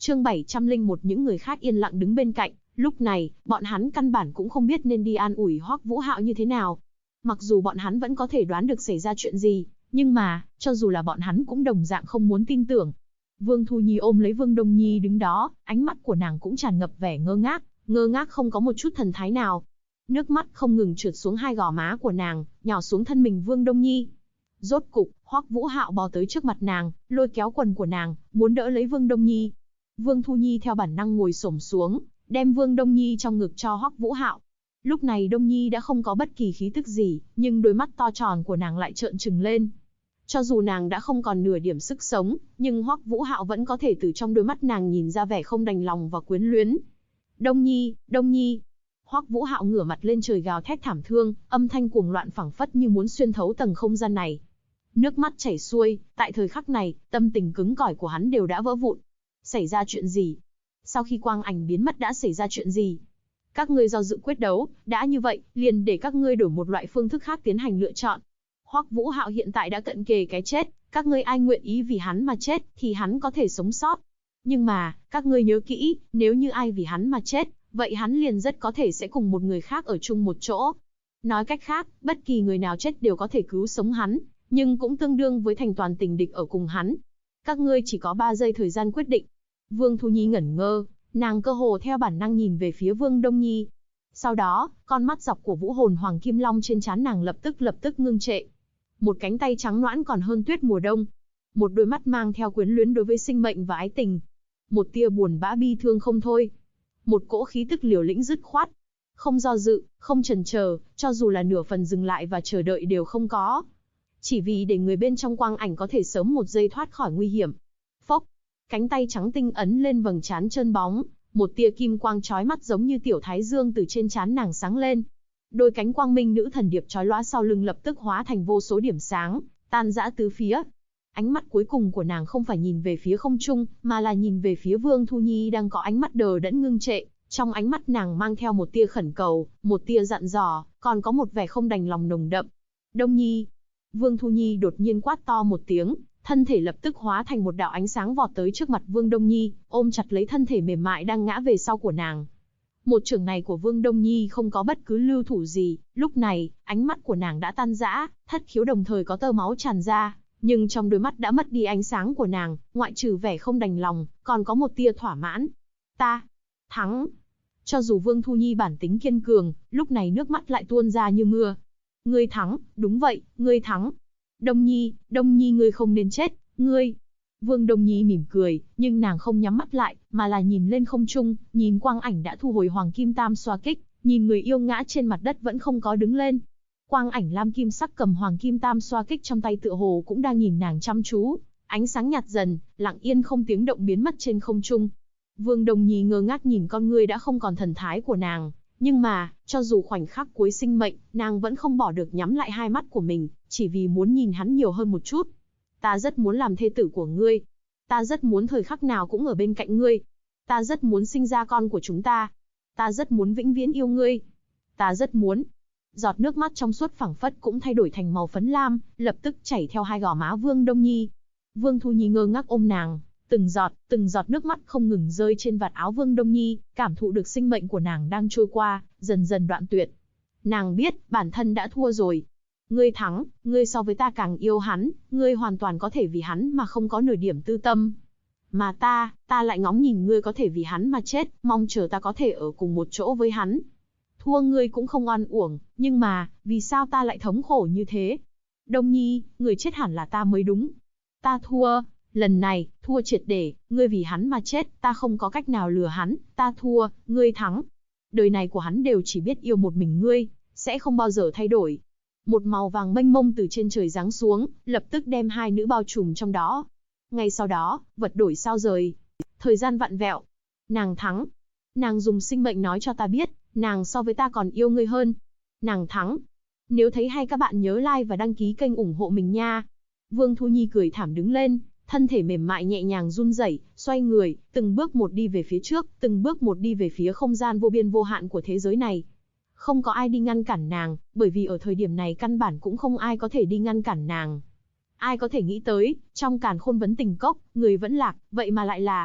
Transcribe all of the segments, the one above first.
Chương 701 những người khác yên lặng đứng bên cạnh, lúc này, bọn hắn căn bản cũng không biết nên đi an ủi Hoắc Vũ Hạo như thế nào. Mặc dù bọn hắn vẫn có thể đoán được xảy ra chuyện gì, nhưng mà, cho dù là bọn hắn cũng đồng dạng không muốn tin tưởng. Vương Thu Nhi ôm lấy Vương Đông Nhi đứng đó, ánh mắt của nàng cũng tràn ngập vẻ ngơ ngác không có một chút thần thái nào. Nước mắt không ngừng trượt xuống hai gò má của nàng, nhỏ xuống thân mình Vương Đông Nhi. Rốt cục, Hoắc Vũ Hạo bò tới trước mặt nàng, lôi kéo quần của nàng, muốn đỡ lấy Vương Đông Nhi. Vương Thu Nhi theo bản năng ngồi xổm xuống, đem Vương Đông Nhi trong ngực cho Hoắc Vũ Hạo. Lúc này Đông Nhi đã không có bất kỳ khí tức gì, nhưng đôi mắt to tròn của nàng lại trợn trừng lên. Cho dù nàng đã không còn nửa điểm sức sống, nhưng Hoắc Vũ Hạo vẫn có thể từ trong đôi mắt nàng nhìn ra vẻ không đành lòng và quyến luyến. Đông Nhi, Đông Nhi. Hoắc Vũ Hạo ngửa mặt lên trời gào thét thảm thương, âm thanh cuồng loạn phảng phất như muốn xuyên thấu tầng không gian này. Nước mắt chảy xuôi, tại thời khắc này, tâm tình cứng cỏi của hắn đều đã vỡ vụn. Xảy ra chuyện gì? Sau khi quang ảnh biến mất đã xảy ra chuyện gì? Các ngươi do dự quyết đấu, đã như vậy, liền để các ngươi đổi một loại phương thức khác tiến hành lựa chọn. Hoắc Vũ Hạo hiện tại đã cận kề cái chết, các ngươi ai nguyện ý vì hắn mà chết, thì hắn có thể sống sót. Nhưng mà, các ngươi nhớ kỹ, nếu như ai vì hắn mà chết, vậy hắn liền rất có thể sẽ cùng một người khác ở chung một chỗ. Nói cách khác, bất kỳ người nào chết đều có thể cứu sống hắn, nhưng cũng tương đương với thành toàn tình địch ở cùng hắn. Các ngươi chỉ có 3 giây thời gian quyết định. Vương Thu Nhi ngẩn ngơ, nàng cơ hồ theo bản năng nhìn về phía Vương Đông Nhi. Sau đó, con mắt dọc của Vũ Hồn Hoàng Kim Long trên trán nàng lập tức ngưng trệ. Một cánh tay trắng nõn còn hơn tuyết mùa đông. Một đôi mắt mang theo quyến luyến đối với sinh mệnh và ái tình. Một tia buồn bã bi thương không thôi. Một cỗ khí tức liều lĩnh dứt khoát. Không do dự, không chần chờ, cho dù là nửa phần dừng lại và chờ đợi đều không có. Chỉ vì để người bên trong quang ảnh có thể sớm một giây thoát khỏi nguy hiểm. Phốc, cánh tay trắng tinh ấn lên vầng trán trơn bóng, một tia kim quang chói mắt giống như tiểu thái dương từ trên trán nàng sáng lên. Đôi cánh quang minh nữ thần điệp chói lóa sau lưng lập tức hóa thành vô số điểm sáng, tan rã tứ phía. Ánh mắt cuối cùng của nàng không phải nhìn về phía không trung, mà là nhìn về phía Vương Thu Nhi đang có ánh mắt đờ đẫn ngưng trệ. Trong ánh mắt nàng mang theo một tia khẩn cầu, một tia dặn dò, còn có một vẻ không đành lòng nồng đậm. Đông Nhi. Vương Thu Nhi đột nhiên quát to một tiếng, thân thể lập tức hóa thành một đạo ánh sáng vọt tới trước mặt Vương Đông Nhi, ôm chặt lấy thân thể mềm mại đang ngã về sau của nàng. Một chưởng này của Vương Đông Nhi không có bất cứ lưu thủ gì, lúc này, ánh mắt của nàng đã tan rã, thất khiếu đồng thời có tơ máu tràn ra, nhưng trong đôi mắt đã mất đi ánh sáng của nàng, ngoại trừ vẻ không đành lòng, còn có một tia thỏa mãn. Ta thắng. Cho dù Vương Thu Nhi bản tính kiên cường, lúc này nước mắt lại tuôn ra như mưa. Ngươi thắng, đúng vậy, ngươi thắng. Đông Nhi ngươi không nên chết, ngươi. Vương Đông Nhi mỉm cười, nhưng nàng không nhắm mắt lại, mà là nhìn lên không trung, nhìn quang ảnh đã thu hồi Hoàng Kim Tam xoa kích, nhìn người yêu ngã trên mặt đất vẫn không có đứng lên. Quang ảnh lam kim sắc cầm Hoàng Kim Tam xoa kích trong tay tựa hồ cũng đang nhìn nàng chăm chú, ánh sáng nhạt dần, lặng yên không tiếng động biến mất trên không trung. Vương Đông Nhi ngơ ngác nhìn con ngươi đã không còn thần thái của nàng, nhưng mà, cho dù khoảnh khắc cuối sinh mệnh, nàng vẫn không bỏ được nhắm lại hai mắt của mình, chỉ vì muốn nhìn hắn nhiều hơn một chút. Ta rất muốn làm thê tử của ngươi. Ta rất muốn thời khắc nào cũng ở bên cạnh ngươi. Ta rất muốn sinh ra con của chúng ta. Ta rất muốn vĩnh viễn yêu ngươi. Ta rất muốn. Giọt nước mắt trong suốt phảng phất cũng thay đổi thành màu phấn lam, lập tức chảy theo hai gò má Vương Đông Nhi. Vương Thu Nhi ngơ ngác ôm nàng, từng giọt nước mắt không ngừng rơi trên vạt áo Vương Đông Nhi, cảm thụ được sinh mệnh của nàng đang trôi qua, dần dần đoạn tuyệt. Nàng biết, bản thân đã thua rồi. Ngươi thắng, ngươi so với ta càng yêu hắn, ngươi hoàn toàn có thể vì hắn mà không có nửa điểm tư tâm. Mà ta lại ngóng nhìn ngươi có thể vì hắn mà chết, mong chờ ta có thể ở cùng một chỗ với hắn. Thua ngươi cũng không oan uổng, nhưng mà, vì sao ta lại thống khổ như thế? Đông Nhi, người chết hẳn là ta mới đúng. Ta thua, lần này, thua triệt để, ngươi vì hắn mà chết, ta không có cách nào lừa hắn, ta thua, ngươi thắng. Đời này của hắn đều chỉ biết yêu một mình ngươi, sẽ không bao giờ thay đổi. Một màu vàng mênh mông từ trên trời giáng xuống, lập tức đem hai nữ bao trùm trong đó. Ngay sau đó, vật đổi sao rời. Thời gian vặn vẹo. Nàng thắng. Nàng dùng sinh mệnh nói cho ta biết, nàng so với ta còn yêu ngươi hơn. Nàng thắng. Nếu thấy hay các bạn nhớ like và đăng ký kênh ủng hộ mình nha. Vương Thu Nhi cười thảm đứng lên, thân thể mềm mại nhẹ nhàng run rẩy, xoay người, từng bước một đi về phía trước, từng bước một đi về phía không gian vô biên vô hạn của thế giới này. Không có ai đi ngăn cản nàng, bởi vì ở thời điểm này căn bản cũng không ai có thể đi ngăn cản nàng. Ai có thể nghĩ tới, trong càn khôn vấn tình cốc, người vẫn lạc, vậy mà lại là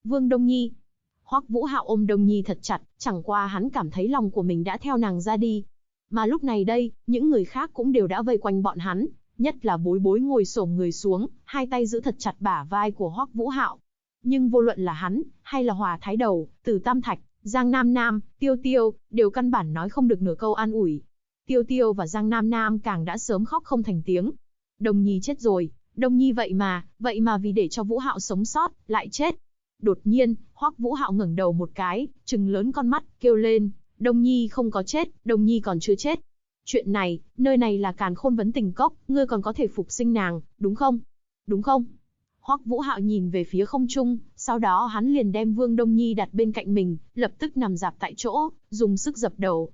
Vương Đông Nhi. Hoắc Vũ Hạo ôm Đông Nhi thật chặt, chẳng qua hắn cảm thấy lòng của mình đã theo nàng ra đi. Mà lúc này đây, những người khác cũng đều đã vây quanh bọn hắn, nhất là Bối Bối ngồi xổm người xuống, hai tay giữ thật chặt bả vai của Hoắc Vũ Hạo. Nhưng vô luận là hắn, hay là Hòa Thái Đầu, Từ Tam Thạch, Giang Nam Nam, Tiêu Tiêu, đều căn bản nói không được nửa câu an ủi. Tiêu Tiêu và Giang Nam Nam càng đã sớm khóc không thành tiếng. Đông Nhi chết rồi, Đông Nhi vậy mà vì để cho Vũ Hạo sống sót, lại chết. Đột nhiên, Hoắc Vũ Hạo ngẩng đầu một cái, trừng lớn con mắt, kêu lên, Đông Nhi không có chết, Đông Nhi còn chưa chết. Chuyện này, nơi này là Càn Khôn Vấn Tình Cốc, ngươi còn có thể phục sinh nàng, đúng không? Đúng không? Hoắc Vũ Hạo nhìn về phía không trung, sau đó hắn liền đem Vương Đông Nhi đặt bên cạnh mình, lập tức nằm rạp tại chỗ, dùng sức dập đầu.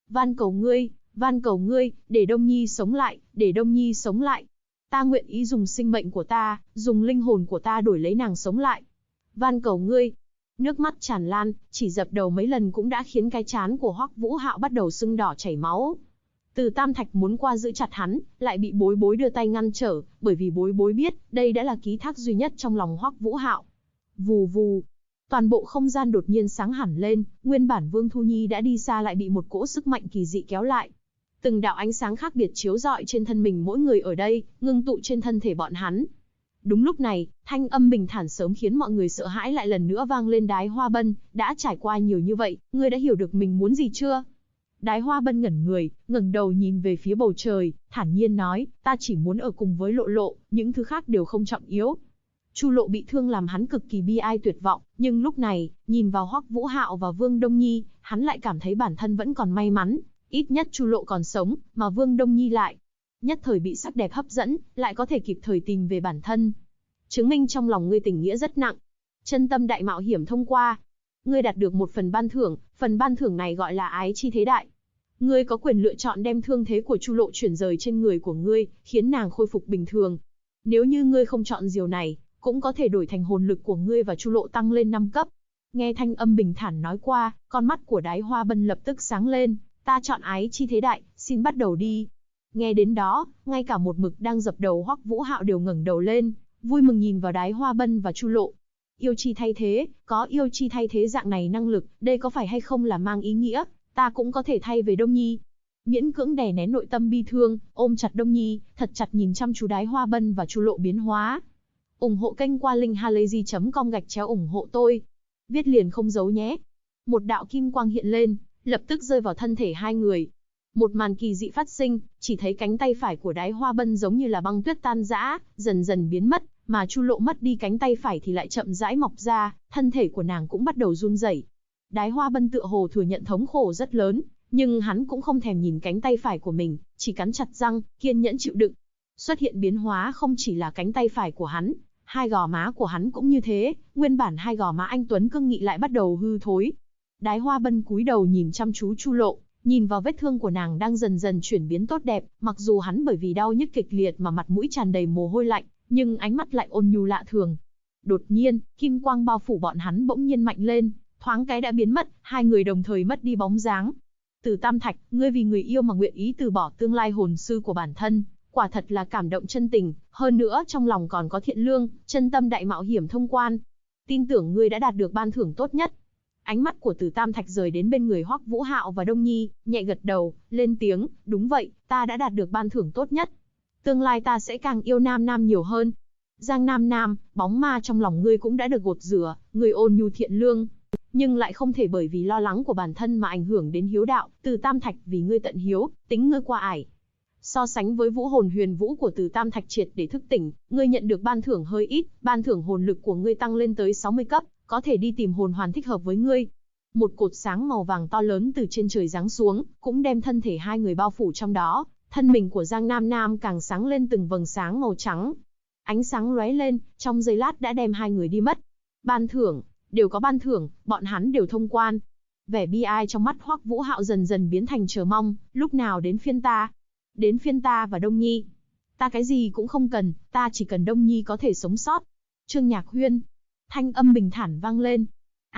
Van cầu ngươi, để Đông Nhi sống lại, để Đông Nhi sống lại. Ta nguyện ý dùng sinh mệnh của ta, dùng linh hồn của ta đổi lấy nàng sống lại. Van cầu ngươi. Nước mắt tràn lan, chỉ dập đầu mấy lần cũng đã khiến cái trán của Hoắc Vũ Hạo bắt đầu sưng đỏ chảy máu. Từ Tam Thạch muốn qua giữ chặt hắn, lại bị Bối Bối đưa tay ngăn trở, bởi vì Bối Bối biết, đây đã là ký thác duy nhất trong lòng Hoắc Vũ Hạo. Vù vù, toàn bộ không gian đột nhiên sáng hẳn lên, nguyên bản Vương Thu Nhi đã đi xa lại bị một cỗ sức mạnh kỳ dị kéo lại. Từng đạo ánh sáng khác biệt chiếu rọi trên thân mình mỗi người ở đây, ngưng tụ trên thân thể bọn hắn. Đúng lúc này, thanh âm bình thản sớm khiến mọi người sợ hãi lại lần nữa vang lên. Đái Hoa Bân, đã trải qua nhiều như vậy, ngươi đã hiểu được mình muốn gì chưa? Đái Hoa Bân ngẩn người, ngẩng đầu nhìn về phía bầu trời, thản nhiên nói, ta chỉ muốn ở cùng với Lộ Lộ, những thứ khác đều không trọng yếu. Chu Lộ bị thương làm hắn cực kỳ bi ai tuyệt vọng, nhưng lúc này, nhìn vào Hoắc Vũ Hạo và Vương Đông Nhi, hắn lại cảm thấy bản thân vẫn còn may mắn, ít nhất Chu Lộ còn sống, mà Vương Đông Nhi lại nhất thời bị sắc đẹp hấp dẫn, lại có thể kịp thời tìm về bản thân. Chứng minh trong lòng ngươi tình nghĩa rất nặng. Chân tâm đại mạo hiểm thông qua. Ngươi đạt được một phần ban thưởng này gọi là ái chi thế đại. Ngươi có quyền lựa chọn đem thương thế của Chu Lộ chuyển rời trên người của ngươi, khiến nàng khôi phục bình thường. Nếu như ngươi không chọn điều này, cũng có thể đổi thành hồn lực của ngươi và Chu Lộ tăng lên 5 cấp. Nghe thanh âm bình thản nói qua, con mắt của Đái Hoa Bân lập tức sáng lên. Ta chọn ái chi thế đại, xin bắt đầu đi. Nghe đến đó, ngay cả một mực đang dập đầu Hoắc Vũ Hạo đều ngẩng đầu lên, vui mừng nhìn vào Đái Hoa Bân và Chu Lộ. Yêu chi thay thế, có yêu chi thay thế dạng này năng lực, đây có phải hay không là mang ý nghĩa, ta cũng có thể thay về Đông Nhi. Miễn cưỡng đè nén nội tâm bi thương, ôm chặt Đông Nhi, thật chặt nhìn chăm chú Đái Hoa Bân và Chu Lộ biến hóa. Ủng hộ kênh qua linkhalazy.com/ủng hộ tôi. Viết liền không giấu nhé. Một đạo kim quang hiện lên, lập tức rơi vào thân thể hai người. Một màn kỳ dị phát sinh, chỉ thấy cánh tay phải của Đái Hoa Bân giống như là băng tuyết tan rã, dần dần biến mất, mà Chu Lộ mất đi cánh tay phải thì lại chậm rãi mọc ra, thân thể của nàng cũng bắt đầu run rẩy. Đái Hoa Bân tựa hồ thừa nhận thống khổ rất lớn, nhưng hắn cũng không thèm nhìn cánh tay phải của mình, chỉ cắn chặt răng, kiên nhẫn chịu đựng. Xuất hiện biến hóa không chỉ là cánh tay phải của hắn, hai gò má của hắn cũng như thế, nguyên bản hai gò má anh tuấn cương nghị lại bắt đầu hư thối. Đái Hoa Bân cúi đầu nhìn chăm chú Chu Lộ, nhìn vào vết thương của nàng đang dần dần chuyển biến tốt đẹp, mặc dù hắn bởi vì đau nhức kịch liệt mà mặt mũi tràn đầy mồ hôi lạnh, nhưng ánh mắt lại ôn nhu lạ thường. Đột nhiên, kim quang bao phủ bọn hắn bỗng nhiên mạnh lên, thoáng cái đã biến mất, hai người đồng thời mất đi bóng dáng. Từ Tam Thạch, ngươi vì người yêu mà nguyện ý từ bỏ tương lai hồn sư của bản thân, quả thật là cảm động chân tình, hơn nữa trong lòng còn có thiện lương, chân tâm đại mạo hiểm thông quan. Tin tưởng ngươi đã đạt được ban thưởng tốt nhất. Ánh mắt của Từ Tam Thạch rời đến bên người Hoắc Vũ Hạo và Đông Nhi, nhẹ gật đầu, lên tiếng, đúng vậy, ta đã đạt được ban thưởng tốt nhất. Tương lai ta sẽ càng yêu Nam Nam nhiều hơn. Giang Nam Nam, bóng ma trong lòng ngươi cũng đã được gột rửa, ngươi ôn nhu thiện lương, nhưng lại không thể bởi vì lo lắng của bản thân mà ảnh hưởng đến hiếu đạo. Từ Tam Thạch vì ngươi tận hiếu, tính ngươi qua ải. So sánh với vũ hồn huyền vũ của Từ Tam Thạch triệt để thức tỉnh, ngươi nhận được ban thưởng hơi ít, ban thưởng hồn lực của ngươi tăng lên tới 60 cấp, có thể đi tìm hồn hoàn thích hợp với ngươi. Một cột sáng màu vàng to lớn từ trên trời giáng xuống, cũng đem thân thể hai người bao phủ trong đó, thân mình của Giang Nam Nam càng sáng lên từng vầng sáng màu trắng. Ánh sáng lóe lên, trong giây lát đã đem hai người đi mất. Ban thưởng, đều có ban thưởng, bọn hắn đều thông quan. Vẻ bi ai trong mắt Hoắc Vũ Hạo dần dần biến thành chờ mong, lúc nào đến phiên ta? Đến phiên ta và Đông Nhi. Ta cái gì cũng không cần, ta chỉ cần Đông Nhi có thể sống sót. Trương Nhạc Huyên. Thanh âm bình thản vang lên.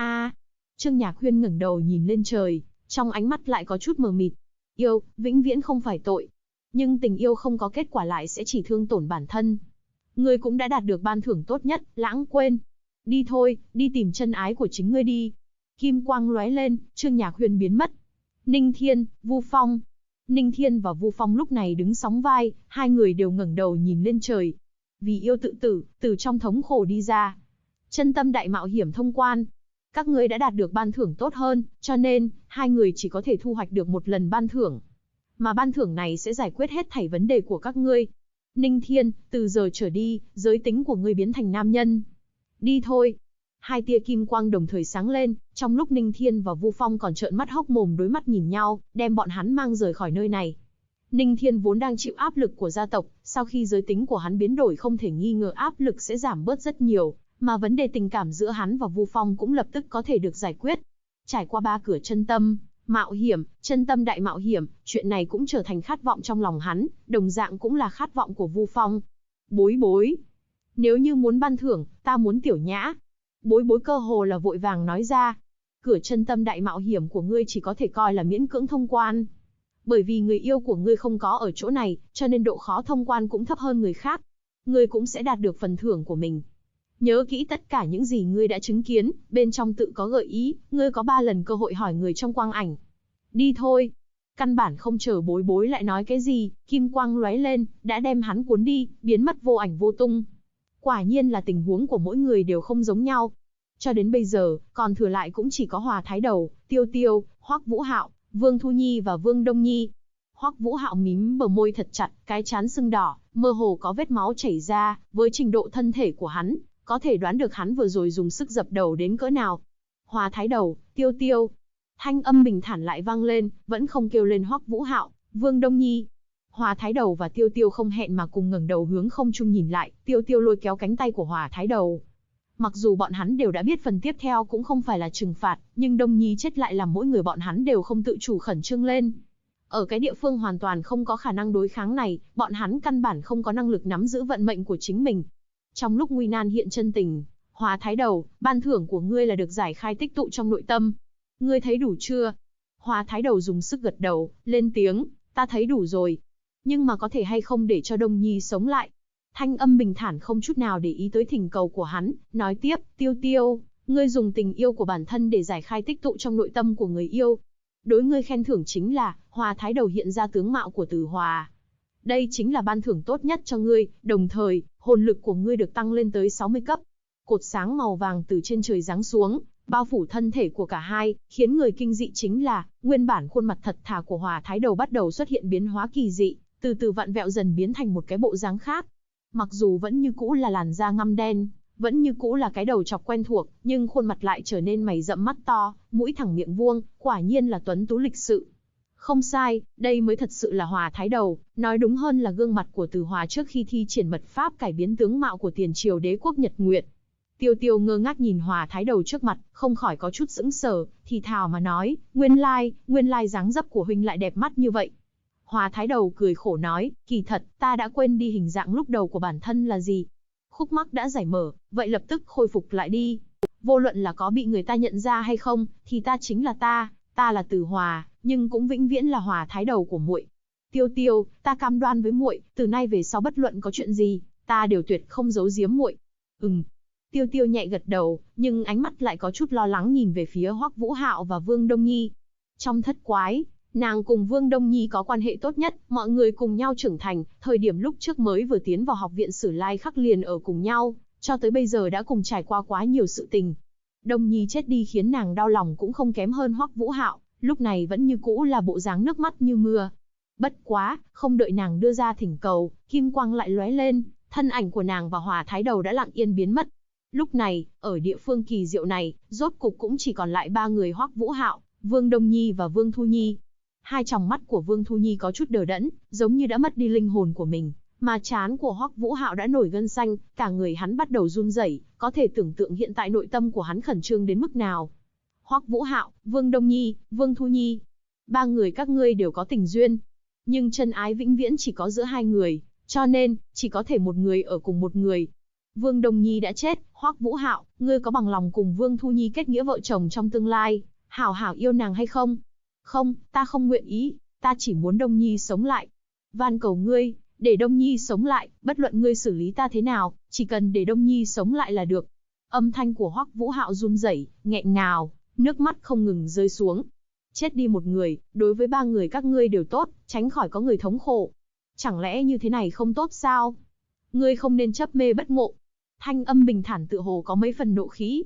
Trương Nhạc Huyên ngẩng đầu nhìn lên trời, trong ánh mắt lại có chút mờ mịt. Yêu, vĩnh viễn không phải tội. Nhưng tình yêu không có kết quả lại sẽ chỉ thương tổn bản thân. Ngươi cũng đã đạt được ban thưởng tốt nhất, lãng quên. Đi thôi, đi tìm chân ái của chính ngươi đi. Kim quang lóe lên, Trương Nhạc Huyền biến mất. Ninh Thiên, Vu Phong. Ninh Thiên và Vu Phong lúc này đứng sóng vai, hai người đều ngẩng đầu nhìn lên trời. Vì yêu tự tử, từ trong thống khổ đi ra. Chân tâm đại mạo hiểm thông quan. Các ngươi đã đạt được ban thưởng tốt hơn, cho nên, hai người chỉ có thể thu hoạch được một lần ban thưởng. Mà ban thưởng này sẽ giải quyết hết thảy vấn đề của các ngươi. Ninh Thiên, từ giờ trở đi, giới tính của ngươi biến thành nam nhân. Đi thôi. Hai tia kim quang đồng thời sáng lên, trong lúc Ninh Thiên và Vu Phong còn trợn mắt hốc mồm đối mắt nhìn nhau, đem bọn hắn mang rời khỏi nơi này. Ninh Thiên vốn đang chịu áp lực của gia tộc, sau khi giới tính của hắn biến đổi không thể nghi ngờ áp lực sẽ giảm bớt rất nhiều, mà vấn đề tình cảm giữa hắn và Vu Phong cũng lập tức có thể được giải quyết. Trải qua 3 cửa chân tâm, mạo hiểm, chân tâm đại mạo hiểm, chuyện này cũng trở thành khát vọng trong lòng hắn, đồng dạng cũng là khát vọng của Vu Phong. Bối bối. Nếu như muốn ban thưởng, ta muốn Tiểu Nhã. Bối bối cơ hồ là vội vàng nói ra. Cửa chân tâm đại mạo hiểm của ngươi chỉ có thể coi là miễn cưỡng thông quan. Bởi vì người yêu của ngươi không có ở chỗ này, cho nên độ khó thông quan cũng thấp hơn người khác. Ngươi cũng sẽ đạt được phần thưởng của mình. Nhớ kỹ tất cả những gì ngươi đã chứng kiến, bên trong tự có gợi ý, ngươi có 3 lần cơ hội hỏi người trong quang ảnh. Đi thôi. Căn bản không chờ bối bối lại nói cái gì, kim quang lóe lên, đã đem hắn cuốn đi, biến mất vô ảnh vô tung. Quả nhiên là tình huống của mỗi người đều không giống nhau. Cho đến bây giờ, còn thừa lại cũng chỉ có Hòa Thái Đầu, Tiêu Tiêu, Hoắc Vũ Hạo, Vương Thu Nhi và Vương Đông Nhi. Hoắc Vũ Hạo mím bờ môi thật chặt, cái trán sưng đỏ, mơ hồ có vết máu chảy ra, với trình độ thân thể của hắn, có thể đoán được hắn vừa rồi dùng sức dập đầu đến cỡ nào. Hòa Thái Đầu, Tiêu Tiêu. Thanh âm bình thản lại vang lên, vẫn không kêu lên Hoắc Vũ Hạo, Vương Đông Nhi. Hòa Thái Đầu và Tiêu Tiêu không hẹn mà cùng ngẩng đầu hướng không trung nhìn lại, Tiêu Tiêu lôi kéo cánh tay của Hòa Thái Đầu. Mặc dù bọn hắn đều đã biết phần tiếp theo cũng không phải là trừng phạt, nhưng Đông Nhi chết lại làm mỗi người bọn hắn đều không tự chủ khẩn trương lên. Ở cái địa phương hoàn toàn không có khả năng đối kháng này, bọn hắn căn bản không có năng lực nắm giữ vận mệnh của chính mình. Trong lúc nguy nan hiện chân tình, Hòa Thái Đầu, ban thưởng của ngươi là được giải khai tích tụ trong nội tâm. Ngươi thấy đủ chưa? Hòa Thái Đầu dùng sức gật đầu, lên tiếng, ta thấy đủ rồi. Nhưng mà có thể hay không để cho Đông Nhi sống lại? Thanh âm bình thản không chút nào để ý tới thỉnh cầu của hắn, nói tiếp, Tiêu Tiêu, ngươi dùng tình yêu của bản thân để giải khai tích tụ trong nội tâm của người yêu. Đối ngươi khen thưởng chính là, Hòa Thái Đầu hiện ra tướng mạo của Từ Hòa. Đây chính là ban thưởng tốt nhất cho ngươi, đồng thời, hồn lực của ngươi được tăng lên tới 60 cấp. Cột sáng màu vàng từ trên trời giáng xuống, bao phủ thân thể của cả hai, khiến người kinh dị chính là, nguyên bản khuôn mặt thật thà của Hòa Thái Đầu bắt đầu xuất hiện biến hóa kỳ dị, từ từ vặn vẹo dần biến thành một cái bộ dáng khác. Mặc dù vẫn như cũ là làn da ngăm đen, vẫn như cũ là cái đầu chọc quen thuộc, nhưng khuôn mặt lại trở nên mày rậm mắt to, mũi thẳng miệng vuông, quả nhiên là tuấn tú lịch sự. Không sai, đây mới thật sự là Hòa Thái Đầu, nói đúng hơn là gương mặt của Từ Hòa trước khi thi triển mật pháp cải biến tướng mạo của tiền triều đế quốc Nhật Nguyệt. Tiêu Tiêu ngơ ngác nhìn Hòa Thái Đầu trước mặt, không khỏi có chút sững sờ, thì thào mà nói, nguyên lai dáng dấp của huynh lại đẹp mắt như vậy. Hòa Thái Đầu cười khổ nói, kỳ thật, ta đã quên đi hình dạng lúc đầu của bản thân là gì. Khúc mắc đã giải mở, vậy lập tức khôi phục lại đi. Vô luận là có bị người ta nhận ra hay không, thì ta chính là ta là Từ Hòa, nhưng cũng vĩnh viễn là Hòa Thái Đầu của muội. Tiêu Tiêu, ta cam đoan với muội, từ nay về sau bất luận có chuyện gì, ta đều tuyệt không giấu giếm muội. Tiêu Tiêu nhẹ gật đầu, nhưng ánh mắt lại có chút lo lắng nhìn về phía Hoắc Vũ Hạo và Vương Đông Nhi. Trong thất quái, nàng cùng Vương Đông Nhi có quan hệ tốt nhất, mọi người cùng nhau trưởng thành, thời điểm lúc trước mới vừa tiến vào học viện Sử Lai Khắc liền ở cùng nhau, cho tới bây giờ đã cùng trải qua quá nhiều sự tình. Đông Nhi chết đi khiến nàng đau lòng cũng không kém hơn Hoắc Vũ Hạo, lúc này vẫn như cũ là bộ dáng nước mắt như mưa. Bất quá, không đợi nàng đưa ra thỉnh cầu, kim quang lại lóe lên, thân ảnh của nàng và Hòa Thái Đầu đã lặng yên biến mất. Lúc này, ở địa phương kỳ diệu này, rốt cục cũng chỉ còn lại 3 người Hoắc Vũ Hạo, Vương Đông Nhi và Vương Thu Nhi. Hai tròng mắt của Vương Thu Nhi có chút đờ đẫn, giống như đã mất đi linh hồn của mình, mà trán của Hoắc Vũ Hạo đã nổi gân xanh, cả người hắn bắt đầu run rẩy, có thể tưởng tượng hiện tại nội tâm của hắn khẩn trương đến mức nào. Hoắc Vũ Hạo, Vương Đông Nhi, Vương Thu Nhi, 3 người các ngươi đều có tình duyên, nhưng chân ái vĩnh viễn chỉ có giữa 2 người, cho nên chỉ có thể một người ở cùng một người. Vương Đông Nhi đã chết, Hoắc Vũ Hạo, ngươi có bằng lòng cùng Vương Thu Nhi kết nghĩa vợ chồng trong tương lai, hảo hảo yêu nàng hay không? Không, ta không nguyện ý, ta chỉ muốn Đông Nhi sống lại. Van cầu ngươi, để Đông Nhi sống lại, bất luận ngươi xử lý ta thế nào, chỉ cần để Đông Nhi sống lại là được. Âm thanh của Hoắc Vũ Hạo run rẩy, nghẹn ngào, nước mắt không ngừng rơi xuống. Chết đi một người, đối với 3 người các ngươi đều tốt, tránh khỏi có người thống khổ. Chẳng lẽ như thế này không tốt sao? Ngươi không nên chấp mê bất ngộ. Thanh âm bình thản tựa hồ có mấy phần nộ khí.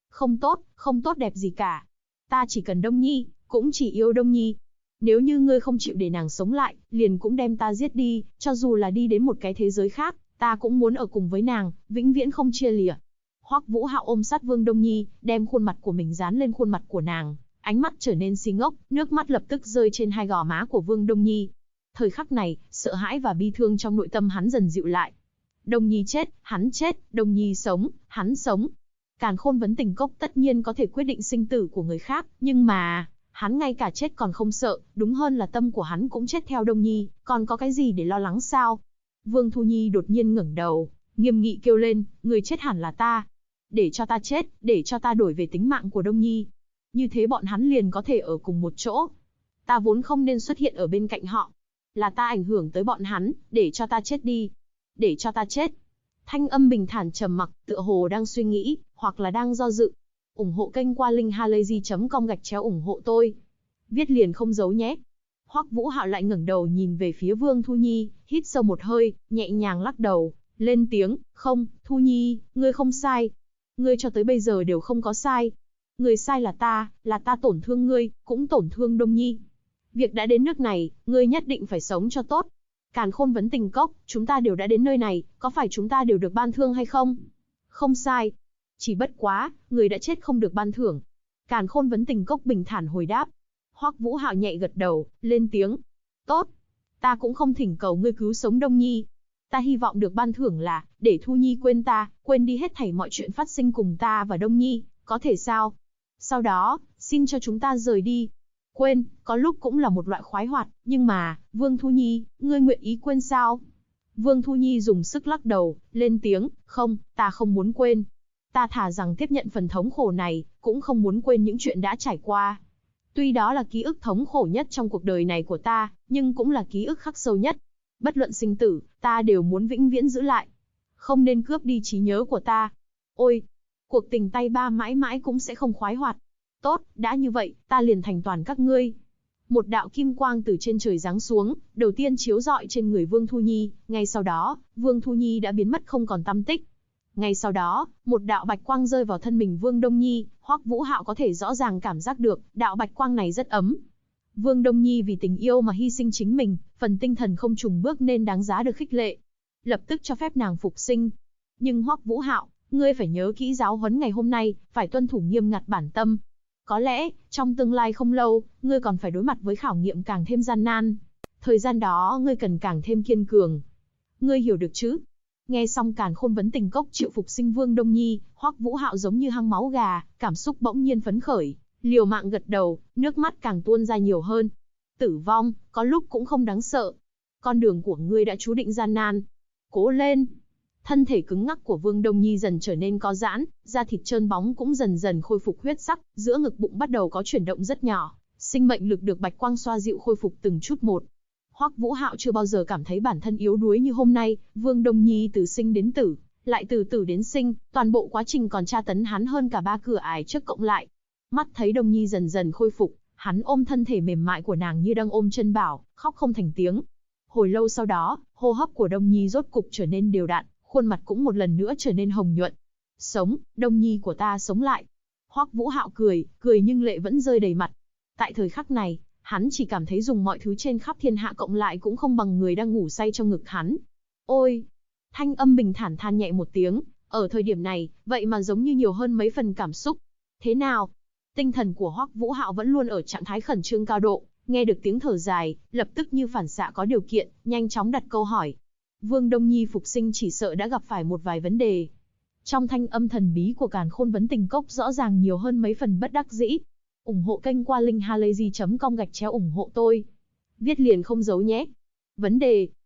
Không tốt đẹp gì cả. Ta chỉ cần Đông Nhi, cũng chỉ yêu Đông Nhi. Nếu như ngươi không chịu để nàng sống lại, liền cũng đem ta giết đi, cho dù là đi đến một cái thế giới khác, ta cũng muốn ở cùng với nàng, vĩnh viễn không chia lìa. Hoắc Vũ Hạo ôm sát Vương Đông Nhi, đem khuôn mặt của mình dán lên khuôn mặt của nàng, ánh mắt trở nên si ngốc, nước mắt lập tức rơi trên hai gò má của Vương Đông Nhi. Thời khắc này, sợ hãi và bi thương trong nội tâm hắn dần dịu lại. Đông Nhi chết, hắn chết, Đông Nhi sống, hắn sống. Càn Khôn Vấn Tình Cốc tất nhiên có thể quyết định sinh tử của người khác, nhưng mà, hắn ngay cả chết còn không sợ, đúng hơn là tâm của hắn cũng chết theo Đông Nhi, còn có cái gì để lo lắng sao? Vương Thu Nhi đột nhiên ngẩng đầu, nghiêm nghị kêu lên, người chết hẳn là ta. Để cho ta chết, để cho ta đổi về tính mạng của Đông Nhi. Như thế bọn hắn liền có thể ở cùng một chỗ. Ta vốn không nên xuất hiện ở bên cạnh họ. Là ta ảnh hưởng tới bọn hắn, để cho ta chết đi. Để cho ta chết. Thanh âm bình thản trầm mặc, tựa hồ đang suy nghĩ, hoặc là đang do dự. Ủng hộ kênh qua linkhalazy.com/ủng hộ tôi. Viết liền không giấu nhé. Hoắc Vũ Hạo lại ngẩng đầu nhìn về phía Vương Thu Nhi, hít sâu một hơi, nhẹ nhàng lắc đầu, lên tiếng, không, Thu Nhi, ngươi không sai. Ngươi cho tới bây giờ đều không có sai. Người sai là ta tổn thương ngươi, cũng tổn thương Đông Nhi. Việc đã đến nước này, ngươi nhất định phải sống cho tốt. Càn Khôn Vấn Tình Cốc, chúng ta đều đã đến nơi này, có phải chúng ta đều được ban thương hay không? Không sai. Chỉ bất quá, người đã chết không được ban thưởng. Càn Khôn Vấn Tình Cốc bình thản hồi đáp. Hoắc Vũ Hạo nhẹ gật đầu, lên tiếng. Tốt. Ta cũng không thỉnh cầu ngươi cứu sống Đông Nhi. Ta hy vọng được ban thưởng là, để Thu Nhi quên ta, quên đi hết thảy mọi chuyện phát sinh cùng ta và Đông Nhi, có thể sao? Sau đó, xin cho chúng ta rời đi. Quên, có lúc cũng là một loại khoái hoạt, nhưng mà, Vương Thu Nhi, ngươi nguyện ý quên sao? Vương Thu Nhi dùng sức lắc đầu, lên tiếng, không, ta không muốn quên. Ta thà rằng tiếp nhận phần thống khổ này, cũng không muốn quên những chuyện đã trải qua. Tuy đó là ký ức thống khổ nhất trong cuộc đời này của ta, nhưng cũng là ký ức khắc sâu nhất. Bất luận sinh tử, ta đều muốn vĩnh viễn giữ lại. Không nên cướp đi trí nhớ của ta. Ôi, cuộc tình tay ba mãi mãi cũng sẽ không khoái hoạt. Tốt, đã như vậy, ta liền thành toàn các ngươi. Một đạo kim quang từ trên trời giáng xuống, đầu tiên chiếu rọi trên người Vương Thu Nhi, ngay sau đó, Vương Thu Nhi đã biến mất không còn tăm tích. Ngay sau đó, một đạo bạch quang rơi vào thân mình Vương Đông Nhi, Hoắc Vũ Hạo có thể rõ ràng cảm giác được, đạo bạch quang này rất ấm. Vương Đông Nhi vì tình yêu mà hy sinh chính mình, phần tinh thần không trùng bước nên đáng giá được khích lệ. Lập tức cho phép nàng phục sinh. Nhưng Hoắc Vũ Hạo, ngươi phải nhớ kỹ giáo huấn ngày hôm nay, phải tuân thủ nghiêm ngặt bản tâm. Có lẽ, trong tương lai không lâu, ngươi còn phải đối mặt với khảo nghiệm càng thêm gian nan. Thời gian đó ngươi cần càng thêm kiên cường. Ngươi hiểu được chứ? Nghe xong Càn Khôn Vấn Tình Cốc triệu phục sinh Vương Đông Nhi, Hoắc Vũ Hạo giống như hăng máu gà, cảm xúc bỗng nhiên phấn khởi, liều mạng gật đầu, nước mắt càng tuôn ra nhiều hơn. Tử vong, có lúc cũng không đáng sợ. Con đường của ngươi đã chú định gian nan. Cố lên! Thân thể cứng ngắc của Vương Đông Nhi dần trở nên co giãn, da thịt trơn bóng cũng dần dần khôi phục huyết sắc, giữa ngực bụng bắt đầu có chuyển động rất nhỏ, sinh mệnh lực được bạch quang xoa dịu khôi phục từng chút một. Hoắc Vũ Hạo chưa bao giờ cảm thấy bản thân yếu đuối như hôm nay, Vương Đông Nhi từ sinh đến tử, lại từ tử đến sinh, toàn bộ quá trình còn tra tấn hắn hơn cả 3 cửa ải trước cộng lại. Mắt thấy Đông Nhi dần dần khôi phục, hắn ôm thân thể mềm mại của nàng như đang ôm chân bảo, khóc không thành tiếng. Hồi lâu sau đó, hô hấp của Đông Nhi rốt cục trở nên đều đặn, khuôn mặt cũng một lần nữa trở nên hồng nhuận. Sống, Đông Nhi của ta sống lại. Hoắc Vũ Hạo cười nhưng lệ vẫn rơi đầy mặt. Tại thời khắc này, hắn chỉ cảm thấy dùng mọi thứ trên khắp thiên hạ cộng lại cũng không bằng người đang ngủ say trong ngực hắn. Ôi! Thanh âm bình thản than nhẹ một tiếng, ở thời điểm này, vậy mà giống như nhiều hơn mấy phần cảm xúc. Thế nào? Tinh thần của Hoắc Vũ Hạo vẫn luôn ở trạng thái khẩn trương cao độ, nghe được tiếng thở dài, lập tức như phản xạ có điều kiện, nhanh chóng đặt câu hỏi. Vương Đông Nhi phục sinh chỉ sợ đã gặp phải một vài vấn đề. Trong thanh âm thần bí của Càn Khôn Vấn Tình Cốc rõ ràng nhiều hơn mấy phần bất đắc dĩ. Ủng hộ kênh qua linkhalazy.com/ủng hộ tôi. Viết liền không giấu nhé. Vấn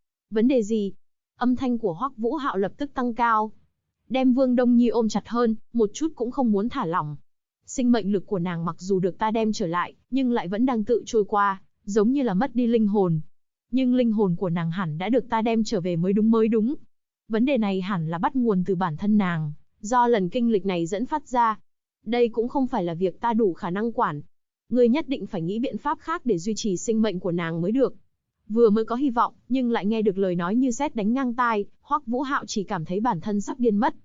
đề gì? Âm thanh của Hoắc Vũ Hạo lập tức tăng cao. Đem Vương Đông Nhi ôm chặt hơn, một chút cũng không muốn thả lỏng. Sinh mệnh lực của nàng mặc dù được ta đem trở lại, nhưng lại vẫn đang tự trôi qua, giống như là mất đi linh hồn. Nhưng linh hồn của nàng hẳn đã được ta đem trở về mới đúng. Vấn đề này hẳn là bắt nguồn từ bản thân nàng, do lần kinh lịch này dẫn phát ra. Đây cũng không phải là việc ta đủ khả năng quản. Ngươi nhất định phải nghĩ biện pháp khác để duy trì sinh mệnh của nàng mới được. Vừa mới có hy vọng, nhưng lại nghe được lời nói như sét đánh ngang tai, Hoắc Vũ Hạo chỉ cảm thấy bản thân sắp điên mất.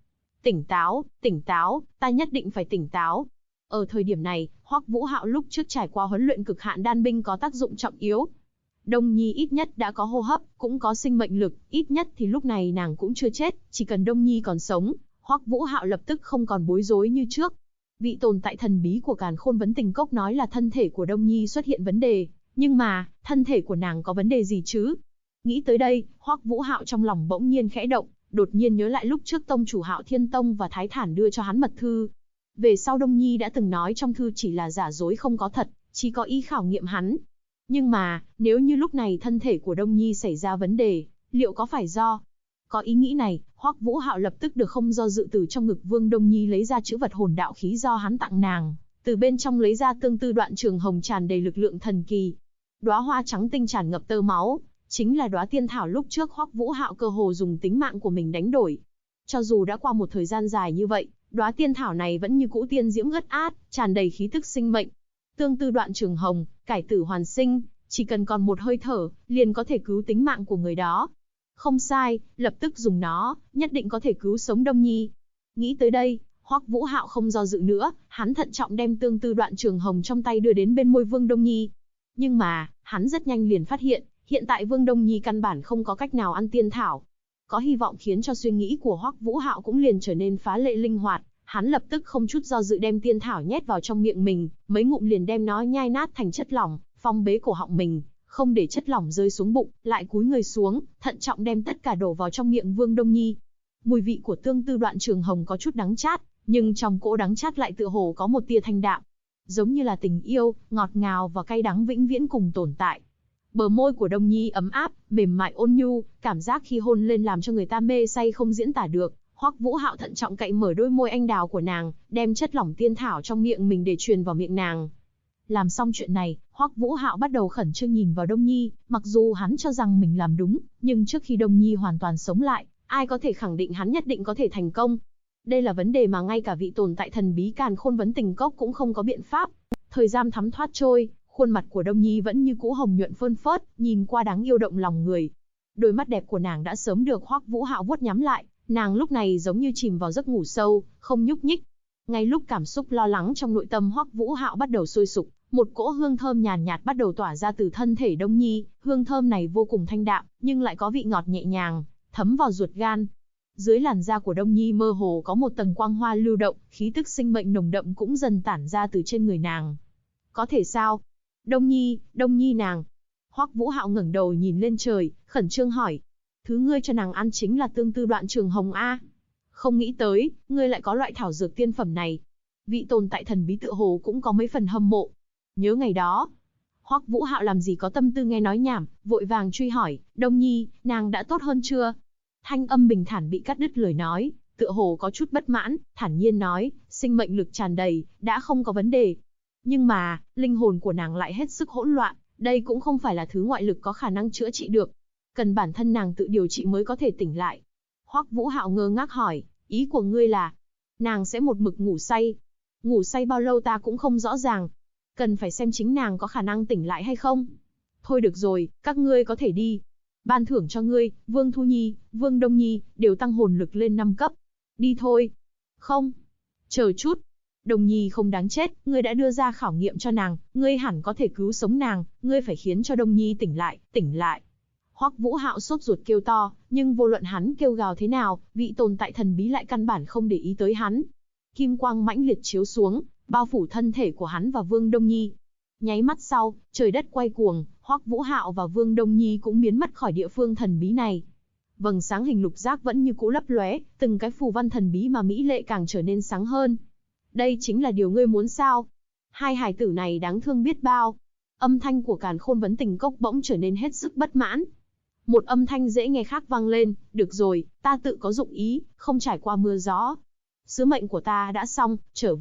Tỉnh táo, ta nhất định phải tỉnh táo. Ở thời điểm này, Hoắc Vũ Hạo lúc trước trải qua huấn luyện cực hạn đan binh có tác dụng trọng yếu. Đông Nhi ít nhất đã có hô hấp, cũng có sinh mệnh lực, ít nhất thì lúc này nàng cũng chưa chết, chỉ cần Đông Nhi còn sống, Hoắc Vũ Hạo lập tức không còn bối rối như trước. Vị tồn tại thần bí của Càn Khôn Vấn Tình Cốc nói là thân thể của Đông Nhi xuất hiện vấn đề, nhưng mà, thân thể của nàng có vấn đề gì chứ? Nghĩ tới đây, Hoắc Vũ Hạo trong lòng bỗng nhiên khẽ động, đột nhiên nhớ lại lúc trước tông chủ Hạo Thiên Tông và Thái Thản đưa cho hắn mật thư. Về sau Đông Nhi đã từng nói trong thư chỉ là giả dối không có thật, chỉ có ý khảo nghiệm hắn. Nhưng mà, nếu như lúc này thân thể của Đông Nhi xảy ra vấn đề, liệu có phải do... Có ý nghĩ này, Hoắc Vũ Hạo lập tức được không do dự từ trong ngực Vương Đông Nhi lấy ra chữ vật hồn đạo khí do hắn tặng nàng, từ bên trong lấy ra tương tư đoạn trường hồng tràn đầy lực lượng thần kỳ. Đóa hoa trắng tinh tràn ngập tơ máu, chính là đóa tiên thảo lúc trước Hoắc Vũ Hạo cơ hồ dùng tính mạng của mình đánh đổi. Cho dù đã qua một thời gian dài như vậy, đóa tiên thảo này vẫn như cũ tiên diễm ướt át, tràn đầy khí tức sinh mệnh. Tương tư đoạn trường hồng, cải tử hoàn sinh, chỉ cần còn một hơi thở, liền có thể cứu tính mạng của người đó. Không sai, lập tức dùng nó, nhất định có thể cứu sống Đông Nhi. Nghĩ tới đây, Hoắc Vũ Hạo không do dự nữa, hắn thận trọng đem tương tư đoạn trường hồng trong tay đưa đến bên môi Vương Đông Nhi. Nhưng mà, hắn rất nhanh liền phát hiện, hiện tại Vương Đông Nhi căn bản không có cách nào ăn tiên thảo. Có hy vọng khiến cho suy nghĩ của Hoắc Vũ Hạo cũng liền trở nên phá lệ linh hoạt, hắn lập tức không chút do dự đem tiên thảo nhét vào trong miệng mình, mấy ngụm liền đem nó nhai nát thành chất lỏng, phong bế cổ họng mình, không để chất lỏng rơi xuống bụng, lại cúi người xuống, thận trọng đem tất cả đổ vào trong miệng Vương Đông Nhi. Mùi vị của tương tư đoạn trường hồng có chút đắng chát, nhưng trong cỗ đắng chát lại tựa hồ có một tia thanh đạm, giống như là tình yêu, ngọt ngào và cay đắng vĩnh viễn cùng tồn tại. Bờ môi của Đông Nhi ấm áp, mềm mại ôn nhu, cảm giác khi hôn lên làm cho người ta mê say không diễn tả được. Hoắc Vũ Hạo thận trọng cậy mở đôi môi anh đào của nàng, đem chất lỏng tiên thảo trong miệng mình để truyền vào miệng nàng. Làm xong chuyện này, Hoắc Vũ Hạo bắt đầu khẩn trương nhìn vào Đông Nhi, mặc dù hắn cho rằng mình làm đúng, nhưng trước khi Đông Nhi hoàn toàn sống lại, ai có thể khẳng định hắn nhất định có thể thành công? Đây là vấn đề mà ngay cả vị tồn tại thần bí Càn Khôn Vấn Tình Cốc cũng không có biện pháp. Thời gian thấm thoát trôi, khuôn mặt của Đông Nhi vẫn như cũ hồng nhuận phơn phớt, nhìn qua đáng yêu động lòng người. Đôi mắt đẹp của nàng đã sớm được Hoắc Vũ Hạo vuốt nhắm lại, nàng lúc này giống như chìm vào giấc ngủ sâu, không nhúc nhích. Ngay lúc cảm xúc lo lắng trong nội tâm Hoắc Vũ Hạo bắt đầu sôi sục, một cỗ hương thơm nhàn nhạt bắt đầu tỏa ra từ thân thể Đông Nhi, hương thơm này vô cùng thanh đạm, nhưng lại có vị ngọt nhẹ nhàng, thấm vào ruột gan. Dưới làn da của Đông Nhi mơ hồ có một tầng quang hoa lưu động, khí tức sinh mệnh nồng đậm cũng dần tản ra từ trên người nàng. Có thể sao? Đông Nhi nàng. Hoắc Vũ Hạo ngẩng đầu nhìn lên trời, khẩn trương hỏi. Thứ ngươi cho nàng ăn chính là tương tư đoạn trường hồng a? Không nghĩ tới, ngươi lại có loại thảo dược tiên phẩm này. Vị tồn tại thần bí tựa hồ cũng có mấy phần hâm mộ. Nhớ ngày đó, Hoắc Vũ Hạo làm gì có tâm tư nghe nói nhảm, vội vàng truy hỏi, Đông Nhi, nàng đã tốt hơn chưa? Thanh âm bình thản bị cắt đứt lời nói, tựa hồ có chút bất mãn, thản nhiên nói, sinh mệnh lực tràn đầy, đã không có vấn đề. Nhưng mà, linh hồn của nàng lại hết sức hỗn loạn, đây cũng không phải là thứ ngoại lực có khả năng chữa trị được. Cần bản thân nàng tự điều trị mới có thể tỉnh lại. Hoắc Vũ Hạo ngơ ngác hỏi, ý của ngươi là, nàng sẽ một mực ngủ say? Ngủ say bao lâu ta cũng không rõ ràng. Cần phải xem chính nàng có khả năng tỉnh lại hay không. Thôi được rồi, các ngươi có thể đi. Ban thưởng cho ngươi, Vương Thu Nhi, Vương Đông Nhi, đều tăng hồn lực lên 5 cấp. Đi thôi. Không. Chờ chút. Đông Nhi không đáng chết, ngươi đã đưa ra khảo nghiệm cho nàng, ngươi hẳn có thể cứu sống nàng, ngươi phải khiến cho Đông Nhi tỉnh lại, tỉnh lại. Hoắc Vũ Hạo sốt ruột kêu to, nhưng vô luận hắn kêu gào thế nào, vị tồn tại thần bí lại căn bản không để ý tới hắn. Kim quang mãnh liệt chiếu xuống, bao phủ thân thể của hắn và Vương Đông Nhi. Nháy mắt sau, trời đất quay cuồng, Hoắc Vũ Hạo và Vương Đông Nhi cũng biến mất khỏi địa phương thần bí này. Vầng sáng hình lục giác vẫn như cũ lấp lóe, từng cái phù văn thần bí mà mỹ lệ càng trở nên sáng hơn. Đây chính là điều ngươi muốn sao? Hai hài tử này đáng thương biết bao. Âm thanh của Càn Khôn Vấn Tình Cốc bỗng trở nên hết sức bất mãn. Một âm thanh dễ nghe khác vang lên, được rồi, ta tự có dụng ý, không trải qua mưa gió. Sứ mệnh của ta đã xong, trở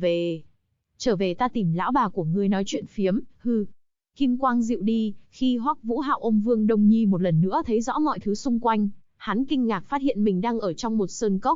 về ta tìm lão bà của ngươi nói chuyện phiếm, hừ. Kim quang dịu đi, khi Hoắc Vũ Hạo ôm Vương Đông Nhi một lần nữa thấy rõ mọi thứ xung quanh, hắn kinh ngạc phát hiện mình đang ở trong một sơn cốc.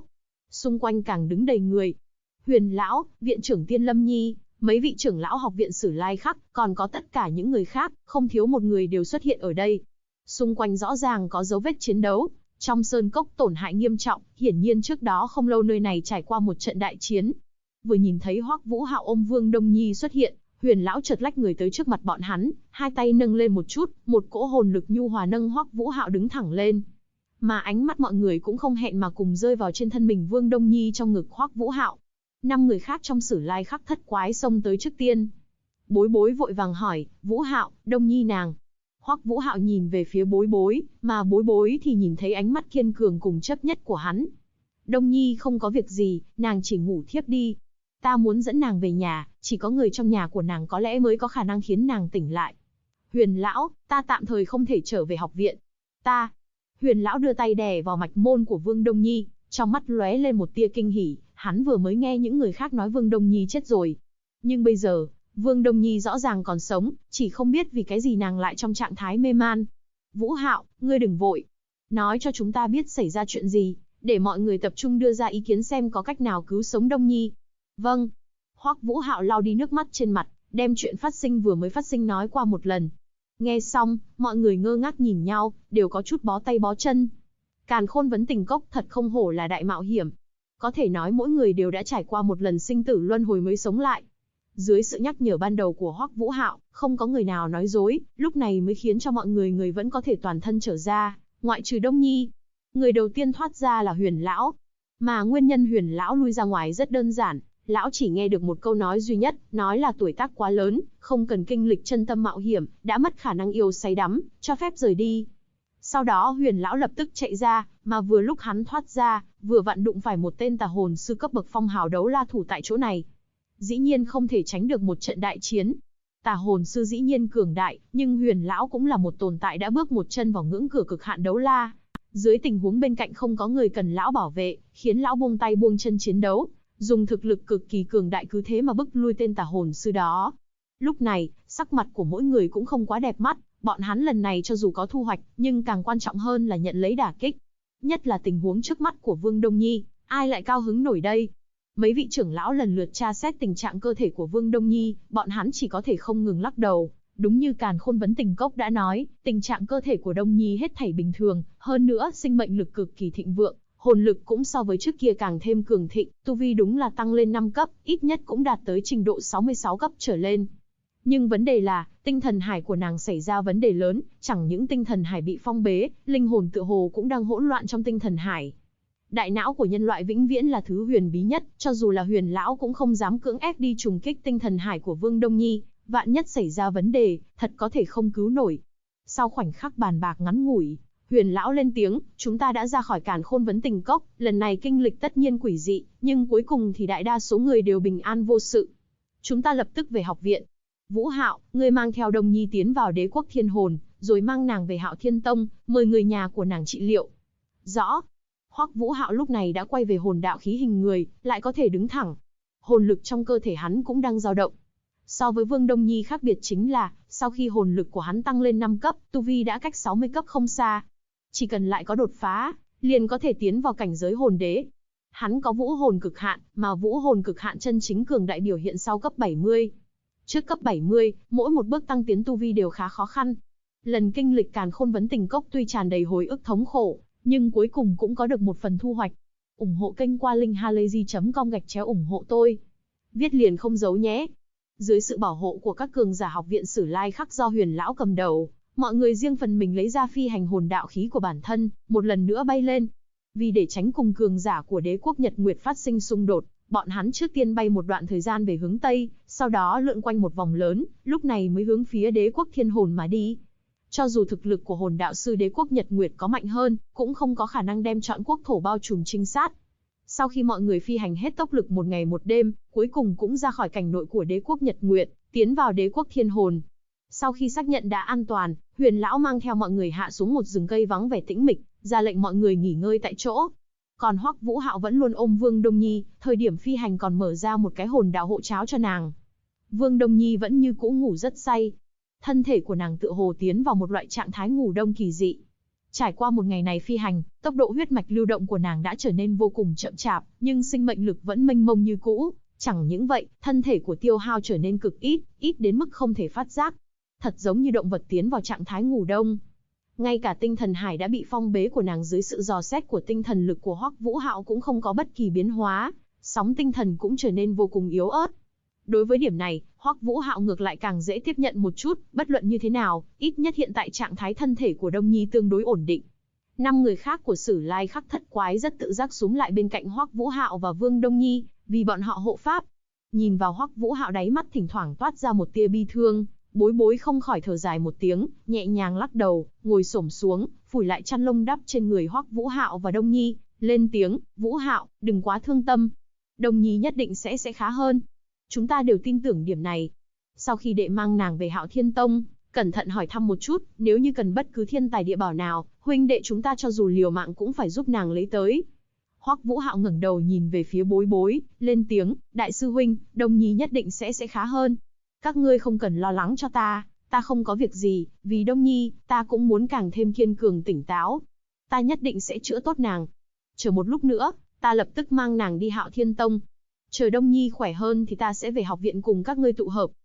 Xung quanh càng đứng đầy người. Huyền lão, viện trưởng Tiên Lâm Nhi, mấy vị trưởng lão học viện Sử Lai Khắc, còn có tất cả những người khác, không thiếu một người đều xuất hiện ở đây. Xung quanh rõ ràng có dấu vết chiến đấu, trong sơn cốc tổn hại nghiêm trọng, hiển nhiên trước đó không lâu nơi này trải qua một trận đại chiến. Vừa nhìn thấy Hoắc Vũ Hạo ôm Vương Đông Nhi xuất hiện, Huyền lão chợt lách người tới trước mặt bọn hắn, hai tay nâng lên một chút, một cỗ hồn lực nhu hòa nâng Hoắc Vũ Hạo đứng thẳng lên. Mà ánh mắt mọi người cũng không hẹn mà cùng rơi vào trên thân mình Vương Đông Nhi trong ngực Hoắc Vũ Hạo. 5 người khác trong Sử Lai Khắc thất quái xông tới trước tiên. Bối Bối vội vàng hỏi, Vũ Hạo, Đông Nhi nàng. Hoắc Vũ Hạo nhìn về phía Bối Bối, mà Bối Bối thì nhìn thấy ánh mắt kiên cường cùng chấp nhất của hắn. Đông Nhi không có việc gì, nàng chỉ ngủ thiếp đi. Ta muốn dẫn nàng về nhà, chỉ có người trong nhà của nàng có lẽ mới có khả năng khiến nàng tỉnh lại. Huyền lão, ta tạm thời không thể trở về học viện. Ta. Huyền lão đưa tay đè vào mạch môn của Vương Đông Nhi, trong mắt lóe lên một tia kinh hỉ, hắn vừa mới nghe những người khác nói Vương Đông Nhi chết rồi. Nhưng bây giờ, Vương Đông Nhi rõ ràng còn sống, chỉ không biết vì cái gì nàng lại trong trạng thái mê man. Vũ Hạo, ngươi đừng vội. Nói cho chúng ta biết xảy ra chuyện gì, để mọi người tập trung đưa ra ý kiến xem có cách nào cứu sống Đông Nhi. Vâng. Hoắc Vũ Hạo lau đi nước mắt trên mặt, đem chuyện phát sinh vừa mới phát sinh nói qua một lần. Nghe xong, mọi người ngơ ngác nhìn nhau, đều có chút bó tay bó chân. Càn Khôn Vấn Tình Cốc thật không hổ là đại mạo hiểm. Có thể nói mỗi người đều đã trải qua một lần sinh tử luân hồi mới sống lại. Dưới sự nhắc nhở ban đầu của Hoắc Vũ Hạo, không có người nào nói dối, lúc này mới khiến cho mọi người vẫn có thể toàn thân trở ra, ngoại trừ Đông Nhi. Người đầu tiên thoát ra là Huyền lão. Mà nguyên nhân Huyền lão lui ra ngoài rất đơn giản, lão chỉ nghe được một câu nói duy nhất, nói là tuổi tác quá lớn, không cần kinh lịch chân tâm mạo hiểm, đã mất khả năng yêu say đắm, cho phép rời đi. Sau đó Huyền lão lập tức chạy ra, mà vừa lúc hắn thoát ra, vừa vặn đụng phải một tên tà hồn sư cấp bậc phong hào đấu la thủ tại chỗ này. Dĩ nhiên không thể tránh được một trận đại chiến. Tà hồn sư dĩ nhiên cường đại, nhưng Huyền lão cũng là một tồn tại đã bước một chân vào ngưỡng cửa cực hạn đấu la. Dưới tình huống bên cạnh không có người cần lão bảo vệ, khiến lão buông tay buông chân chiến đấu, dùng thực lực cực kỳ cường đại cứ thế mà bức lui tên tà hồn sư đó. Lúc này, sắc mặt của mỗi người cũng không quá đẹp mắt, bọn hắn lần này cho dù có thu hoạch, nhưng càng quan trọng hơn là nhận lấy đả kích. Nhất là tình huống trước mắt của Vương Đông Nhi, ai lại cao hứng nổi đây? Mấy vị trưởng lão lần lượt tra xét tình trạng cơ thể của Vương Đông Nhi, bọn hắn chỉ có thể không ngừng lắc đầu. Đúng như Càn Khôn Vấn Tình Cốc đã nói, tình trạng cơ thể của Đông Nhi hết thảy bình thường, hơn nữa sinh mệnh lực cực kỳ thịnh vượng, hồn lực cũng so với trước kia càng thêm cường thịnh, tu vi đúng là tăng lên 5 cấp, ít nhất cũng đạt tới trình độ 66 cấp trở lên. Nhưng vấn đề là, tinh thần hải của nàng xảy ra vấn đề lớn, chẳng những tinh thần hải bị phong bế, linh hồn tựa hồ cũng đang hỗn loạn trong tinh thần hải. Đại não của nhân loại vĩnh viễn là thứ huyền bí nhất, cho dù là Huyền lão cũng không dám cưỡng ép đi trùng kích tinh thần hải của Vương Đông Nhi, vạn nhất xảy ra vấn đề, thật có thể không cứu nổi. Sau khoảnh khắc bàn bạc ngắn ngủi, Huyền lão lên tiếng, chúng ta đã ra khỏi Càn Khôn Vấn Tình Cốc, lần này kinh lịch tất nhiên quỷ dị, nhưng cuối cùng thì đại đa số người đều bình an vô sự. Chúng ta lập tức về học viện. Vũ Hạo, ngươi mang theo Đông Nhi tiến vào Đế quốc Thiên Hồn, rồi mang nàng về Hạo Thiên Tông, mời người nhà của nàng trị liệu. Rõ. Hoắc Vũ Hạo lúc này đã quay về hồn đạo khí hình người, lại có thể đứng thẳng. Hồn lực trong cơ thể hắn cũng đang dao động. So với Vương Đông Nhi khác biệt chính là, sau khi hồn lực của hắn tăng lên 5 cấp, tu vi đã cách 60 cấp không xa. Chỉ cần lại có đột phá, liền có thể tiến vào cảnh giới hồn đế. Hắn có vũ hồn cực hạn, mà vũ hồn cực hạn chân chính cường đại biểu hiện sau cấp 70. Trước cấp 70, mỗi một bước tăng tiến tu vi đều khá khó khăn. Lần kinh lịch Càn Khôn Vấn Tình Cốc tuy tràn đầy hồi ức thống khổ, nhưng cuối cùng cũng có được một phần thu hoạch. Ủng hộ kênh qua linkhalazy.com/ủng hộ tôi. Viết liền không giấu nhé. Dưới sự bảo hộ của các cường giả học viện Sử Lai Khắc do Huyền lão cầm đầu, mọi người riêng phần mình lấy ra phi hành hồn đạo khí của bản thân, một lần nữa bay lên. Vì để tránh cùng cường giả của Đế quốc Nhật Nguyệt phát sinh xung đột, bọn hắn trước tiên bay một đoạn thời gian về hướng Tây, sau đó lượn quanh một vòng lớn, lúc này mới hướng phía Đế quốc Thiên Hồn mà đi. Cho dù thực lực của hồn đạo sư Đế quốc Nhật Nguyệt có mạnh hơn, cũng không có khả năng đem trọn quốc thổ bao trùm trinh sát. Sau khi mọi người phi hành hết tốc lực một ngày một đêm, cuối cùng cũng ra khỏi cảnh nội của Đế quốc Nhật Nguyệt, tiến vào Đế quốc Thiên Hồn. Sau khi xác nhận đã an toàn, Huyền lão mang theo mọi người hạ xuống một rừng cây vắng vẻ tĩnh mịch, ra lệnh mọi người nghỉ ngơi tại chỗ. Còn Hoắc Vũ Hạo vẫn luôn ôm Vương Đông Nhi, thời điểm phi hành còn mở ra một cái hồn đạo hộ cháo cho nàng. Vương Đông Nhi vẫn như cũ ngủ rất say. Thân thể của nàng tựa hồ tiến vào một loại trạng thái ngủ đông kỳ dị. Trải qua một ngày này phi hành, tốc độ huyết mạch lưu động của nàng đã trở nên vô cùng chậm chạp, nhưng sinh mệnh lực vẫn mênh mông như cũ. Chẳng những vậy, thân thể của tiêu hao trở nên cực ít, ít đến mức không thể phát giác. Thật giống như động vật tiến vào trạng thái ngủ đông. Ngay cả tinh thần hải đã bị phong bế của nàng dưới sự dò xét của tinh thần lực của Hoắc Vũ Hạo cũng không có bất kỳ biến hóa, sóng tinh thần cũng trở nên vô cùng yếu ớt. Đối với điểm này, Hoắc Vũ Hạo ngược lại càng dễ tiếp nhận một chút, bất luận như thế nào, ít nhất hiện tại trạng thái thân thể của Đông Nhi tương đối ổn định. 5 người khác của Sử Lai Khắc Thất Quái rất tự giác xúm lại bên cạnh Hoắc Vũ Hạo và Vương Đông Nhi, vì bọn họ hộ pháp. Nhìn vào Hoắc Vũ Hạo, đáy mắt thỉnh thoảng toát ra một tia bi thương, Bối Bối không khỏi thở dài một tiếng, nhẹ nhàng lắc đầu, ngồi xổm xuống, phủi lại chăn lông đắp trên người Hoắc Vũ Hạo và Đông Nhi, lên tiếng, "Vũ Hạo, đừng quá thương tâm. Đông Nhi nhất định sẽ khá hơn. Chúng ta đều tin tưởng điểm này." Sau khi đệ mang nàng về Hạo Thiên Tông, cẩn thận hỏi thăm một chút, nếu như cần bất cứ thiên tài địa bảo nào, huynh đệ chúng ta cho dù liều mạng cũng phải giúp nàng lấy tới. Hoắc Vũ Hạo ngẩng đầu nhìn về phía Bối Bối, lên tiếng, "Đại sư huynh, Đông Nhi nhất định sẽ khá hơn. Các ngươi không cần lo lắng cho ta không có việc gì, vì Đông Nhi, ta cũng muốn càng thêm kiên cường tỉnh táo. Ta nhất định sẽ chữa tốt nàng. Chờ một lúc nữa, ta lập tức mang nàng đi Hạo Thiên Tông. Chờ Đông Nhi khỏe hơn thì ta sẽ về học viện cùng các ngươi tụ hợp.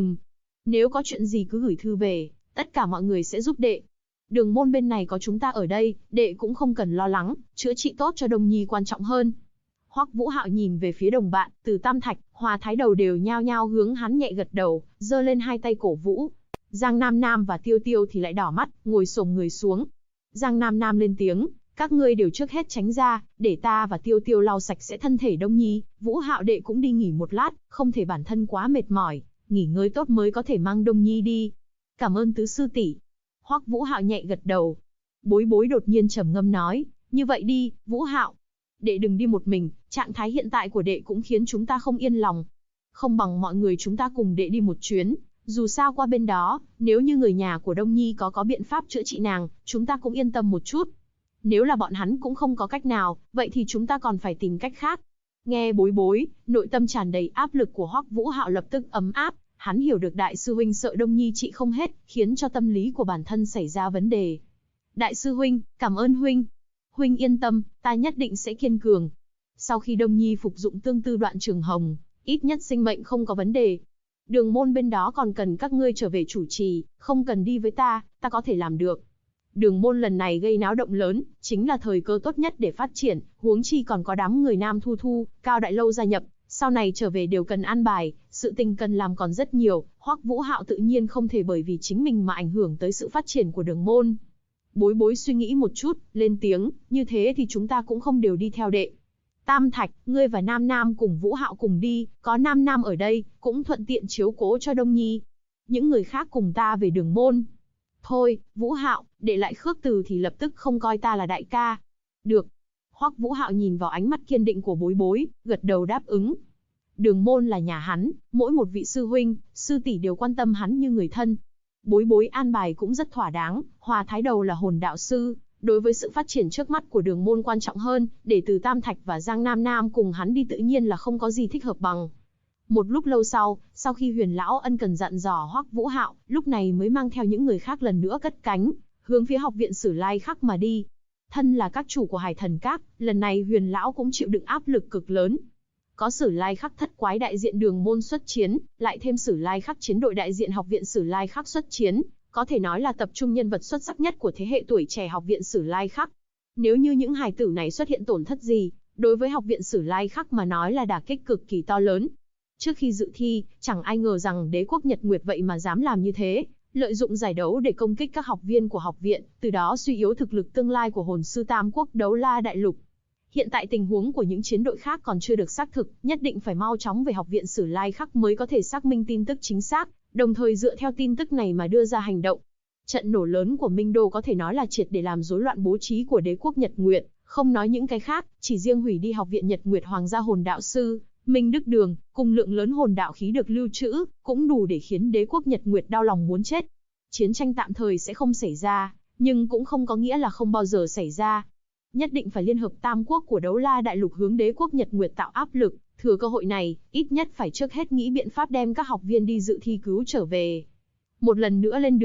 Nếu có chuyện gì cứ gửi thư về, tất cả mọi người sẽ giúp đệ. Đường môn bên này có chúng ta ở đây, đệ cũng không cần lo lắng, chữa trị tốt cho Đông Nhi quan trọng hơn." Hoắc Vũ Hạo nhìn về phía đồng bạn, Từ Tam Thạch, Hoa Thái Đầu đều nhao nhao hướng hắn nhẹ gật đầu, giơ lên hai tay cổ vũ. Giang Nam Nam và Tiêu Tiêu thì lại đỏ mắt, ngồi xổm người xuống. Giang Nam Nam lên tiếng, "Các ngươi đều trước hết tránh ra, để ta và Tiêu Tiêu lau sạch sẽ thân thể Đông Nhi, Vũ Hạo đệ cũng đi nghỉ một lát, không thể bản thân quá mệt mỏi, nghỉ ngơi tốt mới có thể mang Đông Nhi đi." "Cảm ơn tứ sư tỷ." Hoắc Vũ Hạo nhẹ gật đầu. Bối Bối đột nhiên trầm ngâm nói, "Như vậy đi, Vũ Hạo, đệ đừng đi một mình, trạng thái hiện tại của đệ cũng khiến chúng ta không yên lòng. Không bằng mọi người chúng ta cùng đệ đi một chuyến, dù sao qua bên đó, nếu như người nhà của Đông Nhi có biện pháp chữa trị nàng, chúng ta cũng yên tâm một chút. Nếu là bọn hắn cũng không có cách nào, vậy thì chúng ta còn phải tìm cách khác." Nghe Bối Bối, nội tâm tràn đầy áp lực của Hoắc Vũ Hạo lập tức ấm áp, hắn hiểu được đại sư huynh sợ Đông Nhi trị không hết, khiến cho tâm lý của bản thân xảy ra vấn đề. "Đại sư huynh, cảm ơn huynh. Huynh yên tâm, ta nhất định sẽ kiên cường." Sau khi Đông Nhi phục dụng tương tư đoạn trường hồng, ít nhất sinh mệnh không có vấn đề. "Đường môn bên đó còn cần các ngươi trở về chủ trì, không cần đi với ta có thể làm được. Đường môn lần này gây náo động lớn, chính là thời cơ tốt nhất để phát triển, huống chi còn có đám người Nam Thu Thu, Cao Đại Lâu gia nhập, sau này trở về đều cần an bài, sự tình cần làm còn rất nhiều." Hoắc Vũ Hạo tự nhiên không thể bởi vì chính mình mà ảnh hưởng tới sự phát triển của đường môn. Bối Bối suy nghĩ một chút, lên tiếng, "Như thế thì chúng ta cũng không đều đi theo đệ. Tam Thạch, ngươi và Nam Nam cùng Vũ Hạo cùng đi, có Nam Nam ở đây, cũng thuận tiện chiếu cố cho Đông Nhi. Những người khác cùng ta về đường môn." "Thôi, Vũ Hạo, đệ lại khước từ thì lập tức không coi ta là đại ca." "Được." Hoắc Vũ Hạo nhìn vào ánh mắt kiên định của Bối Bối, gật đầu đáp ứng. Đường môn là nhà hắn, mỗi một vị sư huynh, sư tỷ đều quan tâm hắn như người thân. Bối Bối an bài cũng rất thỏa đáng, Hoa Thái Đầu là hồn đạo sư, đối với sự phát triển trước mắt của đường môn quan trọng hơn, để Từ Tam Thạch và Giang Nam Nam cùng hắn đi tự nhiên là không có gì thích hợp bằng. Một lúc lâu sau khi Huyền lão ân cần dặn dò Hoắc Vũ Hạo, lúc này mới mang theo những người khác lần nữa cất cánh, hướng phía học viện Sử Lai Khắc mà đi. Thân là các chủ của Hải Thần Các, lần này Huyền lão cũng chịu đựng áp lực cực lớn. Có Sử Lai Khắc Thất Quái đại diện đường môn xuất chiến, lại thêm Sử Lai Khắc chiến đội đại diện học viện Sử Lai Khắc xuất chiến, có thể nói là tập trung nhân vật xuất sắc nhất của thế hệ tuổi trẻ học viện Sử Lai Khắc. Nếu như những hài tử này xuất hiện tổn thất gì, đối với học viện Sử Lai Khắc mà nói là đả kích cực kỳ to lớn. Trước khi dự thi, chẳng ai ngờ rằng đế quốc Nhật Nguyệt vậy mà dám làm như thế, lợi dụng giải đấu để công kích các học viên của học viện, từ đó suy yếu thực lực tương lai của hồn sư Tam Quốc Đấu La Đại Lục. Hiện tại tình huống của những chiến đội khác còn chưa được xác thực, nhất định phải mau chóng về học viện Sử Lai Khắc mới có thể xác minh tin tức chính xác, đồng thời dựa theo tin tức này mà đưa ra hành động. Trận nổ lớn của Minh Đô có thể nói là triệt để làm rối loạn bố trí của đế quốc Nhật Nguyệt, không nói những cái khác, chỉ riêng hủy đi học viện Nhật Nguyệt Hoàng gia hồn đạo sư Minh Đức Đường, cùng lượng lớn hồn đạo khí được lưu trữ, cũng đủ để khiến đế quốc Nhật Nguyệt đau lòng muốn chết. Chiến tranh tạm thời sẽ không xảy ra, nhưng cũng không có nghĩa là không bao giờ xảy ra. Nhất định phải liên hợp tam quốc của Đấu La Đại Lục hướng đế quốc Nhật Nguyệt tạo áp lực, thừa cơ hội này, ít nhất phải trước hết nghĩ biện pháp đem các học viên đi dự thi cứu trở về. Một lần nữa lên đường,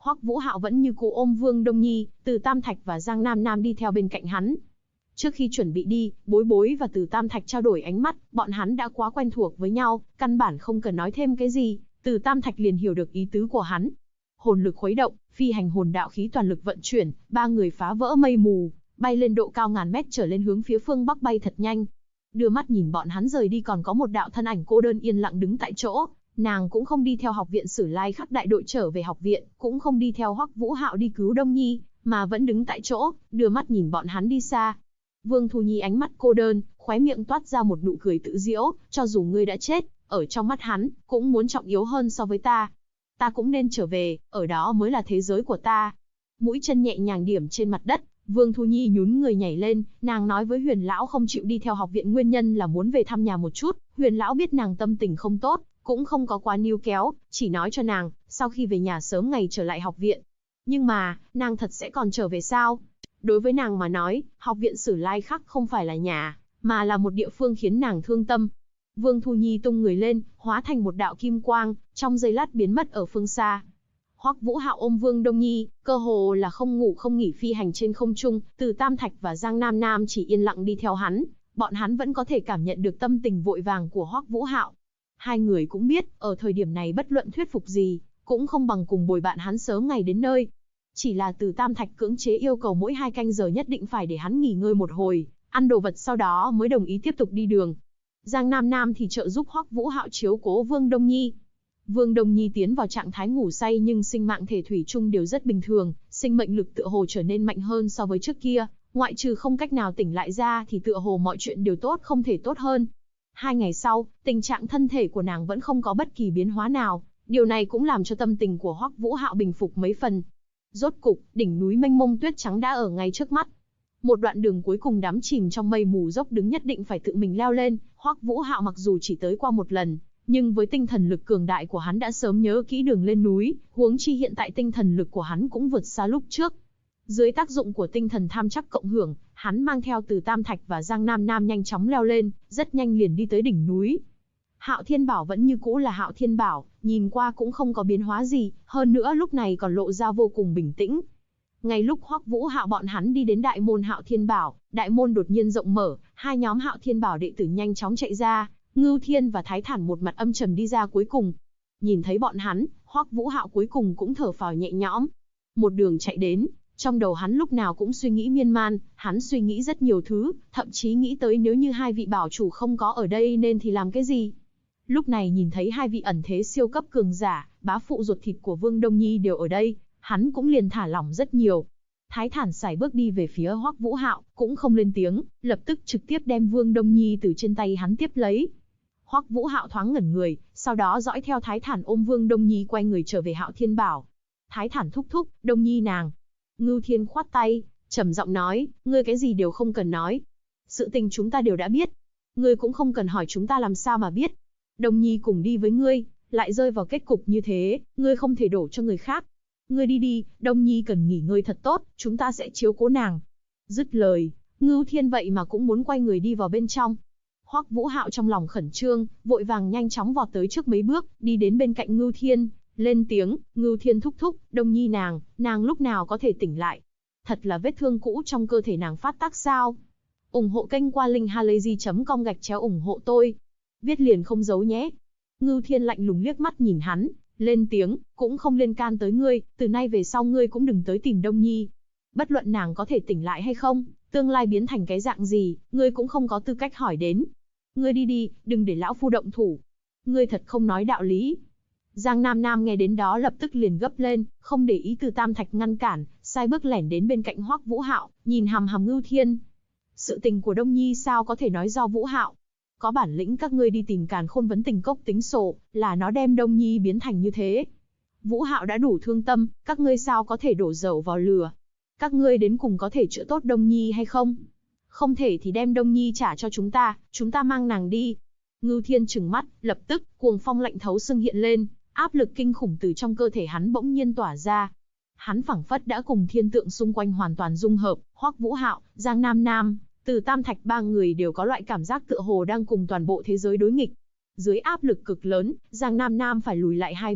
Hoắc Vũ Hạo vẫn như cũ ôm Vương Đông Nhi, Từ Tam Thạch và Giang Nam Nam đi theo bên cạnh hắn. Trước khi chuẩn bị đi, Bối Bối và Từ Tam Thạch trao đổi ánh mắt, bọn hắn đã quá quen thuộc với nhau, căn bản không cần nói thêm cái gì, Từ Tam Thạch liền hiểu được ý tứ của hắn. Hồn lực khuấy động, phi hành hồn đạo khí toàn lực vận chuyển, ba người phá vỡ mây mù, bay lên độ cao ngàn mét trở lên hướng phía phương bắc bay thật nhanh. Đưa mắt nhìn bọn hắn rời đi, còn có một đạo thân ảnh cô đơn yên lặng đứng tại chỗ, nàng cũng không đi theo học viện Sử Lai Khắc đại đội trở về học viện, cũng không đi theo Hoắc Vũ Hạo đi cứu Đông Nhi, mà vẫn đứng tại chỗ, đưa mắt nhìn bọn hắn đi xa. Vương Thu Nhi ánh mắt cô đơn, khóe miệng toát ra một nụ cười tự giễu, cho dù ngươi đã chết, ở trong mắt hắn, cũng muốn trọng yếu hơn so với ta. Ta cũng nên trở về, ở đó mới là thế giới của ta. Mũi chân nhẹ nhàng điểm trên mặt đất, Vương Thu Nhi nhún người nhảy lên, nàng nói với Huyền Lão không chịu đi theo học viện nguyên nhân là muốn về thăm nhà một chút. Huyền Lão biết nàng tâm tình không tốt, cũng không có quá níu kéo, chỉ nói cho nàng, sau khi về nhà sớm ngày trở lại học viện. Nhưng mà, nàng thật sẽ còn trở về sao? Đối với nàng mà nói, học viện Sử Lai Khắc không phải là nhà, mà là một địa phương khiến nàng thương tâm. Vương Thu Nhi tung người lên, hóa thành một đạo kim quang, trong giây lát biến mất ở phương xa. Hoắc Vũ Hạo ôm Vương Đông Nhi, cơ hồ là không ngủ không nghỉ phi hành trên không trung, Từ Tam Thạch và Giang Nam Nam chỉ yên lặng đi theo hắn, bọn hắn vẫn có thể cảm nhận được tâm tình vội vàng của Hoắc Vũ Hạo. Hai người cũng biết, ở thời điểm này bất luận thuyết phục gì, cũng không bằng cùng bồi bạn hắn sớm ngày đến nơi. Chỉ là Từ Tam Thạch cưỡng chế yêu cầu mỗi 2 canh giờ nhất định phải để hắn nghỉ ngơi một hồi, ăn đồ vật sau đó mới đồng ý tiếp tục đi đường. Giang Nam Nam thì trợ giúp Hoắc Vũ Hạo chiếu cố Vương Đông Nhi. Vương Đông Nhi tiến vào trạng thái ngủ say nhưng sinh mạng thể thủy chung đều rất bình thường, sinh mệnh lực tựa hồ trở nên mạnh hơn so với trước kia, ngoại trừ không cách nào tỉnh lại ra thì tựa hồ mọi chuyện đều tốt không thể tốt hơn. 2 ngày sau, tình trạng thân thể của nàng vẫn không có bất kỳ biến hóa nào, điều này cũng làm cho tâm tình của Hoắc Vũ Hạo bình phục mấy phần. Rốt cục, đỉnh núi mênh mông tuyết trắng đã ở ngay trước mắt. Một đoạn đường cuối cùng đắm chìm trong mây mù dốc đứng nhất định phải tự mình leo lên, Hoắc Vũ Hạo mặc dù chỉ tới qua một lần, nhưng với tinh thần lực cường đại của hắn đã sớm nhớ kỹ đường lên núi, huống chi hiện tại tinh thần lực của hắn cũng vượt xa lúc trước. Dưới tác dụng của tinh thần tham chắc cộng hưởng, hắn mang theo Từ Tam Thạch và Giang Nam Nam nhanh chóng leo lên, rất nhanh liền đi tới đỉnh núi. Hạo Thiên Bảo vẫn như cũ là Hạo Thiên Bảo, nhìn qua cũng không có biến hóa gì, hơn nữa lúc này còn lộ ra vô cùng bình tĩnh. Ngay lúc Hoắc Vũ Hạo bọn hắn đi đến đại môn Hạo Thiên Bảo, đại môn đột nhiên rộng mở, hai nhóm Hạo Thiên Bảo đệ tử nhanh chóng chạy ra, Ngưu Thiên và Thái Thản một mặt âm trầm đi ra cuối cùng. Nhìn thấy bọn hắn, Hoắc Vũ Hạo cuối cùng cũng thở phào nhẹ nhõm. Một đường chạy đến, trong đầu hắn lúc nào cũng suy nghĩ miên man, hắn suy nghĩ rất nhiều thứ, thậm chí nghĩ tới nếu như hai vị bảo chủ không có ở đây nên thì làm cái gì. Lúc này nhìn thấy hai vị ẩn thế siêu cấp cường giả, bá phụ ruột thịt của Vương Đông Nhi đều ở đây, hắn cũng liền thả lỏng rất nhiều. Thái Thản sải bước đi về phía Hoắc Vũ Hạo, cũng không lên tiếng, lập tức trực tiếp đem Vương Đông Nhi từ trên tay hắn tiếp lấy. Hoắc Vũ Hạo thoáng ngẩn người, sau đó dõi theo Thái Thản ôm Vương Đông Nhi quay người trở về Hạo Thiên Bảo. Thái Thản thúc thúc, Đông Nhi nàng. Ngưu Thiên khoát tay, trầm giọng nói, ngươi cái gì đều không cần nói. Sự tình chúng ta đều đã biết. Ngươi cũng không cần hỏi chúng ta làm sao mà biết. Đông Nhi cùng đi với ngươi, lại rơi vào kết cục như thế, ngươi không thể đổ cho người khác. Ngươi đi đi, Đông Nhi cần nghỉ ngơi thật tốt, chúng ta sẽ chiếu cố nàng. Dứt lời, Ngưu Thiên vậy mà cũng muốn quay người đi vào bên trong. Hoắc Vũ Hạo trong lòng khẩn trương, vội vàng nhanh chóng vọt tới trước mấy bước, đi đến bên cạnh Ngưu Thiên, lên tiếng, Ngưu Thiên thúc thúc, Đông Nhi nàng lúc nào có thể tỉnh lại? Thật là vết thương cũ trong cơ thể nàng phát tác sao? Ủng hộ kênh qua linkhalazy.com/ủng hộ tôi. Viết liền không giấu nhé. Ngưu Thiên lạnh lùng liếc mắt nhìn hắn, lên tiếng, cũng không liên can tới ngươi, từ nay về sau ngươi cũng đừng tới tìm Đông Nhi. Bất luận nàng có thể tỉnh lại hay không, tương lai biến thành cái dạng gì, ngươi cũng không có tư cách hỏi đến. Ngươi đi đi, đừng để lão phu động thủ. Ngươi thật không nói đạo lý. Giang Nam Nam nghe đến đó lập tức liền gấp lên, không để ý Từ Tam Thạch ngăn cản, sai bước lẻn đến bên cạnh Hoắc Vũ Hạo, nhìn hằm hằm Ngưu Thiên. Sự tình của Đông Nhi sao có thể nói do Vũ Hạo? Có bản lĩnh các ngươi đi tìm Càn Khôn Vấn Tình Cốc tính sổ, là nó đem Đông Nhi biến thành như thế. Vũ Hạo đã đủ thương tâm, các ngươi sao có thể đổ dầu vào lửa? Các ngươi đến cùng có thể chữa tốt Đông Nhi hay không? Không thể thì đem Đông Nhi trả cho chúng ta mang nàng đi. Ngưu Thiên trừng mắt, lập tức, cuồng phong lạnh thấu xương hiện lên, áp lực kinh khủng từ trong cơ thể hắn bỗng nhiên tỏa ra. Hắn phảng phất đã cùng thiên tượng xung quanh hoàn toàn dung hợp, Hoắc Vũ Hạo, Giang Nam Nam, Từ Tam Thạch ba người đều có loại cảm giác tựa hồ đang cùng toàn bộ thế giới đối nghịch. Dưới áp lực cực lớn, Giang Nam Nam phải lùi lại 2 bước,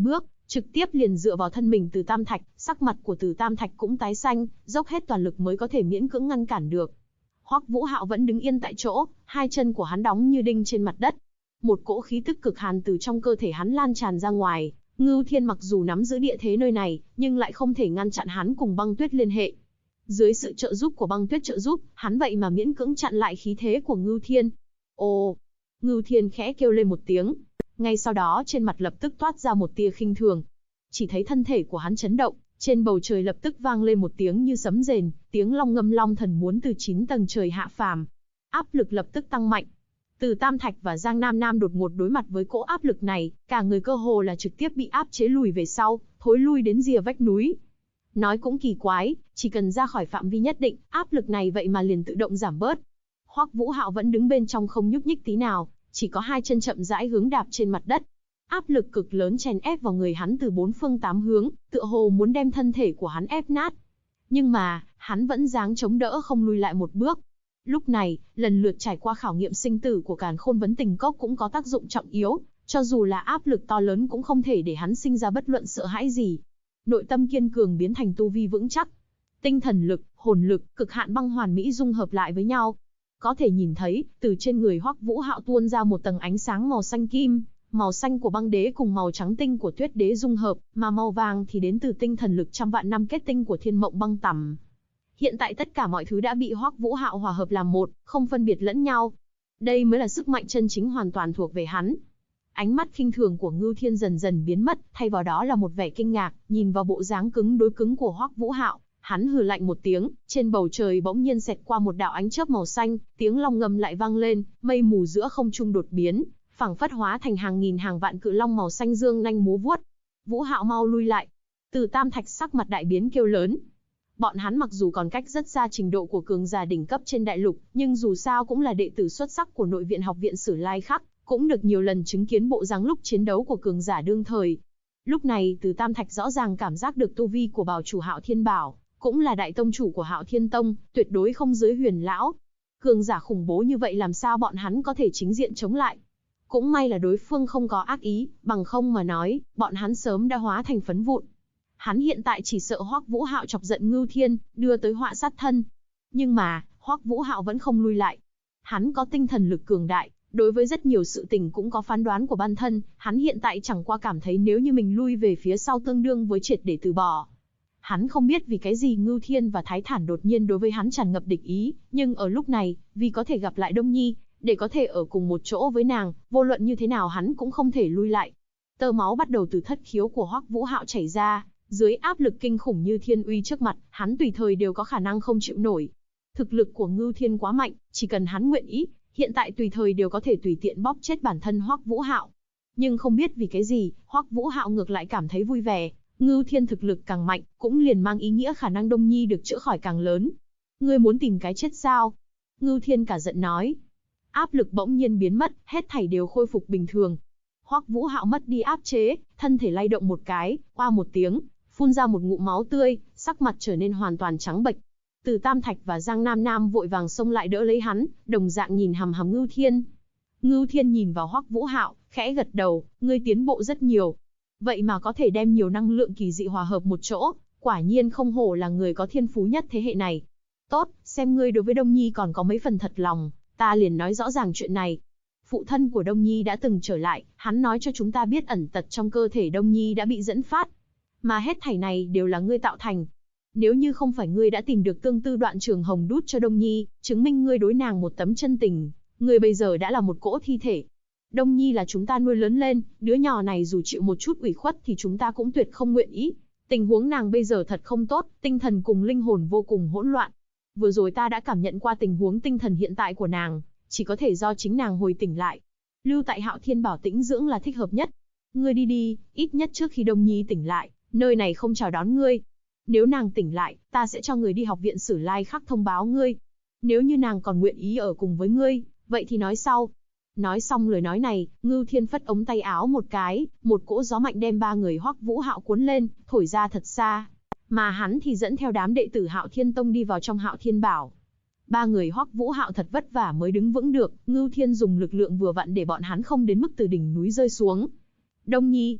trực tiếp liền dựa vào thân mình Từ Tam Thạch, sắc mặt của Từ Tam Thạch cũng tái xanh, dốc hết toàn lực mới có thể miễn cưỡng ngăn cản được. Hoắc Vũ Hạo vẫn đứng yên tại chỗ, hai chân của hắn đóng như đinh trên mặt đất. Một cỗ khí tức cực hàn từ trong cơ thể hắn lan tràn ra ngoài, Ngưu Thiên mặc dù nắm giữ địa thế nơi này, nhưng lại không thể ngăn chặn hắn cùng Băng Tuyết liên hệ. Dưới sự trợ giúp của Băng Tuyết trợ giúp, hắn vậy mà miễn cưỡng chặn lại khí thế của Ngưu Thiên. Ồ! Ngưu Thiên khẽ kêu lên một tiếng. Ngay sau đó trên mặt lập tức toát ra một tia khinh thường. Chỉ thấy thân thể của hắn chấn động, trên bầu trời lập tức vang lên một tiếng như sấm rền, tiếng long ngâm long thần muốn từ 9 tầng trời hạ phàm. Áp lực lập tức tăng mạnh. Từ Tam Thạch và Giang Nam Nam đột ngột đối mặt với cỗ áp lực này, cả người cơ hồ là trực tiếp bị áp chế lùi về sau, thối lui đến rìa vách núi. Nói cũng kỳ quái, chỉ cần ra khỏi phạm vi nhất định, áp lực này vậy mà liền tự động giảm bớt. Hoắc Vũ Hạo vẫn đứng bên trong không nhúc nhích tí nào, chỉ có hai chân chậm rãi hướng đạp trên mặt đất. Áp lực cực lớn chèn ép vào người hắn từ bốn phương tám hướng, tựa hồ muốn đem thân thể của hắn ép nát. Nhưng mà, hắn vẫn dáng chống đỡ không lùi lại một bước. Lúc này, lần lượt trải qua khảo nghiệm sinh tử của Càn Khôn Vấn Tình Cốc cũng có tác dụng trọng yếu, cho dù là áp lực to lớn cũng không thể để hắn sinh ra bất luận sợ hãi gì. Nội tâm kiên cường biến thành tu vi vững chắc. Tinh thần lực, hồn lực, cực hạn băng hoàn mỹ dung hợp lại với nhau. Có thể nhìn thấy, từ trên người Hoắc Vũ Hạo tuôn ra một tầng ánh sáng màu xanh kim, màu xanh của băng đế cùng màu trắng tinh của tuyết đế dung hợp, mà màu vàng thì đến từ tinh thần lực trăm vạn năm kết tinh của Thiên Mộng Băng Tằm. Hiện tại tất cả mọi thứ đã bị Hoắc Vũ Hạo hòa hợp làm một, không phân biệt lẫn nhau. Đây mới là sức mạnh chân chính hoàn toàn thuộc về hắn. Ánh mắt khinh thường của Ngưu Thiên dần dần biến mất, thay vào đó là một vẻ kinh ngạc, nhìn vào bộ dáng cứng đối cứng của Hoắc Vũ Hạo, hắn hừ lạnh một tiếng, trên bầu trời bỗng nhiên xẹt qua một đạo ánh chớp màu xanh, tiếng long ngâm lại vang lên, mây mù giữa không trung đột biến, phảng phất hóa thành hàng nghìn hàng vạn cự long màu xanh dương nanh múa vuốt. Vũ Hạo mau lui lại. Từ Tam Thạch sắc mặt đại biến kêu lớn. Bọn hắn mặc dù còn cách rất xa trình độ của cường giả đỉnh cấp trên đại lục, nhưng dù sao cũng là đệ tử xuất sắc của Nội viện Học viện Sử Lai Khắc, cũng được nhiều lần chứng kiến bộ dáng lúc chiến đấu của cường giả đương thời. Lúc này, Từ Tam Thạch rõ ràng cảm giác được tu vi của bảo chủ Hạo Thiên Bảo, cũng là đại tông chủ của Hạo Thiên Tông, tuyệt đối không dưới Huyền lão. Cường giả khủng bố như vậy làm sao bọn hắn có thể chính diện chống lại? Cũng may là đối phương không có ác ý, bằng không mà nói, bọn hắn sớm đã hóa thành phấn vụn. Hắn hiện tại chỉ sợ Hoắc Vũ Hạo chọc giận Ngưu Thiên, đưa tới họa sát thân. Nhưng mà, Hoắc Vũ Hạo vẫn không lui lại. Hắn có tinh thần lực cường đại, đối với rất nhiều sự tình cũng có phán đoán của bản thân, hắn hiện tại chẳng qua cảm thấy nếu như mình lui về phía sau tương đương với triệt để từ bỏ. Hắn không biết vì cái gì Ngưu Thiên và Thái Thản đột nhiên đối với hắn tràn ngập địch ý, nhưng ở lúc này, vì có thể gặp lại Đông Nhi, để có thể ở cùng một chỗ với nàng, vô luận như thế nào hắn cũng không thể lui lại. Tơ máu bắt đầu từ thất khiếu của Hoắc Vũ Hạo chảy ra, dưới áp lực kinh khủng như thiên uy trước mặt, hắn tùy thời đều có khả năng không chịu nổi. Thực lực của Ngưu Thiên quá mạnh, chỉ cần hắn nguyện ý, hiện tại tùy thời đều có thể tùy tiện bóp chết bản thân Hoắc Vũ Hạo. Nhưng không biết vì cái gì, Hoắc Vũ Hạo ngược lại cảm thấy vui vẻ, Ngưu Thiên thực lực càng mạnh, cũng liền mang ý nghĩa khả năng Đông Nhi được chữa khỏi càng lớn. Ngươi muốn tìm cái chết sao? Ngưu Thiên cả giận nói. Áp lực bỗng nhiên biến mất, hết thảy đều khôi phục bình thường. Hoắc Vũ Hạo mất đi áp chế, thân thể lay động một cái, oa một tiếng, phun ra một ngụm máu tươi, sắc mặt trở nên hoàn toàn trắng bệch. Từ Tam Thạch và Giang Nam Nam vội vàng xông lại đỡ lấy hắn, đồng dạng nhìn hằm hằm Ngưu Thiên. Ngưu Thiên nhìn vào Hoắc Vũ Hạo, khẽ gật đầu, ngươi tiến bộ rất nhiều. Vậy mà có thể đem nhiều năng lượng kỳ dị hòa hợp một chỗ, quả nhiên không hổ là người có thiên phú nhất thế hệ này. Tốt, xem ngươi đối với Đông Nhi còn có mấy phần thật lòng, ta liền nói rõ ràng chuyện này. Phụ thân của Đông Nhi đã từng trở lại, hắn nói cho chúng ta biết ẩn tật trong cơ thể Đông Nhi đã bị dẫn phát. Mà hết thảy này đều là ngươi tạo thành. Nếu như không phải ngươi đã tìm được tương tư đoạn trường hồng đút cho Đông Nhi, chứng minh ngươi đối nàng một tấm chân tình, ngươi bây giờ đã là một cỗ thi thể. Đông Nhi là chúng ta nuôi lớn lên, đứa nhỏ này dù chịu một chút ủy khuất thì chúng ta cũng tuyệt không nguyện ý. Tình huống nàng bây giờ thật không tốt, tinh thần cùng linh hồn vô cùng hỗn loạn. Vừa rồi ta đã cảm nhận qua tình huống tinh thần hiện tại của nàng, chỉ có thể do chính nàng hồi tỉnh lại. Lưu tại Hạo Thiên Bảo tĩnh dưỡng là thích hợp nhất. Ngươi đi đi, ít nhất trước khi Đông Nhi tỉnh lại, nơi này không chào đón ngươi. Nếu nàng tỉnh lại, ta sẽ cho người đi Học viện Sử Lai Khắc thông báo ngươi. Nếu như nàng còn nguyện ý ở cùng với ngươi, vậy thì nói sau. Nói xong lời nói này, Ngưu Thiên phất ống tay áo một cái, một cỗ gió mạnh đem ba người Hoắc Vũ Hạo cuốn lên, thổi ra thật xa. Mà hắn thì dẫn theo đám đệ tử Hạo Thiên Tông đi vào trong Hạo Thiên Bảo. Ba người Hoắc Vũ Hạo thật vất vả mới đứng vững được, Ngưu Thiên dùng lực lượng vừa vặn để bọn hắn không đến mức từ đỉnh núi rơi xuống. Đông Nhi.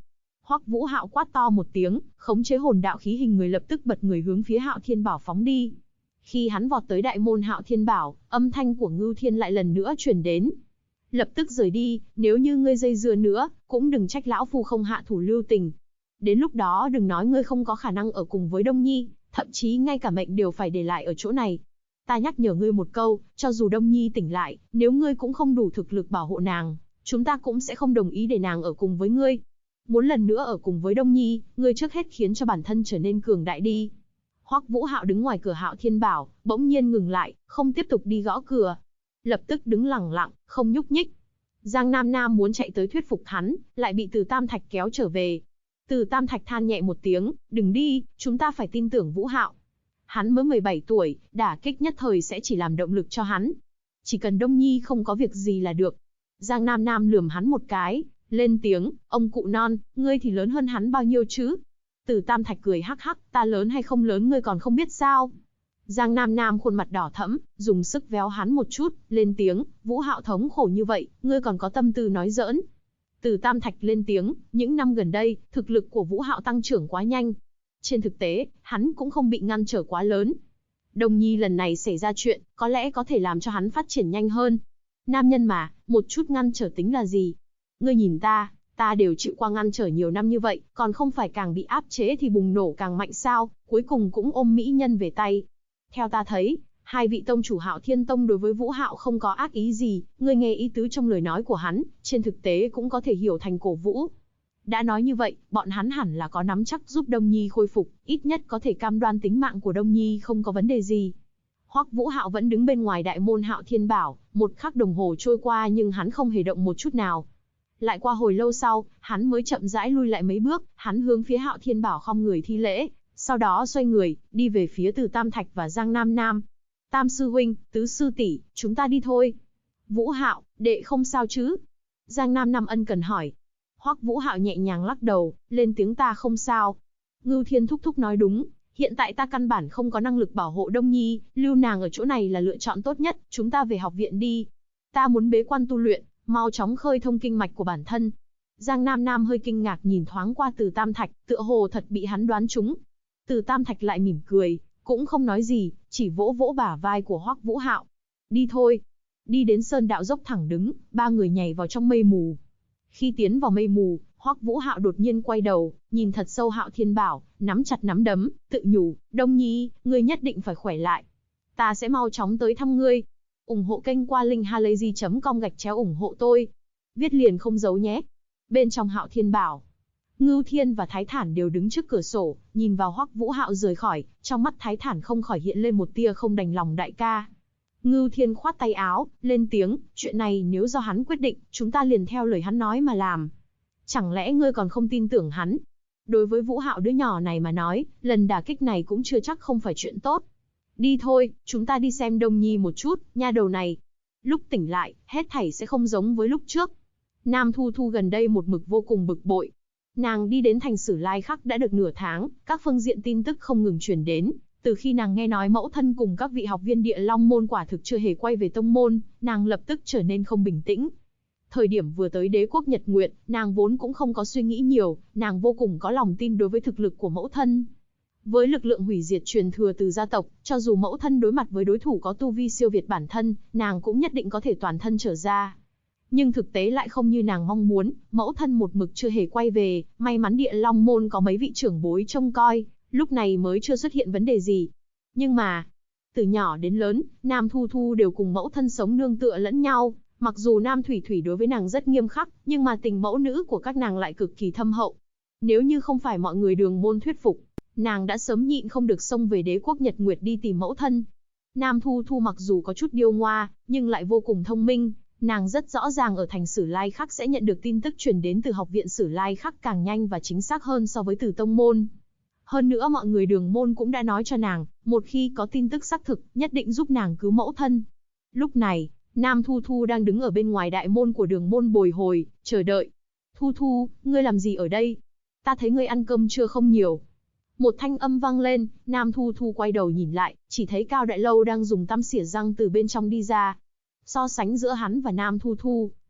Hoắc Vũ Hạo quát to một tiếng, khống chế hồn đạo khí hình người lập tức bật người hướng phía Hạo Thiên Bảo phóng đi. Khi hắn vọt tới đại môn Hạo Thiên Bảo, âm thanh của Ngưu Thiên lại lần nữa truyền đến. Lập tức rời đi, nếu như ngươi dây dưa nữa, cũng đừng trách lão phu không hạ thủ lưu tình. Đến lúc đó đừng nói ngươi không có khả năng ở cùng với Đông Nhi, thậm chí ngay cả mệnh đều phải để lại ở chỗ này. Ta nhắc nhở ngươi một câu, cho dù Đông Nhi tỉnh lại, nếu ngươi cũng không đủ thực lực bảo hộ nàng, chúng ta cũng sẽ không đồng ý để nàng ở cùng với ngươi. Muốn lần nữa ở cùng với Đông Nhi, ngươi trước hết khiến cho bản thân trở nên cường đại đi. Hoắc Vũ Hạo đứng ngoài cửa Hạo Thiên Bảo, bỗng nhiên ngừng lại, không tiếp tục đi gõ cửa. Lập tức đứng lặng lặng, không nhúc nhích. Giang Nam Nam muốn chạy tới thuyết phục hắn, lại bị Từ Tam Thạch kéo trở về. Từ Tam Thạch than nhẹ một tiếng, đừng đi, chúng ta phải tin tưởng Vũ Hạo. Hắn mới 17 tuổi, đả kích nhất thời sẽ chỉ làm động lực cho hắn. Chỉ cần Đông Nhi không có việc gì là được. Giang Nam Nam lườm hắn một cái, lên tiếng, ông cụ non, ngươi thì lớn hơn hắn bao nhiêu chứ? Từ Tam Thạch cười hắc hắc, ta lớn hay không lớn ngươi còn không biết sao? Giang Nam Nam khuôn mặt đỏ thẫm, dùng sức véo hắn một chút, lên tiếng, Vũ Hạo thống khổ như vậy, ngươi còn có tâm tư nói giỡn. Từ Tam Thạch lên tiếng, những năm gần đây, thực lực của Vũ Hạo tăng trưởng quá nhanh. Trên thực tế, hắn cũng không bị ngăn trở quá lớn. Đông Nhi lần này xảy ra chuyện, có lẽ có thể làm cho hắn phát triển nhanh hơn. Nam nhân mà, một chút ngăn trở tính là gì? Ngươi nhìn ta đều chịu qua ngăn trở nhiều năm như vậy, còn không phải càng bị áp chế thì bùng nổ càng mạnh sao, cuối cùng cũng ôm mỹ nhân về tay. Theo ta thấy, hai vị tông chủ Hạo Thiên Tông đối với Vũ Hạo không có ác ý gì, ngươi nghe ý tứ trong lời nói của hắn, trên thực tế cũng có thể hiểu thành cổ vũ. Đã nói như vậy, bọn hắn hẳn là có nắm chắc giúp Đông Nhi khôi phục, ít nhất có thể cam đoan tính mạng của Đông Nhi không có vấn đề gì. Hoắc Vũ Hạo vẫn đứng bên ngoài đại môn Hạo Thiên Bảo, một khắc đồng hồ trôi qua nhưng hắn không hề động một chút nào. Lại qua hồi lâu sau, hắn mới chậm rãi lui lại mấy bước, hắn hướng phía Hạo Thiên Bảo khom người thi lễ, sau đó xoay người, đi về phía Từ Tam Thạch và Giang Nam Nam. Tam sư huynh, tứ sư tỷ, chúng ta đi thôi. Vũ Hạo, đệ không sao chứ? Giang Nam Nam ân cần hỏi. Hoắc Vũ Hạo nhẹ nhàng lắc đầu, lên tiếng ta không sao. Ngưu Thiên thúc thúc nói đúng, hiện tại ta căn bản không có năng lực bảo hộ Đông Nhi, lưu nàng ở chỗ này là lựa chọn tốt nhất, chúng ta về học viện đi. Ta muốn bế quan tu luyện, mau chóng khơi thông kinh mạch của bản thân. Giang Nam Nam hơi kinh ngạc nhìn thoáng qua Từ Tam Thạch, tựa hồ thật bị hắn đoán trúng. Từ Tam Thạch lại mỉm cười, cũng không nói gì, chỉ vỗ vỗ bả vai của Hoắc Vũ Hạo. Đi thôi. Đi đến sơn đạo dốc thẳng đứng, ba người nhảy vào trong mây mù. Khi tiến vào mây mù, Hoắc Vũ Hạo đột nhiên quay đầu, nhìn thật sâu Hạo Thiên Bảo, nắm chặt nắm đấm, tự nhủ, Đông Nhi, ngươi nhất định phải khỏe lại. Ta sẽ mau chóng tới thăm ngươi. Ủng hộ kênh qua linkhalazy.com/ủng hộ tôi. Viết liền không giấu nhé. Bên trong Hạo Thiên Bảo, Ngưu Thiên và Thái Thản đều đứng trước cửa sổ, nhìn vào Hoắc Vũ Hạo rời khỏi, trong mắt Thái Thản không khỏi hiện lên một tia không đành lòng đại ca. Ngưu Thiên khoát tay áo, lên tiếng, chuyện này nếu do hắn quyết định, chúng ta liền theo lời hắn nói mà làm. Chẳng lẽ ngươi còn không tin tưởng hắn? Đối với Vũ Hạo đứa nhỏ này mà nói, lần đả kích này cũng chưa chắc không phải chuyện tốt. Đi thôi, chúng ta đi xem Đông Nhi một chút, nha đầu này. Lúc tỉnh lại, hết thảy sẽ không giống với lúc trước. Nam Thu Thu gần đây một mực vô cùng bực bội. Nàng đi đến thành Sử Lai Khắc đã được nửa tháng, các phương diện tin tức không ngừng truyền đến. Từ khi nàng nghe nói mẫu thân cùng các vị học viên Địa Long môn quả thực chưa hề quay về tông môn, nàng lập tức trở nên không bình tĩnh. Thời điểm vừa tới đế quốc Nhật Nguyệt, nàng vốn cũng không có suy nghĩ nhiều, nàng vô cùng có lòng tin đối với thực lực của mẫu thân. Với lực lượng hủy diệt truyền thừa từ gia tộc, cho dù mẫu thân đối mặt với đối thủ có tu vi siêu việt bản thân, nàng cũng nhất định có thể toàn thân trở ra. Nhưng thực tế lại không như nàng mong muốn, mẫu thân một mực chưa hề quay về, may mắn Địa Long môn có mấy vị trưởng bối trông coi, lúc này mới chưa xuất hiện vấn đề gì. Nhưng mà, từ nhỏ đến lớn, Nam Thu Thu đều cùng mẫu thân sống nương tựa lẫn nhau, mặc dù Nam Thủy Thủy đối với nàng rất nghiêm khắc, nhưng mà tình mẫu nữ của các nàng lại cực kỳ thâm hậu. Nếu như không phải mọi người Đường môn thuyết phục, nàng đã sớm nhịn không được xông về đế quốc Nhật Nguyệt đi tìm mẫu thân. Nam Thu Thu mặc dù có chút điêu ngoa, nhưng lại vô cùng thông minh, nàng rất rõ ràng ở thành Sử Lai Khắc sẽ nhận được tin tức truyền đến từ học viện Sử Lai Khắc càng nhanh và chính xác hơn so với từ tông môn. Hơn nữa mọi người Đường môn cũng đã nói cho nàng, một khi có tin tức xác thực, nhất định giúp nàng cứu mẫu thân. Lúc này, Nam Thu Thu đang đứng ở bên ngoài đại môn của Đường môn bồi hồi, chờ đợi. Thu Thu, ngươi làm gì ở đây? Ta thấy ngươi ăn cơm trưa không nhiều. Một thanh âm vang lên, Nam Thu Thu quay đầu nhìn lại, chỉ thấy Cao Đại Lâu đang dùng tăm xỉa răng từ bên trong đi ra. So sánh giữa hắn và Nam Thu Thu,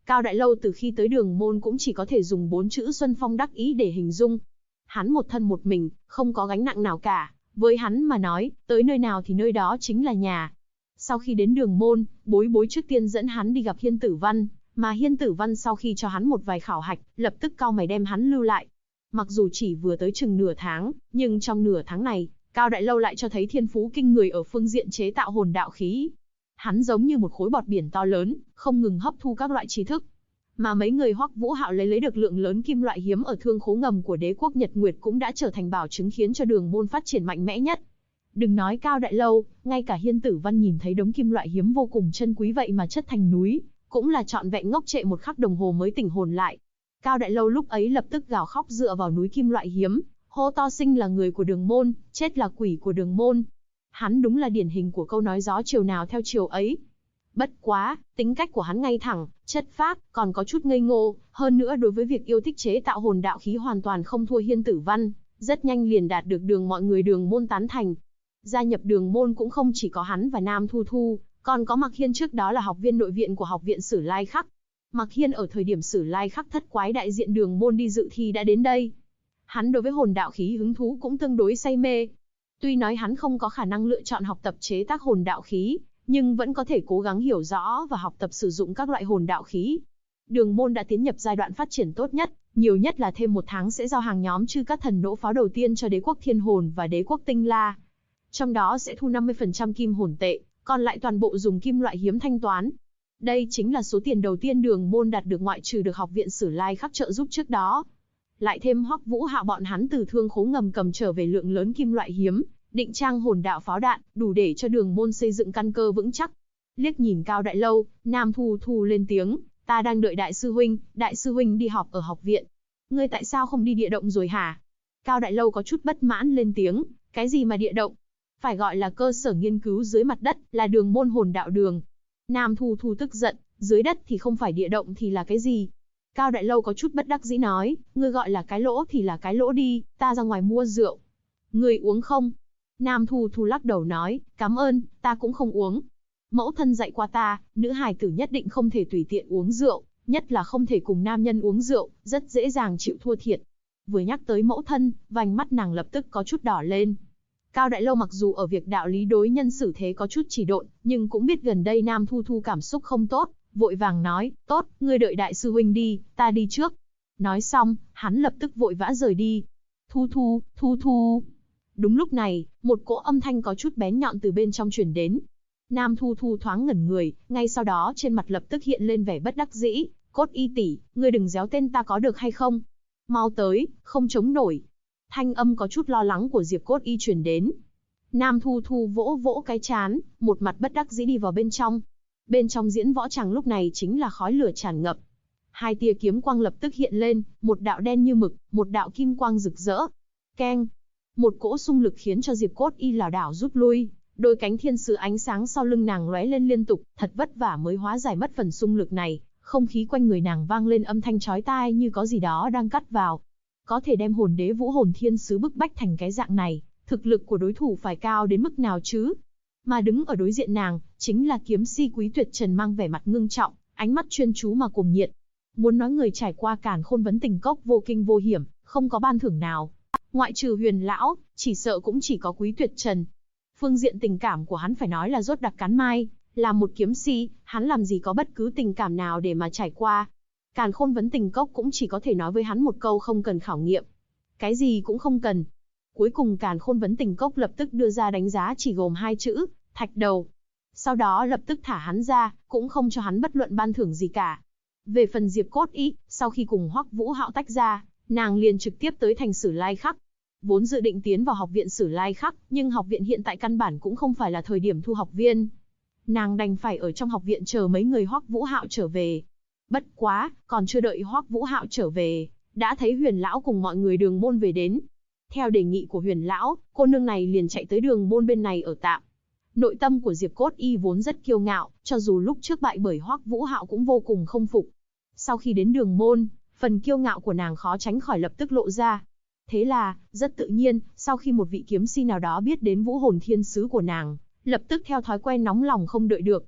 Cao Đại Lâu từ khi tới Đường Môn cũng chỉ có thể dùng 4 chữ Xuân Phong đắc ý để hình dung. Hắn một thân một mình, không có gánh nặng nào cả, với hắn mà nói, tới nơi nào thì nơi đó chính là nhà. Sau khi đến Đường Môn, Bối Bối trước tiên dẫn hắn đi gặp Hiên Tử Văn, mà Hiên Tử Văn sau khi cho hắn một vài khảo hạch, lập tức cau mày đem hắn lưu lại. Mặc dù chỉ vừa tới chừng nửa tháng, nhưng trong nửa tháng này, Cao Đại Lâu lại cho thấy thiên phú kinh người ở phương diện chế tạo hồn đạo khí. Hắn giống như một khối bọt biển to lớn, không ngừng hấp thu các loại tri thức. Mà mấy người Hoắc Vũ Hạo lấy được lượng lớn kim loại hiếm ở thương khố ngầm của đế quốc Nhật Nguyệt cũng đã trở thành bảo chứng khiến cho Đường Môn phát triển mạnh mẽ nhất. Đừng nói Cao Đại Lâu, ngay cả Hiên Tử Văn nhìn thấy đống kim loại hiếm vô cùng chân quý vậy mà chất thành núi, cũng là trọn vẹn ngốc trệ một khắc đồng hồ mới tỉnh hồn lại. Cao Đại Lâu lúc ấy lập tức gào khóc dựa vào núi kim loại hiếm, hô to sinh là người của Đường Môn, chết là quỷ của Đường Môn. Hắn đúng là điển hình của câu nói gió chiều nào theo chiều ấy. Bất quá, tính cách của hắn ngay thẳng, chất phác, còn có chút ngây ngô, hơn nữa đối với việc yêu thích chế tạo hồn đạo khí hoàn toàn không thua Hiên Tử Văn, rất nhanh liền đạt được mọi người Đường Môn tán thành. Gia nhập Đường Môn cũng không chỉ có hắn và Nam Thu Thu, còn có Mạc Hiên, trước đó là học viên nội viện của học viện Sử Lai Khắc. Mạc Hiên ở thời điểm Sử Lai Khắc thất quái đại diện Đường Môn đi dự thi đã đến đây. Hắn đối với hồn đạo khí hứng thú cũng tương đối say mê. Tuy nói hắn không có khả năng lựa chọn học tập chế tác hồn đạo khí, nhưng vẫn có thể cố gắng hiểu rõ và học tập sử dụng các loại hồn đạo khí. Đường Môn đã tiến nhập giai đoạn phát triển tốt nhất, nhiều nhất là thêm 1 tháng sẽ giao hàng nhóm chư các thần nỗ pháo đầu tiên cho đế quốc Thiên Hồn và đế quốc Tinh La. Trong đó sẽ thu 50% kim hồn tệ, còn lại toàn bộ dùng kim loại hiếm thanh toán. Đây chính là số tiền đầu tiên Đường Môn đạt được ngoại trừ được học viện Sử Lai Khắc trợ giúp trước đó. Lại thêm Hoắc Vũ Hạo bọn hắn từ thương khố ngầm cầm trở về lượng lớn kim loại hiếm, định trang hồn đạo pháo đạn, đủ để cho Đường Môn xây dựng căn cơ vững chắc. Liếc nhìn Cao Đại Lâu, Nam Thu Thu lên tiếng, ta đang đợi đại sư huynh đi học ở học viện. Ngươi tại sao không đi địa động rồi hả? Cao Đại Lâu có chút bất mãn lên tiếng, cái gì mà địa động? Phải gọi là cơ sở nghiên cứu dưới mặt đất, là Đường Môn hồn đạo đường. Nam Thu Thu tức giận, dưới đất thì không phải địa động thì là cái gì? Cao Đại Lâu có chút bất đắc dĩ nói, ngươi gọi là cái lỗ thì là cái lỗ đi, ta ra ngoài mua rượu. Ngươi uống không? Nam Thu Thu lắc đầu nói, cảm ơn, ta cũng không uống. Mẫu thân dạy qua ta, nữ hài tử nhất định không thể tùy tiện uống rượu, nhất là không thể cùng nam nhân uống rượu, rất dễ dàng chịu thua thiệt. Vừa nhắc tới mẫu thân, vành mắt nàng lập tức có chút đỏ lên. Cao Đại Lâu mặc dù ở việc đạo lý đối nhân xử thế có chút chỉ độn, nhưng cũng biết gần đây Nam Thu Thu cảm xúc không tốt, vội vàng nói, tốt, ngươi đợi đại sư huynh đi, ta đi trước. Nói xong, hắn lập tức vội vã rời đi. Thu Thu, Thu Thu. Đúng lúc này, một cỗ âm thanh có chút bén nhọn từ bên trong truyền đến. Nam Thu Thu thoáng ngẩn người, ngay sau đó trên mặt lập tức hiện lên vẻ bất đắc dĩ. Cốt y tỷ, ngươi đừng réo tên ta có được hay không? Mau tới, không chống nổi. Thanh âm có chút lo lắng của Diệp Cốt y truyền đến. Nam Thu Thu vỗ vỗ cái trán, một mặt bất đắc dĩ đi vào bên trong. Bên trong diễn võ tràng lúc này chính là khói lửa tràn ngập. 2 tia kiếm quang lập tức hiện lên, một đạo đen như mực, một đạo kim quang rực rỡ. Keng! Một cỗ xung lực khiến cho Diệp Cốt y lảo đảo rút lui, đôi cánh thiên sứ ánh sáng sau lưng nàng lóe lên liên tục, thật vất vả mới hóa giải mất phần xung lực này, không khí quanh người nàng vang lên âm thanh chói tai như có gì đó đang cắt vào. Có thể đem hồn đế vũ hồn thiên sứ bức bách thành cái dạng này, thực lực của đối thủ phải cao đến mức nào chứ? Mà đứng ở đối diện nàng, chính là kiếm si Quý Tuyệt Trần mang vẻ mặt ngưng trọng, ánh mắt chuyên chú mà cuồng nhiệt. Muốn nói người trải qua Càn Khôn Vấn Tình Cốc vô kinh vô hiểm, không có ban thưởng nào. Ngoại trừ Huyền lão, chỉ sợ cũng chỉ có Quý Tuyệt Trần. Phương diện tình cảm của hắn phải nói là rốt đặc cắn mai, là một kiếm si, hắn làm gì có bất cứ tình cảm nào để mà trải qua. Càn Khôn Vấn Tình Cốc cũng chỉ có thể nói với hắn một câu không cần khảo nghiệm. Cái gì cũng không cần. Cuối cùng Càn Khôn Vấn Tình Cốc lập tức đưa ra đánh giá chỉ gồm 2 chữ, thạch đầu. Sau đó lập tức thả hắn ra, cũng không cho hắn bất luận ban thưởng gì cả. Về phần Diệp Cốt y, sau khi cùng Hoắc Vũ Hạo tách ra, nàng liền trực tiếp tới thành Sử Lai Khắc. Vốn dự định tiến vào học viện Sử Lai Khắc, nhưng học viện hiện tại căn bản cũng không phải là thời điểm thu học viên. Nàng đành phải ở trong học viện chờ mấy người Hoắc Vũ Hạo trở về. Bất quá, còn chưa đợi Hoắc Vũ Hạo trở về, đã thấy Huyền lão cùng mọi người Đường Môn về đến. Theo đề nghị của Huyền lão, cô nương này liền chạy tới Đường Môn bên này ở tạm. Nội tâm của Diệp Cốt y vốn rất kiêu ngạo, cho dù lúc trước bại bởi Hoắc Vũ Hạo cũng vô cùng không phục. Sau khi đến Đường Môn, phần kiêu ngạo của nàng khó tránh khỏi lập tức lộ ra. Thế là, rất tự nhiên, sau khi một vị kiếm si nào đó biết đến vũ hồn thiên sứ của nàng, lập tức theo thói quen nóng lòng không đợi được.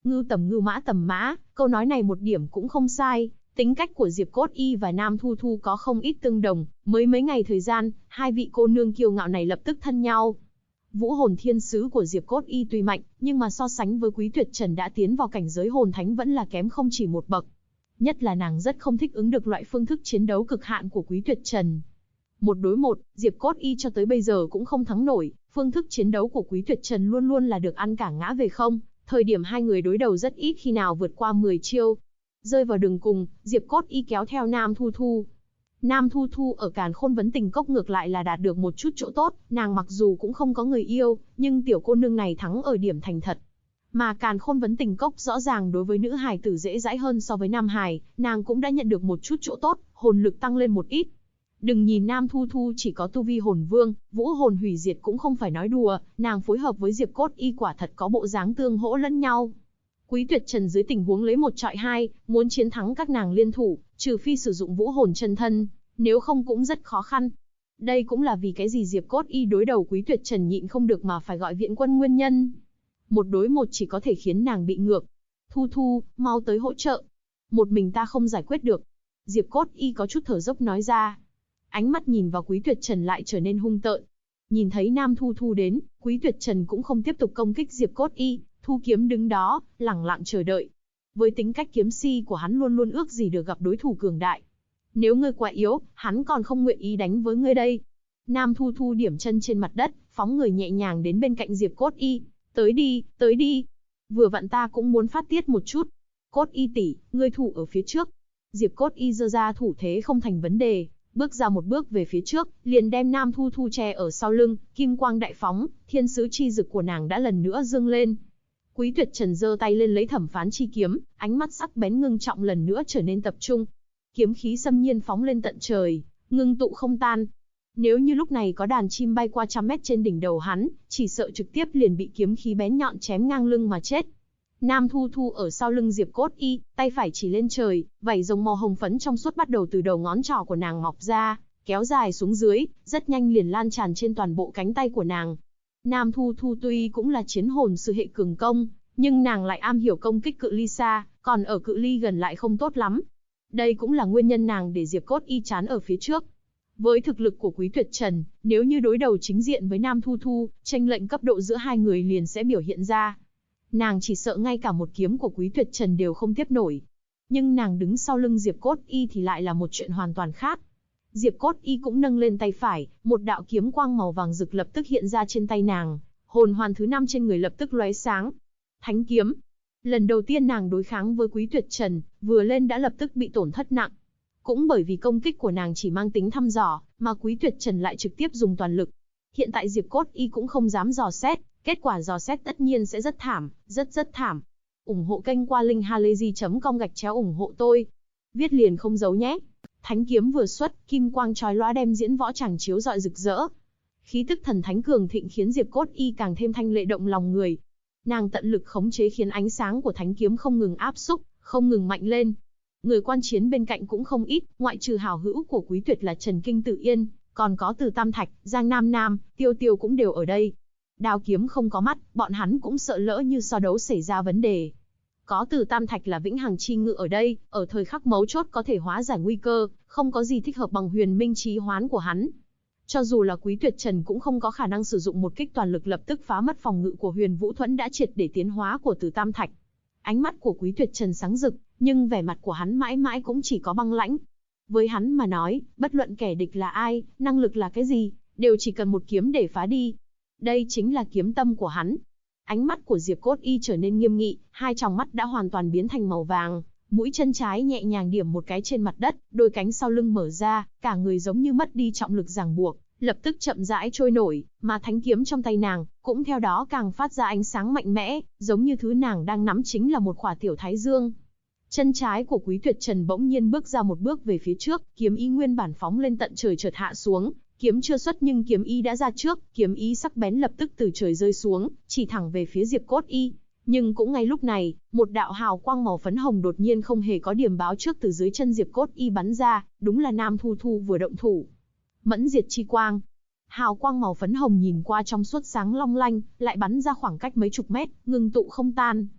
Ngưu tầm ngưu mã tầm mã, câu nói này một điểm cũng không sai. Tính cách của Diệp Cốt Y và Nam Thu Thu có không ít tương đồng, mới mấy ngày thời gian, hai vị cô nương kiêu ngạo này lập tức thân nhau. Vũ hồn thiên sứ của Diệp Cốt Y tuy mạnh, nhưng mà so sánh với Quý Tuyệt Trần đã tiến vào cảnh giới hồn thánh vẫn là kém không chỉ một bậc. Nhất là nàng rất không thích ứng được loại phương thức chiến đấu cực hạn của Quý Tuyệt Trần. Một đối một, Diệp Cốt Y cho tới bây giờ cũng không thắng nổi, phương thức chiến đấu của Quý Tuyệt Trần luôn luôn là được ăn cả ngã về không, thời điểm hai người đối đầu rất ít khi nào vượt qua 10 chiêu. Rơi vào đường cùng, Diệp Cốt Y kéo theo Nam Thu Thu. Nam Thu Thu ở Càn Khôn Vấn Tình Cốc ngược lại là đạt được một chút chỗ tốt, nàng mặc dù cũng không có người yêu, nhưng tiểu cô nương này thắng ở điểm thành thật. Mà Càn Khôn Vấn Tình Cốc rõ ràng đối với nữ hài tử dễ dãi hơn so với nam hài, nàng cũng đã nhận được một chút chỗ tốt, hồn lực tăng lên một ít. Đừng nhìn Nam Thu Thu chỉ có tu vi hồn vương, vũ hồn hủy diệt cũng không phải nói đùa, nàng phối hợp với Diệp Cốt Y quả thật có bộ dáng tương hỗ lẫn nhau. Quý Tuyệt Trần dưới tình huống lấy một trọi hai, muốn chiến thắng các nàng liên thủ, trừ phi sử dụng vũ hồn chân thân, nếu không cũng rất khó khăn. Đây cũng là vì cái gì Diệp Cốt Y đối đầu Quý Tuyệt Trần nhịn không được mà phải gọi viện quân nguyên nhân. Một đối một chỉ có thể khiến nàng bị ngược. Thu Thu, mau tới hỗ trợ. Một mình ta không giải quyết được. Diệp Cốt Y có chút thở dốc nói ra. Ánh mắt nhìn vào Quý Tuyệt Trần lại trở nên hung tợn. Nhìn thấy Nam Thu Thu đến, Quý Tuyệt Trần cũng không tiếp tục công kích Diệp Cốt Y, thu kiếm đứng đó, lẳng lặng chờ đợi. Với tính cách kiếm si của hắn luôn luôn ước gì được gặp đối thủ cường đại. Nếu ngươi quá yếu, hắn còn không nguyện ý đánh với ngươi đây. Nam Thu Thu điểm chân trên mặt đất, phóng người nhẹ nhàng đến bên cạnh Diệp Cốt Y. Tới đi, tới đi. Vừa vặn ta cũng muốn phát tiết một chút. Cốt Y tỷ, ngươi thủ ở phía trước. Diệp Cốt Y giơ ra thủ thế không thành vấn đề, bước ra một bước về phía trước, liền đem Nam Thu Thu che ở sau lưng, kim quang đại phóng, thiên sứ chi dực của nàng đã lần nữa dâng lên. Quý Tuyệt Trần giơ tay lên lấy thẩm phán chi kiếm, ánh mắt sắc bén ngưng trọng lần nữa trở nên tập trung. Kiếm khí xâm nhiên phóng lên tận trời, ngưng tụ không tan. Nếu như lúc này có đàn chim bay qua 100 mét trên đỉnh đầu hắn, chỉ sợ trực tiếp liền bị kiếm khí bén nhọn chém ngang lưng mà chết. Nam Thu Thu ở sau lưng Diệp Cốt Y, tay phải chỉ lên trời, vảy rồng màu hồng phấn trong suốt bắt đầu từ đầu ngón trỏ của nàng mọc ra, kéo dài xuống dưới, rất nhanh liền lan tràn trên toàn bộ cánh tay của nàng. Nam Thu Thu tuy cũng là chiến hồn sư hệ cường công, nhưng nàng lại am hiểu công kích cự ly xa, còn ở cự ly gần lại không tốt lắm. Đây cũng là nguyên nhân nàng để Diệp Cốt Y chán ở phía trước. Với thực lực của Quý Tuyệt Trần, nếu như đối đầu chính diện với Nam Thu Thu, chênh lệch cấp độ giữa hai người liền sẽ biểu hiện ra. Nàng chỉ sợ ngay cả một kiếm của Quý Tuyệt Trần đều không tiếp nổi. Nhưng nàng đứng sau lưng Diệp Cốt Y thì lại là một chuyện hoàn toàn khác. Diệp Cốt Y cũng nâng lên tay phải, một đạo kiếm quang màu vàng rực lập tức hiện ra trên tay nàng, hồn hoàn thứ 5 trên người lập tức lóe sáng. Thánh kiếm. Lần đầu tiên nàng đối kháng với Quý Tuyệt Trần, vừa lên đã lập tức bị tổn thất nặng. Cũng bởi vì công kích của nàng chỉ mang tính thăm dò, mà Quý Tuyệt Trần lại trực tiếp dùng toàn lực. Hiện tại Diệp Cốt Y cũng không dám dò xét, kết quả dò xét tất nhiên sẽ rất thảm, rất thảm. Ủng hộ kênh qua linkhalazy.com/ủng hộ tôi. Viết liền không giấu nhé. Thánh kiếm vừa xuất, kim quang chói lóa đem diễn võ tràng chiếu rọi rực rỡ. Khí tức thần thánh cường thịnh khiến Diệp Cốt Y càng thêm thanh lệ động lòng người. Nàng tận lực khống chế khiến ánh sáng của thánh kiếm không ngừng áp xúc, không ngừng mạnh lên. Người quan chiến bên cạnh cũng không ít, ngoại trừ hảo hữu của Quý Tuyệt là Trần Kinh Tự Yên, còn có Từ Tam Thạch, Giang Nam Nam, Tiêu Tiêu cũng đều ở đây. Đao kiếm không có mắt, bọn hắn cũng sợ lỡ như so đấu xảy ra vấn đề. Có Từ Tam Thạch là vĩnh hằng chi ngự ở đây, ở thời khắc mấu chốt có thể hóa giải nguy cơ, không có gì thích hợp bằng huyền minh chí hoán của hắn. Cho dù là Quý Tuyệt Trần cũng không có khả năng sử dụng một kích toàn lực lập tức phá mất phòng ngự của Huyền Vũ Thuẫn đã triệt để tiến hóa của Từ Tam Thạch. Ánh mắt của Quý Tuyệt Trần sáng rực, nhưng vẻ mặt của hắn mãi mãi cũng chỉ có băng lãnh. Với hắn mà nói, bất luận kẻ địch là ai, năng lực là cái gì, đều chỉ cần một kiếm để phá đi. Đây chính là kiếm tâm của hắn. Ánh mắt của Diệp Cốt Y trở nên nghiêm nghị, hai tròng mắt đã hoàn toàn biến thành màu vàng, mũi chân trái nhẹ nhàng điểm một cái trên mặt đất, đôi cánh sau lưng mở ra, cả người giống như mất đi trọng lực ràng buộc, lập tức chậm rãi trôi nổi, mà thánh kiếm trong tay nàng cũng theo đó càng phát ra ánh sáng mạnh mẽ, giống như thứ nàng đang nắm chính là một khỏa tiểu thái dương. Chân trái của Quý Tuyệt Trần bỗng nhiên bước ra một bước về phía trước, kiếm ý nguyên bản phóng lên tận trời chợt hạ xuống, kiếm chưa xuất nhưng kiếm ý đã ra trước, kiếm ý sắc bén lập tức từ trời rơi xuống, chỉ thẳng về phía Diệp Cốt Y. Nhưng cũng ngay lúc này, một đạo hào quang màu phấn hồng đột nhiên không hề có điểm báo trước từ dưới chân Diệp Cốt Y bắn ra, đúng là Nam Thu Thu vừa động thủ. Mẫn diệt chi quang. Hào quang màu phấn hồng nhìn qua trong suốt sáng long lanh, lại bắn ra khoảng cách mấy chục mét, ngưng tụ không tan.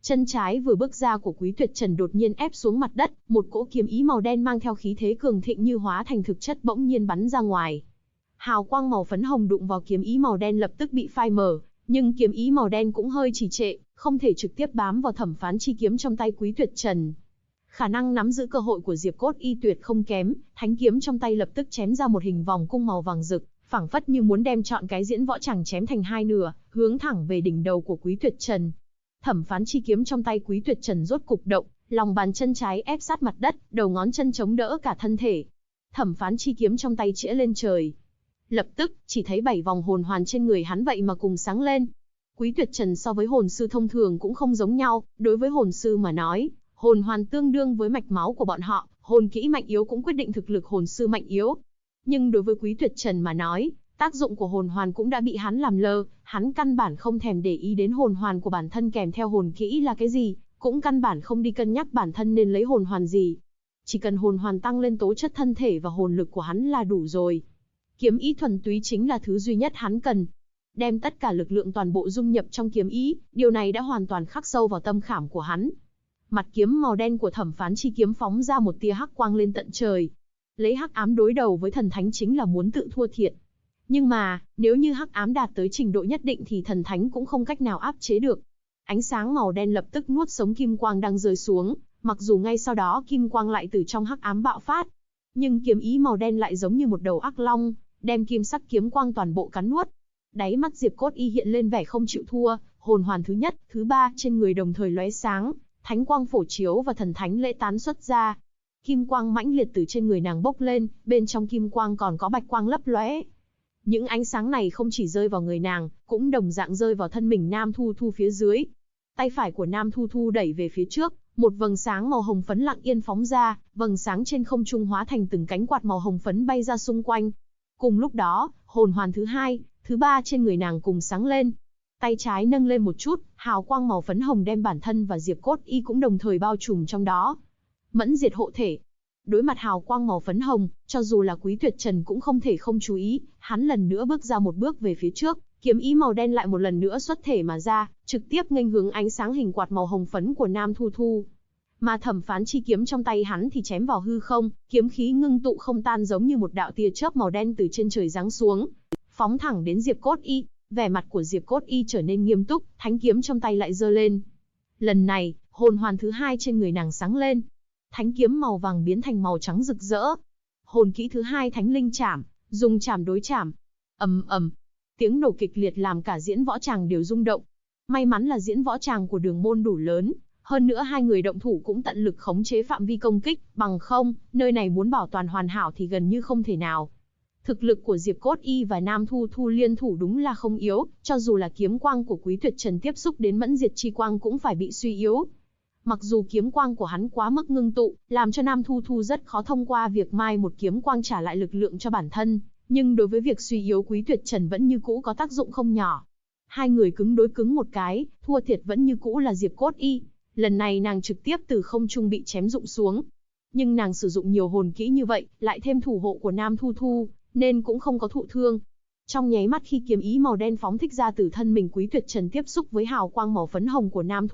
Chân trái vừa bước ra của Quý Tuyệt Trần đột nhiên ép xuống mặt đất, một cỗ kiếm ý màu đen mang theo khí thế cường thịnh như hóa thành thực chất bỗng nhiên bắn ra ngoài. Hào quang màu phấn hồng đụng vào kiếm ý màu đen lập tức bị phai mờ, nhưng kiếm ý màu đen cũng hơi trì trệ, không thể trực tiếp bám vào thẩm phán chi kiếm trong tay Quý Tuyệt Trần. Khả năng nắm giữ cơ hội của Diệp Cốt Y tuyệt không kém, thánh kiếm trong tay lập tức chém ra một hình vòng cung màu vàng rực, phảng phất như muốn đem trọn cái diễn võ tràng chém thành hai nửa, hướng thẳng về đỉnh đầu của Quý Tuyệt Trần. Thẩm phán chi kiếm trong tay Quý Tuyệt Trần rốt cục động, lòng bàn chân trái ép sát mặt đất, đầu ngón chân chống đỡ cả thân thể. Thẩm phán chi kiếm trong tay chĩa lên trời. Lập tức, chỉ thấy 7 vòng hồn hoàn trên người hắn vậy mà cùng sáng lên. Quý Tuyệt Trần so với hồn sư thông thường cũng không giống nhau, đối với hồn sư mà nói, hồn hoàn tương đương với mạch máu của bọn họ, hồn kỹ mạnh yếu cũng quyết định thực lực hồn sư mạnh yếu. Nhưng đối với Quý Tuyệt Trần mà nói, tác dụng của hồn hoàn cũng đã bị hắn làm lơ, hắn căn bản không thèm để ý đến hồn hoàn của bản thân kèm theo hồn kỹ là cái gì, cũng căn bản không đi cân nhắc bản thân nên lấy hồn hoàn gì. Chỉ cần hồn hoàn tăng lên tố chất thân thể và hồn lực của hắn là đủ rồi. Kiếm ý thuần túy chính là thứ duy nhất hắn cần. Đem tất cả lực lượng toàn bộ dung nhập trong kiếm ý, điều này đã hoàn toàn khắc sâu vào tâm khảm của hắn. Mặt kiếm màu đen của thẩm phán chi kiếm phóng ra một tia hắc quang lên tận trời. Lấy hắc ám đối đầu với thần thánh chính là muốn tự thua thiệt. Nhưng mà, nếu như hắc ám đạt tới trình độ nhất định thì thần thánh cũng không cách nào áp chế được. Ánh sáng màu đen lập tức nuốt sống kim quang đang rơi xuống, mặc dù ngay sau đó kim quang lại từ trong hắc ám bạo phát. Nhưng kiếm ý màu đen lại giống như một đầu ác long, đem kim sắc kiếm quang toàn bộ cắn nuốt. Đáy mắt Diệp Cốt Y hiện lên vẻ không chịu thua, hồn hoàn thứ nhất, thứ ba trên người đồng thời lóe sáng, thánh quang phổ chiếu và thần thánh lễ tán xuất ra. Kim quang mãnh liệt từ trên người nàng bốc lên, bên trong kim quang còn có bạch quang lấp lóe. Những ánh sáng này không chỉ rơi vào người nàng, cũng đồng dạng rơi vào thân mình Nam Thu Thu phía dưới. Tay phải của Nam Thu Thu đẩy về phía trước, một vầng sáng màu hồng phấn lặng yên phóng ra, vầng sáng trên không trung hóa thành từng cánh quạt màu hồng phấn bay ra xung quanh. Cùng lúc đó, hồn hoàn thứ hai, thứ ba trên người nàng cùng sáng lên. Tay trái nâng lên một chút, hào quang màu phấn hồng đem bản thân và Diệp Cốt Y cũng đồng thời bao trùm trong đó. Mẫn diệt hộ thể. Đối mặt hào quang màu phấn hồng, cho dù là Quý Tuyệt Trần cũng không thể không chú ý, hắn lần nữa bước ra một bước về phía trước, kiếm ý màu đen lại một lần nữa xuất thể mà ra, trực tiếp nghênh hướng ánh sáng hình quạt màu hồng phấn của Nam Thu Thu. Mà thẩm phán chi kiếm trong tay hắn thì chém vào hư không, kiếm khí ngưng tụ không tan giống như một đạo tia chớp màu đen từ trên trời giáng xuống, phóng thẳng đến Diệp Cốt Y. Vẻ mặt của Diệp Cốt Y trở nên nghiêm túc, thánh kiếm trong tay lại giơ lên. Lần này, hồn hoàn thứ hai trên người nàng sáng lên. Thánh kiếm màu vàng biến thành màu trắng rực rỡ. Hồn kỹ thứ hai Thánh Linh Chảm, dùng chảm đối chảm. Ầm ầm, tiếng nổ kịch liệt làm cả diễn võ tràng đều rung động. May mắn là diễn võ tràng của Đường Môn đủ lớn, hơn nữa hai người động thủ cũng tận lực khống chế phạm vi công kích, bằng không, nơi này muốn bảo toàn hoàn hảo thì gần như không thể nào. Thực lực của Diệp Cốt Y và Nam Thu Thu liên thủ đúng là không yếu, cho dù là kiếm quang của Quý Tuyệt Trần tiếp xúc đến mẫn diệt chi quang cũng phải bị suy yếu. Mặc dù kiếm quang của hắn quá mức ngưng tụ, làm cho Nam Thu Thu rất khó thông qua việc mai một kiếm quang trả lại lực lượng cho bản thân, nhưng đối với việc suy yếu Quý Tuyệt Trần vẫn như cũ có tác dụng không nhỏ. Hai người cứng đối cứng một cái, thua thiệt vẫn như cũ là Diệp Cốt Y. Lần này nàng trực tiếp từ không trung bị chém rụng xuống. Nhưng nàng sử dụng nhiều hồn kỹ như vậy, lại thêm thủ hộ của Nam Thu Thu, nên cũng không có thụ thương. Trong nháy mắt khi kiếm ý màu đen phóng thích ra từ thân mình Quý Tuyệt Trần tiếp xúc với hào quang màu phấn hồng của Nam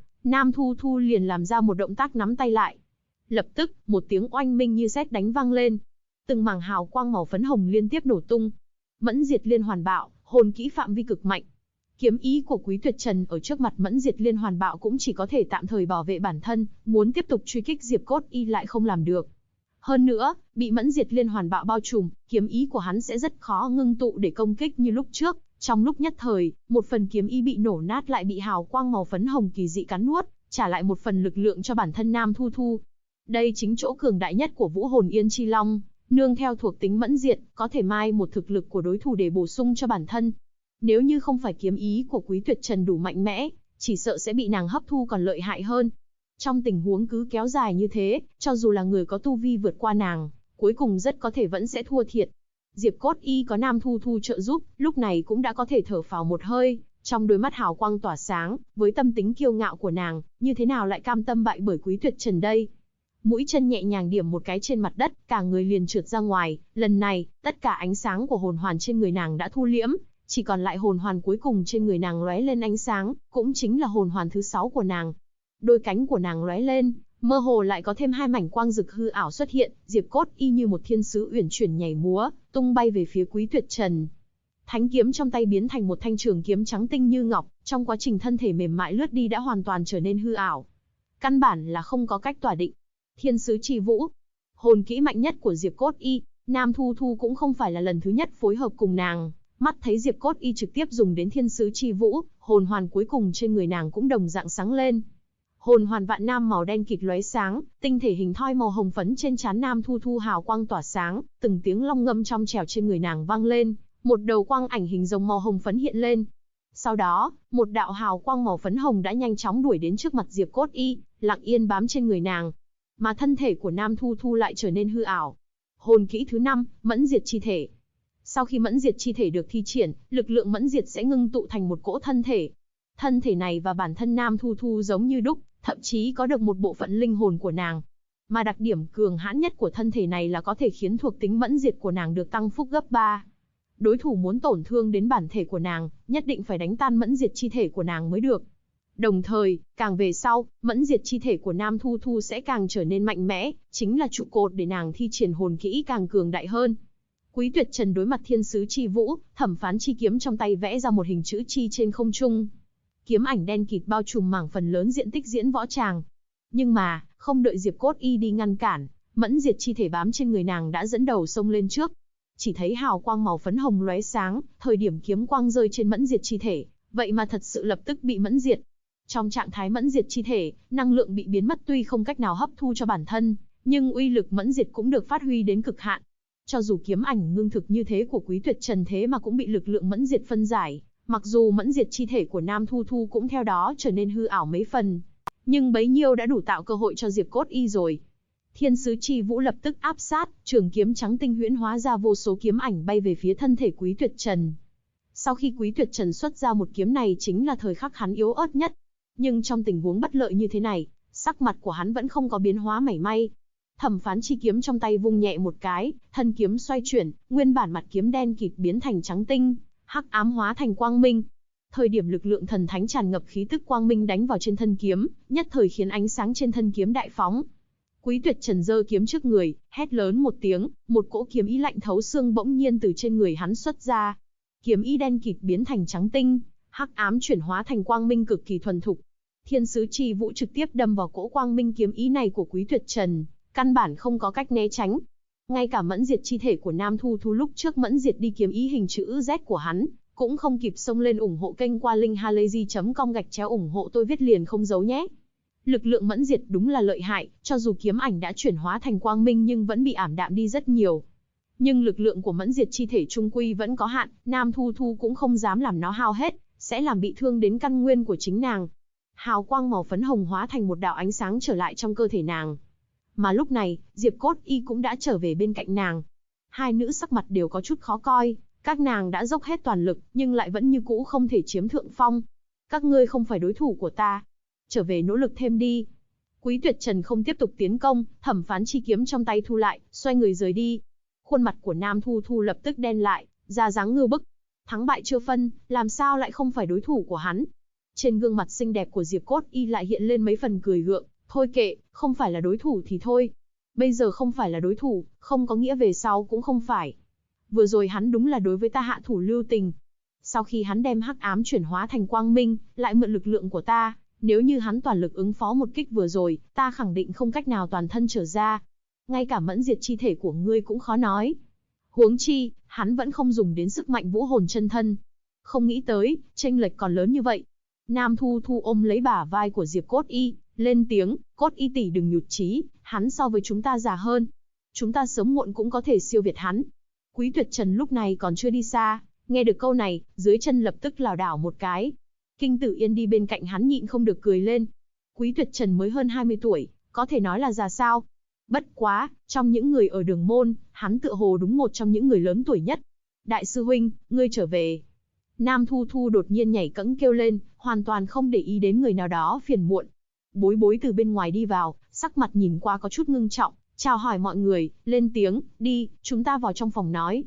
Thu Thu liền làm ra một động tác nắm tay lại. Lập tức, một tiếng oanh minh như sét đánh vang lên. Từng mảng hào quang màu phấn hồng liên tiếp nổ tung. Mẫn diệt liên hoàn bạo, hồn kỹ phạm vi cực mạnh. Kiếm ý của Quý Tuyệt Trần ở trước mặt mẫn diệt liên hoàn bạo cũng chỉ có thể tạm thời bảo vệ bản thân, muốn tiếp tục truy kích Diệp Cốt Y lại không làm được. Hơn nữa, bị mẫn diệt liên hoàn bạo bao trùm, kiếm ý của hắn sẽ rất khó ngưng tụ để công kích như lúc trước. Trong lúc nhất thời, một phần kiếm ý bị nổ nát lại bị hào quang màu phấn hồng kỳ dị cắn nuốt, trả lại một phần lực lượng cho bản thân Nam Thu Thu. Đây chính chỗ cường đại nhất của Vũ Hồn Yên Chi Long, nương theo thuộc tính mẫn diệt, có thể mai một thực lực của đối thủ để bổ sung cho bản thân. Nếu như không phải kiếm ý của Quý Tuyệt Trần đủ mạnh mẽ, chỉ sợ sẽ bị nàng hấp thu còn lợi hại hơn. Trong tình huống cứ kéo dài như thế, cho dù là người có tu vi vượt qua nàng, cuối cùng rất có thể vẫn sẽ thua thiệt. Diệp Cốt Y có Nam Thu Thu trợ giúp, lúc này cũng đã có thể thở phào một hơi, trong đôi mắt hào quang tỏa sáng, với tâm tính kiêu ngạo của nàng, như thế nào lại cam tâm bại bởi Quý Tuyệt Trần đây? Mũi chân nhẹ nhàng điểm một cái trên mặt đất, cả người liền trượt ra ngoài, lần này, tất cả ánh sáng của hồn hoàn trên người nàng đã thu liễm, chỉ còn lại hồn hoàn cuối cùng trên người nàng lóe lên ánh sáng, cũng chính là hồn hoàn thứ 6 của nàng. Đôi cánh của nàng lóe lên, mơ hồ lại có thêm 2 mảnh quang dực hư ảo xuất hiện, Diệp Cốt Y như một thiên sứ uyển chuyển nhảy múa, tung bay về phía Quý Tuyệt Trần. Thánh kiếm trong tay biến thành một thanh trường kiếm trắng tinh như ngọc, trong quá trình thân thể mềm mại lướt đi đã hoàn toàn trở nên hư ảo. Căn bản là không có cách tỏa định. Thiên sứ chi vũ, hồn kỹ mạnh nhất của Diệp Cốt Y, Nam Thu Thu cũng không phải là lần thứ nhất phối hợp cùng nàng, mắt thấy Diệp Cốt Y trực tiếp dùng đến thiên sứ chi vũ, hồn hoàn cuối cùng trên người nàng cũng đồng dạng sáng lên. Hồn hoàn vạn nam màu đen kịt lóe sáng, tinh thể hình thoi màu hồng phấn trên trán Nam Thu Thu hào quang tỏa sáng, từng tiếng long ngâm trong trẻo trên người nàng vang lên, một đầu quang ảnh hình rồng màu hồng phấn hiện lên. Sau đó, một đạo hào quang màu phấn hồng đã nhanh chóng đuổi đến trước mặt Diệp Cốt Y, lặng yên bám trên người nàng. Mà thân thể của Nam Thu Thu lại trở nên hư ảo. Hồn kỹ thứ 5, mẫn diệt chi thể. Sau khi mẫn diệt chi thể được thi triển, lực lượng mẫn diệt sẽ ngưng tụ thành một cỗ thân thể. Thân thể này và bản thân Nam Thu Thu giống như đúc, thậm chí có được một bộ phận linh hồn của nàng. Mà đặc điểm cường hãn nhất của thân thể này là có thể khiến thuộc tính mẫn diệt của nàng được tăng phúc gấp 3. Đối thủ muốn tổn thương đến bản thể của nàng, nhất định phải đánh tan mẫn diệt chi thể của nàng mới được. Đồng thời, càng về sau, mẫn diệt chi thể của Nam Thu Thu sẽ càng trở nên mạnh mẽ, chính là trụ cột để nàng thi triển hồn kỹ càng cường đại hơn. Quý Tuyệt Trần đối mặt thiên sứ chi vũ, thẩm phán chi kiếm trong tay vẽ ra một hình chữ chi trên không trung. Kiếm ảnh đen kịt bao trùm mảng phần lớn diện tích diễn võ tràng. Nhưng mà, không đợi Diệp Cốt Y đi ngăn cản, mẫn diệt chi thể bám trên người nàng đã dẫn đầu xông lên trước. Chỉ thấy hào quang màu phấn hồng lóe sáng, thời điểm kiếm quang rơi trên mẫn diệt chi thể, vậy mà thật sự lập tức bị mẫn diệt. Trong trạng thái mẫn diệt chi thể, năng lượng bị biến mất tuy không cách nào hấp thu cho bản thân, nhưng uy lực mẫn diệt cũng được phát huy đến cực hạn. Cho dù kiếm ảnh ngưng thực như thế của Quý Tuyệt Trần thế mà cũng bị lực lượng mẫn diệt phân giải, mặc dù mẫn diệt chi thể của Nam Thu Thu cũng theo đó trở nên hư ảo mấy phần, nhưng bấy nhiêu đã đủ tạo cơ hội cho Diệp Cốt Y rồi. Thiên sứ chi vũ lập tức áp sát, trường kiếm trắng tinh huyễn hóa ra vô số kiếm ảnh bay về phía thân thể Quý Tuyệt Trần. Sau khi Quý Tuyệt Trần xuất ra một kiếm này chính là thời khắc hắn yếu ớt nhất. Nhưng trong tình huống bất lợi như thế này, sắc mặt của hắn vẫn không có biến hóa mảy may. Thẩm phán chi kiếm trong tay vung nhẹ một cái, thân kiếm xoay chuyển, nguyên bản mặt kiếm đen kịt biến thành trắng tinh, hắc ám hóa thành quang minh. Thời điểm lực lượng thần thánh tràn ngập khí tức quang minh đánh vào trên thân kiếm, nhất thời khiến ánh sáng trên thân kiếm đại phóng. Quý Tuyệt Trần giơ kiếm trước người, hét lớn một tiếng, một cỗ kiếm ý lạnh thấu xương bỗng nhiên từ trên người hắn xuất ra. Kiếm ý đen kịt biến thành trắng tinh, hắc ám chuyển hóa thành quang minh cực kỳ thuần thục. Thiên sứ chi vũ trực tiếp đâm vào cỗ quang minh kiếm ý này của Quý Tuyệt Trần, căn bản không có cách né tránh. Ngay cả mẫn diệt chi thể của Nam Thu Thu lúc trước mẫn diệt đi kiếm ý hình chữ Z của hắn, cũng không kịp xông lên ủng hộ kênh qua link halayzi.com/ủng-hộ tôi viết liền không giấu nhé. Lực lượng mẫn diệt đúng là lợi hại, cho dù kiếm ảnh đã chuyển hóa thành quang minh nhưng vẫn bị ảm đạm đi rất nhiều. Nhưng lực lượng của mẫn diệt chi thể trung quy vẫn có hạn, Nam Thu Thu cũng không dám làm nó hao hết, sẽ làm bị thương đến căn nguyên của chính nàng. Hào quang màu phấn hồng hóa thành một đạo ánh sáng trở lại trong cơ thể nàng. Mà lúc này, Diệp Cốt Y cũng đã trở về bên cạnh nàng. Hai nữ sắc mặt đều có chút khó coi, các nàng đã dốc hết toàn lực, nhưng lại vẫn như cũ không thể chiếm thượng phong. Các ngươi không phải đối thủ của ta. Trở về nỗ lực thêm đi. Quý Tuyệt Trần không tiếp tục tiến công, thẩm phán chi kiếm trong tay thu lại, xoay người rời đi. Khuôn mặt của Nam Thu Thu lập tức đen lại, ra dáng ngưu bức. Thắng bại chưa phân, làm sao lại không phải đối thủ của hắn? Trên gương mặt xinh đẹp của Diệp Cốt Y lại hiện lên mấy phần cười gượng, thôi kệ, không phải là đối thủ thì thôi. Bây giờ không phải là đối thủ, không có nghĩa về sau cũng không phải. Vừa rồi hắn đúng là đối với ta hạ thủ lưu tình. Sau khi hắn đem hắc ám chuyển hóa thành quang minh, lại mượn lực lượng của ta, nếu như hắn toàn lực ứng phó một kích vừa rồi, ta khẳng định không cách nào toàn thân trở ra. Ngay cả mẫn diệt chi thể của ngươi cũng khó nói. Huống chi, hắn vẫn không dùng đến sức mạnh vũ hồn chân thân. Không nghĩ tới, chênh lệch còn lớn như vậy. Nam Thu Thu ôm lấy bả vai của Diệp Cốt Y, lên tiếng, Cốt Y tỷ đừng nhụt chí, hắn so với chúng ta già hơn. Chúng ta sớm muộn cũng có thể siêu việt hắn. Quý Tuyệt Trần lúc này còn chưa đi xa, nghe được câu này, dưới chân lập tức lảo đảo một cái. Kinh Tử Yên đi bên cạnh hắn nhịn không được cười lên. Quý Tuyệt Trần mới hơn 20 tuổi, có thể nói là già sao? Bất quá, trong những người ở đường môn, hắn tựa hồ đúng một trong những người lớn tuổi nhất. Đại sư huynh, ngươi trở về. Nam Thu Thu đột nhiên nhảy cẫng kêu lên, hoàn toàn không để ý đến người nào đó phiền muộn. Bối Bối từ bên ngoài đi vào, sắc mặt nhìn qua có chút ngưng trọng, chào hỏi mọi người, lên tiếng, đi, chúng ta vào trong phòng nói.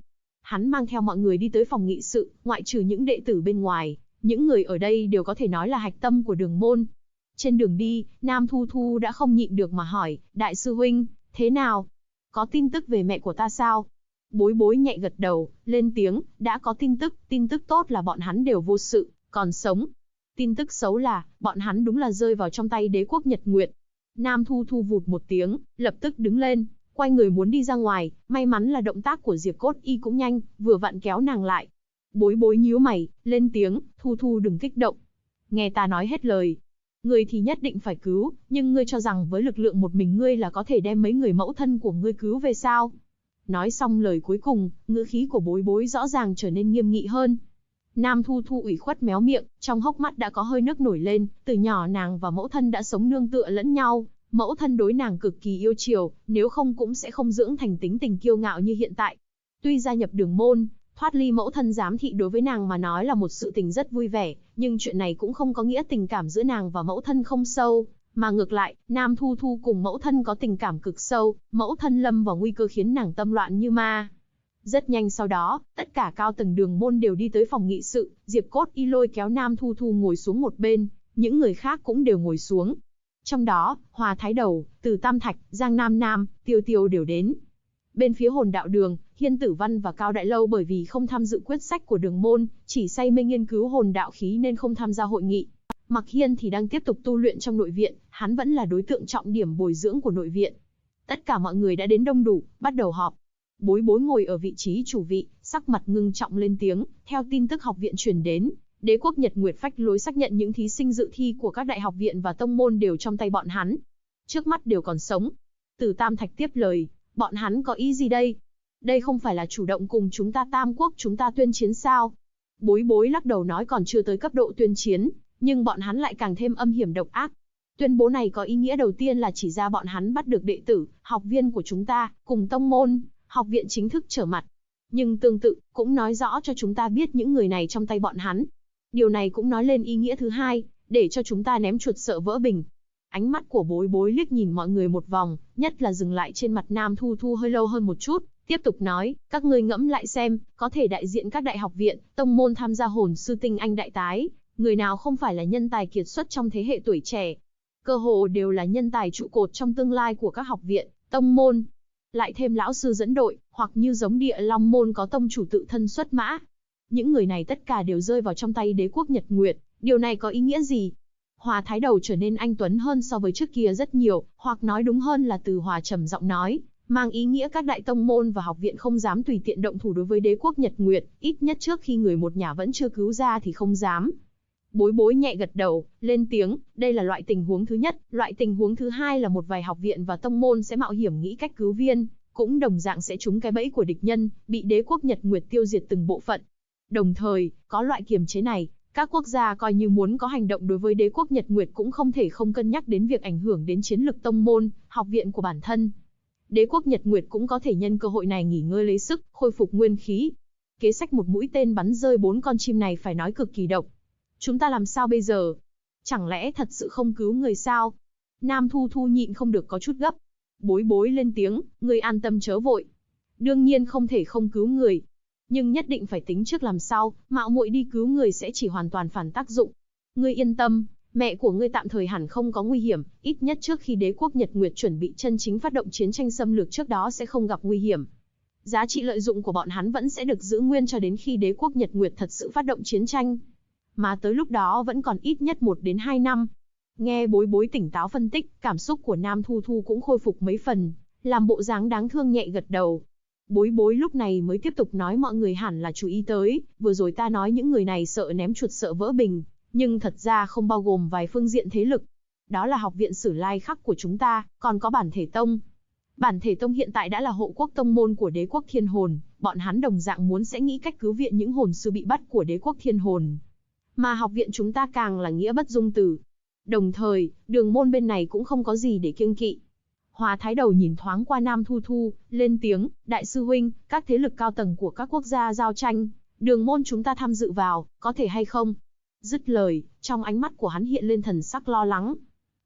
Hắn mang theo mọi người đi tới phòng nghị sự, ngoại trừ những đệ tử bên ngoài, những người ở đây đều có thể nói là hạch tâm của đường môn. Trên đường đi, Nam Thu Thu đã không nhịn được mà hỏi, đại sư huynh, thế nào? Có tin tức về mẹ của ta sao? Bối bối nhẹ gật đầu, lên tiếng, đã có tin tức tốt là bọn hắn đều vô sự, còn sống. Tin tức xấu là, bọn hắn đúng là rơi vào trong tay đế quốc Nhật Nguyệt. Nam Thu Thu vụt một tiếng, lập tức đứng lên, quay người muốn đi ra ngoài, may mắn là động tác của Diệp Cốt Y cũng nhanh, vừa vặn kéo nàng lại. Bối bối nhíu mày, lên tiếng, Thu Thu đừng kích động. Nghe ta nói hết lời. Ngươi thì nhất định phải cứu, nhưng ngươi cho rằng với lực lượng một mình ngươi là có thể đem mấy người mẫu thân của ngươi cứu về sao? Nói xong lời cuối cùng, ngữ khí của bối bối rõ ràng trở nên nghiêm nghị hơn. Nam Thu Thu ủy khuất méo miệng, trong hốc mắt đã có hơi nước nổi lên, từ nhỏ nàng và mẫu thân đã sống nương tựa lẫn nhau, mẫu thân đối nàng cực kỳ yêu chiều, nếu không cũng sẽ không dưỡng thành tính tình kiêu ngạo như hiện tại. Tuy gia nhập đường môn, thoát ly mẫu thân giám thị đối với nàng mà nói là một sự tình rất vui vẻ, nhưng chuyện này cũng không có nghĩa tình cảm giữa nàng và mẫu thân không sâu, mà ngược lại, Nam Thu Thu cùng mẫu thân có tình cảm cực sâu, mẫu thân lâm vào nguy cơ khiến nàng tâm loạn như ma. Rất nhanh sau đó, tất cả cao tầng đường môn đều đi tới phòng nghị sự, Diệp Cốt Y lôi kéo Nam Thu Thu ngồi xuống một bên, những người khác cũng đều ngồi xuống. Trong đó, Hòa Thái Đầu, Từ Tam Thạch, Giang Nam Nam, Tiêu Tiêu đều đến. Bên phía Hồn Đạo Đường, Hiên Tử Văn và Cao Đại Lâu bởi vì không tham dự quyết sách của đường môn, chỉ say mê nghiên cứu hồn đạo khí nên không tham gia hội nghị. Mặc Hiên thì đang tiếp tục tu luyện trong nội viện, hắn vẫn là đối tượng trọng điểm bồi dưỡng của nội viện. Tất cả mọi người đã đến đông đủ, bắt đầu họp. Bối bối ngồi ở vị trí chủ vị, sắc mặt ngưng trọng lên tiếng, theo tin tức học viện truyền đến, đế quốc Nhật Nguyệt phách lối xác nhận những thí sinh dự thi của các đại học viện và tông môn đều trong tay bọn hắn. Trước mắt đều còn sống. Từ Tam Thạch tiếp lời, bọn hắn có ý gì đây? Đây không phải là chủ động cùng chúng ta Tam Quốc chúng ta tuyên chiến sao? Bối bối lắc đầu nói còn chưa tới cấp độ tuyên chiến, nhưng bọn hắn lại càng thêm âm hiểm độc ác. Tuyên bố này có ý nghĩa đầu tiên là chỉ ra bọn hắn bắt được đệ tử, học viên của chúng ta, cùng tông môn, học viện chính thức trở mặt. Nhưng tương tự, cũng nói rõ cho chúng ta biết những người này trong tay bọn hắn. Điều này cũng nói lên ý nghĩa thứ hai, để cho chúng ta ném chuột sợ vỡ bình. Ánh mắt của bối bối liếc nhìn mọi người một vòng, nhất là dừng lại trên mặt Nam Thu Thu hơi lâu hơn một chút, tiếp tục nói, các ngươi ngẫm lại xem, có thể đại diện các đại học viện, tông môn tham gia hồn sư tinh anh đại tái, người nào không phải là nhân tài kiệt xuất trong thế hệ tuổi trẻ. Cơ hồ đều là nhân tài trụ cột trong tương lai của các học viện, tông môn. Lại thêm lão sư dẫn đội, hoặc như giống Địa Long môn có tông chủ tự thân xuất mã. Những người này tất cả đều rơi vào trong tay đế quốc Nhật Nguyệt, điều này có ý nghĩa gì? Hòa Thái Đầu trở nên anh tuấn hơn so với trước kia rất nhiều, hoặc nói đúng hơn là Từ Hòa trầm giọng nói, mang ý nghĩa các đại tông môn và học viện không dám tùy tiện động thủ đối với đế quốc Nhật Nguyệt, ít nhất trước khi người một nhà vẫn chưa cứu ra thì không dám. Bối bối nhẹ gật đầu, lên tiếng, đây là loại tình huống thứ nhất, loại tình huống thứ hai là một vài học viện và tông môn sẽ mạo hiểm nghĩ cách cứu viên, cũng đồng dạng sẽ trúng cái bẫy của địch nhân, bị đế quốc Nhật Nguyệt tiêu diệt từng bộ phận. Đồng thời, có loại kiềm chế này, các quốc gia coi như muốn có hành động đối với đế quốc Nhật Nguyệt cũng không thể không cân nhắc đến việc ảnh hưởng đến chiến lực tông môn, học viện của bản thân. Đế quốc Nhật Nguyệt cũng có thể nhân cơ hội này nghỉ ngơi lấy sức, khôi phục nguyên khí. Kế sách một mũi tên bắn rơi 4 con chim này phải nói cực kỳ độc. Chúng ta làm sao bây giờ? Chẳng lẽ thật sự không cứu người sao? Nam Thu Thu nhịn không được có chút gấp. Bối bối lên tiếng, người an tâm chớ vội. Đương nhiên không thể không cứu người. Nhưng nhất định phải tính trước làm sao, mạo muội đi cứu người sẽ chỉ hoàn toàn phản tác dụng. Ngươi yên tâm, mẹ của ngươi tạm thời hẳn không có nguy hiểm, ít nhất trước khi đế quốc Nhật Nguyệt chuẩn bị chân chính phát động chiến tranh xâm lược trước đó sẽ không gặp nguy hiểm. Giá trị lợi dụng của bọn hắn vẫn sẽ được giữ nguyên cho đến khi đế quốc Nhật Nguyệt thật sự phát động chiến tranh. Mà tới lúc đó vẫn còn ít nhất 1 đến 2 năm. Nghe bối bối tỉnh táo phân tích, cảm xúc của Nam Thu Thu cũng khôi phục mấy phần, làm bộ dáng đáng thương nhẹ gật đầu. Bối bối lúc này mới tiếp tục nói mọi người hẳn là chú ý tới, vừa rồi ta nói những người này sợ ném chuột sợ vỡ bình, nhưng thật ra không bao gồm vài phương diện thế lực. Đó là học viện Sử Lai Khắc của chúng ta, còn có Bản Thể Tông. Bản Thể Tông hiện tại đã là hộ quốc tông môn của đế quốc Thiên Hồn, bọn hắn đồng dạng muốn sẽ nghĩ cách cứu viện những hồn sư bị bắt của đế quốc Thiên Hồn. Mà học viện chúng ta càng là nghĩa bất dung từ. Đồng thời, đường môn bên này cũng không có gì để kiêng kỵ. Hòa Thái Đầu nhìn thoáng qua Nam Thu Thu, lên tiếng, đại sư huynh, các thế lực cao tầng của các quốc gia giao tranh, đường môn chúng ta tham dự vào, có thể hay không? Dứt lời, trong ánh mắt của hắn hiện lên thần sắc lo lắng.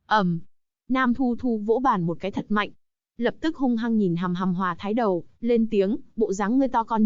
Nam Thu Thu vỗ bàn một cái thật mạnh. Lập tức hung hăng nhìn hằm hằm Hòa Thái Đầu, lên tiếng, bộ dáng ngươi to con như vậy,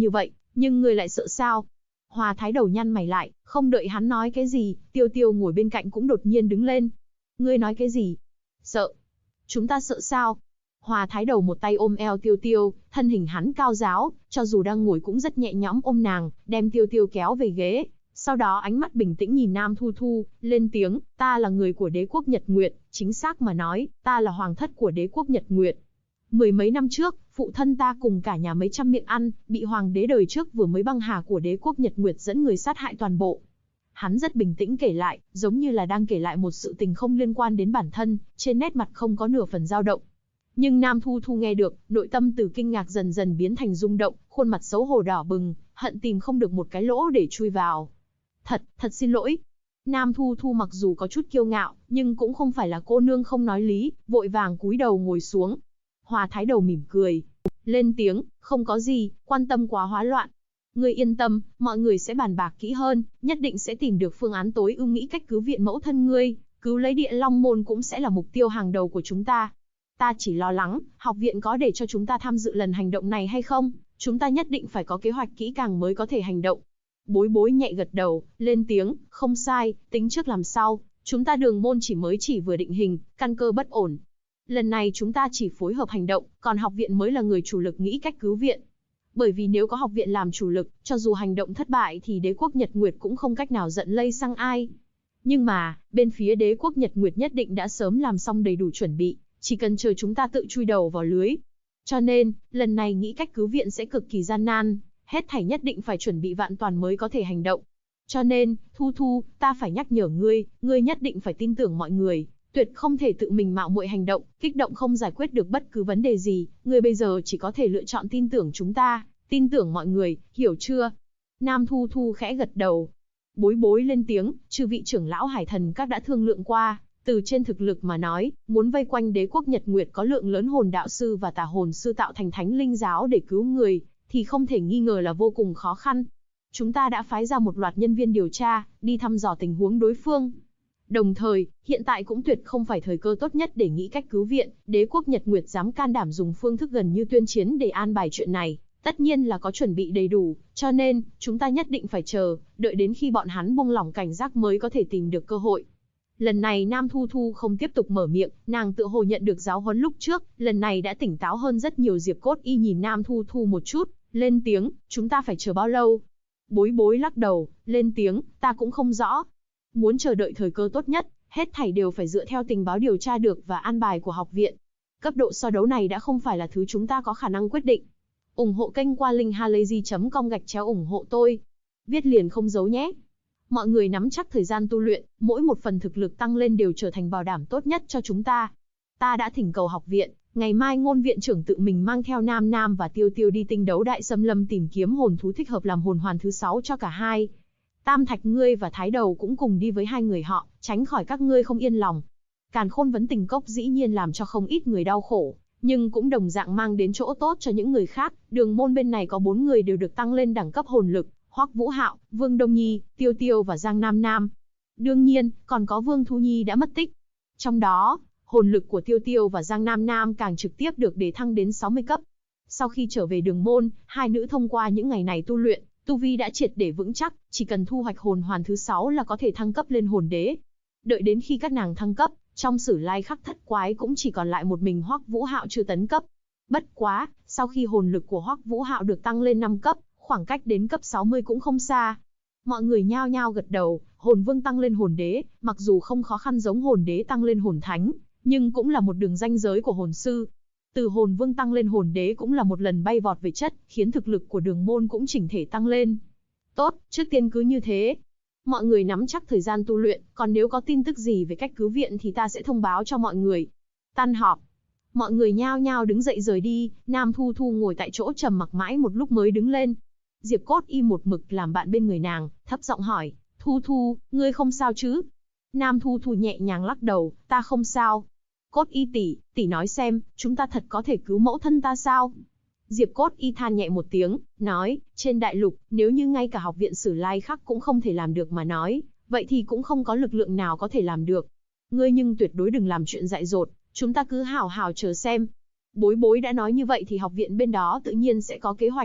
Nhưng ngươi lại sợ sao? Hòa Thái Đầu nhăn mày lại, không đợi hắn nói cái gì, Tiêu Tiêu ngồi bên cạnh cũng đột nhiên đứng lên. Ngươi nói cái gì? Sợ? Chúng ta sợ sao? Hòa Thái Đầu một tay ôm eo Tiêu Tiêu, thân hình hắn cao ráo, cho dù đang ngồi cũng rất nhẹ nhõm ôm nàng, đem Tiêu Tiêu kéo về ghế. Sau đó ánh mắt bình tĩnh nhìn Nam Thu Thu, lên tiếng, ta là người của đế quốc Nhật Nguyệt, chính xác mà nói, ta là hoàng thất của đế quốc Nhật Nguyệt. Mười mấy năm trước, phụ thân ta cùng cả nhà mấy trăm miệng ăn, bị hoàng đế đời trước vừa mới băng hà của đế quốc Nhật Nguyệt dẫn người sát hại toàn bộ. Hắn rất bình tĩnh kể lại, giống như là đang kể lại một sự tình không liên quan đến bản thân, trên nét mặt không có nửa phần dao động. Nhưng Nam Thu Thu nghe được, nội tâm từ kinh ngạc dần dần biến thành rung động, khuôn mặt xấu hổ đỏ bừng, hận tìm không được một cái lỗ để chui vào. Thật xin lỗi. Nam Thu Thu mặc dù có chút kiêu ngạo, nhưng cũng không phải là cô nương không nói lý, vội vàng cúi đầu ngồi xuống. Hòa Thái Đầu mỉm cười, lên tiếng, không có gì, quan tâm quá hóa loạn. Ngươi yên tâm, mọi người sẽ bàn bạc kỹ hơn, nhất định sẽ tìm được phương án tối ưu, nghĩ cách cứu viện mẫu thân ngươi, cứu lấy Địa Long Môn cũng sẽ là mục tiêu hàng đầu của chúng ta. Ta chỉ lo lắng, học viện có để cho chúng ta tham dự lần hành động này hay không, chúng ta nhất định phải có kế hoạch kỹ càng mới có thể hành động. Bối Bối nhẹ gật đầu, lên tiếng, không sai, tính trước làm sau, chúng ta Đường Môn chỉ vừa định hình, căn cơ bất ổn. Lần này chúng ta chỉ phối hợp hành động, còn học viện mới là người chủ lực nghĩ cách cứu viện. Bởi vì nếu có học viện làm chủ lực, cho dù hành động thất bại thì đế quốc Nhật Nguyệt cũng không cách nào giận lây sang ai. Nhưng mà, bên phía đế quốc Nhật Nguyệt nhất định đã sớm làm xong đầy đủ chuẩn bị, chỉ cần chờ chúng ta tự chui đầu vào lưới. Cho nên, lần này nghĩ cách cứu viện sẽ cực kỳ gian nan, hết thảy nhất định phải chuẩn bị vạn toàn mới có thể hành động. Cho nên, Thu Thu, ta phải nhắc nhở ngươi nhất định phải tin tưởng mọi người, tuyệt không thể tự mình mạo muội hành động, kích động không giải quyết được bất cứ vấn đề gì, ngươi bây giờ chỉ có thể lựa chọn tin tưởng chúng ta, tin tưởng mọi người, hiểu chưa? Nam Thu Thu khẽ gật đầu. Bối Bối lên tiếng, chư vị trưởng lão Hải Thần các đã thương lượng qua, từ trên thực lực mà nói, muốn vây quanh đế quốc Nhật Nguyệt có lượng lớn hồn đạo sư và tà hồn sư tạo thành thánh linh giáo để cứu người, thì không thể nghi ngờ là vô cùng khó khăn. Chúng ta đã phái ra một loạt nhân viên điều tra, đi thăm dò tình huống đối phương. Đồng thời, hiện tại cũng tuyệt không phải thời cơ tốt nhất để nghĩ cách cứu viện, đế quốc Nhật Nguyệt dám can đảm dùng phương thức gần như tuyên chiến để an bài chuyện này, tất nhiên là có chuẩn bị đầy đủ, cho nên, chúng ta nhất định phải chờ, đợi đến khi bọn hắn buông lỏng cảnh giác mới có thể tìm được cơ hội. Lần này Nam Thu Thu không tiếp tục mở miệng, nàng tựa hồ nhận được giáo huấn lúc trước, lần này đã tỉnh táo hơn rất nhiều. Diệp Cốt Y nhìn Nam Thu Thu một chút, lên tiếng, chúng ta phải chờ bao lâu? Bối Bối lắc đầu, lên tiếng, ta cũng không rõ. Muốn chờ đợi thời cơ tốt nhất, hết thảy đều phải dựa theo tình báo điều tra được và an bài của học viện. Cấp độ so đấu này đã không phải là thứ chúng ta có khả năng quyết định. Ủng hộ kênh qua linkhalazy.com/ủng hộ tôi. Viết liền không giấu nhé. Mọi người nắm chắc thời gian tu luyện, mỗi một phần thực lực tăng lên đều trở thành bảo đảm tốt nhất cho chúng ta. Ta đã thỉnh cầu học viện, ngày mai ngôn viện trưởng tự mình mang theo Nam Nam và Tiêu Tiêu đi tinh đấu đại xâm lâm tìm kiếm hồn thú thích hợp làm hồn hoàn thứ 6 cho cả hai. Tam Thạch ngươi và Thái Đầu cũng cùng đi với hai người họ, tránh khỏi các ngươi không yên lòng. Càn Khôn Vấn Tình Cốc dĩ nhiên làm cho không ít người đau khổ, nhưng cũng đồng dạng mang đến chỗ tốt cho những người khác. Đường Môn bên này có 4 người đều được tăng lên đẳng cấp hồn lực, Hoắc Vũ Hạo, Vương Đông Nhi, Tiêu Tiêu và Giang Nam Nam. Đương nhiên, còn có Vương Thu Nhi đã mất tích. Trong đó, hồn lực của Tiêu Tiêu và Giang Nam Nam càng trực tiếp được đề thăng đến 60 cấp. Sau khi trở về Đường Môn, hai nữ thông qua những ngày này tu luyện, tu vi đã triệt để vững chắc, chỉ cần thu hoạch hồn hoàn thứ 6 là có thể thăng cấp lên hồn đế. Đợi đến khi các nàng thăng cấp, trong Sử Lai Khắc Thất Quái cũng chỉ còn lại một mình Hoắc Vũ Hạo chưa tấn cấp. Bất quá, sau khi hồn lực của Hoắc Vũ Hạo được tăng lên 5 cấp, khoảng cách đến cấp 60 cũng không xa. Mọi người nhao nhao gật đầu, hồn vương tăng lên hồn đế, mặc dù không khó khăn giống hồn đế tăng lên hồn thánh, nhưng cũng là một đường ranh giới của hồn sư. Từ hồn vương tăng lên hồn đế cũng là một lần bay vọt về chất, khiến thực lực của Đường Môn cũng chỉnh thể tăng lên. Tốt, trước tiên cứ như thế. Mọi người nắm chắc thời gian tu luyện, còn nếu có tin tức gì về cách cứu viện thì ta sẽ thông báo cho mọi người. Tan họp. Mọi người nhao nhao đứng dậy rời đi, Nam Thu Thu ngồi tại chỗ trầm mặc mãi một lúc mới đứng lên. Diệp Cốt Y một mực làm bạn bên người nàng, thấp giọng hỏi, Thu Thu, ngươi không sao chứ? Nam Thu Thu nhẹ nhàng lắc đầu, ta không sao. Cốt Y tỷ nói xem, chúng ta thật có thể cứu mẫu thân ta sao? Diệp Cốt Y than nhẹ một tiếng, nói, trên đại lục, nếu như ngay cả học viện Sử Lai Khắc cũng không thể làm được mà nói, vậy thì cũng không có lực lượng nào có thể làm được. Ngươi nhưng tuyệt đối đừng làm chuyện dại dột, chúng ta cứ hào hào chờ xem. Bối Bối đã nói như vậy thì học viện bên đó tự nhiên sẽ có kế hoạch.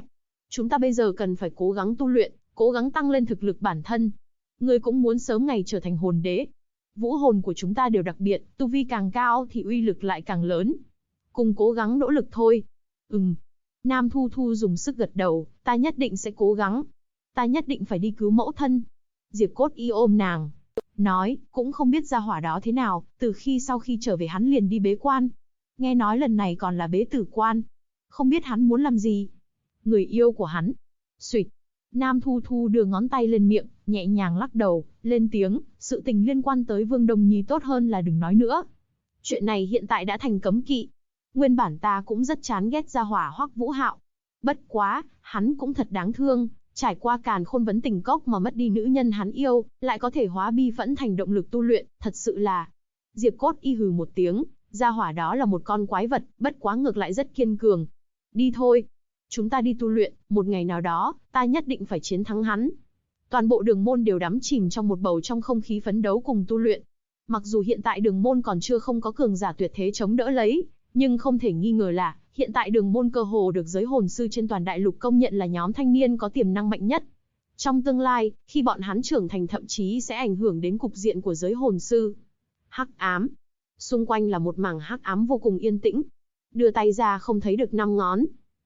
Chúng ta bây giờ cần phải cố gắng tu luyện, cố gắng tăng lên thực lực bản thân. Ngươi cũng muốn sớm ngày trở thành hồn đế. Vũ hồn của chúng ta đều đặc biệt, tu vi càng cao thì uy lực lại càng lớn. Cùng cố gắng nỗ lực thôi. Nam Thu Thu dùng sức gật đầu, ta nhất định sẽ cố gắng. Ta nhất định phải đi cứu mẫu thân. Diệp Cốt Y ôm nàng, nói, cũng không biết gia hỏa đó thế nào, từ khi sau khi trở về hắn liền đi bế quan. Nghe nói lần này còn là bế tử quan. Không biết hắn muốn làm gì. Người yêu của hắn. Xuỵt. Nam Thu Thu đưa ngón tay lên miệng, nhẹ nhàng lắc đầu, lên tiếng, sự tình liên quan tới Vương Đông Nhi tốt hơn là đừng nói nữa. Chuyện này hiện tại đã thành cấm kỵ. Nguyên bản ta cũng rất chán ghét gia hỏa Hoắc Vũ Hạo. Bất quá, hắn cũng thật đáng thương, trải qua càn khôn vấn tình cốc mà mất đi nữ nhân hắn yêu, lại có thể hóa bi phẫn thành động lực tu luyện, thật sự là... Diệp Cốt Y hừ một tiếng, gia hỏa đó là một con quái vật, bất quá ngược lại rất kiên cường. Đi thôi. Chúng ta đi tu luyện, một ngày nào đó, ta nhất định phải chiến thắng hắn. Toàn bộ đường môn đều đắm chìm trong một bầu trong không khí phấn đấu cùng tu luyện. Mặc dù hiện tại đường môn còn chưa không có cường giả tuyệt thế chống đỡ lấy, nhưng không thể nghi ngờ là, hiện tại đường môn cơ hồ được giới hồn sư trên toàn đại lục công nhận là nhóm thanh niên có tiềm năng mạnh nhất. Trong tương lai, khi bọn hắn trưởng thành thậm chí sẽ ảnh hưởng đến cục diện của giới hồn sư. Hắc ám. Xung quanh là một mảng hắc ám vô cùng yên tĩnh. Đưa tay ra không thấy được 5 ngón.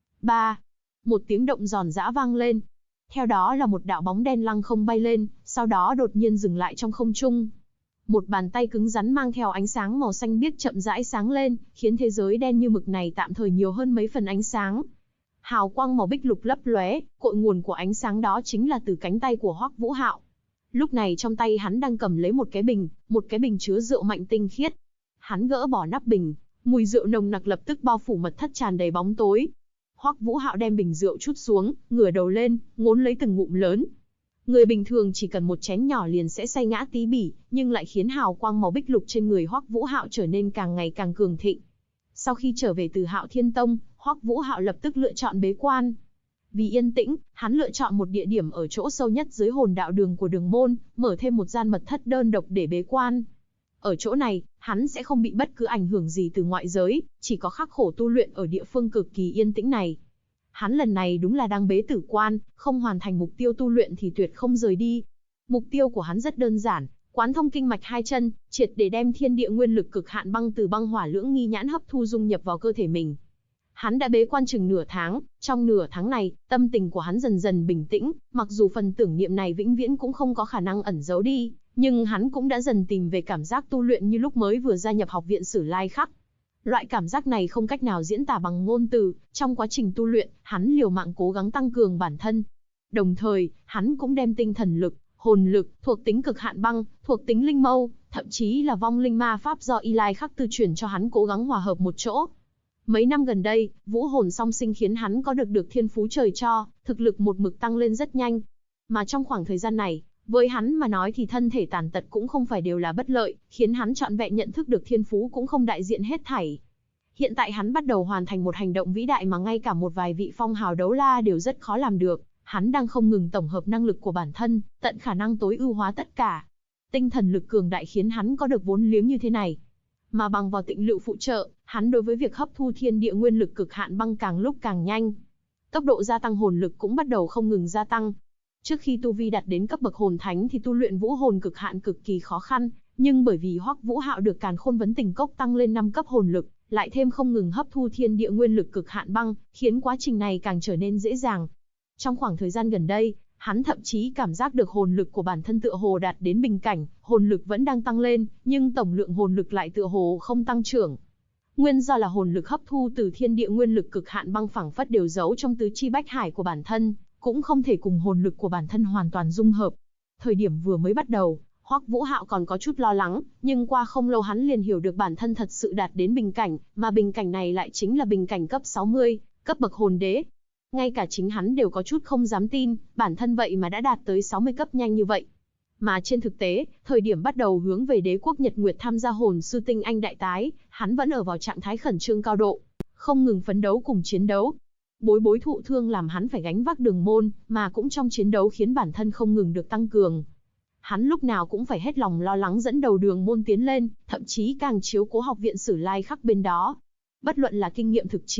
Một tiếng động giòn giã vang lên. Theo đó là một đạo bóng đen lăng không bay lên, sau đó đột nhiên dừng lại trong không trung. Một bàn tay cứng rắn mang theo ánh sáng màu xanh biếc chậm rãi sáng lên, khiến thế giới đen như mực này tạm thời nhiều hơn mấy phần ánh sáng. Hào quang màu bích lục lấp lóe, cội nguồn của ánh sáng đó chính là từ cánh tay của Hoắc Vũ Hạo. Lúc này trong tay hắn đang cầm lấy một cái bình chứa rượu mạnh tinh khiết. Hắn gỡ bỏ nắp bình, mùi rượu nồng nặc lập tức bao phủ mật thất tràn đầy bóng tối. Hoắc Vũ Hạo đem bình rượu trút xuống, ngửa đầu lên, ngốn lấy từng ngụm lớn. Người bình thường chỉ cần một chén nhỏ liền sẽ say ngã tí bỉ, nhưng lại khiến hào quang màu bích lục trên người Hoắc Vũ Hạo trở nên càng ngày càng cường thịnh. Sau khi trở về từ Hạo Thiên Tông, Hoắc Vũ Hạo lập tức lựa chọn bế quan. Vì yên tĩnh, hắn lựa chọn một địa điểm ở chỗ sâu nhất dưới hồn đạo đường của đường môn, mở thêm một gian mật thất đơn độc để bế quan. Ở chỗ này, hắn sẽ không bị bất cứ ảnh hưởng gì từ ngoại giới, chỉ có khắc khổ tu luyện ở địa phương cực kỳ yên tĩnh này. Hắn lần này đúng là đang bế tử quan, không hoàn thành mục tiêu tu luyện thì tuyệt không rời đi. Mục tiêu của hắn rất đơn giản, quán thông kinh mạch hai chân, triệt để đem thiên địa nguyên lực cực hạn băng từ băng hỏa lưỡng nghi nhãn hấp thu dung nhập vào cơ thể mình. Hắn đã bế quan chừng nửa tháng, trong nửa tháng này, tâm tình của hắn dần dần bình tĩnh, mặc dù phần tưởng niệm này vĩnh viễn cũng không có khả năng ẩn giấu đi, nhưng hắn cũng đã dần tìm về cảm giác tu luyện như lúc mới vừa gia nhập học viện Sử Lai Khắc. Loại cảm giác này không cách nào diễn tả bằng ngôn từ, trong quá trình tu luyện, hắn liều mạng cố gắng tăng cường bản thân. Đồng thời, hắn cũng đem tinh thần lực, hồn lực, thuộc tính cực hạn băng, thuộc tính linh mâu, thậm chí là vong linh ma pháp do Y Lai Khắc tư truyền cho hắn cố gắng hòa hợp một chỗ. Mấy năm gần đây, vũ hồn song sinh khiến hắn có được thiên phú trời cho, thực lực một mực tăng lên rất nhanh. Mà trong khoảng thời gian này, với hắn mà nói thì thân thể tàn tật cũng không phải đều là bất lợi, khiến hắn trọn vẹn nhận thức được thiên phú cũng không đại diện hết thảy. Hiện tại hắn bắt đầu hoàn thành một hành động vĩ đại mà ngay cả một vài vị phong hào đấu la đều rất khó làm được. Hắn đang không ngừng tổng hợp năng lực của bản thân, tận khả năng tối ưu hóa tất cả. Tinh thần lực cường đại khiến hắn có được vốn liếng như thế này. Mà bằng vào tịnh lựu phụ trợ, hắn đối với việc hấp thu thiên địa nguyên lực cực hạn băng càng lúc càng nhanh. Tốc độ gia tăng hồn lực cũng bắt đầu không ngừng gia tăng. Trước khi tu vi đạt đến cấp bậc hồn thánh thì tu luyện vũ hồn cực hạn cực kỳ khó khăn, nhưng bởi vì Hoắc Vũ Hạo được càn khôn vấn tình cốc tăng lên 5 cấp hồn lực, lại thêm không ngừng hấp thu thiên địa nguyên lực cực hạn băng, khiến quá trình này càng trở nên dễ dàng. Trong khoảng thời gian gần đây, hắn thậm chí cảm giác được hồn lực của bản thân tựa hồ đạt đến bình cảnh, hồn lực vẫn đang tăng lên, nhưng tổng lượng hồn lực lại tựa hồ không tăng trưởng. Nguyên do là hồn lực hấp thu từ thiên địa nguyên lực cực hạn băng phảng phất đều giấu trong tứ chi bách hải của bản thân, cũng không thể cùng hồn lực của bản thân hoàn toàn dung hợp. Thời điểm vừa mới bắt đầu, Hoắc Vũ Hạo còn có chút lo lắng, nhưng qua không lâu hắn liền hiểu được bản thân thật sự đạt đến bình cảnh, mà bình cảnh này lại chính là bình cảnh cấp 60, cấp bậc hồn đế. Ngay cả chính hắn đều có chút không dám tin, bản thân vậy mà đã đạt tới 60 cấp nhanh như vậy. Mà trên thực tế, thời điểm bắt đầu hướng về đế quốc Nhật Nguyệt tham gia hồn sư tinh anh đại tái, hắn vẫn ở vào trạng thái khẩn trương cao độ, không ngừng phấn đấu cùng chiến đấu. Bối thụ thương làm hắn phải gánh vác đường môn, mà cũng trong chiến đấu khiến bản thân không ngừng được tăng cường. Hắn lúc nào cũng phải hết lòng lo lắng dẫn đầu đường môn tiến lên, thậm chí càng chiếu cố học viện Sử Lai Khắc bên đó. Bất luận là kinh nghiệm thực chiến,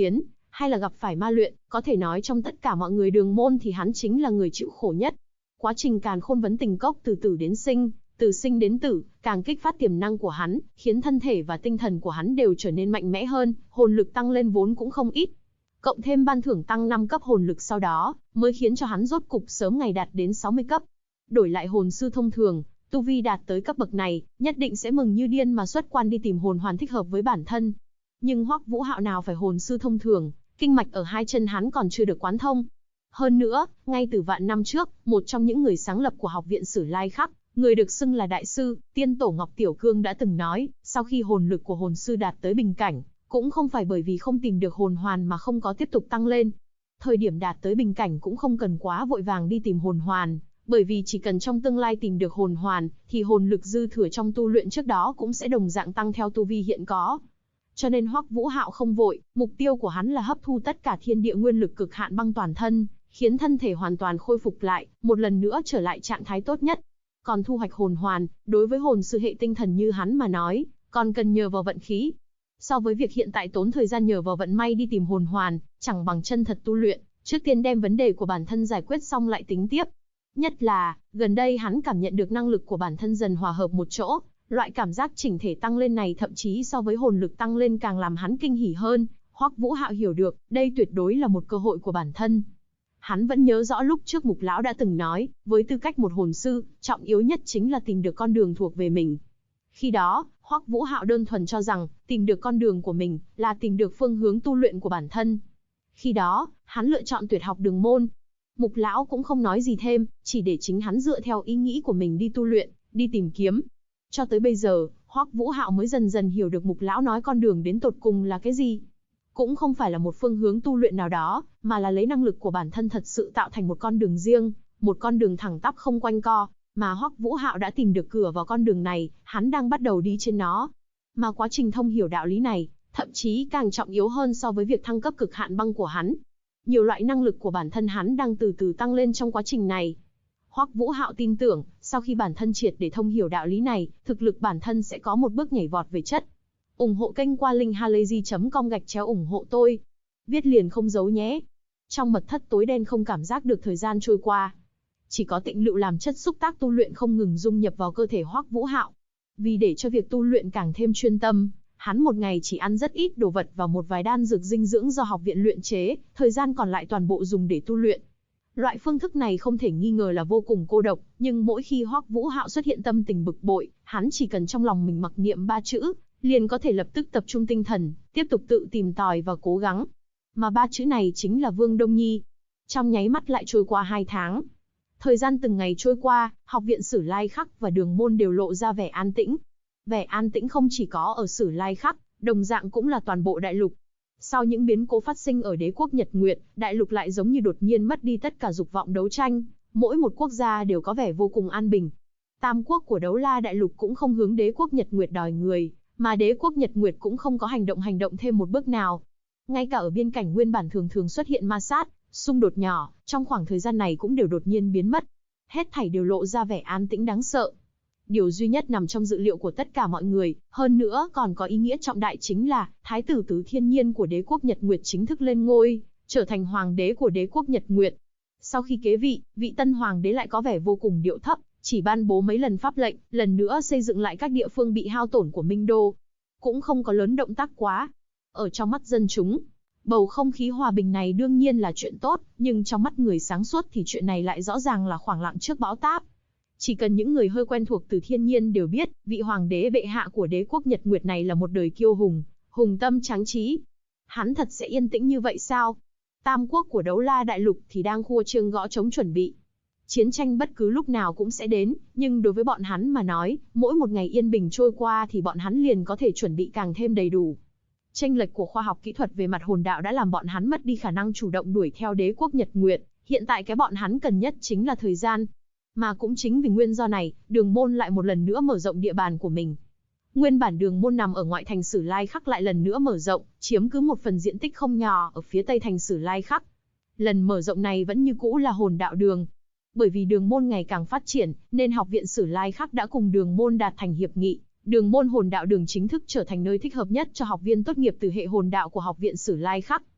hay là gặp phải ma luyện, có thể nói trong tất cả mọi người đường môn thì hắn chính là người chịu khổ nhất. Quá trình càn khôn vấn tình cốc từ tử đến sinh, từ sinh đến tử, càng kích phát tiềm năng của hắn, khiến thân thể và tinh thần của hắn đều trở nên mạnh mẽ hơn, hồn lực tăng lên vốn cũng không ít. Cộng thêm ban thưởng tăng 5 cấp hồn lực sau đó, mới khiến cho hắn rốt cục sớm ngày đạt đến 60 cấp. Đổi lại hồn sư thông thường, tu vi đạt tới cấp bậc này, nhất định sẽ mừng như điên mà xuất quan đi tìm hồn hoàn thích hợp với bản thân. Nhưng Hoắc Vũ Hạo nào phải hồn sư thông thường, kinh mạch ở hai chân hắn còn chưa được quán thông. Hơn nữa, ngay từ vạn năm trước, một trong những người sáng lập của học viện Sử Lai Khắc, người được xưng là đại sư, tiên tổ Ngọc Tiểu Cương đã từng nói, sau khi hồn lực của hồn sư đạt tới bình cảnh, cũng không phải bởi vì không tìm được hồn hoàn mà không có tiếp tục tăng lên. Thời điểm đạt tới bình cảnh cũng không cần quá vội vàng đi tìm hồn hoàn, bởi vì chỉ cần trong tương lai tìm được hồn hoàn, thì hồn lực dư thừa trong tu luyện trước đó cũng sẽ đồng dạng tăng theo tu vi hiện có. Cho nên Hoắc Vũ Hạo không vội, mục tiêu của hắn là hấp thu tất cả thiên địa nguyên lực cực hạn băng toàn thân, khiến thân thể hoàn toàn khôi phục lại, một lần nữa trở lại trạng thái tốt nhất. Còn thu hoạch hồn hoàn, đối với hồn sư hệ tinh thần như hắn mà nói, còn cần nhờ vào vận khí. So với việc hiện tại tốn thời gian nhờ vào vận may đi tìm hồn hoàn, chẳng bằng chân thật tu luyện, trước tiên đem vấn đề của bản thân giải quyết xong lại tính tiếp. Nhất là, gần đây hắn cảm nhận được năng lực của bản thân dần hòa hợp một chỗ, loại cảm giác chỉnh thể tăng lên này thậm chí so với hồn lực tăng lên càng làm hắn kinh hỉ hơn. Hoắc Vũ Hạo hiểu được, đây tuyệt đối là một cơ hội của bản thân. Hắn vẫn nhớ rõ lúc trước Mục Lão đã từng nói, với tư cách một hồn sư, trọng yếu nhất chính là tìm được con đường thuộc về mình. Khi đó, Hoắc Vũ Hạo đơn thuần cho rằng, tìm được con đường của mình, là tìm được phương hướng tu luyện của bản thân. Khi đó, hắn lựa chọn tuyệt học đường môn. Mục Lão cũng không nói gì thêm, chỉ để chính hắn dựa theo ý nghĩ của mình đi tu luyện, đi tìm kiếm. Cho tới bây giờ, Hoắc Vũ Hạo mới dần dần hiểu được Mục Lão nói con đường đến tột cùng là cái gì. Cũng không phải là một phương hướng tu luyện nào đó, mà là lấy năng lực của bản thân thật sự tạo thành một con đường riêng, một con đường thẳng tắp không quanh co, mà Hoắc Vũ Hạo đã tìm được cửa vào con đường này, hắn đang bắt đầu đi trên nó. Mà quá trình thông hiểu đạo lý này, thậm chí càng trọng yếu hơn so với việc thăng cấp cực hạn băng của hắn. Nhiều loại năng lực của bản thân hắn đang từ từ tăng lên trong quá trình này. Hoắc Vũ Hạo tin tưởng, sau khi bản thân triệt để thông hiểu đạo lý này, thực lực bản thân sẽ có một bước nhảy vọt về chất. Ủng hộ kênh qua linkhalazy.com/ủng hộ tôi. Viết liền không giấu nhé. Trong mật thất tối đen không cảm giác được thời gian trôi qua. Chỉ có tịnh lựu làm chất xúc tác tu luyện không ngừng dung nhập vào cơ thể Hoắc Vũ Hạo. Vì để cho việc tu luyện càng thêm chuyên tâm, hắn một ngày chỉ ăn rất ít đồ vật và một vài đan dược dinh dưỡng do học viện luyện chế, thời gian còn lại toàn bộ dùng để tu luyện. Loại phương thức này không thể nghi ngờ là vô cùng cô độc, nhưng mỗi khi Hoắc Vũ Hạo xuất hiện tâm tình bực bội, hắn chỉ cần trong lòng mình mặc niệm 3 chữ, liền có thể lập tức tập trung tinh thần, tiếp tục tự tìm tòi và cố gắng. Mà 3 chữ này chính là Vương Đông Nhi. Trong nháy mắt lại trôi qua 2 tháng. Thời gian từng ngày trôi qua, học viện Sử Lai Khắc và đường môn đều lộ ra vẻ an tĩnh. Vẻ an tĩnh không chỉ có ở Sử Lai Khắc, đồng dạng cũng là toàn bộ đại lục. Sau những biến cố phát sinh ở đế quốc Nhật Nguyệt, đại lục lại giống như đột nhiên mất đi tất cả dục vọng đấu tranh, mỗi một quốc gia đều có vẻ vô cùng an bình. Tam quốc của Đấu La đại lục cũng không hướng đế quốc Nhật Nguyệt đòi người, mà đế quốc Nhật Nguyệt cũng không có hành động thêm một bước nào. Ngay cả ở biên cảnh nguyên bản thường xuất hiện ma sát, xung đột nhỏ, trong khoảng thời gian này cũng đều đột nhiên biến mất. Hết thảy đều lộ ra vẻ an tĩnh đáng sợ. Điều duy nhất nằm trong dự liệu của tất cả mọi người, hơn nữa còn có ý nghĩa trọng đại chính là, Thái tử Tứ Thiên Nhiên của đế quốc Nhật Nguyệt chính thức lên ngôi, trở thành hoàng đế của đế quốc Nhật Nguyệt. Sau khi kế vị, vị tân hoàng đế lại có vẻ vô cùng điệu thấp, chỉ ban bố mấy lần pháp lệnh, lần nữa xây dựng lại các địa phương bị hao tổn của Minh Đô. Cũng không có lớn động tác quá. Ở trong mắt dân chúng, bầu không khí hòa bình này đương nhiên là chuyện tốt, nhưng trong mắt người sáng suốt thì chuyện này lại rõ ràng là khoảng lặng trước bão táp. Chỉ cần những người hơi quen thuộc từ thiên nhiên đều biết, vị hoàng đế bệ hạ của đế quốc Nhật Nguyệt này là một đời kiêu hùng, hùng tâm tráng trí. Hắn thật sẽ yên tĩnh như vậy sao? Tam quốc của Đấu La đại lục thì đang khua chiêng gõ trống chuẩn bị. Chiến tranh bất cứ lúc nào cũng sẽ đến, nhưng đối với bọn hắn mà nói, mỗi một ngày yên bình trôi qua thì bọn hắn liền có thể chuẩn bị càng thêm đầy đủ. Chênh lệch của khoa học kỹ thuật về mặt hồn đạo đã làm bọn hắn mất đi khả năng chủ động đuổi theo đế quốc Nhật Nguyệt, hiện tại cái bọn hắn cần nhất chính là thời gian. Mà cũng chính vì nguyên do này, đường môn lại một lần nữa mở rộng địa bàn của mình. Nguyên bản đường môn nằm ở ngoại thành Sử Lai Khắc lại lần nữa mở rộng, chiếm cứ một phần diện tích không nhỏ ở phía tây thành Sử Lai Khắc. Lần mở rộng này vẫn như cũ là hồn đạo đường. Bởi vì đường môn ngày càng phát triển, nên học viện Sử Lai Khắc đã cùng đường môn đạt thành hiệp nghị. Đường môn hồn đạo đường chính thức trở thành nơi thích hợp nhất cho học viên tốt nghiệp từ hệ hồn đạo của học viện Sử Lai Khắc.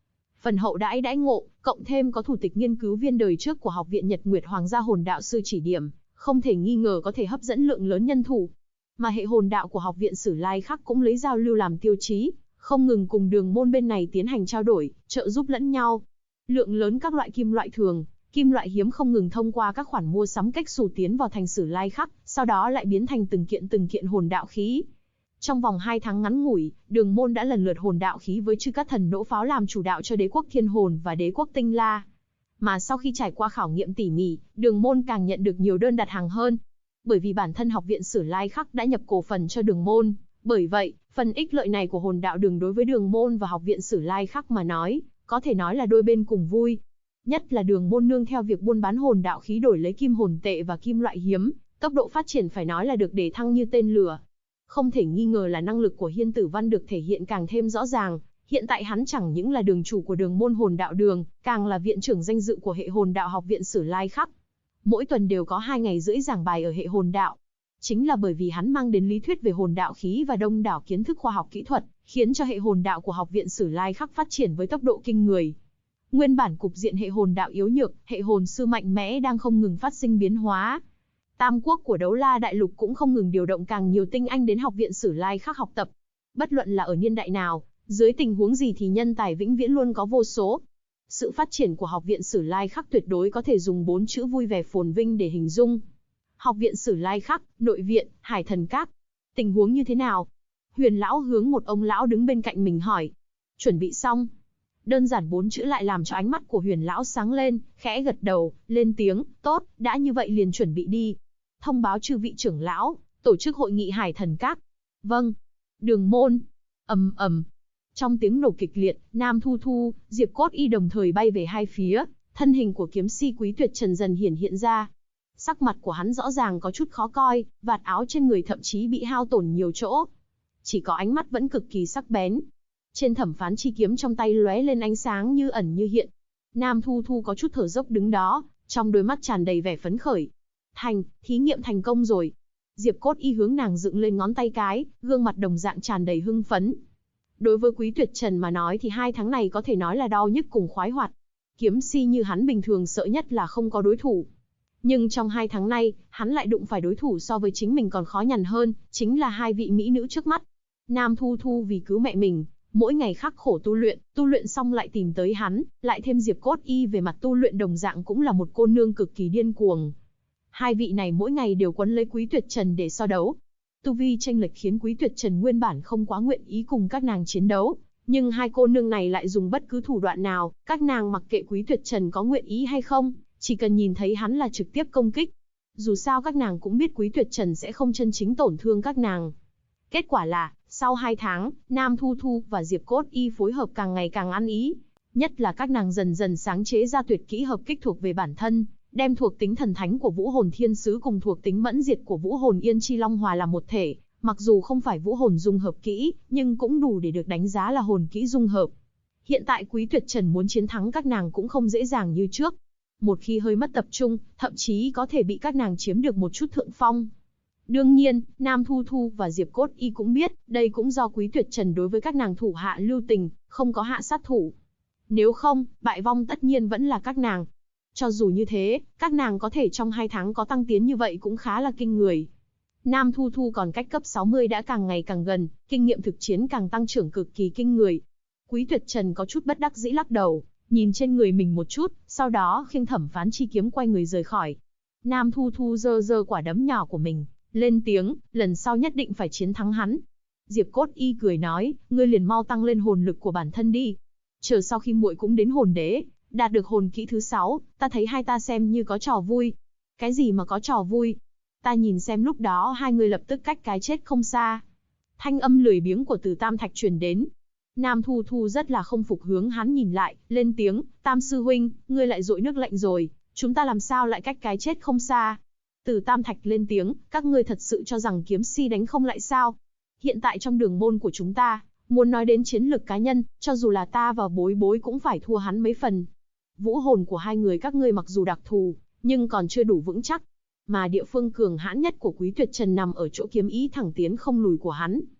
Phần hậu đãi đãi ngộ, cộng thêm có thủ tịch nghiên cứu viên đời trước của Học viện Nhật Nguyệt Hoàng gia hồn đạo sư chỉ điểm, không thể nghi ngờ có thể hấp dẫn lượng lớn nhân thủ. Mà hệ hồn đạo của Học viện Sử Lai Khắc cũng lấy giao lưu làm tiêu chí, không ngừng cùng đường môn bên này tiến hành trao đổi, trợ giúp lẫn nhau. Lượng lớn các loại kim loại thường, kim loại hiếm không ngừng thông qua các khoản mua sắm cách xù tiến vào thành Sử Lai Khắc, sau đó lại biến thành từng kiện hồn đạo khí. Trong vòng 2 tháng ngắn ngủi, đường môn đã lần lượt hồn đạo khí với chư các thần nỗ pháo làm chủ đạo cho đế quốc Thiên Hồn và đế quốc Tinh La. Mà sau khi trải qua khảo nghiệm tỉ mỉ, đường môn càng nhận được nhiều đơn đặt hàng hơn. Bởi vì bản thân Học viện Sử Lai Khắc đã nhập cổ phần cho đường môn, bởi vậy, phần ích lợi này của hồn đạo đường đối với đường môn và Học viện Sử Lai Khắc mà nói, có thể nói là đôi bên cùng vui. Nhất là đường môn nương theo việc buôn bán hồn đạo khí đổi lấy kim hồn tệ và kim loại hiếm, tốc độ phát triển phải nói là được để thăng như tên lửa. Không thể nghi ngờ là năng lực của Hiên Tử Văn được thể hiện càng thêm rõ ràng, hiện tại hắn chẳng những là đường chủ của đường môn hồn đạo đường, càng là viện trưởng danh dự của hệ hồn đạo Học viện Sử Lai Khắc. Mỗi tuần đều có 2 ngày rưỡi giảng bài ở hệ hồn đạo. Chính là bởi vì hắn mang đến lý thuyết về hồn đạo khí và đông đảo kiến thức khoa học kỹ thuật, khiến cho hệ hồn đạo của Học viện Sử Lai Khắc phát triển với tốc độ kinh người. Nguyên bản cục diện hệ hồn đạo yếu nhược, hệ hồn sư mạnh mẽ đang không ngừng phát sinh biến hóa. Tam quốc của Đấu La Đại Lục cũng không ngừng điều động càng nhiều tinh anh đến Học viện Sử Lai Khắc học tập. Bất luận là ở niên đại nào, dưới tình huống gì thì nhân tài vĩnh viễn luôn có vô số. Sự phát triển của Học viện Sử Lai Khắc tuyệt đối có thể dùng 4 chữ vui vẻ phồn vinh để hình dung. Học viện Sử Lai Khắc, nội viện, Hải Thần Các. Tình huống như thế nào? Huyền lão hướng một ông lão đứng bên cạnh mình hỏi. Chuẩn bị xong. Đơn giản 4 chữ lại làm cho ánh mắt của Huyền lão sáng lên, khẽ gật đầu, lên tiếng, tốt, đã như vậy liền chuẩn bị đi. Thông báo chư vị trưởng lão, tổ chức hội nghị Hải Thần Các. Vâng. Đường môn. Ầm ầm. Trong tiếng nổ kịch liệt, Nam Thu Thu, Diệp Cốt Y đồng thời bay về hai phía, thân hình của kiếm si Quý Tuyệt Trần dần hiện ra. Sắc mặt của hắn rõ ràng có chút khó coi, vạt áo trên người thậm chí bị hao tổn nhiều chỗ. Chỉ có ánh mắt vẫn cực kỳ sắc bén. Trên thẩm phán chi kiếm trong tay lóe lên ánh sáng như ẩn như hiện. Nam Thu Thu có chút thở dốc đứng đó, trong đôi mắt tràn đầy vẻ phấn khởi. Thí nghiệm thành công rồi. Diệp Cốt Y hướng nàng dựng lên ngón tay cái, gương mặt đồng dạng tràn đầy hưng phấn. Đối với Quý Tuyệt Trần mà nói thì 2 tháng này có thể nói là đau nhức cùng khoái hoạt. Kiếm si như hắn bình thường sợ nhất là không có đối thủ. Nhưng trong 2 tháng nay, hắn lại đụng phải đối thủ so với chính mình còn khó nhằn hơn, chính là 2 vị mỹ nữ trước mắt. Nam Thu Thu vì cứu mẹ mình, mỗi ngày khắc khổ tu luyện xong lại tìm tới hắn, lại thêm Diệp Cốt Y về mặt tu luyện đồng dạng cũng là một cô nương cực kỳ điên cuồng. 2 vị này mỗi ngày đều quấn lấy Quý Tuyệt Trần để so đấu. Tu vi chênh lệch khiến Quý Tuyệt Trần nguyên bản không quá nguyện ý cùng các nàng chiến đấu, nhưng 2 cô nương này lại dùng bất cứ thủ đoạn nào, các nàng mặc kệ Quý Tuyệt Trần có nguyện ý hay không, chỉ cần nhìn thấy hắn là trực tiếp công kích. Dù sao các nàng cũng biết Quý Tuyệt Trần sẽ không chân chính tổn thương các nàng. Kết quả là, sau 2 tháng, Nam Thu Thu và Diệp Cốt Y phối hợp càng ngày càng ăn ý. Nhất là các nàng dần dần sáng chế ra tuyệt kỹ hợp kích thuộc về bản thân, đem thuộc tính thần thánh của Vũ Hồn Thiên Sứ cùng thuộc tính mẫn diệt của Vũ Hồn Yên Chi Long hòa làm một thể. Mặc dù không phải vũ hồn dung hợp kỹ, nhưng cũng đủ để được đánh giá là hồn kỹ dung hợp. Hiện tại Quý Tuyệt Trần muốn chiến thắng các nàng cũng không dễ dàng như trước. Một khi hơi mất tập trung, thậm chí có thể bị các nàng chiếm được một chút thượng phong. Đương nhiên, Nam Thu Thu và Diệp Cốt Y cũng biết, đây cũng do Quý Tuyệt Trần đối với các nàng thủ hạ lưu tình, không có hạ sát thủ. Nếu không, bại vong tất nhiên vẫn là các nàng. Cho dù như thế, các nàng có thể trong 2 tháng có tăng tiến như vậy cũng khá là kinh người. Nam Thu Thu còn cách cấp 60 đã càng ngày càng gần, kinh nghiệm thực chiến càng tăng trưởng cực kỳ kinh người. Quý Tuyệt Trần có chút bất đắc dĩ lắc đầu, nhìn trên người mình một chút, sau đó khiêng thẩm phán chi kiếm quay người rời khỏi. Nam Thu Thu giơ quả đấm nhỏ của mình, lên tiếng, lần sau nhất định phải chiến thắng hắn. Diệp Cốt Y cười nói, ngươi liền mau tăng lên hồn lực của bản thân đi. Chờ sau khi muội cũng đến hồn đế, đạt được hồn kỹ thứ 6, ta thấy hai ta xem như có trò vui. Cái gì mà có trò vui? Ta nhìn xem lúc đó 2 người lập tức cách cái chết không xa. Thanh âm lười biếng của Từ Tam Thạch truyền đến. Nam Thu Thu rất là không phục hướng hắn nhìn lại, lên tiếng, Tam sư huynh, ngươi lại dội nước lạnh rồi, chúng ta làm sao lại cách cái chết không xa? Từ Tam Thạch lên tiếng, các ngươi thật sự cho rằng kiếm si đánh không lại sao? Hiện tại trong đường môn của chúng ta, muốn nói đến chiến lực cá nhân, cho dù là ta và bối bối cũng phải thua hắn mấy phần. Vũ hồn của 2 người các ngươi mặc dù đặc thù, nhưng còn chưa đủ vững chắc. Mà địa phương cường hãn nhất của Quý Tuyệt Trần nằm ở chỗ kiếm ý thẳng tiến không lùi của hắn.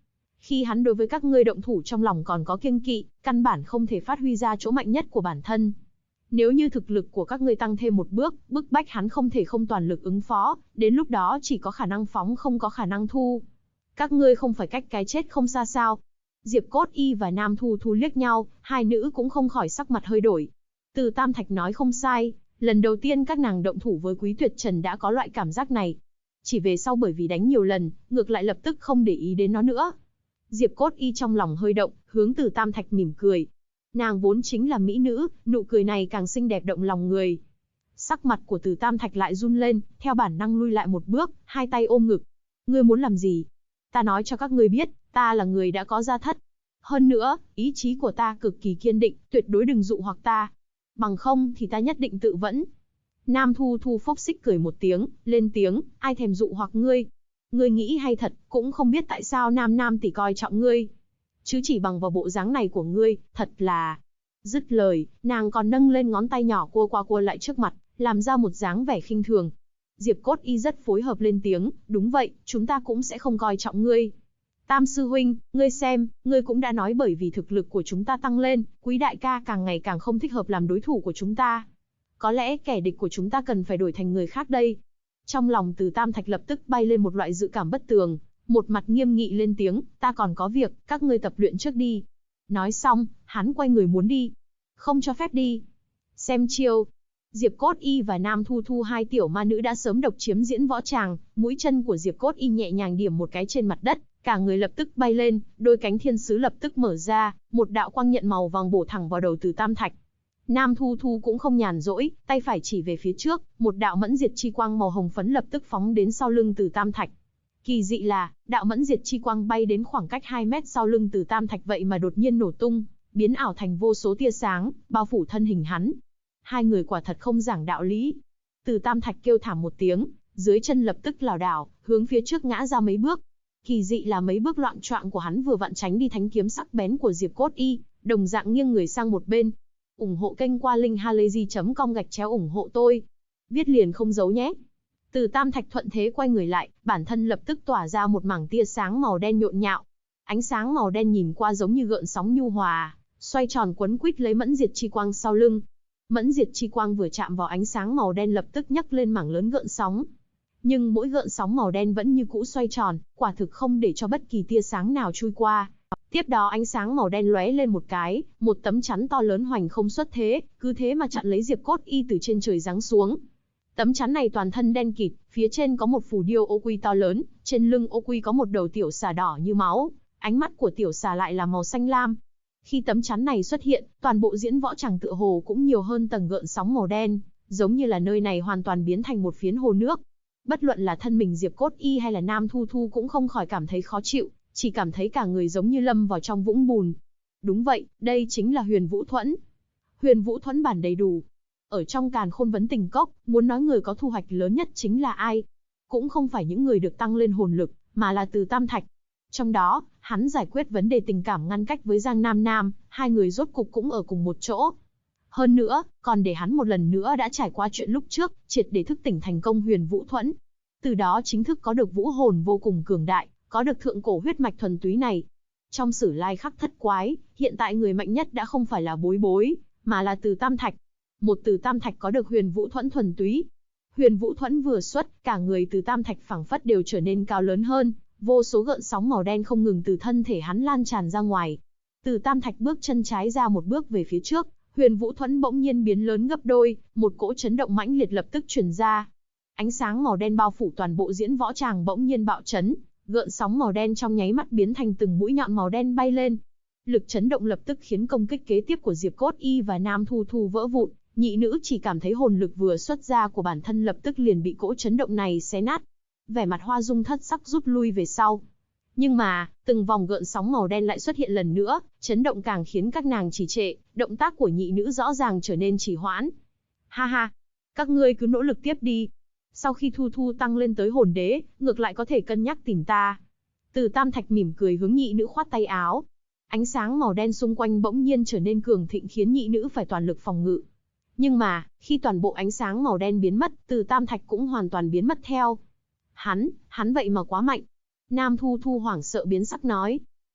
Khi hắn đối với các ngươi động thủ trong lòng còn có kiêng kỵ, căn bản không thể phát huy ra chỗ mạnh nhất của bản thân. Nếu như thực lực của các ngươi tăng thêm một bước, bức bách hắn không thể không toàn lực ứng phó, đến lúc đó chỉ có khả năng phóng không có khả năng thu. Các ngươi không phải cách cái chết không xa sao? Diệp Cốt Y và Nam Thu Thu liếc nhau, hai nữ cũng không khỏi sắc mặt hơi đổi. Từ Tam Thạch nói không sai, lần đầu tiên các nàng động thủ với Quý Tuyệt Trần đã có loại cảm giác này. Chỉ về sau bởi vì đánh nhiều lần, ngược lại lập tức không để ý đến nó nữa. Diệp Cốt Y trong lòng hơi động, hướng Từ Tam Thạch mỉm cười. Nàng vốn chính là mỹ nữ, nụ cười này càng xinh đẹp động lòng người. Sắc mặt của Từ Tam Thạch lại run lên, theo bản năng lui lại một bước, hai tay ôm ngực. Ngươi muốn làm gì? Ta nói cho các ngươi biết, ta là người đã có gia thất. Hơn nữa, ý chí của ta cực kỳ kiên định, tuyệt đối đừng dụ hoặc ta. Bằng không thì ta nhất định tự vẫn. Nam Thu Thu phốc xích cười một tiếng, lên tiếng, ai thèm dụ hoặc ngươi. Ngươi nghĩ hay thật, cũng không biết tại sao Nam tỷ coi trọng ngươi. Chứ chỉ bằng vào bộ dáng này của ngươi, thật là... Dứt lời, nàng còn nâng lên ngón tay nhỏ cua qua cua lại trước mặt, làm ra một dáng vẻ khinh thường. Diệp Cốt Y rất phối hợp lên tiếng, đúng vậy, chúng ta cũng sẽ không coi trọng ngươi. Tam sư huynh, ngươi xem, ngươi cũng đã nói bởi vì thực lực của chúng ta tăng lên, Quý đại ca càng ngày càng không thích hợp làm đối thủ của chúng ta. Có lẽ kẻ địch của chúng ta cần phải đổi thành người khác đây. Trong lòng Từ Tam Thạch lập tức bay lên một loại dự cảm bất tường, một mặt nghiêm nghị lên tiếng, ta còn có việc, các ngươi tập luyện trước đi. Nói xong, hắn quay người muốn đi. Không cho phép đi. Xem chiêu. Diệp Cốt Y và Nam Thu Thu hai tiểu ma nữ đã sớm độc chiếm diễn võ tràng, mũi chân của Diệp Cốt Y nhẹ nhàng điểm một cái trên mặt đất, cả người lập tức bay lên, đôi cánh thiên sứ lập tức mở ra, một đạo quang nhận màu vàng bổ thẳng vào đầu Từ Tam Thạch. Nam Thu Thu cũng không nhàn rỗi, tay phải chỉ về phía trước, một đạo mẫn diệt chi quang màu hồng phấn lập tức phóng đến sau lưng Từ Tam Thạch. Kỳ dị là, đạo mẫn diệt chi quang bay đến khoảng cách 2 mét sau lưng Từ Tam Thạch vậy mà đột nhiên nổ tung, biến ảo thành vô số tia sáng, bao phủ thân hình hắn. Hai người quả thật không giảng đạo lý. Từ Tam Thạch kêu thảm một tiếng, dưới chân lập tức lảo đảo, hướng phía trước ngã ra mấy bước. Kỳ dị là mấy bước loạng choạng của hắn vừa vặn tránh đi thánh kiếm sắc bén của Diệp Cốt Y, đồng dạng nghiêng người sang một bên. Ủng hộ kênh qua linkhalazy.com/ủng hộ tôi. Viết liền không giấu nhé. Từ Tam Thạch thuận thế quay người lại, bản thân lập tức tỏa ra một mảng tia sáng màu đen nhộn nhạo. Ánh sáng màu đen nhìn qua giống như gợn sóng nhu hòa, xoay tròn quấn quýt lấy mẫn diệt chi quang sau lưng. Mẫn diệt chi quang vừa chạm vào ánh sáng màu đen lập tức nhấc lên mảng lớn gợn sóng. Nhưng mỗi gợn sóng màu đen vẫn như cũ xoay tròn, quả thực không để cho bất kỳ tia sáng nào chui qua. Tiếp đó ánh sáng màu đen lóe lên một cái, một tấm chắn to lớn hoành không xuất thế, cứ thế mà chặn lấy Diệp Cốt Y từ trên trời giáng xuống. Tấm chắn này toàn thân đen kịt, phía trên có một phù điêu ô quy to lớn, trên lưng ô quy có một đầu tiểu xà đỏ như máu, ánh mắt của tiểu xà lại là màu xanh lam. Khi tấm chắn này xuất hiện, toàn bộ diễn võ tràng tựa hồ cũng nhiều hơn tầng gợn sóng màu đen, giống như là nơi này hoàn toàn biến thành một phiến hồ nước. Bất luận là thân mình Diệp Cốt Y hay là Nam Thu Thu cũng không khỏi cảm thấy khó chịu, chỉ cảm thấy cả người giống như lâm vào trong vũng bùn. Đúng vậy, đây chính là Huyền Vũ Thuẫn. Huyền Vũ Thuẫn bản đầy đủ. Ở trong Càn Khôn Vấn Tình Cốc, muốn nói người có thu hoạch lớn nhất chính là ai? Cũng không phải những người được tăng lên hồn lực, mà là Từ Tam Thạch. Trong đó, hắn giải quyết vấn đề tình cảm ngăn cách với Giang Nam Nam, hai người rốt cục cũng ở cùng một chỗ. Hơn nữa, còn để hắn một lần nữa đã trải qua chuyện lúc trước, triệt để thức tỉnh thành công Huyền Vũ Thuẫn. Từ đó chính thức có được vũ hồn vô cùng cường đại, có được thượng cổ huyết mạch thuần túy này. Trong Sử Lai Khắc Thất Quái, hiện tại người mạnh nhất đã không phải là Bối Bối, mà là Từ Tam Thạch. Một Từ Tam Thạch có được Huyền Vũ Thuẫn thuần túy. Huyền Vũ Thuẫn vừa xuất, cả người Từ Tam Thạch phảng phất đều trở nên cao lớn hơn, vô số gợn sóng màu đen không ngừng từ thân thể hắn lan tràn ra ngoài. Từ Tam Thạch bước chân trái ra một bước về phía trước, Huyền Vũ Thuẫn bỗng nhiên biến lớn gấp đôi, một cỗ chấn động mãnh liệt lập tức truyền ra. Ánh sáng màu đen bao phủ toàn bộ diễn võ tràng bỗng nhiên bạo chấn, gợn sóng màu đen trong nháy mắt biến thành từng mũi nhọn màu đen bay lên. Lực chấn động lập tức khiến công kích kế tiếp của Diệp Cốt Y và Nam Thu Thu vỡ vụn, nhị nữ chỉ cảm thấy hồn lực vừa xuất ra của bản thân lập tức liền bị cỗ chấn động này xé nát. Vẻ mặt Hoa Dung thất sắc rút lui về sau. Nhưng mà, từng vòng gợn sóng màu đen lại xuất hiện lần nữa, chấn động càng khiến các nàng trì trệ, động tác của nhị nữ rõ ràng trở nên trì hoãn. Ha ha, các ngươi cứ nỗ lực tiếp đi. Sau khi Thu Thu tăng lên tới hồn đế, ngược lại có thể cân nhắc tìm ta. Từ Tam Thạch mỉm cười hướng nhị nữ khoát tay áo. Ánh sáng màu đen xung quanh bỗng nhiên trở nên cường thịnh khiến nhị nữ phải toàn lực phòng ngự. Nhưng mà, khi toàn bộ ánh sáng màu đen biến mất, Từ Tam Thạch cũng hoàn toàn biến mất theo. Hắn vậy mà quá mạnh. Nam Thu Thu hoảng sợ biến sắc nói.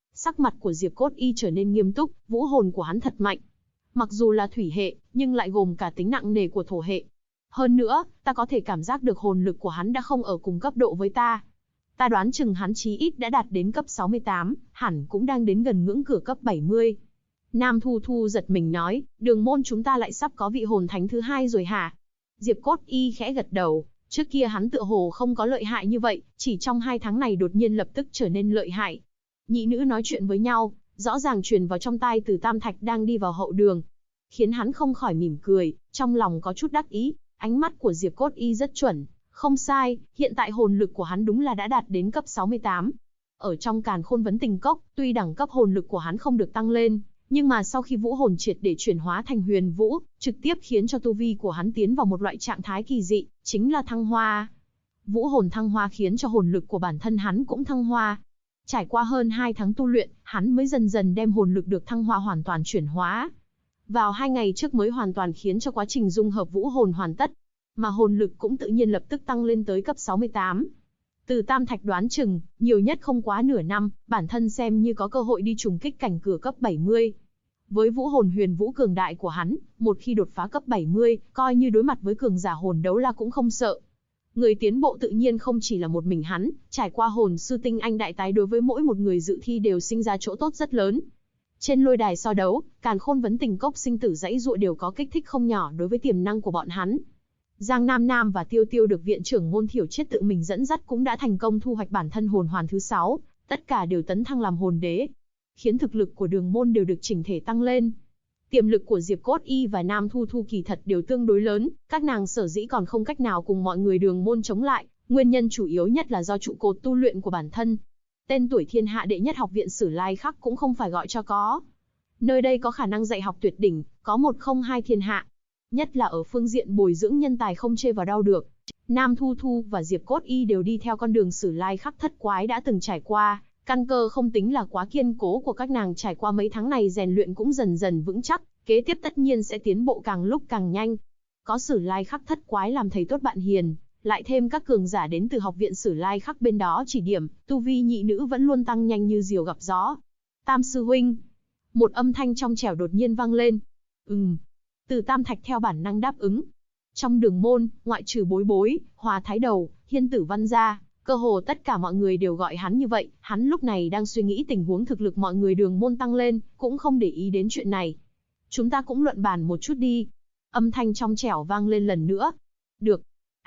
Sắc mặt của Diệp Cốt Y trở nên nghiêm túc, vũ hồn của hắn thật mạnh. Mặc dù là thủy hệ, nhưng lại gồm cả tính nặng nề của thổ hệ. Hơn nữa, ta có thể cảm giác được hồn lực của hắn đã không ở cùng cấp độ với ta. Ta đoán chừng hắn chí ít đã đạt đến cấp 68, hẳn cũng đang đến gần ngưỡng cửa cấp 70. Nam Thu Thu giật mình nói, đường môn chúng ta lại sắp có vị hồn thánh thứ hai rồi hả? Diệp Cốt Y khẽ gật đầu, trước kia hắn tựa hồ không có lợi hại như vậy, chỉ trong 2 tháng này đột nhiên lập tức trở nên lợi hại. Nhị nữ nói chuyện với nhau, rõ ràng truyền vào trong tai Từ Tam Thạch đang đi vào hậu đường, khiến hắn không khỏi mỉm cười, trong lòng có chút đắc ý. Ánh mắt của Diệp Cốt Y rất chuẩn, không sai, hiện tại hồn lực của hắn đúng là đã đạt đến cấp 68. Ở trong Càn Khôn Vấn Tình Cốc, tuy đẳng cấp hồn lực của hắn không được tăng lên, nhưng mà sau khi vũ hồn triệt để chuyển hóa thành huyền vũ, trực tiếp khiến cho tu vi của hắn tiến vào một loại trạng thái kỳ dị, chính là thăng hoa. Vũ hồn thăng hoa khiến cho hồn lực của bản thân hắn cũng thăng hoa. Trải qua hơn 2 tháng tu luyện, hắn mới dần dần đem hồn lực được thăng hoa hoàn toàn chuyển hóa. Vào 2 ngày trước mới hoàn toàn khiến cho quá trình dung hợp vũ hồn hoàn tất, mà hồn lực cũng tự nhiên lập tức tăng lên tới cấp 68. Từ Tam Thạch đoán chừng, nhiều nhất không quá nửa năm, bản thân xem như có cơ hội đi trùng kích cảnh cửa cấp 70. Với vũ hồn huyền vũ cường đại của hắn, một khi đột phá cấp 70, coi như đối mặt với cường giả hồn đấu la cũng không sợ. Người tiến bộ tự nhiên không chỉ là một mình hắn, trải qua hồn sư tinh anh đại tái đối với mỗi một người dự thi đều sinh ra chỗ tốt rất lớn. Trên lôi đài so đấu, Càn Khôn Vấn Tình Cốc sinh tử dãy dụa đều có kích thích không nhỏ đối với tiềm năng của bọn hắn. Giang Nam Nam và Tiêu Tiêu được viện trưởng Môn Thiểu Chiết tự mình dẫn dắt cũng đã thành công thu hoạch bản thân hồn hoàn thứ 6, tất cả đều tấn thăng làm hồn đế, khiến thực lực của đường môn đều được chỉnh thể tăng lên. Tiềm lực của Diệp Cốt Y và Nam Thu Thu kỳ thật đều tương đối lớn, các nàng sở dĩ còn không cách nào cùng mọi người đường môn chống lại, nguyên nhân chủ yếu nhất là do trụ cột tu luyện của bản thân. Tên tuổi thiên hạ đệ nhất học viện Sử Lai Khắc cũng không phải gọi cho có. Nơi đây có khả năng dạy học tuyệt đỉnh, có một không hai thiên hạ. Nhất là ở phương diện bồi dưỡng nhân tài không chê vào đâu được. Nam Thu Thu và Diệp Cốt Y đều đi theo con đường Sử Lai Khắc thất quái đã từng trải qua, căn cơ không tính là quá kiên cố của các nàng trải qua mấy tháng này rèn luyện cũng dần dần vững chắc, kế tiếp tất nhiên sẽ tiến bộ càng lúc càng nhanh. Có Sử Lai Khắc thất quái làm thầy tốt bạn hiền, lại thêm các cường giả đến từ học viện Sử Lai Khắc bên đó chỉ điểm, tu vi nhị nữ vẫn luôn tăng nhanh như diều gặp gió. Tam sư huynh, một âm thanh trong trẻo đột nhiên vang lên. Từ Tam Thạch theo bản năng đáp ứng. Trong đường môn, ngoại trừ Bối Bối, Hòa Thái Đầu, Hiên Tử Văn ra, cơ hồ tất cả mọi người đều gọi hắn như vậy. Hắn lúc này đang suy nghĩ tình huống thực lực mọi người đường môn tăng lên, cũng không để ý đến chuyện này. Chúng ta cũng luận bàn một chút đi. Âm thanh trong trẻo vang lên lần nữa. Được.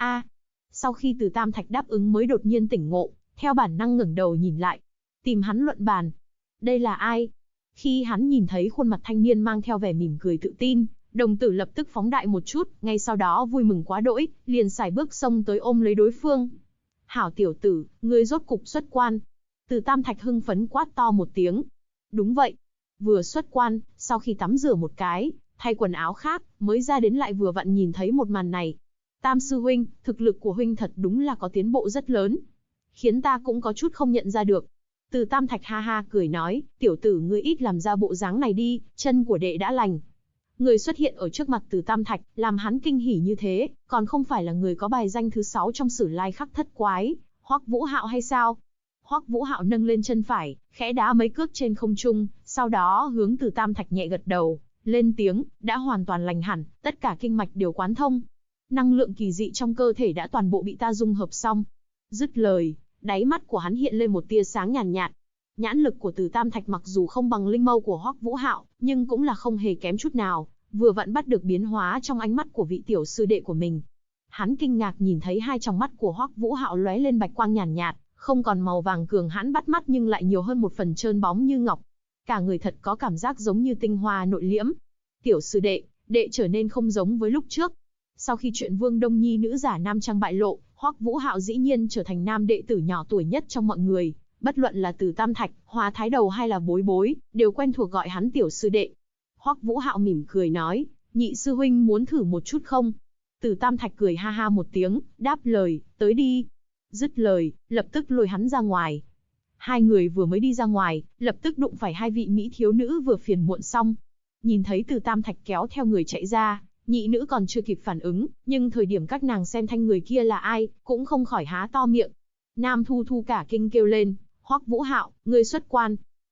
Sau khi Từ Tam Thạch đáp ứng mới đột nhiên tỉnh ngộ, theo bản năng ngẩng đầu nhìn lại. Tìm hắn luận bàn. Đây là ai? Khi hắn nhìn thấy khuôn mặt thanh niên mang theo vẻ mỉm cười tự tin, đồng tử lập tức phóng đại một chút, ngay sau đó vui mừng quá đỗi, liền sải bước xông tới ôm lấy đối phương. Hảo tiểu tử, ngươi rốt cục xuất quan. Từ Tam Thạch hưng phấn quát to một tiếng. Đúng vậy. Vừa xuất quan, sau khi tắm rửa một cái, thay quần áo khác, mới ra đến lại vừa vặn nhìn thấy một màn này. Tam sư huynh, thực lực của huynh thật đúng là có tiến bộ rất lớn, khiến ta cũng có chút không nhận ra được. Từ Tam Thạch ha ha cười nói, tiểu tử ngươi ít làm ra bộ dáng này đi, chân của đệ đã lành. Người xuất hiện ở trước mặt Từ Tam Thạch, làm hắn kinh hỉ như thế, còn không phải là người có bài danh thứ 6 trong Sử Lai Khắc thất quái, Hoắc Vũ Hạo hay sao? Hoắc Vũ Hạo nâng lên chân phải, khẽ đá mấy cước trên không trung, sau đó hướng Từ Tam Thạch nhẹ gật đầu, lên tiếng, đã hoàn toàn lành hẳn, tất cả kinh mạch đều quán thông. Năng lượng kỳ dị trong cơ thể đã toàn bộ bị ta dung hợp xong. Dứt lời, đáy mắt của hắn hiện lên một tia sáng nhàn nhạt. Nhãn lực của Từ Tam Thạch mặc dù không bằng linh mâu của Hoắc Vũ Hạo, nhưng cũng là không hề kém chút nào, vừa vặn bắt được biến hóa trong ánh mắt của vị tiểu sư đệ của mình. Hắn kinh ngạc nhìn thấy hai tròng mắt của Hoắc Vũ Hạo lóe lên bạch quang nhàn nhạt, không còn màu vàng cường hãn bắt mắt nhưng lại nhiều hơn một phần trơn bóng như ngọc. Cả người thật có cảm giác giống như tinh hoa nội liễm. Tiểu sư đệ, đệ trở nên không giống với lúc trước. Sau khi chuyện Vương Đông Nhi nữ giả nam trang bại lộ, Hoắc Vũ Hạo dĩ nhiên trở thành nam đệ tử nhỏ tuổi nhất trong mọi người. Bất luận là Từ Tam Thạch, Hòa Thái Đầu hay là Bối Bối, đều quen thuộc gọi hắn tiểu sư đệ. Hoắc Vũ Hạo mỉm cười nói, nhị sư huynh muốn thử một chút không? Từ Tam Thạch cười ha ha một tiếng, đáp lời, tới đi. Dứt lời, lập tức lôi hắn ra ngoài. Hai người vừa mới đi ra ngoài, lập tức đụng phải hai vị mỹ thiếu nữ vừa phiền muộn xong. Nhìn thấy Từ Tam Thạch kéo theo người chạy ra, nhị nữ còn chưa kịp phản ứng, nhưng thời điểm các nàng xem thanh người kia là ai, cũng không khỏi há to miệng. Nam Thu Thu cả kinh kêu lên, Hoắc Vũ Hạo, ngươi xuất quan.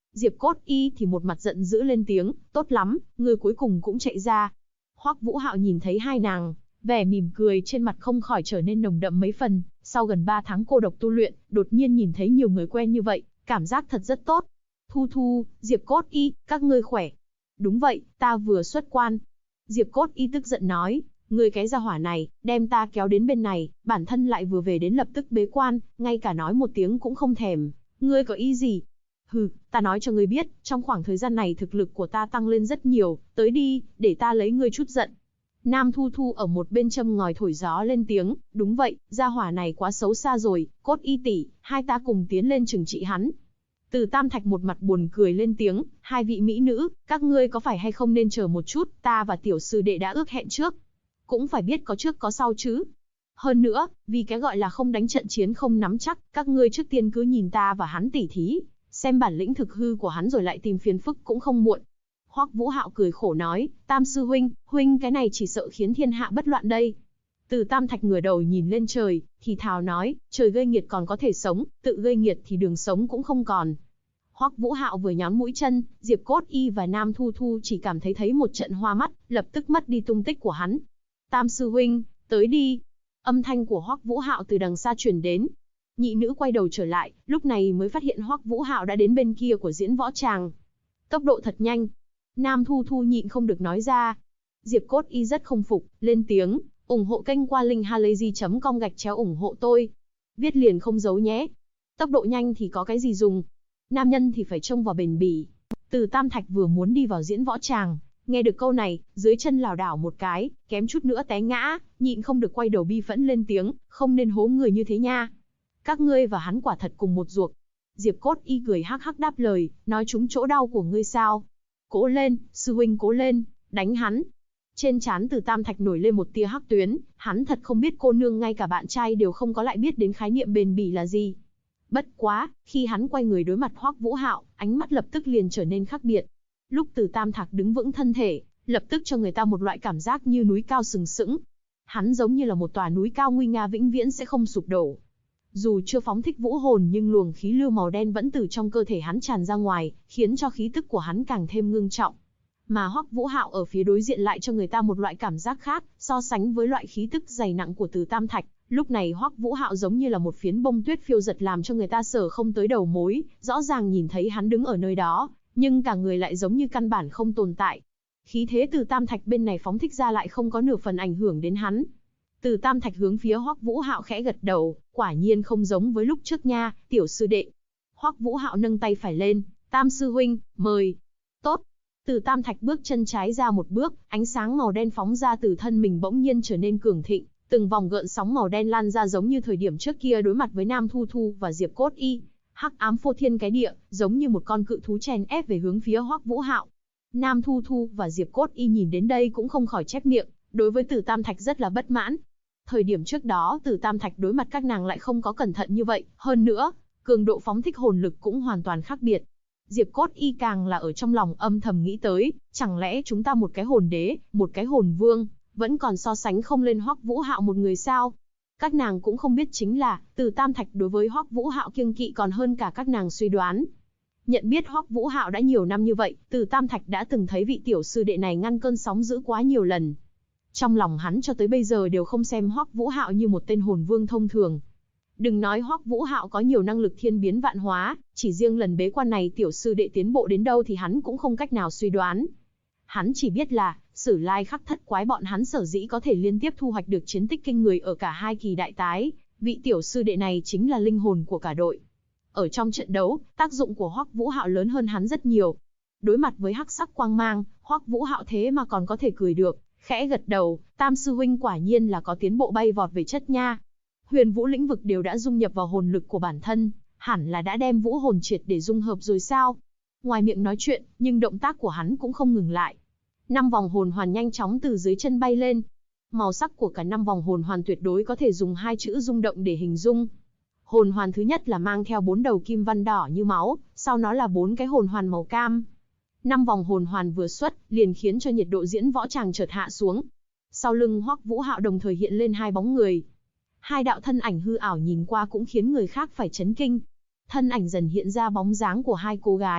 Diệp Cốt Y thì một mặt giận dữ lên tiếng, tốt lắm, ngươi cuối cùng cũng chạy ra. Hoắc Vũ Hạo nhìn thấy hai nàng, vẻ mỉm cười trên mặt không khỏi trở nên nồng đậm mấy phần, sau gần 3 tháng cô độc tu luyện, đột nhiên nhìn thấy nhiều người quen như vậy, cảm giác thật rất tốt. Thu Thu, Diệp Cốt Y, các ngươi khỏe. Đúng vậy, ta vừa xuất quan. Diệp Cốt Y tức giận nói, ngươi cái gia hỏa này, đem ta kéo đến bên này, bản thân lại vừa về đến lập tức bế quan, ngay cả nói một tiếng cũng không thèm. Ngươi có ý gì? Hừ, ta nói cho ngươi biết, trong khoảng thời gian này thực lực của ta tăng lên rất nhiều, tới đi, để ta lấy ngươi chút giận. Nam Thu Thu ở một bên châm ngòi thổi gió lên tiếng, đúng vậy, gia hỏa này quá xấu xa rồi, Cốt Y tỷ, hai ta cùng tiến lên trừng trị hắn. Từ Tam Thạch một mặt buồn cười lên tiếng, hai vị mỹ nữ, các ngươi có phải hay không nên chờ một chút, ta và tiểu sư đệ đã ước hẹn trước. Cũng phải biết có trước có sau chứ. Hơn nữa, vì cái gọi là không đánh trận chiến không nắm chắc, các ngươi trước tiên cứ nhìn ta và hắn tỉ thí, xem bản lĩnh thực hư của hắn rồi lại tìm phiền phức cũng không muộn. Hoắc Vũ Hạo cười khổ nói, Tam sư huynh cái này chỉ sợ khiến thiên hạ bất loạn đây. Từ Tam Thạch ngửa đầu nhìn lên trời, thì thào nói, trời gây nghiệt còn có thể sống, tự gây nghiệt thì đường sống cũng không còn. Hoắc Vũ Hạo vừa nhón mũi chân, Diệp Cốt Y và Nam Thu Thu chỉ cảm thấy một trận hoa mắt, lập tức mất đi tung tích của hắn. Tam sư huynh, tới đi. Âm thanh của Hoắc Vũ Hạo từ đằng xa truyền đến. Nhị nữ quay đầu trở lại, lúc này mới phát hiện Hoắc Vũ Hạo đã đến bên kia của diễn võ tràng. Tốc độ thật nhanh. Nam Thu Thu nhịn không được nói ra. Diệp Cốt Y rất không phục, lên tiếng, ủng hộ kênh qua linkhalazy.com/ủng hộ tôi. Viết liền không giấu nhé. Tốc độ nhanh thì có cái gì dùng. Nam nhân thì phải trông vào bền bỉ. Từ Tam Thạch vừa muốn đi vào diễn võ tràng, nghe được câu này, dưới chân lảo đảo một cái, kém chút nữa té ngã, nhịn không được quay đầu bi phẫn lên tiếng, không nên hố người như thế nha. Các ngươi và hắn quả thật cùng một ruột. Diệp Cốt Y cười hắc hắc đáp lời, nói trúng chỗ đau của ngươi sao? Cố lên, sư huynh cố lên, đánh hắn. Trên trán Từ Tam Thạch nổi lên một tia hắc tuyến, hắn thật không biết cô nương ngay cả bạn trai đều không có lại biết đến khái niệm bền bỉ là gì. Bất quá, khi hắn quay người đối mặt Hoắc Vũ Hạo, ánh mắt lập tức liền trở nên khác biệt. Lúc Từ Tam Thạch đứng vững thân thể, lập tức cho người ta một loại cảm giác như núi cao sừng sững. Hắn giống như là một tòa núi cao nguy nga vĩnh viễn sẽ không sụp đổ. Dù chưa phóng thích vũ hồn nhưng luồng khí lưu màu đen vẫn từ trong cơ thể hắn tràn ra ngoài, khiến cho khí tức của hắn càng thêm ngưng trọng. Mà Hoắc Vũ Hạo ở phía đối diện lại cho người ta một loại cảm giác khác, so sánh với loại khí tức dày nặng của Từ Tam Thạch, lúc này Hoắc Vũ Hạo giống như là một phiến bông tuyết phiêu dật làm cho người ta sở không tới đầu mối, rõ ràng nhìn thấy hắn đứng ở nơi đó, nhưng cả người lại giống như căn bản không tồn tại. Khí thế Từ Tam Thạch bên này phóng thích ra lại không có nửa phần ảnh hưởng đến hắn. Từ Tam Thạch hướng phía Hoắc Vũ Hạo khẽ gật đầu, quả nhiên không giống với lúc trước nha, tiểu sư đệ. Hoắc Vũ Hạo nâng tay phải lên, Tam sư huynh, mời. Tốt. Từ Tam Thạch bước chân trái ra một bước, ánh sáng màu đen phóng ra từ thân mình bỗng nhiên trở nên cường thịnh, từng vòng gợn sóng màu đen lan ra giống như thời điểm trước kia đối mặt với Nam Thu Thu và Diệp Cốt Y. Hắc ám phô thiên cái địa, giống như một con cự thú chèn ép về hướng phía Hoắc Vũ Hạo. Nam Thu Thu và Diệp Cốt Y nhìn đến đây cũng không khỏi chép miệng, đối với Từ Tam Thạch rất là bất mãn. Thời điểm trước đó Từ Tam Thạch đối mặt các nàng lại không có cẩn thận như vậy, hơn nữa, cường độ phóng thích hồn lực cũng hoàn toàn khác biệt. Diệp Cốt Y càng là ở trong lòng âm thầm nghĩ tới, chẳng lẽ chúng ta một cái hồn đế, một cái hồn vương, vẫn còn so sánh không lên Hoắc Vũ Hạo một người sao? Các nàng cũng không biết chính là, Từ Tam Thạch đối với Hoắc Vũ Hạo kiêng kỵ còn hơn cả các nàng suy đoán. Nhận biết Hoắc Vũ Hạo đã nhiều năm như vậy, Từ Tam Thạch đã từng thấy vị tiểu sư đệ này ngăn cơn sóng dữ quá nhiều lần. Trong lòng hắn cho tới bây giờ đều không xem Hoắc Vũ Hạo như một tên hồn vương thông thường. Đừng nói Hoắc Vũ Hạo có nhiều năng lực thiên biến vạn hóa, chỉ riêng lần bế quan này tiểu sư đệ tiến bộ đến đâu thì hắn cũng không cách nào suy đoán. Hắn chỉ biết là, Sử Lai Khắc Thất Quái bọn hắn sở dĩ có thể liên tiếp thu hoạch được chiến tích kinh người ở cả hai kỳ đại tái, vị tiểu sư đệ này chính là linh hồn của cả đội. Ở trong trận đấu, tác dụng của Hoắc Vũ Hạo lớn hơn hắn rất nhiều. Đối mặt với hắc sắc quang mang, Hoắc Vũ Hạo thế mà còn có thể cười được, khẽ gật đầu, Tam sư huynh quả nhiên là có tiến bộ bay vọt về chất nha. Huyền Vũ lĩnh vực đều đã dung nhập vào hồn lực của bản thân, hẳn là đã đem vũ hồn triệt để dung hợp rồi sao? Ngoài miệng nói chuyện, nhưng động tác của hắn cũng không ngừng lại. 5 vòng hồn hoàn nhanh chóng từ dưới chân bay lên. Màu sắc của cả 5 vòng hồn hoàn tuyệt đối có thể dùng 2 chữ rung động để hình dung. Hồn hoàn thứ nhất là mang theo 4 đầu kim văn đỏ như máu, sau nó là 4 cái hồn hoàn màu cam. 5 vòng hồn hoàn vừa xuất, liền khiến cho nhiệt độ diễn võ tràng chợt hạ xuống. Sau lưng Hoắc Vũ Hạo đồng thời hiện lên 2 bóng người. 2 đạo thân ảnh hư ảo nhìn qua cũng khiến người khác phải chấn kinh. Thân ảnh dần hiện ra bóng dáng của 2 cô gái,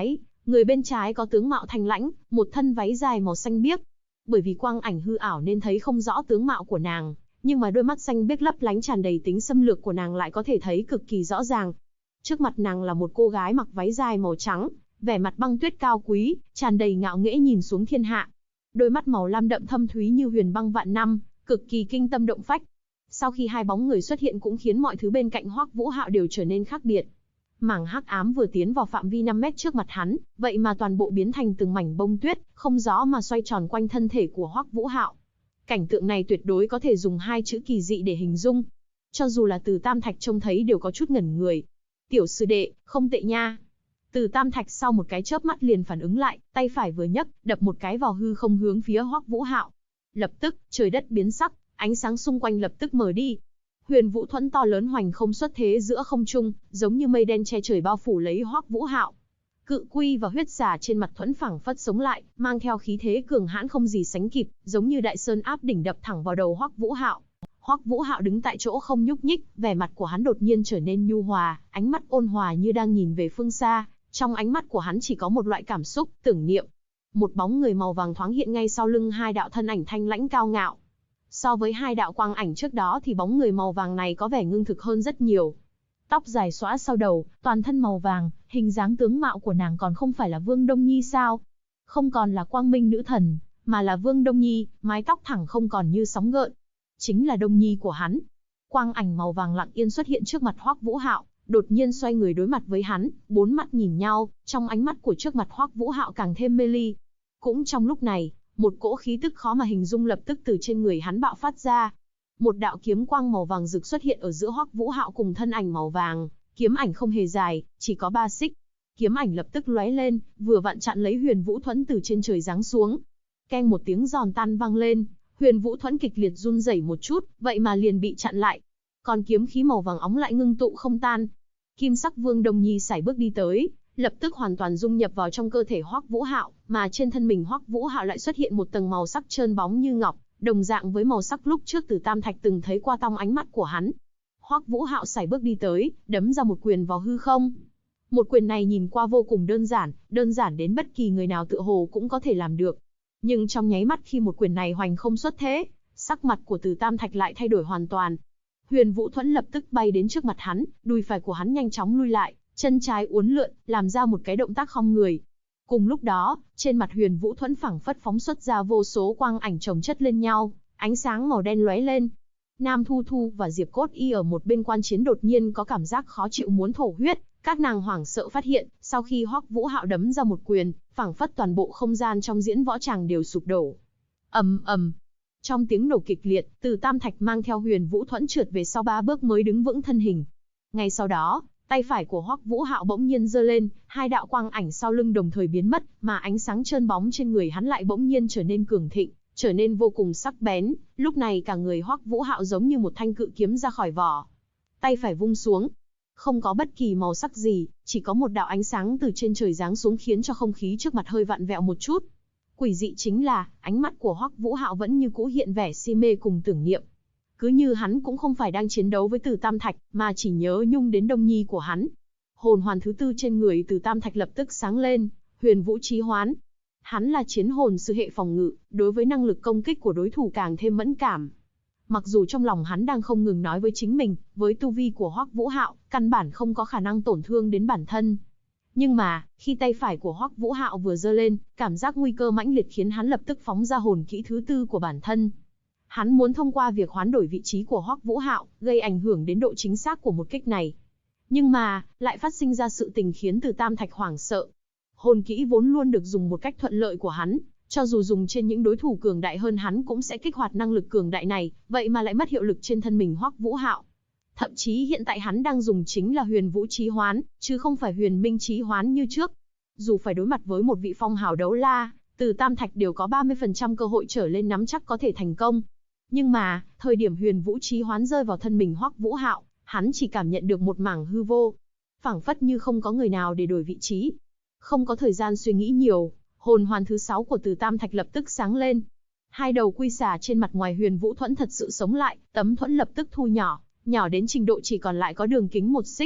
Người bên trái có tướng mạo thanh lãnh, một thân váy dài màu xanh biếc. Bởi vì quang ảnh hư ảo nên thấy không rõ tướng mạo của nàng, nhưng mà đôi mắt xanh biếc lấp lánh tràn đầy tính xâm lược của nàng lại có thể thấy cực kỳ rõ ràng. Trước mặt nàng là một cô gái mặc váy dài màu trắng, vẻ mặt băng tuyết cao quý, tràn đầy ngạo nghễ nhìn xuống thiên hạ. Đôi mắt màu lam đậm thâm thúy như huyền băng vạn năm, cực kỳ kinh tâm động phách. Sau khi hai bóng người xuất hiện cũng khiến mọi thứ bên cạnh Hoắc Vũ Hạo đều trở nên khác biệt. Mảng hắc ám vừa tiến vào phạm vi 5 mét trước mặt hắn, vậy mà toàn bộ biến thành từng mảnh bông tuyết, không gió mà xoay tròn quanh thân thể của Hoắc Vũ Hạo. Cảnh tượng này tuyệt đối có thể dùng hai chữ kỳ dị để hình dung. Cho dù là Từ Tam Thạch trông thấy đều có chút ngẩn người. Tiểu sư đệ, không tệ nha. Từ Tam Thạch sau một cái chớp mắt liền phản ứng lại, tay phải vừa nhấc, đập một cái vào hư không hướng phía Hoắc Vũ Hạo. Lập tức, trời đất biến sắc, ánh sáng xung quanh lập tức mờ đi. Huyền Vũ Thuẫn to lớn hoành không xuất thế giữa không trung, giống như mây đen che trời bao phủ lấy Hoắc Vũ Hạo. Cự quy và huyết xà trên mặt thuẫn phảng phất sống lại, mang theo khí thế cường hãn không gì sánh kịp, giống như đại sơn áp đỉnh đập thẳng vào đầu Hoắc Vũ Hạo. Hoắc Vũ Hạo đứng tại chỗ không nhúc nhích, vẻ mặt của hắn đột nhiên trở nên nhu hòa, ánh mắt ôn hòa như đang nhìn về phương xa, trong ánh mắt của hắn chỉ có một loại cảm xúc, tưởng niệm. Một bóng người màu vàng thoáng hiện ngay sau lưng hai đạo thân ảnh thanh lãnh cao ngạo. So với hai đạo quang ảnh trước đó thì bóng người màu vàng này có vẻ ngưng thực hơn rất nhiều. Tóc dài xõa sau đầu, toàn thân màu vàng, hình dáng tướng mạo của nàng còn không phải là Vương Đông Nhi sao? Không còn là Quang Minh nữ thần, mà là Vương Đông Nhi, mái tóc thẳng không còn như sóng gợn. Chính là Đông Nhi của hắn. Quang ảnh màu vàng lặng yên xuất hiện trước mặt Hoắc Vũ Hạo, đột nhiên xoay người đối mặt với hắn, bốn mắt nhìn nhau, trong ánh mắt của trước mặt Hoắc Vũ Hạo càng thêm mê ly. Cũng trong lúc này, một cỗ khí tức khó mà hình dung lập tức từ trên người hắn bạo phát ra. Một đạo kiếm quang màu vàng rực xuất hiện ở giữa Hoắc Vũ Hạo cùng thân ảnh màu vàng, kiếm ảnh không hề dài, chỉ có 3 xích. Kiếm ảnh lập tức lóe lên, vừa vặn chặn lấy Huyền Vũ Thuẫn từ trên trời giáng xuống. Keng một tiếng giòn tan vang lên, Huyền Vũ Thuẫn kịch liệt run rẩy một chút, vậy mà liền bị chặn lại. Còn kiếm khí màu vàng óng lại ngưng tụ không tan. Kim sắc Vương Đông Nhi sải bước đi tới, lập tức hoàn toàn dung nhập vào trong cơ thể Hoắc Vũ Hạo, mà trên thân mình Hoắc Vũ Hạo lại xuất hiện một tầng màu sắc trơn bóng như ngọc, đồng dạng với màu sắc lúc trước Từ Tam Thạch từng thấy qua trong ánh mắt của hắn. Hoắc Vũ Hạo sải bước đi tới, đấm ra một quyền vào hư không. Một quyền này nhìn qua vô cùng đơn giản đến bất kỳ người nào tựa hồ cũng có thể làm được. Nhưng trong nháy mắt khi một quyền này hoành không xuất thế, sắc mặt của Từ Tam Thạch lại thay đổi hoàn toàn. Huyền Vũ Thuẫn lập tức bay đến trước mặt hắn, đùi phải của hắn nhanh chóng lui lại, chân trái uốn lượn, làm ra một cái động tác khom người. Cùng lúc đó, trên mặt Huyền Vũ Thuẫn phảng phất phóng xuất ra vô số quang ảnh chồng chất lên nhau, ánh sáng màu đen lóe lên. Nam Thu Thu và Diệp Cốt Y ở một bên quan chiến đột nhiên có cảm giác khó chịu muốn thổ huyết, các nàng hoảng sợ phát hiện, sau khi Hoắc Vũ Hạo đấm ra một quyền, phảng phất toàn bộ không gian trong diễn võ tràng đều sụp đổ. Ầm ầm. Trong tiếng nổ kịch liệt, Từ Tam Thạch mang theo Huyền Vũ Thuẫn trượt về sau 3 bước mới đứng vững thân hình. Ngay sau đó, tay phải của Hoắc Vũ Hạo bỗng nhiên giơ lên, hai đạo quang ảnh sau lưng đồng thời biến mất, mà ánh sáng trơn bóng trên người hắn lại bỗng nhiên trở nên cường thịnh, trở nên vô cùng sắc bén. Lúc này cả người Hoắc Vũ Hạo giống như một thanh cự kiếm ra khỏi vỏ. Tay phải vung xuống, không có bất kỳ màu sắc gì, chỉ có một đạo ánh sáng từ trên trời giáng xuống khiến cho không khí trước mặt hơi vặn vẹo một chút. Quỷ dị chính là, ánh mắt của Hoắc Vũ Hạo vẫn như cũ hiện vẻ si mê cùng tưởng niệm. Cứ như hắn cũng không phải đang chiến đấu với Từ Tam Thạch, mà chỉ nhớ nhung đến Đông Nhi của hắn. Hồn hoàn thứ tư trên người Từ Tam Thạch lập tức sáng lên, Huyền Vũ Chí Hoán. Hắn là chiến hồn sư hệ phòng ngự, đối với năng lực công kích của đối thủ càng thêm mẫn cảm. Mặc dù trong lòng hắn đang không ngừng nói với chính mình, với tu vi của Hoắc Vũ Hạo, căn bản không có khả năng tổn thương đến bản thân. Nhưng mà, khi tay phải của Hoắc Vũ Hạo vừa giơ lên, cảm giác nguy cơ mãnh liệt khiến hắn lập tức phóng ra hồn kỹ thứ tư của bản thân. Hắn muốn thông qua việc hoán đổi vị trí của Hoắc Vũ Hạo, gây ảnh hưởng đến độ chính xác của một kích này. Nhưng mà, lại phát sinh ra sự tình khiến Từ Tam Thạch hoảng sợ. Hồn kỹ vốn luôn được dùng một cách thuận lợi của hắn, cho dù dùng trên những đối thủ cường đại hơn hắn cũng sẽ kích hoạt năng lực cường đại này, vậy mà lại mất hiệu lực trên thân mình Hoắc Vũ Hạo. Thậm chí hiện tại hắn đang dùng chính là Huyền Vũ Chí Hoán, chứ không phải Huyền Minh Chí Hoán như trước. Dù phải đối mặt với một vị phong hào đấu la, Từ Tam Thạch đều có 30% cơ hội trở lên nắm chắc có thể thành công. Nhưng mà, thời điểm Huyền Vũ Chí Hoán rơi vào thân mình Hoắc Vũ Hạo, hắn chỉ cảm nhận được một mảng hư vô, phảng phất như không có người nào để đổi vị trí. Không có thời gian suy nghĩ nhiều, hồn hoàn thứ 6 của Từ Tam Thạch lập tức sáng lên. Hai đầu quy xà trên mặt ngoài Huyền Vũ Thuẫn thật sự sống lại, tấm thuẫn lập tức thu nhỏ, nhỏ đến trình độ chỉ còn lại có đường kính 1 xích.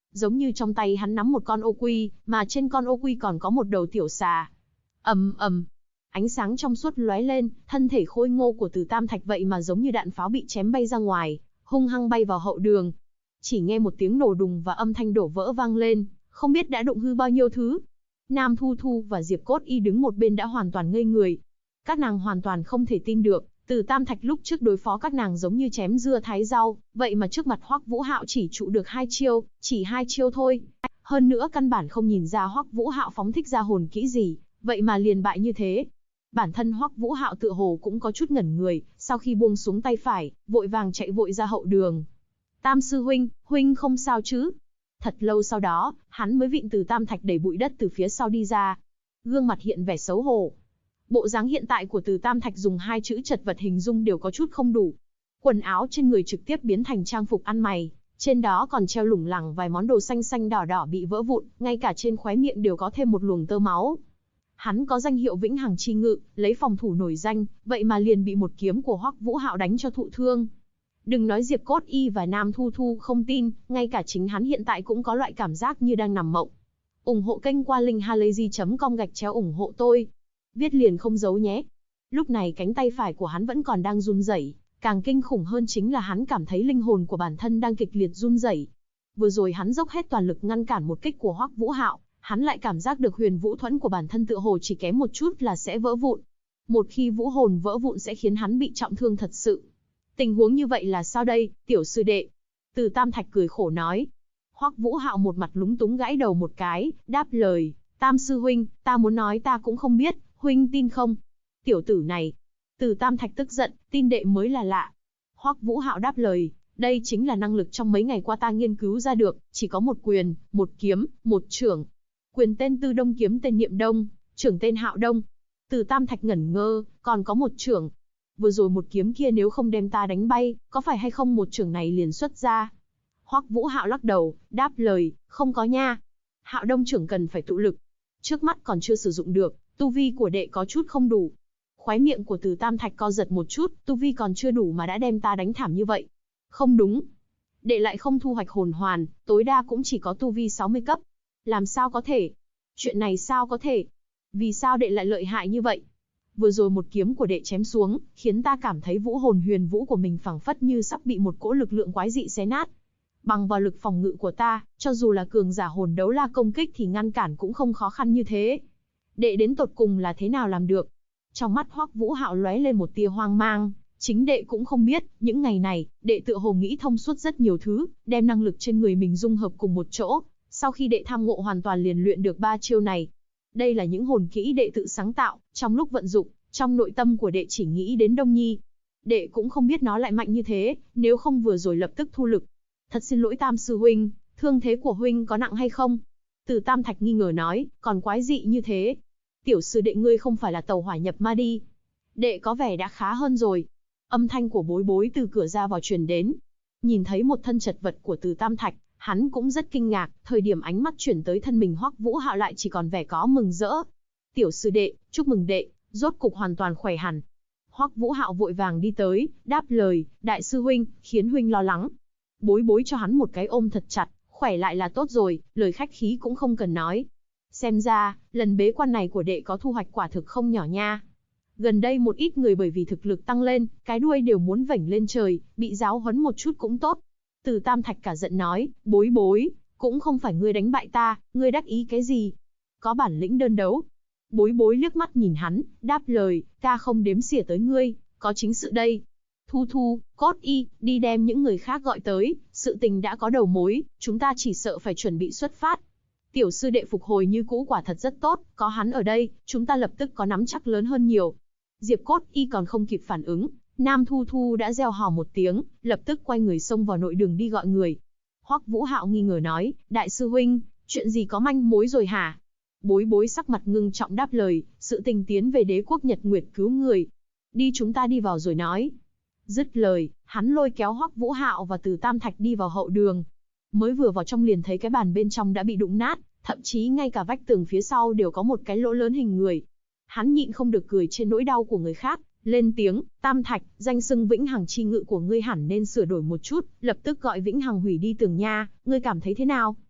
Giống như trong tay hắn nắm một con ô quy, mà trên con ô quy còn có một đầu tiểu xà. Ầm ầm, ánh sáng trong suốt lóe lên, thân thể khôi ngô của Từ Tam Thạch vậy mà giống như đạn pháo bị chém bay ra ngoài, hung hăng bay vào hậu đường. Chỉ nghe một tiếng nổ đùng và âm thanh đổ vỡ vang lên, không biết đã đụng hư bao nhiêu thứ. Nam Thu Thu và Diệp Cốt Y đứng một bên đã hoàn toàn ngây người. Các nàng hoàn toàn không thể tin được, Từ Tam Thạch lúc trước đối phó các nàng giống như chém dưa thái rau, vậy mà trước mặt Hoắc Vũ Hạo chỉ trụ được 2 chiêu, chỉ 2 chiêu thôi. Hơn nữa căn bản không nhìn ra Hoắc Vũ Hạo phóng thích ra hồn kỹ gì, vậy mà liền bại như thế. Bản thân Hoắc Vũ Hạo tựa hồ cũng có chút ngẩn người, sau khi buông xuống tay phải, vội vàng chạy vội ra hậu đường. Tam sư huynh, huynh không sao chứ? Thật lâu sau đó, hắn mới vịn Từ Tam Thạch đẩy bụi đất từ phía sau đi ra. Gương mặt hiện vẻ xấu hổ. Bộ dáng hiện tại của Từ Tam Thạch dùng 2 chữ chật vật hình dung đều có chút không đủ. Quần áo trên người trực tiếp biến thành trang phục ăn mày, trên đó còn treo lủng lẳng vài món đồ xanh xanh đỏ đỏ bị vỡ vụn, ngay cả trên khóe miệng đều có thêm một luồng tơ máu. Hắn có danh hiệu Vĩnh Hằng Chi Ngự, lấy phòng thủ nổi danh, vậy mà liền bị một kiếm của Hoắc Vũ Hạo đánh cho thụ thương. Đừng nói Diệp Cốt Y và Nam Thu Thu không tin, ngay cả chính hắn hiện tại cũng có loại cảm giác như đang nằm mộng. Ủng hộ kênh qua linkhalazy.com/ủng hộ tôi. Viết liền không giấu nhé. Lúc này cánh tay phải của hắn vẫn còn đang run rẩy, càng kinh khủng hơn chính là hắn cảm thấy linh hồn của bản thân đang kịch liệt run rẩy. Vừa rồi hắn dốc hết toàn lực ngăn cản một kích của Hoắc Vũ Hạo, hắn lại cảm giác được huyền vũ thuẫn của bản thân tựa hồ chỉ kém một chút là sẽ vỡ vụn. Một khi vũ hồn vỡ vụn sẽ khiến hắn bị trọng thương thật sự. Tình huống như vậy là sao đây, tiểu sư đệ? Từ Tam Thạch cười khổ nói. Hoắc Vũ Hạo một mặt lúng túng gãi đầu một cái, đáp lời, Tam sư huynh, ta muốn nói ta cũng không biết, huynh tin không? Tiểu tử này. Từ Tam Thạch tức giận, tin đệ mới là lạ. Hoắc Vũ Hạo đáp lời, đây chính là năng lực trong mấy ngày qua ta nghiên cứu ra được, chỉ có một quyền, một kiếm, một chưởng. Quyền tên Tư Đông, kiếm tên Niệm Đông, chưởng tên Hạo Đông. Từ Tam Thạch ngẩn ngơ, còn có một chưởng. Vừa rồi một kiếm kia nếu không đem ta đánh bay, có phải hay không một chưởng này liền xuất ra? Hoắc Vũ Hạo lắc đầu, đáp lời, không có nha. Hạo Đông chưởng cần phải tụ lực. Trước mắt còn chưa sử dụng được, tu vi của đệ có chút không đủ. Khóe miệng của Từ Tam Thạch co giật một chút, tu vi còn chưa đủ mà đã đem ta đánh thảm như vậy. Không đúng. Đệ lại không thu hoạch hồn hoàn, tối đa cũng chỉ có tu vi 60 cấp. Làm sao có thể? Chuyện này sao có thể? Vì sao đệ lại lợi hại như vậy? Vừa rồi một kiếm của đệ chém xuống, khiến ta cảm thấy vũ hồn huyền vũ của mình phảng phất như sắp bị một cỗ lực lượng quái dị xé nát. Bằng vào lực phòng ngự của ta, cho dù là cường giả hồn đấu la công kích thì ngăn cản cũng không khó khăn như thế. Đệ đến tột cùng là thế nào làm được? Trong mắt Hoắc Vũ Hạo lóe lên một tia hoang mang, chính đệ cũng không biết, những ngày này, đệ tựa hồ nghĩ thông suốt rất nhiều thứ, đem năng lực trên người mình dung hợp cùng một chỗ, sau khi đệ tham ngộ hoàn toàn liền luyện được 3 chiêu này. Đây là những hồn kỹ đệ tự sáng tạo, trong lúc vận dụng, trong nội tâm của đệ chỉ nghĩ đến Đông Nhi. Đệ cũng không biết nó lại mạnh như thế, nếu không vừa rồi lập tức thu lực. Thật xin lỗi Tam sư huynh, thương thế của huynh có nặng hay không? Từ Tam Thạch nghi ngờ nói, còn quái dị như thế. Tiểu sư đệ ngươi không phải là tẩu hỏa nhập ma đi. Đệ có vẻ đã khá hơn rồi. Âm thanh của Bối Bối từ cửa ra vào truyền đến. Nhìn thấy một thân chật vật của Từ Tam Thạch, hắn cũng rất kinh ngạc, thời điểm ánh mắt chuyển tới thân mình Hoắc Vũ Hạo lại chỉ còn vẻ có mừng rỡ. Tiểu sư đệ, chúc mừng đệ, rốt cục hoàn toàn khỏe hẳn. Hoắc Vũ Hạo vội vàng đi tới, đáp lời, đại sư huynh, khiến huynh lo lắng. Bối Bối cho hắn một cái ôm thật chặt, khỏe lại là tốt rồi, lời khách khí cũng không cần nói. Xem ra, lần bế quan này của đệ có thu hoạch quả thực không nhỏ nha. Gần đây một ít người bởi vì thực lực tăng lên, cái đuôi đều muốn vểnh lên trời, bị giáo huấn một chút cũng tốt. Từ Tam Thạch cả giận nói, Bối Bối, cũng không phải ngươi đánh bại ta, ngươi đắc ý cái gì? Có bản lĩnh đơn đấu. Bối Bối liếc mắt nhìn hắn, đáp lời, ta không đếm xỉa tới ngươi, có chính sự đây. Thu Thu, Cốt Y, đi đem những người khác gọi tới, sự tình đã có đầu mối, chúng ta chỉ sợ phải chuẩn bị xuất phát. Tiểu sư đệ phục hồi như cũ quả thật rất tốt, có hắn ở đây, chúng ta lập tức có nắm chắc lớn hơn nhiều. Diệp Cốt Y còn không kịp phản ứng, Nam Thu Thu đã reo hò một tiếng, lập tức quay người xông vào nội đường đi gọi người. Hoắc Vũ Hạo nghi ngờ nói, đại sư huynh, chuyện gì có manh mối rồi hả? Bối Bối sắc mặt ngưng trọng đáp lời, sự tình tiến về đế quốc Nhật Nguyệt cứu người. Đi chúng ta đi vào rồi nói. Dứt lời, hắn lôi kéo Hoắc Vũ Hạo và Từ Tam Thạch đi vào hậu đường. Mới vừa vào trong liền thấy cái bàn bên trong đã bị đụng nát, thậm chí ngay cả vách tường phía sau đều có một cái lỗ lớn hình người. Hắn nhịn không được cười trên nỗi đau của người khác, lên tiếng, Tam Thạch, danh xưng Vĩnh Hằng chi ngự của ngươi hẳn nên sửa đổi một chút, lập tức gọi Vĩnh Hằng hủy đi tường nha, ngươi cảm thấy thế nào?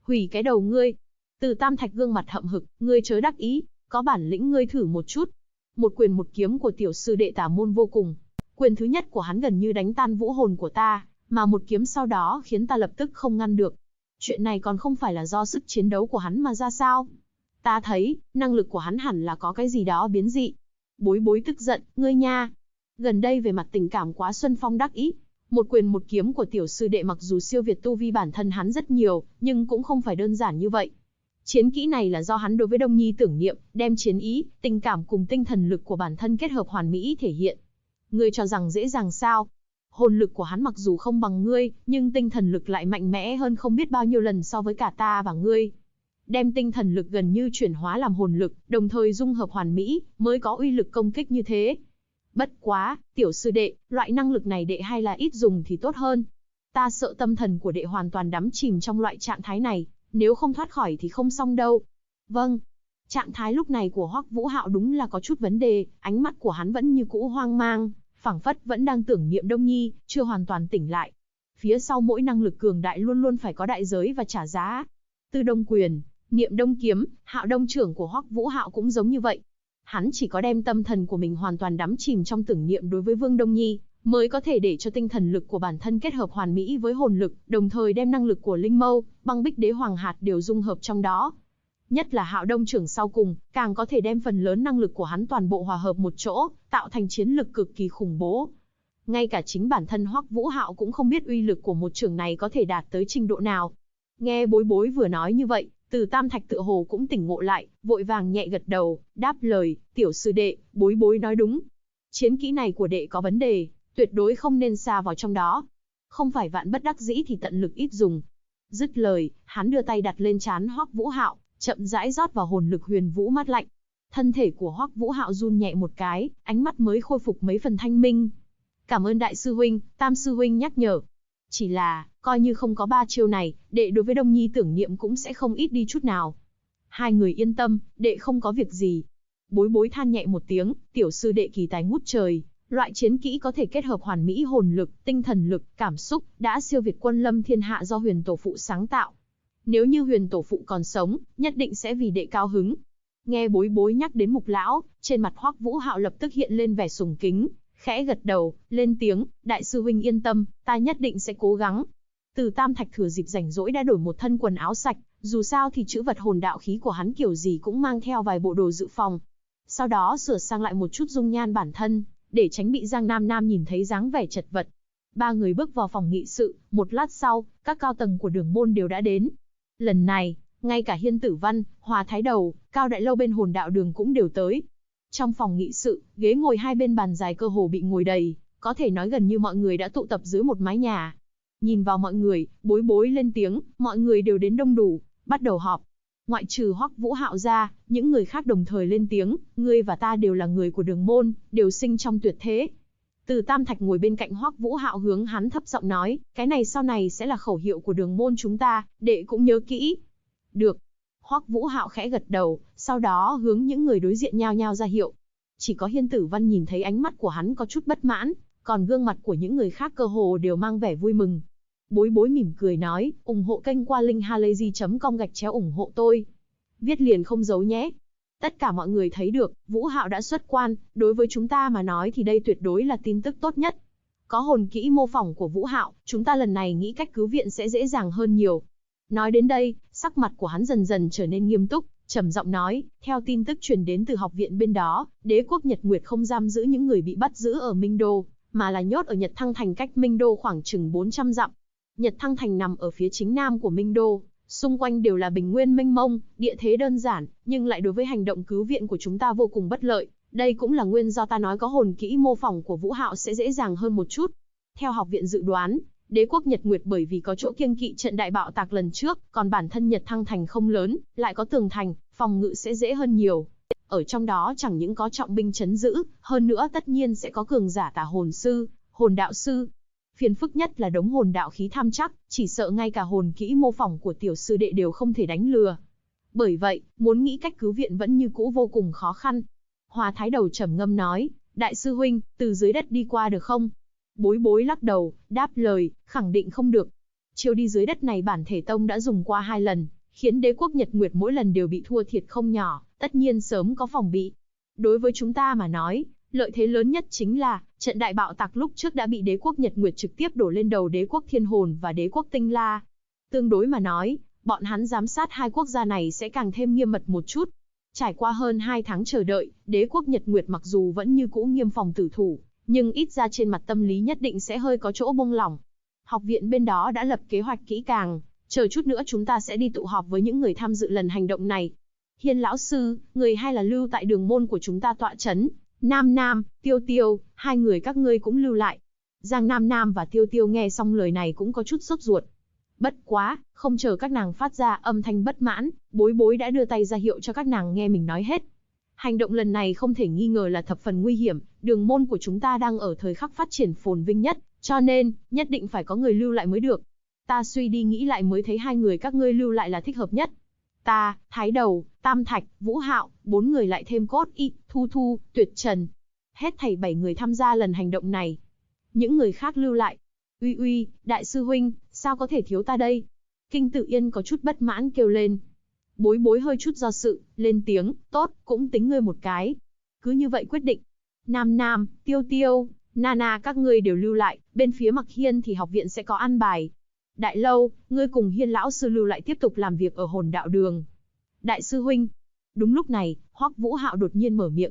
Hủy cái đầu ngươi. Từ Tam Thạch gương mặt hậm hực, ngươi chớ đắc ý, có bản lĩnh ngươi thử một chút. Một quyền một kiếm của tiểu sư đệ tà môn vô cùng. Quyền thứ nhất của hắn gần như đánh tan vũ hồn của ta, mà một kiếm sau đó khiến ta lập tức không ngăn được. Chuyện này còn không phải là do sức chiến đấu của hắn mà ra sao? Ta thấy, năng lực của hắn hẳn là có cái gì đó biến dị. Bối bối tức giận, ngươi nha. Gần đây về mặt tình cảm quá Xuân Phong đắc ý. Một quyền một kiếm của tiểu sư đệ mặc dù siêu việt tu vi bản thân hắn rất nhiều, nhưng cũng không phải đơn giản như vậy. Chiến kỹ này là do hắn đối với Đông Nhi tưởng niệm, đem chiến ý, tình cảm cùng tinh thần lực của bản thân kết hợp hoàn mỹ thể hiện. Ngươi cho rằng dễ dàng sao? Hồn lực của hắn mặc dù không bằng ngươi, nhưng tinh thần lực lại mạnh mẽ hơn không biết bao nhiêu lần so với cả ta và ngươi. Đem tinh thần lực gần như chuyển hóa làm hồn lực, đồng thời dung hợp hoàn mỹ, mới có uy lực công kích như thế. Bất quá, tiểu sư đệ, loại năng lực này đệ hay là ít dùng thì tốt hơn. Ta sợ tâm thần của đệ hoàn toàn đắm chìm trong loại trạng thái này, nếu không thoát khỏi thì không xong đâu. Vâng. Trạng thái lúc này của Hoắc Vũ Hạo đúng là có chút vấn đề, ánh mắt của hắn vẫn như cũ hoang mang, phảng phất vẫn đang tưởng niệm Đông Nhi, chưa hoàn toàn tỉnh lại. Phía sau mỗi năng lực cường đại luôn luôn phải có đại giới và trả giá. Tư Đông Quyền, Niệm Đông Kiếm, Hạo Đông Trưởng của Hoắc Vũ Hạo cũng giống như vậy. Hắn chỉ có đem tâm thần của mình hoàn toàn đắm chìm trong tưởng niệm đối với Vương Đông Nhi, mới có thể để cho tinh thần lực của bản thân kết hợp hoàn mỹ với hồn lực, đồng thời đem năng lực của Linh Mâu, Băng Bích Đế Hoàng Hạt đều dung hợp trong đó. Nhất là Hạo Đông Trưởng sau cùng, càng có thể đem phần lớn năng lực của hắn toàn bộ hòa hợp một chỗ, tạo thành chiến lực cực kỳ khủng bố. Ngay cả chính bản thân Hoắc Vũ Hạo cũng không biết uy lực của một trưởng này có thể đạt tới trình độ nào. Nghe bối bối vừa nói như vậy, Từ Tam Thạch tựa hồ cũng tỉnh ngộ lại, vội vàng nhẹ gật đầu, đáp lời, tiểu sư đệ, bối bối nói đúng. Chiến kỹ này của đệ có vấn đề, tuyệt đối không nên xa vào trong đó. Không phải vạn bất đắc dĩ thì tận lực ít dùng. Dứt lời, hắn đưa tay đặt lên trán Hoắc Vũ Hạo, chậm rãi rót vào hồn lực huyền vũ mát lạnh. Thân thể của Hoắc Vũ Hạo run nhẹ một cái, ánh mắt mới khôi phục mấy phần thanh minh. Cảm ơn đại sư huynh, Tam sư huynh nhắc nhở. Chỉ là, coi như không có ba chiêu này, đệ đối với Đông Nhi tưởng niệm cũng sẽ không ít đi chút nào. Hai người yên tâm, đệ không có việc gì. Bối bối than nhẹ một tiếng, tiểu sư đệ kỳ tài ngút trời. Loại chiến kỹ có thể kết hợp hoàn mỹ hồn lực, tinh thần lực, cảm xúc, đã siêu việt quân lâm thiên hạ do huyền tổ phụ sáng tạo. Nếu như huyền tổ phụ còn sống, nhất định sẽ vì đệ cao hứng. Nghe bối bối nhắc đến Mục lão, trên mặt Hoắc Vũ Hạo lập tức hiện lên vẻ sùng kính, khẽ gật đầu, lên tiếng, đại sư huynh yên tâm, ta nhất định sẽ cố gắng. Từ Tam Thạch thừa dịp rảnh rỗi đã đổi một thân quần áo sạch, dù sao thì chữ vật hồn đạo khí của hắn kiểu gì cũng mang theo vài bộ đồ dự phòng. Sau đó sửa sang lại một chút dung nhan bản thân, để tránh bị Giang Nam Nam nhìn thấy dáng vẻ chật vật. Ba người bước vào phòng nghị sự, một lát sau, các cao tầng của Đường môn đều đã đến. Lần này, ngay cả Hiên Tử Văn, Hòa Thái Đầu, Cao Đại Lâu bên Hồn Đạo Đường cũng đều tới. Trong phòng nghị sự, ghế ngồi hai bên bàn dài cơ hồ bị ngồi đầy, có thể nói gần như mọi người đã tụ tập dưới một mái nhà. Nhìn vào mọi người, bối bối lên tiếng, mọi người đều đến đông đủ, bắt đầu họp. Ngoại trừ Hoắc Vũ Hạo ra, những người khác đồng thời lên tiếng, ngươi và ta đều là người của Đường môn, đều sinh trong tuyệt thế. Từ Tam Thạch ngồi bên cạnh Hoắc Vũ Hạo hướng hắn thấp giọng nói, cái này sau này sẽ là khẩu hiệu của Đường môn chúng ta, đệ cũng nhớ kỹ. Được. Hoắc Vũ Hạo khẽ gật đầu, sau đó hướng những người đối diện nhao nhao ra hiệu. Chỉ có Hiên Tử Văn nhìn thấy ánh mắt của hắn có chút bất mãn, còn gương mặt của những người khác cơ hồ đều mang vẻ vui mừng. Bối bối mỉm cười nói, ủng hộ kênh qua link halayzi.com/ủng hộ tôi. Viết liền không giấu nhé. Tất cả mọi người thấy được, Vũ Hạo đã xuất quan, đối với chúng ta mà nói thì đây tuyệt đối là tin tức tốt nhất. Có hồn kỹ mô phỏng của Vũ Hạo, chúng ta lần này nghĩ cách cứu viện sẽ dễ dàng hơn nhiều. Nói đến đây, sắc mặt của hắn dần dần trở nên nghiêm túc, trầm giọng nói, theo tin tức truyền đến từ học viện bên đó, đế quốc Nhật Nguyệt không giam giữ những người bị bắt giữ ở Minh Đô, mà là nhốt ở Nhật Thăng Thành cách Minh Đô khoảng chừng 400 dặm. Nhật Thăng Thành nằm ở phía chính nam của Minh Đô, xung quanh đều là bình nguyên mênh mông, địa thế đơn giản, nhưng lại đối với hành động cứu viện của chúng ta vô cùng bất lợi. Đây cũng là nguyên do ta nói có hồn kỹ mô phỏng của Vũ Hạo sẽ dễ dàng hơn một chút. Theo học viện dự đoán, đế quốc Nhật Nguyệt bởi vì có chỗ kiêng kỵ trận đại bạo tạc lần trước, còn bản thân Nhật Thăng Thành không lớn, lại có tường thành, phòng ngự sẽ dễ hơn nhiều. Ở trong đó chẳng những có trọng binh trấn giữ, hơn nữa tất nhiên sẽ có cường giả tà hồn sư, hồn đạo sư. Phiền phức nhất là đống hồn đạo khí tham chắc, chỉ sợ ngay cả hồn kỹ mô phỏng của tiểu sư đệ đều không thể đánh lừa. Bởi vậy, muốn nghĩ cách cứu viện vẫn như cũ vô cùng khó khăn. Hòa Thái Đầu trầm ngâm nói, đại sư huynh, từ dưới đất đi qua được không? Bối bối lắc đầu, đáp lời, khẳng định không được. Chiêu đi dưới đất này bản thể tông đã dùng qua 2 lần, khiến đế quốc Nhật Nguyệt mỗi lần đều bị thua thiệt không nhỏ, tất nhiên sớm có phòng bị. Đối với chúng ta mà nói, lợi thế lớn nhất chính là, trận đại bạo tạc lúc trước đã bị đế quốc Nhật Nguyệt trực tiếp đổ lên đầu đế quốc Thiên Hồn và đế quốc Tinh La. Tương đối mà nói, bọn hắn giám sát hai quốc gia này sẽ càng thêm nghiêm mật một chút. Trải qua hơn 2 tháng chờ đợi, đế quốc Nhật Nguyệt mặc dù vẫn như cũ nghiêm phòng tử thủ, nhưng ít ra trên mặt tâm lý nhất định sẽ hơi có chỗ buông lỏng. Học viện bên đó đã lập kế hoạch kỹ càng, chờ chút nữa chúng ta sẽ đi tụ họp với những người tham dự lần hành động này. Hiên lão sư, người hay là lưu tại đường môn của chúng ta tọa chấn. Nam Nam, Tiêu Tiêu, hai người các ngươi cũng lưu lại. Giang Nam Nam và Tiêu Tiêu nghe xong lời này cũng có chút sốt ruột. Bất quá, không chờ các nàng phát ra âm thanh bất mãn, Bối Bối đã đưa tay ra hiệu cho các nàng nghe mình nói hết. Hành động lần này không thể nghi ngờ là thập phần nguy hiểm, đường môn của chúng ta đang ở thời khắc phát triển phồn vinh nhất, cho nên, nhất định phải có người lưu lại mới được. Ta suy đi nghĩ lại mới thấy hai người các ngươi lưu lại là thích hợp nhất. Ta, Thái Đầu, Tam Thạch, Vũ Hạo, 4 người lại thêm Cốt Y, Thu Thu, Tuyệt Trần. Hết thảy 7 người tham gia lần hành động này. Những người khác lưu lại. Uy uy, đại sư huynh, sao có thể thiếu ta đây? Kinh Tự Yên có chút bất mãn kêu lên. Bối Bối hơi chút do sự, lên tiếng, tốt, cũng tính ngươi một cái. Cứ như vậy quyết định. Nam Nam, Tiêu Tiêu, Nana các ngươi đều lưu lại, bên phía Mặc Hiên thì học viện sẽ có an bài. Đại Lâu, ngươi cùng Hiên lão sư lưu lại tiếp tục làm việc ở Hồn Đạo Đường. Đại sư huynh. Đúng lúc này, Hoắc Vũ Hạo đột nhiên mở miệng.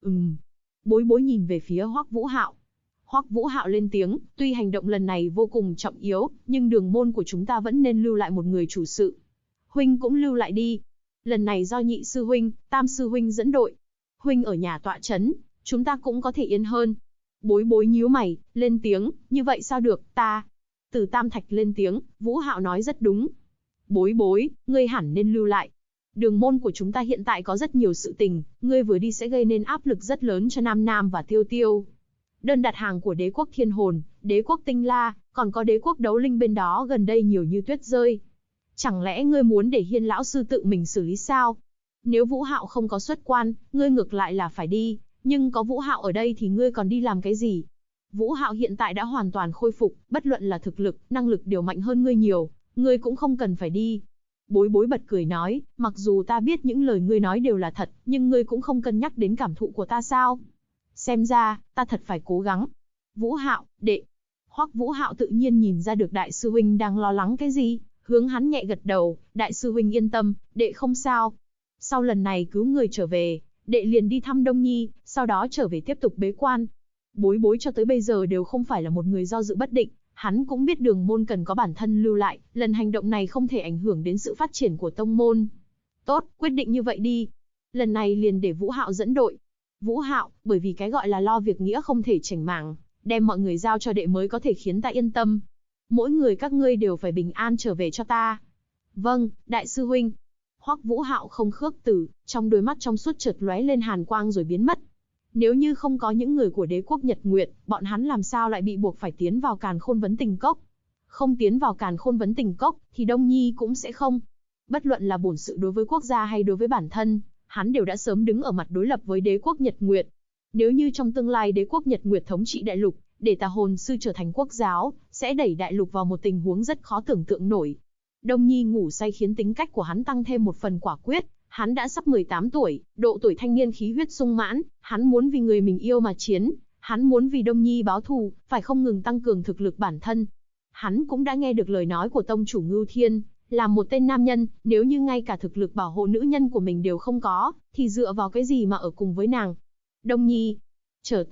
Bối Bối nhìn về phía Hoắc Vũ Hạo. Hoắc Vũ Hạo lên tiếng, tuy hành động lần này vô cùng trọng yếu, nhưng đường môn của chúng ta vẫn nên lưu lại một người chủ sự. Huynh cũng lưu lại đi. Lần này do nhị sư huynh, tam sư huynh dẫn đội. Huynh ở nhà tọa chấn, chúng ta cũng có thể yên hơn. Bối Bối nhíu mày, lên tiếng, như vậy sao được, ta. Từ Tam Thạch lên tiếng, Vũ Hạo nói rất đúng. Bối Bối, ngươi hẳn nên lưu lại. Đường môn của chúng ta hiện tại có rất nhiều sự tình, ngươi vừa đi sẽ gây nên áp lực rất lớn cho Nam Nam và Tiêu Tiêu. Đơn đặt hàng của đế quốc Thiên Hồn, đế quốc Tinh La, còn có đế quốc Đấu Linh bên đó gần đây nhiều như tuyết rơi. Chẳng lẽ ngươi muốn để Hiên lão sư tự mình xử lý sao? Nếu Vũ Hạo không có xuất quan, ngươi ngược lại là phải đi, nhưng có Vũ Hạo ở đây thì ngươi còn đi làm cái gì? Vũ Hạo hiện tại đã hoàn toàn khôi phục, bất luận là thực lực, năng lực đều mạnh hơn ngươi nhiều, ngươi cũng không cần phải đi. Bối Bối bật cười nói, mặc dù ta biết những lời ngươi nói đều là thật, nhưng ngươi cũng không cân nhắc đến cảm thụ của ta sao? Xem ra, ta thật phải cố gắng. Vũ Hạo, đệ. Hoắc Vũ Hạo tự nhiên nhìn ra được đại sư huynh đang lo lắng cái gì, hướng hắn nhẹ gật đầu, đại sư huynh yên tâm, đệ không sao. Sau lần này cứu người trở về, đệ liền đi thăm Đông Nhi, sau đó trở về tiếp tục bế quan. Bối Bối cho tới bây giờ đều không phải là một người do dự bất định, hắn cũng biết đường môn cần có bản thân lưu lại, lần hành động này không thể ảnh hưởng đến sự phát triển của tông môn. Tốt, quyết định như vậy đi. Lần này liền để Vũ Hạo dẫn đội. Vũ Hạo, bởi vì cái gọi là lo việc nghĩa không thể chểnh mảng, đem mọi người giao cho đệ mới có thể khiến ta yên tâm. Mỗi người các ngươi đều phải bình an trở về cho ta. Vâng, đại sư huynh. Hoắc Vũ Hạo không khước từ, trong đôi mắt trong suốt chợt lóe lên hàn quang rồi biến mất. Nếu như không có những người của đế quốc Nhật Nguyệt, bọn hắn làm sao lại bị buộc phải tiến vào Càn Khôn Vấn Tình Cốc? Không tiến vào Càn Khôn Vấn Tình Cốc, thì Đông Nhi cũng sẽ không. Bất luận là bổn sự đối với quốc gia hay đối với bản thân, hắn đều đã sớm đứng ở mặt đối lập với đế quốc Nhật Nguyệt. Nếu như trong tương lai đế quốc Nhật Nguyệt thống trị đại lục, để Tà Hồn sư trở thành quốc giáo, sẽ đẩy đại lục vào một tình huống rất khó tưởng tượng nổi. Đông Nhi ngủ say khiến tính cách của hắn tăng thêm một phần quả quyết, hắn đã sắp 18 tuổi, độ tuổi thanh niên khí huyết sung mãn, hắn muốn vì người mình yêu mà chiến, hắn muốn vì Đông Nhi báo thù, phải không ngừng tăng cường thực lực bản thân. Hắn cũng đã nghe được lời nói của tông chủ Ngưu Thiên, là một tên nam nhân, nếu như ngay cả thực lực bảo hộ nữ nhân của mình đều không có, thì dựa vào cái gì mà ở cùng với nàng? Đông Nhi, chờ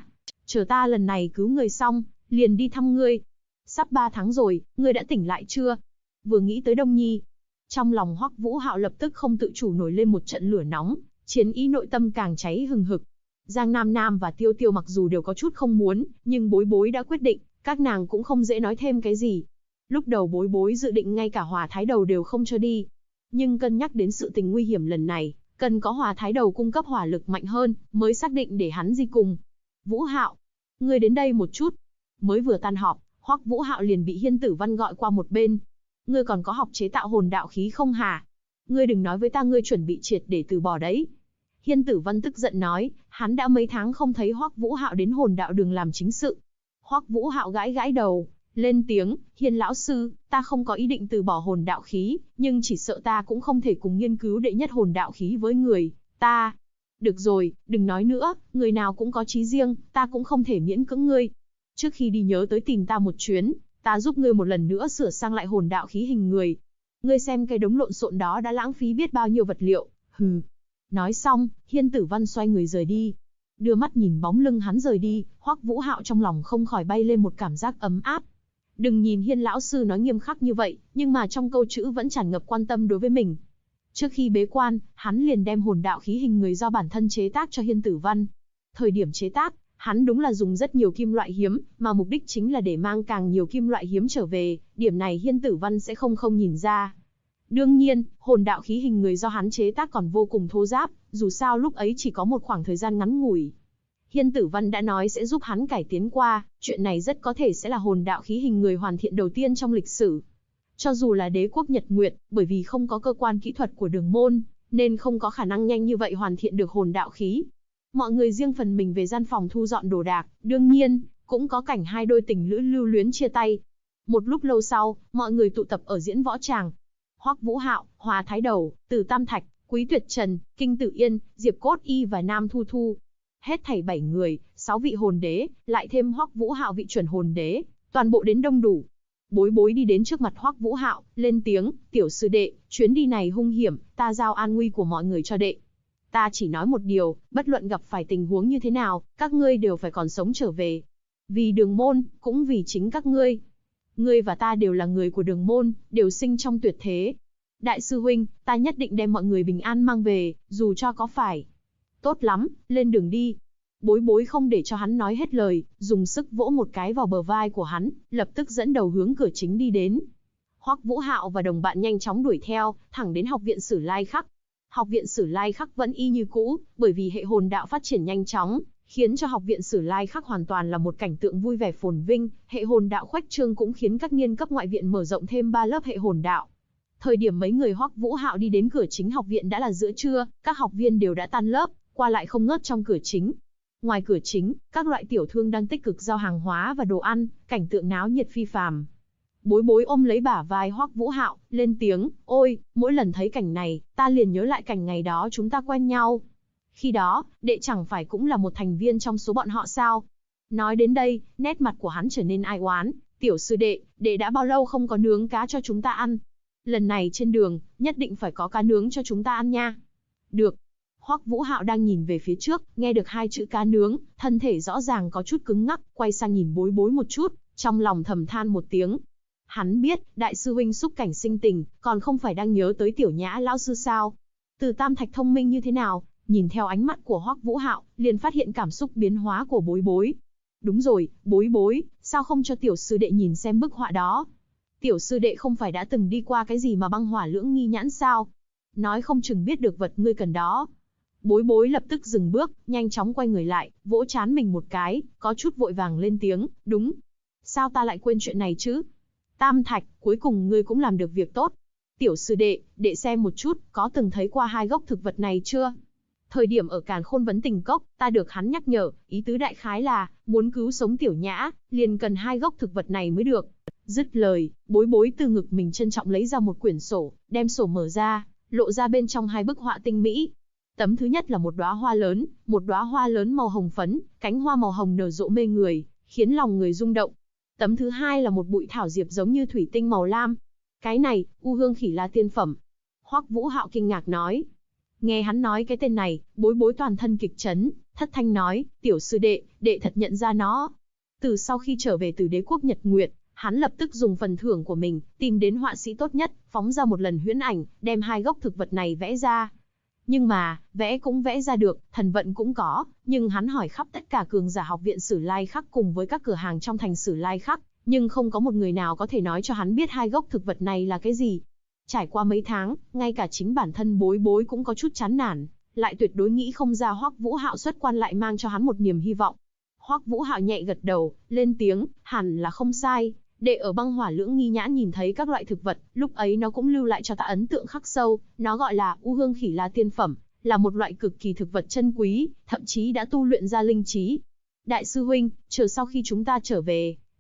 ta lần này cứu người xong, liền đi thăm ngươi. Sắp 3 tháng rồi, ngươi đã tỉnh lại chưa? Vừa nghĩ tới Đông Nhi, trong lòng Hoắc Vũ Hạo lập tức không tự chủ nổi lên một trận lửa nóng, chiến ý nội tâm càng cháy hừng hực. Giang Nam Nam và Tiêu Tiêu mặc dù đều có chút không muốn, nhưng Bối Bối đã quyết định, các nàng cũng không dễ nói thêm cái gì. Lúc đầu Bối Bối dự định ngay cả Hòa Thái Đầu đều không cho đi, nhưng cân nhắc đến sự tình nguy hiểm lần này, cần có Hòa Thái Đầu cung cấp hỏa lực mạnh hơn, mới xác định để hắn đi cùng. Vũ Hạo, ngươi đến đây một chút. Mới vừa tan họp, Hoắc Vũ Hạo liền bị Hiên Tử Văn gọi qua một bên. Ngươi còn có học chế tạo hồn đạo khí không hả? Ngươi đừng nói với ta ngươi chuẩn bị triệt để từ bỏ đấy. Hiên Tử Văn tức giận nói, hắn đã mấy tháng không thấy Hoắc Vũ Hạo đến Hồn Đạo Đường làm chính sự. Hoắc Vũ Hạo gãi gãi đầu, lên tiếng, Hiên lão sư, ta không có ý định từ bỏ hồn đạo khí, nhưng chỉ sợ ta cũng không thể cùng nghiên cứu đệ nhất hồn đạo khí với người, ta. Được rồi, đừng nói nữa, người nào cũng có chí riêng, ta cũng không thể miễn cưỡng ngươi. Trước khi đi nhớ tới tìm ta một chuyến, ta giúp ngươi một lần nữa sửa sang lại hồn đạo khí hình người. Ngươi xem cái đống lộn xộn đó đã lãng phí biết bao nhiêu vật liệu, hừ. Nói xong, Hiên Tử Văn xoay người rời đi. Đưa mắt nhìn bóng lưng hắn rời đi, Hoắc Vũ Hạo trong lòng không khỏi bay lên một cảm giác ấm áp. Đừng nhìn Hiên lão sư nói nghiêm khắc như vậy, nhưng mà trong câu chữ vẫn tràn ngập quan tâm đối với mình. Trước khi bế quan, hắn liền đem hồn đạo khí hình người do bản thân chế tác cho Hiên Tử Văn. Thời điểm chế tác, hắn đúng là dùng rất nhiều kim loại hiếm, mà mục đích chính là để mang càng nhiều kim loại hiếm trở về, điểm này Hiên Tử Văn sẽ không nhìn ra. Đương nhiên, hồn đạo khí hình người do hắn chế tác còn vô cùng thô ráp, dù sao lúc ấy chỉ có một khoảng thời gian ngắn ngủi. Hiên Tử Văn đã nói sẽ giúp hắn cải tiến qua, chuyện này rất có thể sẽ là hồn đạo khí hình người hoàn thiện đầu tiên trong lịch sử. Cho dù là đế quốc Nhật Nguyệt, bởi vì không có cơ quan kỹ thuật của Đường Môn, nên không có khả năng nhanh như vậy hoàn thiện được hồn đạo khí. Mọi người riêng phần mình về gian phòng thu dọn đồ đạc, đương nhiên, cũng có cảnh hai đôi tình lữ lưu luyến chia tay. Một lúc lâu sau, mọi người tụ tập ở diễn võ tràng. Hoắc Vũ Hạo, Hòa Thái Đầu, Từ Tam Thạch, Quý Tuyệt Trần, Kinh Tử Yên, Diệp Cốt Y và Nam Thu Thu. Hết thảy 7 người, 6 vị hồn đế, lại thêm Hoắc Vũ Hạo vị chuẩn hồn đế, toàn bộ đến đông đủ. Bối Bối đi đến trước mặt Hoắc Vũ Hạo, lên tiếng, tiểu sư đệ, chuyến đi này hung hiểm, ta giao an nguy của mọi người cho đệ. Ta chỉ nói một điều, bất luận gặp phải tình huống như thế nào, các ngươi đều phải còn sống trở về. Vì Đường Môn, cũng vì chính các ngươi. Ngươi và ta đều là người của Đường Môn, đều sinh trong tuyệt thế. Đại sư huynh, ta nhất định đem mọi người bình an mang về, dù cho có phải. Tốt lắm, lên đường đi. Bối Bối không để cho hắn nói hết lời, dùng sức vỗ một cái vào bờ vai của hắn, lập tức dẫn đầu hướng cửa chính đi đến. Hoắc Vũ Hạo và đồng bạn nhanh chóng đuổi theo, thẳng đến học viện Sử Lai Khắc. Học viện Sử Lai Khắc vẫn y như cũ, bởi vì hệ hồn đạo phát triển nhanh chóng, khiến cho học viện Sử Lai Khắc hoàn toàn là một cảnh tượng vui vẻ phồn vinh, hệ hồn đạo khuếch trương cũng khiến các niên cấp ngoại viện mở rộng thêm 3 lớp hệ hồn đạo. Thời điểm mấy người Hoắc Vũ Hạo đi đến cửa chính học viện đã là giữa trưa, các học viên đều đã tan lớp, qua lại không ngớt trong cửa chính. Ngoài cửa chính, các loại tiểu thương đang tích cực giao hàng hóa và đồ ăn, cảnh tượng náo nhiệt phi phàm. Bối Bối ôm lấy bả vai Hoắc Vũ Hạo, lên tiếng, ôi, mỗi lần thấy cảnh này, ta liền nhớ lại cảnh ngày đó chúng ta quen nhau. Khi đó, đệ chẳng phải cũng là một thành viên trong số bọn họ sao? Nói đến đây, nét mặt của hắn trở nên ai oán, tiểu sư đệ, đệ đã bao lâu không có nướng cá cho chúng ta ăn? Lần này trên đường, nhất định phải có cá nướng cho chúng ta ăn nha. Được. Hoắc Vũ Hạo đang nhìn về phía trước, nghe được 2 chữ cá nướng, thân thể rõ ràng có chút cứng ngắc, quay sang nhìn Bối Bối một chút, trong lòng thầm than một tiếng. Hắn biết, đại sư huynh xúc cảnh sinh tình, còn không phải đang nhớ tới Tiểu Nhã lão sư sao? Từ Tam Thạch thông minh như thế nào, nhìn theo ánh mắt của Hoắc Vũ Hạo, liền phát hiện cảm xúc biến hóa của Bối Bối. Đúng rồi, Bối Bối, sao không cho tiểu sư đệ nhìn xem bức họa đó? Tiểu sư đệ không phải đã từng đi qua cái gì mà băng hỏa lưỡng nghi nhãn sao? Nói không chừng biết được vật ngươi cần đó. Bối Bối lập tức dừng bước, nhanh chóng quay người lại, vỗ trán mình một cái, có chút vội vàng lên tiếng, đúng. Sao ta lại quên chuyện này chứ? Tam Thạch, cuối cùng ngươi cũng làm được việc tốt. Tiểu sư đệ, đệ xem một chút, có từng thấy qua 2 gốc thực vật này chưa? Thời điểm ở Càn Khôn Vấn Tình Cốc, ta được hắn nhắc nhở, ý tứ đại khái là, muốn cứu sống Tiểu Nhã, liền cần 2 gốc thực vật này mới được. Dứt lời, Bối Bối từ ngực mình trân trọng lấy ra một quyển sổ, đem sổ mở ra, lộ ra bên trong 2 bức họa tinh mỹ. Tấm thứ nhất là một đóa hoa lớn màu hồng phấn, cánh hoa màu hồng nở rộ mê người, khiến lòng người rung động. Tấm thứ hai là một bụi thảo diệp giống như thủy tinh màu lam. Cái này, U Hương Khỉ La tiên phẩm. Hoắc Vũ Hạo kinh ngạc nói. Nghe hắn nói cái tên này, Bối Bối toàn thân kịch chấn, thất thanh nói, tiểu sư đệ, đệ thật nhận ra nó. Từ sau khi trở về từ đế quốc Nhật Nguyệt, hắn lập tức dùng phần thưởng của mình, tìm đến họa sĩ tốt nhất, phóng ra một lần huyễn ảnh, đem 2 gốc thực vật này vẽ ra. Nhưng mà, vẽ cũng vẽ ra được, thần vận cũng có, nhưng hắn hỏi khắp tất cả cường giả học viện Sử Lai Khắc cùng với các cửa hàng trong thành Sử Lai Khắc, nhưng không có một người nào có thể nói cho hắn biết 2 gốc thực vật này là cái gì. Trải qua mấy tháng, ngay cả chính bản thân Bối Bối cũng có chút chán nản, lại tuyệt đối nghĩ không ra Hoắc Vũ Hạo xuất quan lại mang cho hắn một niềm hy vọng. Hoắc Vũ Hạo nhẹ gật đầu, lên tiếng, hẳn là không sai. Đệ ở băng hỏa lưỡng nghi nhãn nhìn thấy các loại thực vật, lúc ấy nó cũng lưu lại cho ta ấn tượng khắc sâu, nó gọi là U Hương Khỉ La tiên phẩm, là một loại cực kỳ thực vật chân quý, thậm chí đã tu luyện ra linh trí. Đại sư huynh, chờ sau khi chúng ta trở về,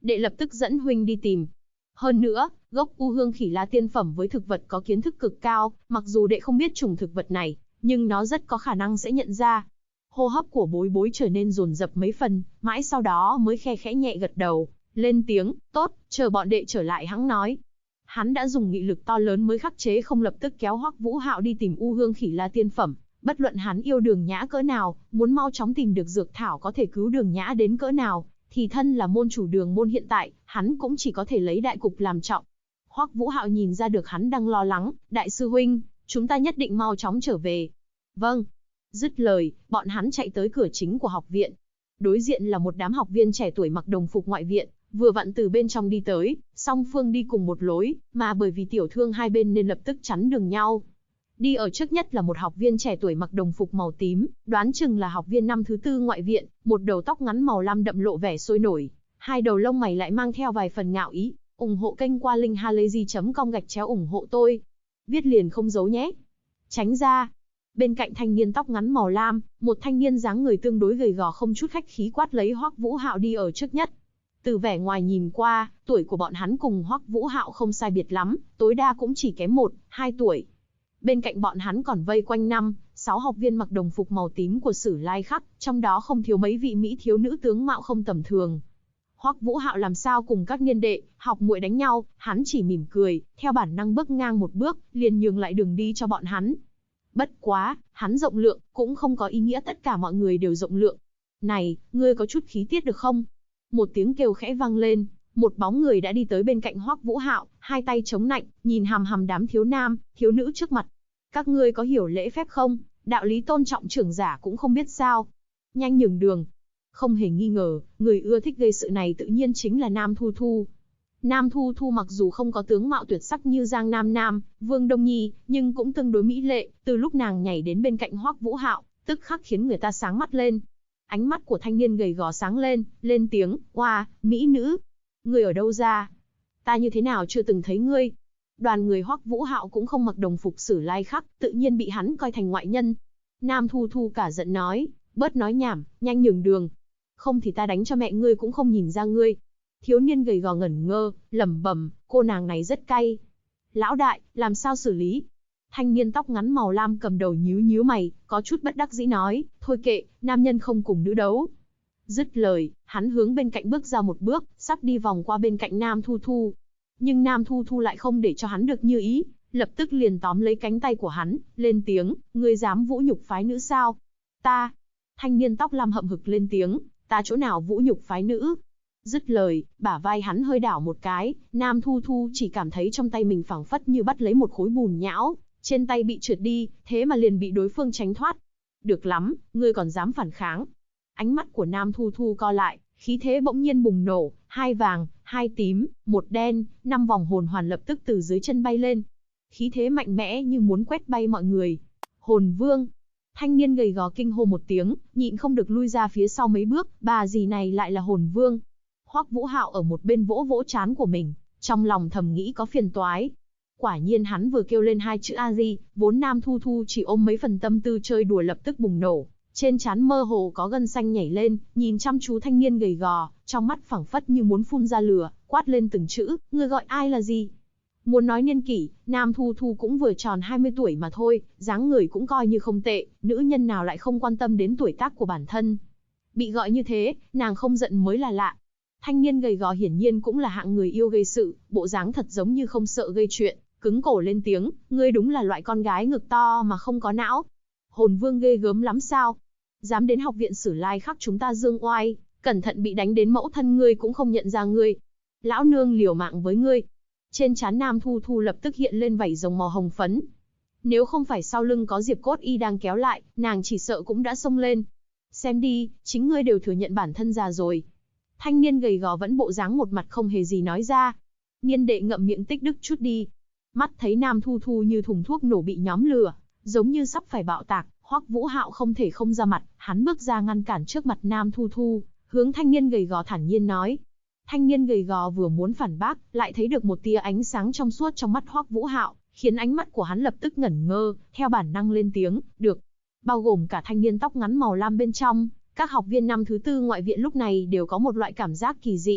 đệ lập tức dẫn huynh đi tìm. Hơn nữa, gốc U Hương Khỉ La tiên phẩm với thực vật có kiến thức cực cao, mặc dù đệ không biết chủng thực vật này, nhưng nó rất có khả năng sẽ nhận ra. Hô hấp của Bối Bối trở nên dồn dập mấy phần, mãi sau đó mới khe khẽ nhẹ gật đầu, lên tiếng, tốt, chờ bọn đệ trở lại hẵng nói. Hắn đã dùng nghị lực to lớn mới khắc chế không lập tức kéo Hoắc Vũ Hạo đi tìm U Hương Khỉ La tiên phẩm. Bất luận hắn yêu Đường Nhã cỡ nào, muốn mau chóng tìm được dược thảo có thể cứu Đường Nhã đến cỡ nào, thì thân là môn chủ Đường môn hiện tại, hắn cũng chỉ có thể lấy đại cục làm trọng. Hoắc Vũ Hạo nhìn ra được hắn đang lo lắng, đại sư huynh, chúng ta nhất định mau chóng trở về. Vâng. Dứt lời, bọn hắn chạy tới cửa chính của học viện. Đối diện là một đám học viên trẻ tuổi mặc đồng phục ngoại viện, vừa vặn từ bên trong đi tới, song phương đi cùng một lối, mà bởi vì tiểu thương hai bên nên lập tức chắn đường nhau. Đi ở trước nhất là một học viên trẻ tuổi mặc đồng phục màu tím, đoán chừng là học viên năm thứ tư ngoại viện, một đầu tóc ngắn màu lam đậm lộ vẻ sôi nổi, hai đầu lông mày lại mang theo vài phần ngạo ý. Ủng hộ kênh qua linkhalazy.com ủng hộ tôi. Viết liền không giấu nhé. Tránh ra. Bên cạnh thanh niên tóc ngắn màu lam, một thanh niên dáng người tương đối gầy gò không chút khách khí quát lấy Hoắc Vũ Hạo đi ở trước nhất. Từ vẻ ngoài nhìn qua, tuổi của bọn hắn cùng Hoắc Vũ Hạo không sai biệt lắm, tối đa cũng chỉ kém 1-2 tuổi. Bên cạnh bọn hắn còn vây quanh 5-6 học viên mặc đồng phục màu tím của Sử Lai Khắc, trong đó không thiếu mấy vị mỹ thiếu nữ tướng mạo không tầm thường. Hoắc Vũ Hạo làm sao cùng các niên đệ, học muội đánh nhau, hắn chỉ mỉm cười, theo bản năng bước ngang một bước, liền nhường lại đường đi cho bọn hắn. Bất quá, hắn rộng lượng, cũng không có ý nghĩa tất cả mọi người đều rộng lượng. Này, ngươi có chút khí tiết được không? Một tiếng kêu khẽ vang lên, một bóng người đã đi tới bên cạnh Hoắc Vũ Hạo, hai tay chống nạnh, nhìn hằm hằm đám thiếu nam, thiếu nữ trước mặt. Các ngươi có hiểu lễ phép không? Đạo lý tôn trọng trưởng giả cũng không biết sao? Nhanh nhường đường. Không hề nghi ngờ, người ưa thích gây sự này tự nhiên chính là Nam Thu Thu. Nam Thu Thu mặc dù không có tướng mạo tuyệt sắc như Giang Nam Nam, Vương Đông Nhi, nhưng cũng tương đối mỹ lệ, từ lúc nàng nhảy đến bên cạnh Hoắc Vũ Hạo, tức khắc khiến người ta sáng mắt lên. Ánh mắt của thanh niên gầy gò sáng lên, lên tiếng, oa, mỹ nữ. Ngươi ở đâu ra? Ta như thế nào chưa từng thấy ngươi? Đoàn người Hoắc Vũ Hạo cũng không mặc đồng phục Sử Lai Khắc, tự nhiên bị hắn coi thành ngoại nhân. Nam Thu Thu cả giận nói, bớt nói nhảm, nhanh nhường đường. Không thì ta đánh cho mẹ ngươi cũng không nhìn ra ngươi. Thiếu niên gầy gò ngẩn ngơ, lẩm bẩm, cô nàng này rất cay. Lão đại, làm sao xử lý? Thanh niên tóc ngắn màu lam cầm đầu nhíu nhíu mày, có chút bất đắc dĩ nói, thôi kệ, nam nhân không cùng nữ đấu. Dứt lời, hắn hướng bên cạnh bước ra một bước, sắp đi vòng qua bên cạnh Nam Thu Thu. Nhưng Nam Thu Thu lại không để cho hắn được như ý, lập tức liền tóm lấy cánh tay của hắn, lên tiếng, ngươi dám vũ nhục phái nữ sao? Ta. Thanh niên tóc lam hậm hực lên tiếng, ta chỗ nào vũ nhục phái nữ? Dứt lời, bả vai hắn hơi đảo một cái, Nam Thu Thu chỉ cảm thấy trong tay mình phảng phất như bắt lấy một khối bùn nhão, trên tay bị trượt đi, thế mà liền bị đối phương tránh thoát. Được lắm, ngươi còn dám phản kháng. Ánh mắt của Nam Thu Thu co lại, khí thế bỗng nhiên bùng nổ, 2 vàng, 2 tím, 1 đen, 5 vòng hồn hoàn lập tức từ dưới chân bay lên. Khí thế mạnh mẽ như muốn quét bay mọi người. Hồn Vương. Thanh niên gầy gò kinh hô một tiếng, nhịn không được lui ra phía sau mấy bước, bà gì này lại là Hồn Vương. Hoắc Vũ Hạo ở một bên vỗ vỗ trán của mình, trong lòng thầm nghĩ có phiền toái. Quả nhiên hắn vừa kêu lên 2 chữ A-di, vốn Nam Thu Thu chỉ ôm mấy phần tâm tư chơi đùa lập tức bùng nổ, trên trán mơ hồ có gân xanh nhảy lên, nhìn chăm chú thanh niên gầy gò, trong mắt phảng phất như muốn phun ra lửa, quát lên từng chữ, ngươi gọi ai là gì? Muốn nói niên kỷ, Nam Thu Thu cũng vừa tròn 20 tuổi mà thôi, dáng người cũng coi như không tệ, nữ nhân nào lại không quan tâm đến tuổi tác của bản thân. Bị gọi như thế, nàng không giận mới là lạ. Thanh niên gầy gò hiển nhiên cũng là hạng người yêu gây sự, bộ dáng thật giống như không sợ gây chuyện, cứng cổ lên tiếng, ngươi đúng là loại con gái ngực to mà không có não. Hồn Vương ghê gớm lắm sao? Dám đến học viện Sử Lai Khắc chúng ta dương oai, cẩn thận bị đánh đến mẫu thân ngươi cũng không nhận ra ngươi. Lão nương liều mạng với ngươi. Trên trán Nam Thu Thu lập tức hiện lên vảy rồng màu hồng phấn. Nếu không phải sau lưng có Diệp Cốt Y đang kéo lại, nàng chỉ sợ cũng đã xông lên. Xem đi, chính ngươi đều thừa nhận bản thân già rồi. Thanh niên gầy gò vẫn bộ dáng một mặt không hề gì nói ra. Niên đệ ngậm miệng tích đức chút đi. Mắt thấy Nam Thu Thu như thùng thuốc nổ bị nhóm lửa, giống như sắp phải bạo tạc, Hoắc Vũ Hạo không thể không ra mặt, hắn bước ra ngăn cản trước mặt Nam Thu Thu, hướng thanh niên gầy gò thản nhiên nói. Thanh niên gầy gò vừa muốn phản bác, lại thấy được một tia ánh sáng trong suốt trong mắt Hoắc Vũ Hạo, khiến ánh mắt của hắn lập tức ngẩn ngơ, theo bản năng lên tiếng, được. Bao gồm cả thanh niên tóc ngắn màu lam bên trong, các học viên năm thứ tư ngoại viện lúc này đều có một loại cảm giác kỳ dị.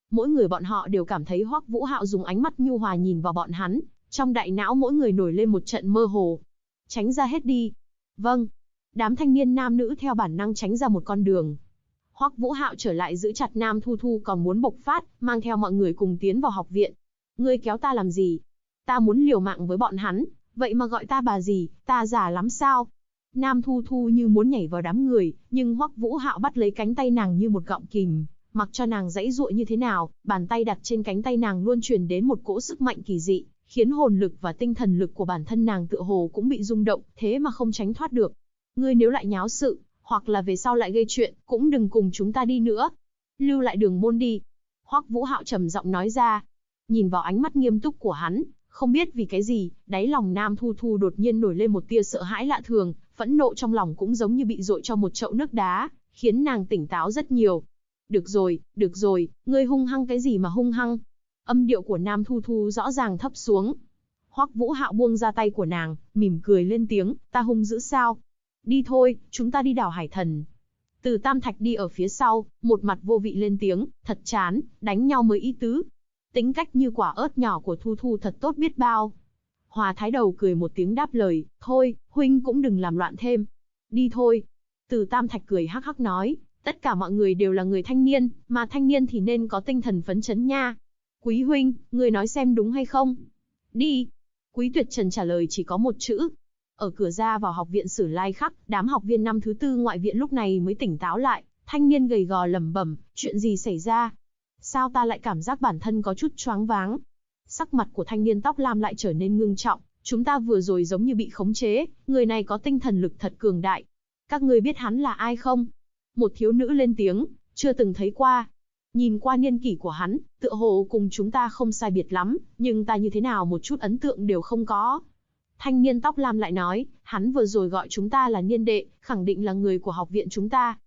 Mỗi người bọn họ đều cảm thấy Hoắc Vũ Hạo dùng ánh mắt nhu hòa nhìn vào bọn hắn, trong đại não mỗi người nổi lên một trận mơ hồ. Tránh ra hết đi. Vâng. Đám thanh niên nam nữ theo bản năng tránh ra một con đường. Hoắc Vũ Hạo trở lại giữ chặt Nam Thu Thu còn muốn bộc phát, mang theo mọi người cùng tiến vào học viện. Ngươi kéo ta làm gì? Ta muốn liều mạng với bọn hắn, vậy mà gọi ta bà gì, ta già lắm sao? Nam Thu Thu như muốn nhảy vào đám người, nhưng Hoắc Vũ Hạo bắt lấy cánh tay nàng như một gọng kìm, mặc cho nàng giãy giụa như thế nào, bàn tay đặt trên cánh tay nàng luôn truyền đến một cỗ sức mạnh kỳ dị, khiến hồn lực và tinh thần lực của bản thân nàng tựa hồ cũng bị rung động, thế mà không tránh thoát được. Ngươi nếu lại nháo sự, hoặc là về sau lại gây chuyện, cũng đừng cùng chúng ta đi nữa. Lưu lại Đường Môn đi. Hoắc Vũ Hạo trầm giọng nói ra. Nhìn vào ánh mắt nghiêm túc của hắn, không biết vì cái gì, đáy lòng Nam Thu Thu đột nhiên nổi lên một tia sợ hãi lạ thường, phẫn nộ trong lòng cũng giống như bị dội cho một chậu nước đá, khiến nàng tỉnh táo rất nhiều. Được rồi, ngươi hung hăng cái gì mà hung hăng? Âm điệu của Nam Thu Thu rõ ràng thấp xuống. Hoắc Vũ Hạo buông ra tay của nàng, mỉm cười lên tiếng, ta hung dữ sao? Đi thôi, chúng ta đi đảo Hải Thần. Từ Tam Thạch đi ở phía sau, một mặt vô vị lên tiếng, thật chán, đánh nhau mới ý tứ. Tính cách như quả ớt nhỏ của Thu Thu thật tốt biết bao. Hòa Thái Đầu cười một tiếng đáp lời, thôi, huynh cũng đừng làm loạn thêm. Đi thôi. Từ Tam Thạch cười hắc hắc nói, tất cả mọi người đều là người thanh niên, mà thanh niên thì nên có tinh thần phấn chấn nha. Quý huynh, người nói xem đúng hay không? Đi. Quý Tuyệt Trần trả lời chỉ có một chữ. Ở cửa ra vào học viện Sử Lai Khắc, đám học viên năm thứ tư ngoại viện lúc này mới tỉnh táo lại, thanh niên gầy gò lẩm bẩm, chuyện gì xảy ra? Sao ta lại cảm giác bản thân có chút choáng váng? Sắc mặt của thanh niên tóc lam lại trở nên ngưng trọng, chúng ta vừa rồi giống như bị khống chế, người này có tinh thần lực thật cường đại. Các ngươi biết hắn là ai không? Một thiếu nữ lên tiếng, chưa từng thấy qua. Nhìn qua niên kỷ của hắn, tựa hồ cùng chúng ta không sai biệt lắm, nhưng ta như thế nào một chút ấn tượng đều không có. Thanh niên tóc lam lại nói, hắn vừa rồi gọi chúng ta là niên đệ, khẳng định là người của học viện chúng ta.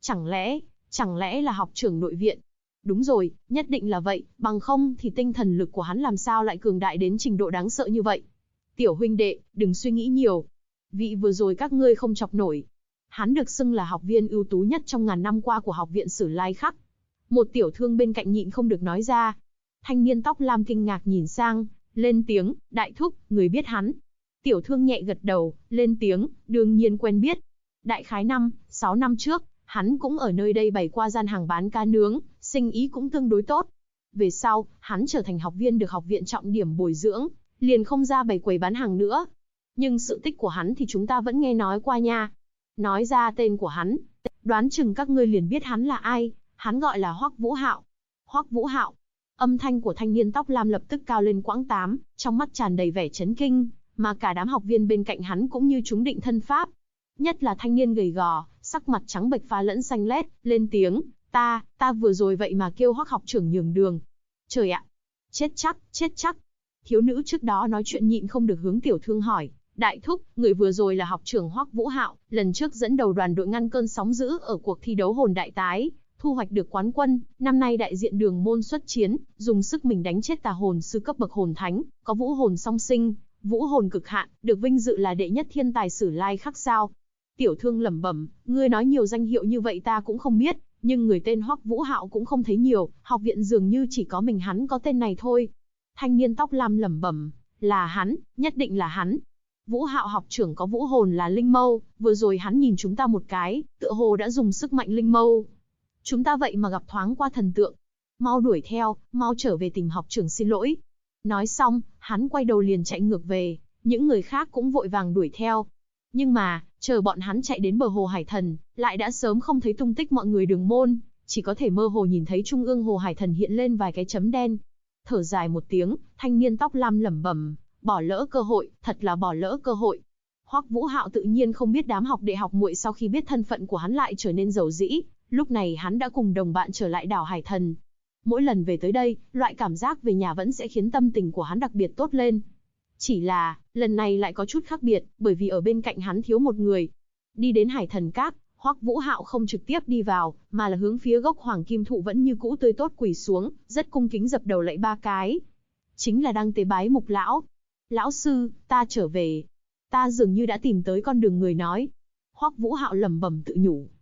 Chẳng lẽ là học trưởng nội viện? Đúng rồi, nhất định là vậy, bằng không thì tinh thần lực của hắn làm sao lại cường đại đến trình độ đáng sợ như vậy. Tiểu huynh đệ, đừng suy nghĩ nhiều. Vị vừa rồi các ngươi không chọc nổi. Hắn được xưng là học viên ưu tú nhất trong ngàn năm qua của học viện Sử Lai Khắc. Một tiểu thương bên cạnh nhịn không được nói ra. Thanh niên tóc lam kinh ngạc nhìn sang, lên tiếng, đại thúc, người biết hắn. Tiểu thương nhẹ gật đầu, lên tiếng, đương nhiên quen biết. Đại khái 6 năm trước, hắn cũng ở nơi đây bày qua gian hàng bán cá nướng, sinh ý cũng tương đối tốt. Về sau, hắn trở thành học viên được học viện trọng điểm bồi dưỡng, liền không ra bày quầy bán hàng nữa. Nhưng sự tích của hắn thì chúng ta vẫn nghe nói qua nha. Nói ra tên của hắn, đoán chừng các ngươi liền biết hắn là ai, hắn gọi là Hoắc Vũ Hạo. Hoắc Vũ Hạo. Âm thanh của thanh niên tóc lam lập tức cao lên quãng 8, trong mắt tràn đầy vẻ chấn kinh, mà cả đám học viên bên cạnh hắn cũng như chúng định thân pháp. Nhất là thanh niên gầy gò, sắc mặt trắng bệch pha lẫn xanh lét, lên tiếng, ta vừa rồi vậy mà kêu Hoắc học trưởng nhường đường. Trời ạ, chết chắc. Thiếu nữ trước đó nói chuyện nhịn không được hướng tiểu thương hỏi, đại thúc, người vừa rồi là học trưởng Hoắc Vũ Hạo, lần trước dẫn đầu đoàn đội ngăn cơn sóng dữ ở cuộc thi đấu hồn đại tái, thu hoạch được quán quân, năm nay đại diện Đường Môn xuất chiến, dùng sức mình đánh chết tà hồn sư cấp bậc hồn thánh, có vũ hồn song sinh, vũ hồn cực hạn, được vinh dự là đệ nhất thiên tài Sử Lai Khắc sao? Tiểu thương lẩm bẩm, ngươi nói nhiều danh hiệu như vậy ta cũng không biết, nhưng người tên Hoắc Vũ Hạo cũng không thấy nhiều, học viện dường như chỉ có mình hắn có tên này thôi. Thanh niên tóc lam lẩm bẩm, là hắn, nhất định là hắn. Vũ Hạo học trưởng có vũ hồn là linh mâu, vừa rồi hắn nhìn chúng ta một cái, tựa hồ đã dùng sức mạnh linh mâu. Chúng ta vậy mà gặp thoáng qua thần tượng. Mau đuổi theo, mau trở về tìm học trưởng xin lỗi. Nói xong, hắn quay đầu liền chạy ngược về, những người khác cũng vội vàng đuổi theo. Nhưng mà, chờ bọn hắn chạy đến bờ hồ Hải Thần, lại đã sớm không thấy tung tích mọi người Đường Môn, chỉ có thể mơ hồ nhìn thấy trung ương hồ Hải Thần hiện lên vài cái chấm đen. Thở dài một tiếng, thanh niên tóc lam lẩm bẩm, bỏ lỡ cơ hội, thật là bỏ lỡ cơ hội. Hoắc Vũ Hạo tự nhiên không biết đám học đệ học muội sau khi biết thân phận của hắn lại trở nên giàu dĩ, lúc này hắn đã cùng đồng bạn trở lại đảo Hải Thần. Mỗi lần về tới đây, loại cảm giác về nhà vẫn sẽ khiến tâm tình của hắn đặc biệt tốt lên. Chỉ là, lần này lại có chút khác biệt, bởi vì ở bên cạnh hắn thiếu một người. Đi đến Hải Thần Các, Hoắc Vũ Hạo không trực tiếp đi vào, mà là hướng phía gốc hoàng kim thụ vẫn như cũ tươi tốt quỳ xuống, rất cung kính dập đầu lạy 3 cái. Chính là đang tế bái Mục lão. Lão sư, ta trở về. Ta dường như đã tìm tới con đường người nói. Hoắc Vũ Hạo lẩm bẩm tự nhủ.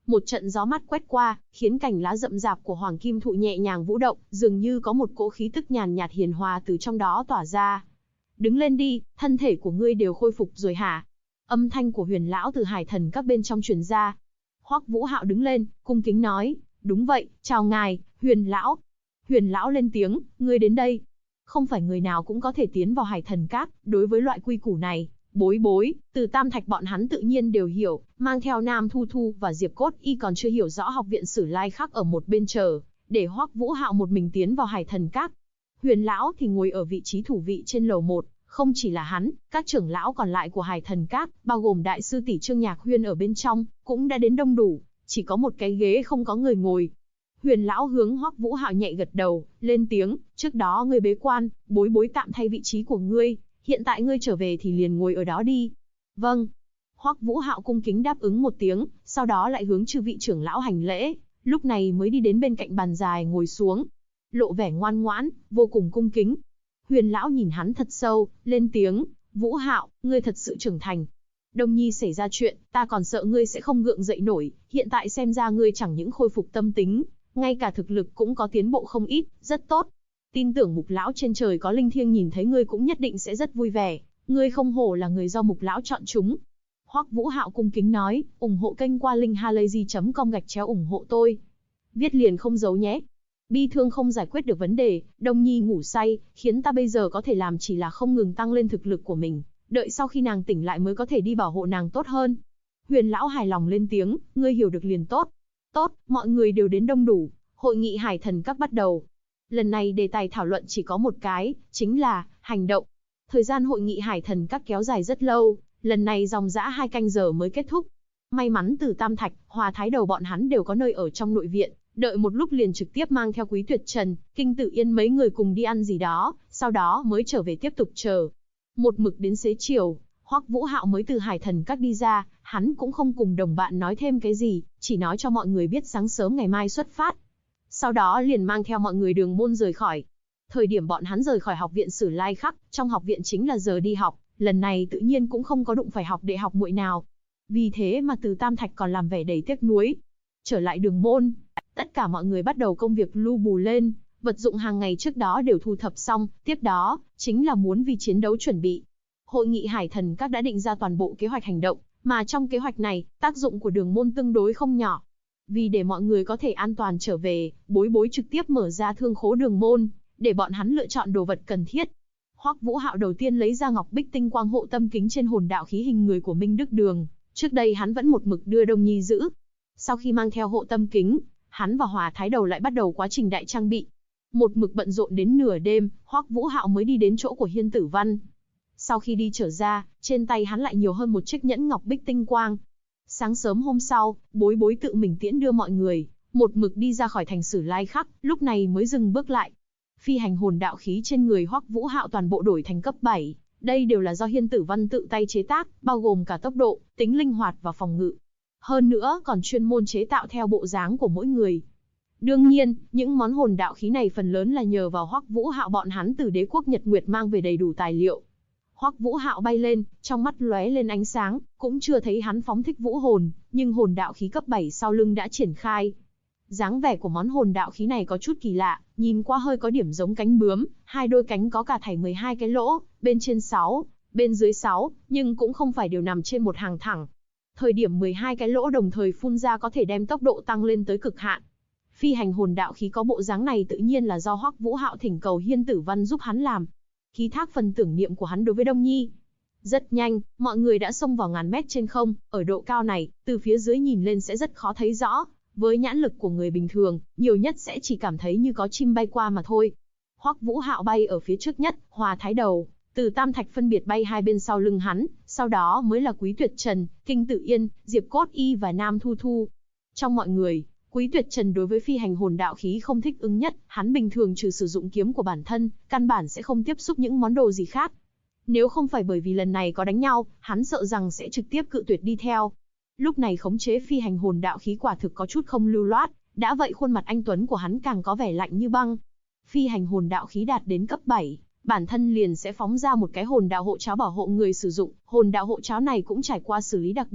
Một trận gió mát quét qua, khiến cành lá rậm rạp của hoàng kim thụ nhẹ nhàng vũ động, dường như có một cỗ khí tức nhàn nhạt hiền hòa từ trong đó tỏa ra. Đứng lên đi, thân thể của ngươi đều khôi phục rồi hả? Âm thanh của Huyền lão từ hải thần các bên trong truyền ra. Hoắc Vũ Hạo đứng lên, cung kính nói, đúng vậy, chào ngài, Huyền lão. Huyền lão lên tiếng, ngươi đến đây. Không phải người nào cũng có thể tiến vào hải thần các, đối với loại quy củ này, Bối Bối, Từ Tam Thạch bọn hắn tự nhiên đều hiểu, mang theo Nam Thu Thu và Diệp Cốt Y còn chưa hiểu rõ học viện Sử Lai Khắc ở một bên chờ, để Hoắc Vũ Hạo một mình tiến vào hải thần các. Huyền lão thì ngồi ở vị trí thủ vị trên lầu 1, không chỉ là hắn, các trưởng lão còn lại của hải thần các, bao gồm đại sư tỷ Trương Nhạc Huyên ở bên trong, cũng đã đến đông đủ, chỉ có một cái ghế không có người ngồi. Huyền lão hướng Hoắc Vũ Hạo nhẹ gật đầu, lên tiếng, trước đó ngươi bế quan, Bối Bối tạm thay vị trí của ngươi, hiện tại ngươi trở về thì liền ngồi ở đó đi. Vâng. Hoắc Vũ Hạo cung kính đáp ứng một tiếng, sau đó lại hướng chư vị trưởng lão hành lễ, lúc này mới đi đến bên cạnh bàn dài ngồi xuống, lộ vẻ ngoan ngoãn, vô cùng cung kính. Huyền lão nhìn hắn thật sâu, lên tiếng, Vũ Hạo, ngươi thật sự trưởng thành. Đông Nhi xảy ra chuyện, ta còn sợ ngươi sẽ không gượng dậy nổi, hiện tại xem ra ngươi chẳng những khôi phục tâm tính, ngay cả thực lực cũng có tiến bộ không ít, rất tốt. Tin tưởng Mục lão trên trời có linh thiêng nhìn thấy ngươi cũng nhất định sẽ rất vui vẻ, ngươi không hổ là người do Mục lão chọn chúng. Hoắc Vũ Hạo cung kính nói, ủng hộ kênh qua linkhalazy.com ủng hộ tôi. Viết liền không giấu nhé. Bi thương không giải quyết được vấn đề, Đông Nhi ngủ say, khiến ta bây giờ có thể làm chỉ là không ngừng tăng lên thực lực của mình, đợi sau khi nàng tỉnh lại mới có thể đi bảo hộ nàng tốt hơn. Huyền lão hài lòng lên tiếng, ngươi hiểu được liền tốt. Tốt, mọi người đều đến đông đủ, hội nghị hải thần các bắt đầu. Lần này đề tài thảo luận chỉ có một cái, chính là hành động. Thời gian hội nghị hải thần các kéo dài rất lâu, lần này dòng dã 2 canh giờ mới kết thúc. May mắn Từ Tam Thạch, Hòa Thái Đầu bọn hắn đều có nơi ở trong nội viện, đợi một lúc liền trực tiếp mang theo Quý Tuyệt Trần, Kinh Tử Yên mấy người cùng đi ăn gì đó, sau đó mới trở về tiếp tục chờ. Một mực đến xế chiều, Hoắc Vũ Hạo mới từ hải thần các đi ra, hắn cũng không cùng đồng bạn nói thêm cái gì, chỉ nói cho mọi người biết sáng sớm ngày mai xuất phát. Sau đó liền mang theo mọi người đường môn rời khỏi. Thời điểm bọn hắn rời khỏi học viện Sử Lai Khắc, trong học viện chính là giờ đi học, lần này tự nhiên cũng không có đụng phải học đệ học muội nào. Vì thế mà Từ Tam Thạch còn làm vẻ đầy tiếc nuối. Trở lại đường môn, tất cả mọi người bắt đầu công việc lưu bù lên, vật dụng hàng ngày trước đó đều thu thập xong, tiếp đó chính là muốn vì chiến đấu chuẩn bị. Hội nghị hải thần các đã định ra toàn bộ kế hoạch hành động, mà trong kế hoạch này, tác dụng của đường môn tương đối không nhỏ. Vì để mọi người có thể an toàn trở về, Bối Bối trực tiếp mở ra thương khố đường môn, để bọn hắn lựa chọn đồ vật cần thiết. Hoắc Vũ Hạo đầu tiên lấy ra Ngọc Bích Tinh Quang hộ tâm kính trên hồn đạo khí hình người của Minh Đức Đường, trước đây hắn vẫn một mực đưa Đông Nhi giữ. Sau khi mang theo hộ tâm kính, hắn và Hòa Thái Đầu lại bắt đầu quá trình đại trang bị. Một mực bận rộn đến nửa đêm, Hoắc Vũ Hạo mới đi đến chỗ của Hiên Tử Văn. Sau khi đi trở ra, trên tay hắn lại nhiều hơn một chiếc nhẫn Ngọc Bích Tinh Quang. Sáng sớm hôm sau, Bối Bối tự mình tiễn đưa mọi người, một mực đi ra khỏi thành Sử Lai Khắc, lúc này mới dừng bước lại. Phi hành hồn đạo khí trên người Hoắc Vũ Hạo toàn bộ đổi thành cấp 7, đây đều là do Hiên Tử Văn tự tay chế tác, bao gồm cả tốc độ, tính linh hoạt và phòng ngự. Hơn nữa còn chuyên môn chế tạo theo bộ dáng của mỗi người. Đương nhiên, những món hồn đạo khí này phần lớn là nhờ vào Hoắc Vũ Hạo bọn hắn từ đế quốc Nhật Nguyệt mang về đầy đủ tài liệu. Hoắc Vũ Hạo bay lên, trong mắt lóe lên ánh sáng, cũng chưa thấy hắn phóng thích vũ hồn, nhưng hồn đạo khí cấp 7 sau lưng đã triển khai. Dáng vẻ của món hồn đạo khí này có chút kỳ lạ, nhìn qua hơi có điểm giống cánh bướm, hai đôi cánh có cả thảy 12 cái lỗ, bên trên 6, bên dưới 6, nhưng cũng không phải đều nằm trên một hàng thẳng. Thời điểm 12 cái lỗ đồng thời phun ra có thể đem tốc độ tăng lên tới cực hạn. Phi hành hồn đạo khí có bộ dáng này tự nhiên là do Hoắc Vũ Hạo thỉnh cầu Hiên Tử Văn giúp hắn làm, ký thác phần tưởng niệm của hắn đối với Đông Nhi. Rất nhanh, mọi người đã xông vào ngàn mét trên không, ở độ cao này, từ phía dưới nhìn lên sẽ rất khó thấy rõ, với nhãn lực của người bình thường, nhiều nhất sẽ chỉ cảm thấy như có chim bay qua mà thôi. Hoắc Vũ Hạo bay ở phía trước nhất, Hòa Thái Đầu, Từ Tam Thạch phân biệt bay hai bên sau lưng hắn, sau đó mới là Quý Tuyệt Trần, Kinh Tử Yên, Diệp Cốt Y và Nam Thu Thu. Trong mọi người, Quý Tuyệt Trần đối với phi hành hồn đạo khí không thích ứng nhất, hắn bình thường trừ sử dụng kiếm của bản thân, căn bản sẽ không tiếp xúc những món đồ gì khác. Nếu không phải bởi vì lần này có đánh nhau, hắn sợ rằng sẽ trực tiếp cự tuyệt đi theo. Lúc này khống chế phi hành hồn đạo khí quả thực có chút không lưu loát, đã vậy khuôn mặt anh tuấn của hắn càng có vẻ lạnh như băng. Phi hành hồn đạo khí đạt đến cấp 7, bản thân liền sẽ phóng ra một cái hồn đạo hộ cháo bảo hộ người sử dụng, hồn đạo hộ cháo này cũng trải qua xử lý đặc biệt,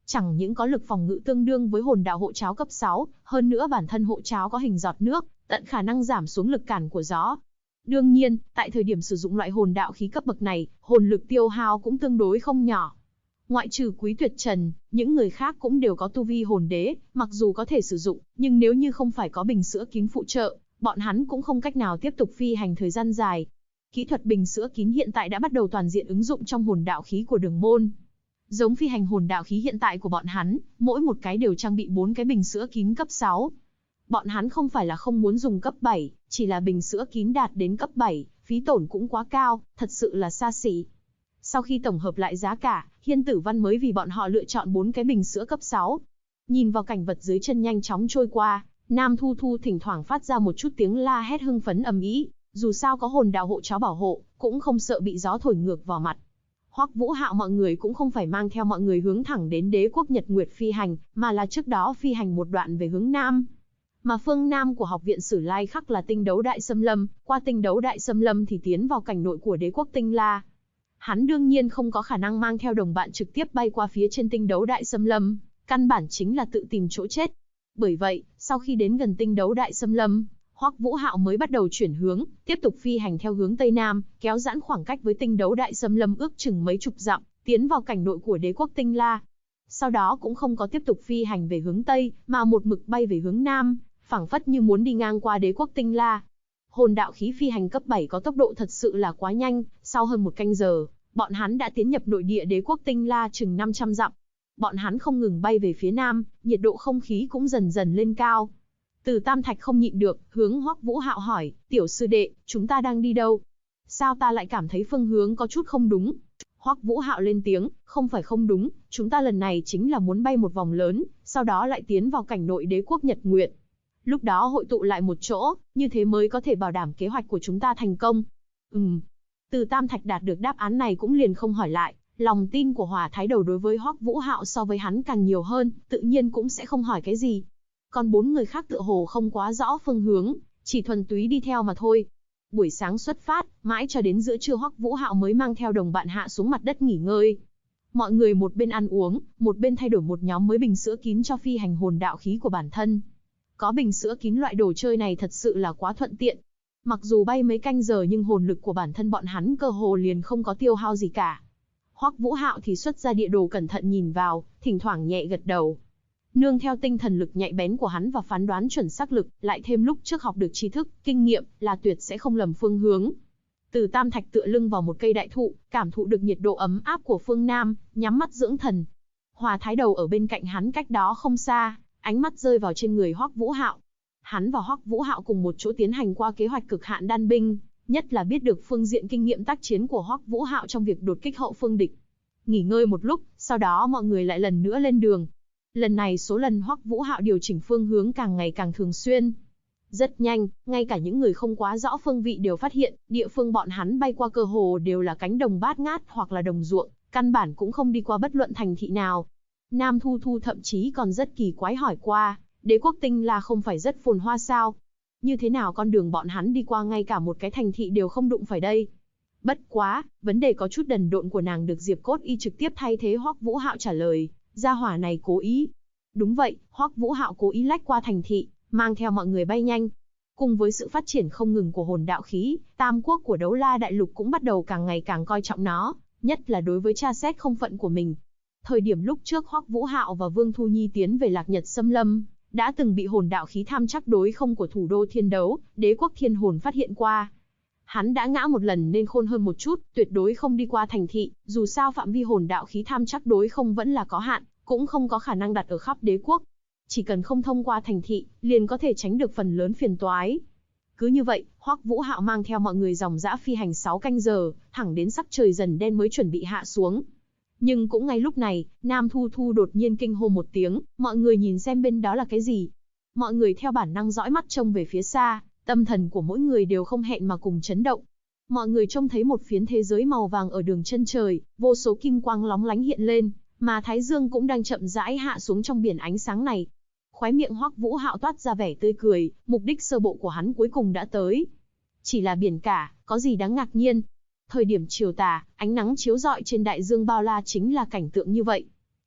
Chẳng những có lực phòng ngự tương đương với hồn đạo hộ cháo cấp 6, hơn nữa bản thân hộ cháo có hình giọt nước, tận khả năng giảm xuống lực cản của gió. Đương nhiên, tại thời điểm sử dụng loại hồn đạo khí cấp bậc này, hồn lực tiêu hao cũng tương đối không nhỏ. Ngoại trừ Quý Tuyệt Trần, những người khác cũng đều có tu vi hồn đế, mặc dù có thể sử dụng, nhưng nếu như không phải có bình sữa kín phụ trợ, bọn hắn cũng không cách nào tiếp tục phi hành thời gian dài. Kỹ thuật bình sữa kín hiện tại đã bắt đầu toàn diện ứng dụng trong hồn đạo khí của Đường Môn. Giống phi hành hồn đạo khí hiện tại của bọn hắn, mỗi một cái đều trang bị 4 cái bình sữa kín cấp 6. Bọn hắn không phải là không muốn dùng cấp 7, chỉ là bình sữa kín đạt đến cấp 7, phí tổn cũng quá cao, thật sự là xa xỉ. Sau khi tổng hợp lại giá cả, Hiên Tử Văn mới vì bọn họ lựa chọn 4 cái bình sữa cấp 6. Nhìn vào cảnh vật dưới chân nhanh chóng trôi qua, Nam Thu Thu thỉnh thoảng phát ra một chút tiếng la hét hưng phấn ầm ĩ, dù sao có hồn đạo hộ cháo bảo hộ, cũng không sợ bị gió thổi ngược vào mặt. Hoắc Vũ Hạo mọi người cũng không phải mang theo mọi người hướng thẳng đến đế quốc Nhật Nguyệt phi hành, mà là trước đó phi hành một đoạn về hướng Nam. Mà phương Nam của học viện Sử Lai Khắc là tinh đấu Đại Xâm Lâm, qua tinh đấu Đại Xâm Lâm thì tiến vào cảnh nội của đế quốc Tinh La. Hắn đương nhiên không có khả năng mang theo đồng bạn trực tiếp bay qua phía trên tinh đấu Đại Xâm Lâm, căn bản chính là tự tìm chỗ chết. Bởi vậy, sau khi đến gần tinh đấu Đại Xâm Lâm, Hoắc Vũ Hạo mới bắt đầu chuyển hướng, tiếp tục phi hành theo hướng Tây Nam, kéo giãn khoảng cách với tinh đấu Đại Xâm Lâm ước chừng mấy chục dặm, tiến vào cảnh nội của đế quốc Tinh La. Sau đó cũng không có tiếp tục phi hành về hướng Tây, mà một mực bay về hướng Nam, phảng phất như muốn đi ngang qua đế quốc Tinh La. Hồn đạo khí phi hành cấp 7 có tốc độ thật sự là quá nhanh, sau hơn một canh giờ, bọn hắn đã tiến nhập nội địa đế quốc Tinh La chừng 500 dặm. Bọn hắn không ngừng bay về phía Nam, nhiệt độ không khí cũng dần dần lên cao. Từ Tam Thạch không nhịn được, hướng Hoắc Vũ Hạo hỏi, tiểu sư đệ, chúng ta đang đi đâu? Sao ta lại cảm thấy phương hướng có chút không đúng? Hoắc Vũ Hạo lên tiếng, không phải không đúng, chúng ta lần này chính là muốn bay một vòng lớn, sau đó lại tiến vào cảnh nội đế quốc Nhật Nguyệt. Lúc đó hội tụ lại một chỗ, như thế mới có thể bảo đảm kế hoạch của chúng ta thành công. Từ Tam Thạch đạt được đáp án này cũng liền không hỏi lại, lòng tin của Hỏa Thái Đầu đối với Hoắc Vũ Hạo so với hắn càng nhiều hơn, tự nhiên cũng sẽ không hỏi cái gì. Còn 4 người khác tựa hồ không quá rõ phương hướng, chỉ thuần túy đi theo mà thôi. Buổi sáng xuất phát, mãi cho đến giữa trưa Hoắc Vũ Hạo mới mang theo đồng bạn hạ xuống mặt đất nghỉ ngơi. Mọi người một bên ăn uống, một bên thay đổi một nhóm mới bình sữa kín cho phi hành hồn đạo khí của bản thân. Có bình sữa kín loại đồ chơi này thật sự là quá thuận tiện. Mặc dù bay mấy canh giờ nhưng hồn lực của bản thân bọn hắn cơ hồ liền không có tiêu hao gì cả. Hoắc Vũ Hạo thì xuất ra địa đồ cẩn thận nhìn vào, thỉnh thoảng nhẹ gật đầu. Nương theo tinh thần lực nhạy bén của hắn và phán đoán chuẩn xác lực, lại thêm lúc trước học được tri thức, kinh nghiệm, là tuyệt sẽ không lầm phương hướng. Từ Tam Thạch tựa lưng vào một cây đại thụ, cảm thụ được nhiệt độ ấm áp của phương Nam, nhắm mắt dưỡng thần. Hòa Thái Đầu ở bên cạnh hắn cách đó không xa, ánh mắt rơi vào trên người Hoắc Vũ Hạo. Hắn và Hoắc Vũ Hạo cùng một chỗ tiến hành qua kế hoạch cực hạn đan binh, nhất là biết được phương diện kinh nghiệm tác chiến của Hoắc Vũ Hạo trong việc đột kích hậu phương địch. Nghỉ ngơi một lúc, sau đó mọi người lại lần nữa lên đường. Lần này số lần Hoắc Vũ Hạo điều chỉnh phương hướng càng ngày càng thường xuyên. Rất nhanh, ngay cả những người không quá rõ phương vị đều phát hiện, địa phương bọn hắn bay qua cơ hồ đều là cánh đồng bát ngát hoặc là đồng ruộng, căn bản cũng không đi qua bất luận thành thị nào. Nam Thu Thu thậm chí còn rất kỳ quái hỏi qua, đế quốc Tinh La không phải rất phồn hoa sao? Như thế nào con đường bọn hắn đi qua ngay cả một cái thành thị đều không đụng phải đây? Bất quá, vấn đề có chút đần độn của nàng được Diệp Cốt Y trực tiếp thay thế Hoắc Vũ Hạo trả lời, gia hỏa này cố ý. Đúng vậy, Hoắc Vũ Hạo cố ý lách qua thành thị, mang theo mọi người bay nhanh. Cùng với sự phát triển không ngừng của hồn đạo khí, Tam Quốc của Đấu La Đại Lục cũng bắt đầu càng ngày càng coi trọng nó, nhất là đối với tra xét không phận của mình. Thời điểm lúc trước Hoắc Vũ Hạo và Vương Thu Nhi tiến về Lạc Nhật Xâm Lâm, đã từng bị hồn đạo khí tham chắc đối không của thủ đô Thiên Đấu, đế quốc Thiên Hồn phát hiện qua. Hắn đã ngã một lần nên khôn hơn một chút, tuyệt đối không đi qua thành thị, dù sao phạm vi hồn đạo khí tham chắc đối không vẫn là có hạn, cũng không có khả năng đặt ở khắp đế quốc. Chỉ cần không thông qua thành thị, liền có thể tránh được phần lớn phiền toái. Cứ như vậy, Hoắc Vũ Hạo mang theo mọi người dòng dã phi hành 6 canh giờ, thẳng đến sắc trời dần đen mới chuẩn bị hạ xuống. Nhưng cũng ngay lúc này, Nam Thu Thu đột nhiên kinh hô một tiếng, mọi người nhìn xem bên đó là cái gì. Mọi người theo bản năng dõi mắt trông về phía xa, tâm thần của mỗi người đều không hẹn mà cùng chấn động. Mọi người trông thấy một phiến thế giới màu vàng ở đường chân trời, vô số kim quang lóng lánh hiện lên, mà Thái Dương cũng đang chậm rãi hạ xuống trong biển ánh sáng này. Khóe miệng Hoắc Vũ Hạo toát ra vẻ tươi cười, mục đích sơ bộ của hắn cuối cùng đã tới. Chỉ là biển cả, có gì đáng ngạc nhiên. Thời điểm chiều tà, ánh nắng chiếu rọi trên đại dương bao la chính là cảnh tượng như vậy.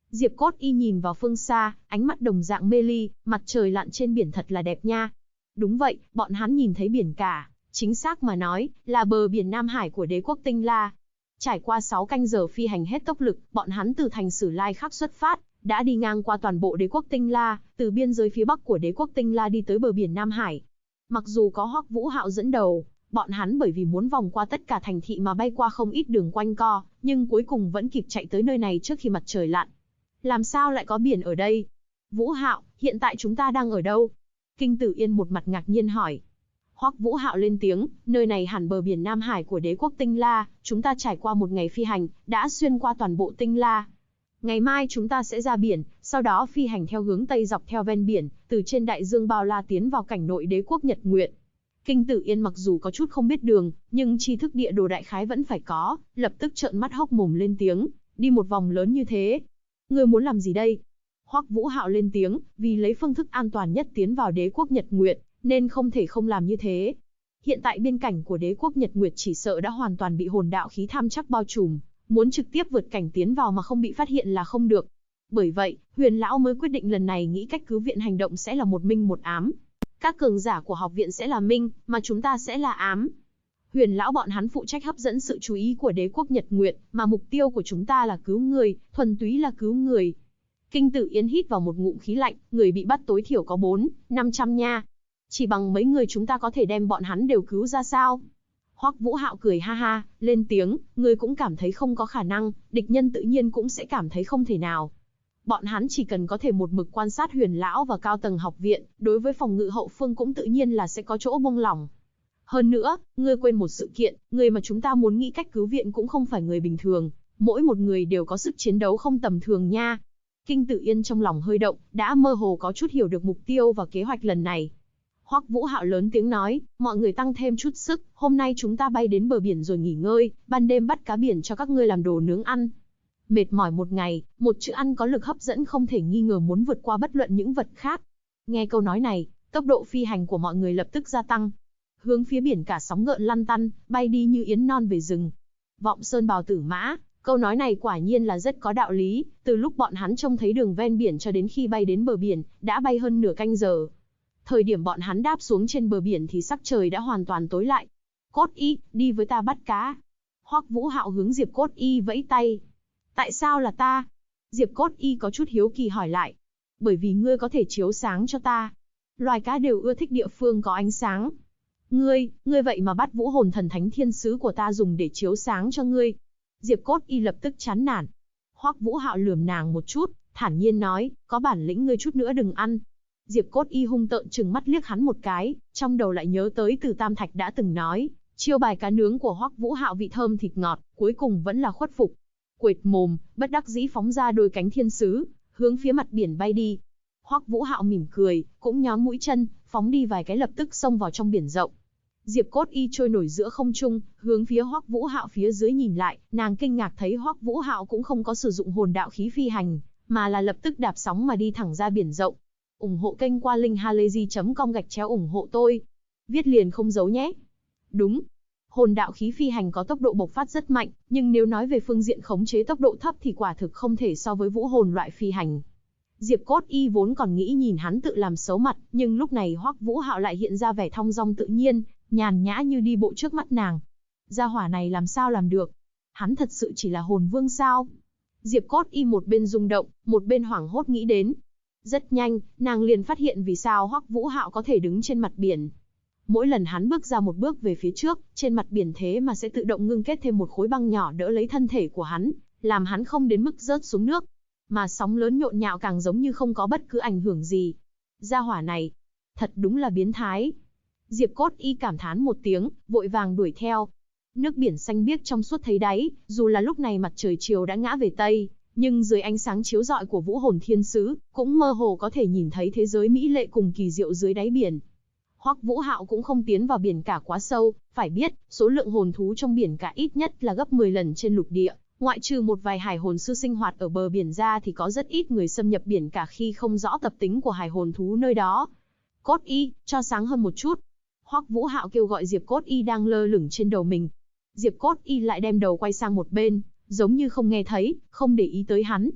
Diệp Cốt Y nhìn vào phương xa, ánh mắt đồng dạng mê ly, mặt trời lặn trên biển thật là đẹp nha. Đúng vậy, bọn hắn nhìn thấy biển cả, chính xác mà nói, là bờ biển Nam Hải của đế quốc Tinh La. Trải qua 6 canh giờ phi hành hết tốc lực, bọn hắn từ thành Sử Lai Khắc xuất phát, đã đi ngang qua toàn bộ đế quốc Tinh La, từ biên giới phía bắc của đế quốc Tinh La đi tới bờ biển Nam Hải. Mặc dù có Hoắc Vũ Hạo dẫn đầu, bọn hắn bởi vì muốn vòng qua tất cả thành thị mà bay qua không ít đường quanh co, nhưng cuối cùng vẫn kịp chạy tới nơi này trước khi mặt trời lặn. Làm sao lại có biển ở đây? Vũ Hạo, hiện tại chúng ta đang ở đâu? Kinh Tử Yên một mặt ngạc nhiên hỏi. Hoắc Vũ Hạo lên tiếng, nơi này hẳn bờ biển Nam Hải của đế quốc Tinh La, chúng ta trải qua một ngày phi hành, đã xuyên qua toàn bộ Tinh La. Ngày mai chúng ta sẽ ra biển, sau đó phi hành theo hướng Tây dọc theo ven biển, từ trên đại dương bao la tiến vào cảnh nội đế quốc Nhật Nguyệt. Kinh Tử Yên mặc dù có chút không biết đường, nhưng tri thức địa đồ đại khái vẫn phải có, lập tức trợn mắt hốc mồm lên tiếng, đi một vòng lớn như thế. Ngươi muốn làm gì đây? Hoắc Vũ Hạo lên tiếng, vì lấy phương thức an toàn nhất tiến vào đế quốc Nhật Nguyệt, nên không thể không làm như thế. Hiện tại biên cảnh của đế quốc Nhật Nguyệt chỉ sợ đã hoàn toàn bị hồn đạo khí tham chắc bao trùm, muốn trực tiếp vượt cảnh tiến vào mà không bị phát hiện là không được. Bởi vậy, Huyền lão mới quyết định lần này nghĩ cách cứu viện hành động sẽ là một minh một ám. Các cường giả của học viện sẽ là minh, mà chúng ta sẽ là ám. Huyền lão bọn hắn phụ trách hấp dẫn sự chú ý của đế quốc Nhật Nguyệt, mà mục tiêu của chúng ta là cứu người, thuần túy là cứu người. Kinh Tử Yên hít vào một ngụm khí lạnh, người bị bắt tối thiểu có 400-500 nha. Chỉ bằng mấy người chúng ta có thể đem bọn hắn đều cứu ra sao? Hoắc Vũ Hạo cười ha ha, lên tiếng, người cũng cảm thấy không có khả năng, địch nhân tự nhiên cũng sẽ cảm thấy không thể nào. Bọn hắn chỉ cần có thể một mực quan sát Huyền lão và cao tầng học viện, đối với phòng ngự hậu phương cũng tự nhiên là sẽ có chỗ buông lỏng. Hơn nữa, ngươi quên một sự kiện, người mà chúng ta muốn nghĩ cách cứu viện cũng không phải người bình thường, mỗi một người đều có sức chiến đấu không tầm thường nha. Kinh Tử Yên trong lòng hơi động, đã mơ hồ có chút hiểu được mục tiêu và kế hoạch lần này. Hoắc Vũ Hạo lớn tiếng nói, mọi người tăng thêm chút sức, hôm nay chúng ta bay đến bờ biển rồi nghỉ ngơi, ban đêm bắt cá biển cho các ngươi làm đồ nướng ăn. Mệt mỏi một ngày, một chữ ăn có lực hấp dẫn không thể nghi ngờ muốn vượt qua bất luận những vật khác. Nghe câu nói này, tốc độ phi hành của mọi người lập tức gia tăng. Hướng phía biển cả sóng gợn lăn tăn, bay đi như yến non về rừng. Vọng sơn bào tử mã, câu nói này quả nhiên là rất có đạo lý, từ lúc bọn hắn trông thấy đường ven biển cho đến khi bay đến bờ biển, đã bay hơn nửa canh giờ. Thời điểm bọn hắn đáp xuống trên bờ biển thì sắc trời đã hoàn toàn tối lại. Cốt Y, đi với ta bắt cá. Hoắc Vũ Hạo hướng Diệp Cốt Y vẫy tay. Tại sao là ta? Diệp Cốt Y có chút hiếu kỳ hỏi lại. Bởi vì ngươi có thể chiếu sáng cho ta. Loài cá đều ưa thích địa phương có ánh sáng. Ngươi vậy mà bắt vũ hồn thần thánh thiên sứ của ta dùng để chiếu sáng cho ngươi. Diệp Cốt Y lập tức chán nản. Hoắc Vũ Hạo lườm nàng một chút, thản nhiên nói, có bản lĩnh ngươi chút nữa đừng ăn. Diệp Cốt Y hung tợn trừng mắt liếc hắn một cái, trong đầu lại nhớ tới Từ Tam Thạch đã từng nói, chiêu bài cá nướng của Hoắc Vũ Hạo vị thơm thịt ngọt, cuối cùng vẫn là khuất phục. Quệt mồm, bất đắc dĩ phóng ra đôi cánh thiên sứ, hướng phía mặt biển bay đi. Hoắc Vũ Hạo mỉm cười, cũng nhón mũi chân, phóng đi vài cái lập tức xông vào trong biển rộng. Diệp Cốt Y trôi nổi giữa không trung, hướng phía Hoắc Vũ Hạo phía dưới nhìn lại, nàng kinh ngạc thấy Hoắc Vũ Hạo cũng không có sử dụng hồn đạo khí phi hành, mà là lập tức đạp sóng mà đi thẳng ra biển rộng. Ủng hộ kênh qua linkhalazy.com/ủng hộ tôi. Viết liền không giấu nhé. Đúng. Hồn đạo khí phi hành có tốc độ bộc phát rất mạnh, nhưng nếu nói về phương diện khống chế tốc độ thấp thì quả thực không thể so với vũ hồn loại phi hành. Diệp Cốt Y vốn còn nghĩ nhìn hắn tự làm xấu mặt, nhưng lúc này Hoắc Vũ Hạo lại hiện ra vẻ thong dong tự nhiên, nhàn nhã như đi bộ trước mắt nàng. Gia hỏa này làm sao làm được? Hắn thật sự chỉ là hồn vương sao? Diệp Cốt Y một bên rung động, một bên hoảng hốt nghĩ đến. Rất nhanh, nàng liền phát hiện vì sao Hoắc Vũ Hạo có thể đứng trên mặt biển. Mỗi lần hắn bước ra một bước về phía trước, trên mặt biển thế mà sẽ tự động ngưng kết thêm một khối băng nhỏ đỡ lấy thân thể của hắn, làm hắn không đến mức rớt xuống nước. Mà sóng lớn nhộn nhạo càng giống như không có bất cứ ảnh hưởng gì. Gia hỏa này, thật đúng là biến thái. Diệp Cốt Y cảm thán một tiếng, vội vàng đuổi theo. Nước biển xanh biếc trong suốt thấy đáy, dù là lúc này mặt trời chiều đã ngã về Tây, nhưng dưới ánh sáng chiếu rọi của vũ hồn thiên sứ, cũng mơ hồ có thể nhìn thấy thế giới mỹ lệ cùng kỳ diệu dưới đáy biển. Hoắc Vũ Hạo cũng không tiến vào biển cả quá sâu, phải biết, số lượng hồn thú trong biển cả ít nhất là gấp 10 lần trên lục địa, ngoại trừ một vài hải hồn sư sinh hoạt ở bờ biển ra thì có rất ít người xâm nhập biển cả khi không rõ tập tính của hải hồn thú nơi đó. Cốt Y, cho sáng hơn một chút. Hoắc Vũ Hạo kêu gọi Diệp Cốt Y đang lơ lửng trên đầu mình. Diệp Cốt Y lại đem đầu quay sang một bên, giống như không nghe thấy, không để ý tới hắn.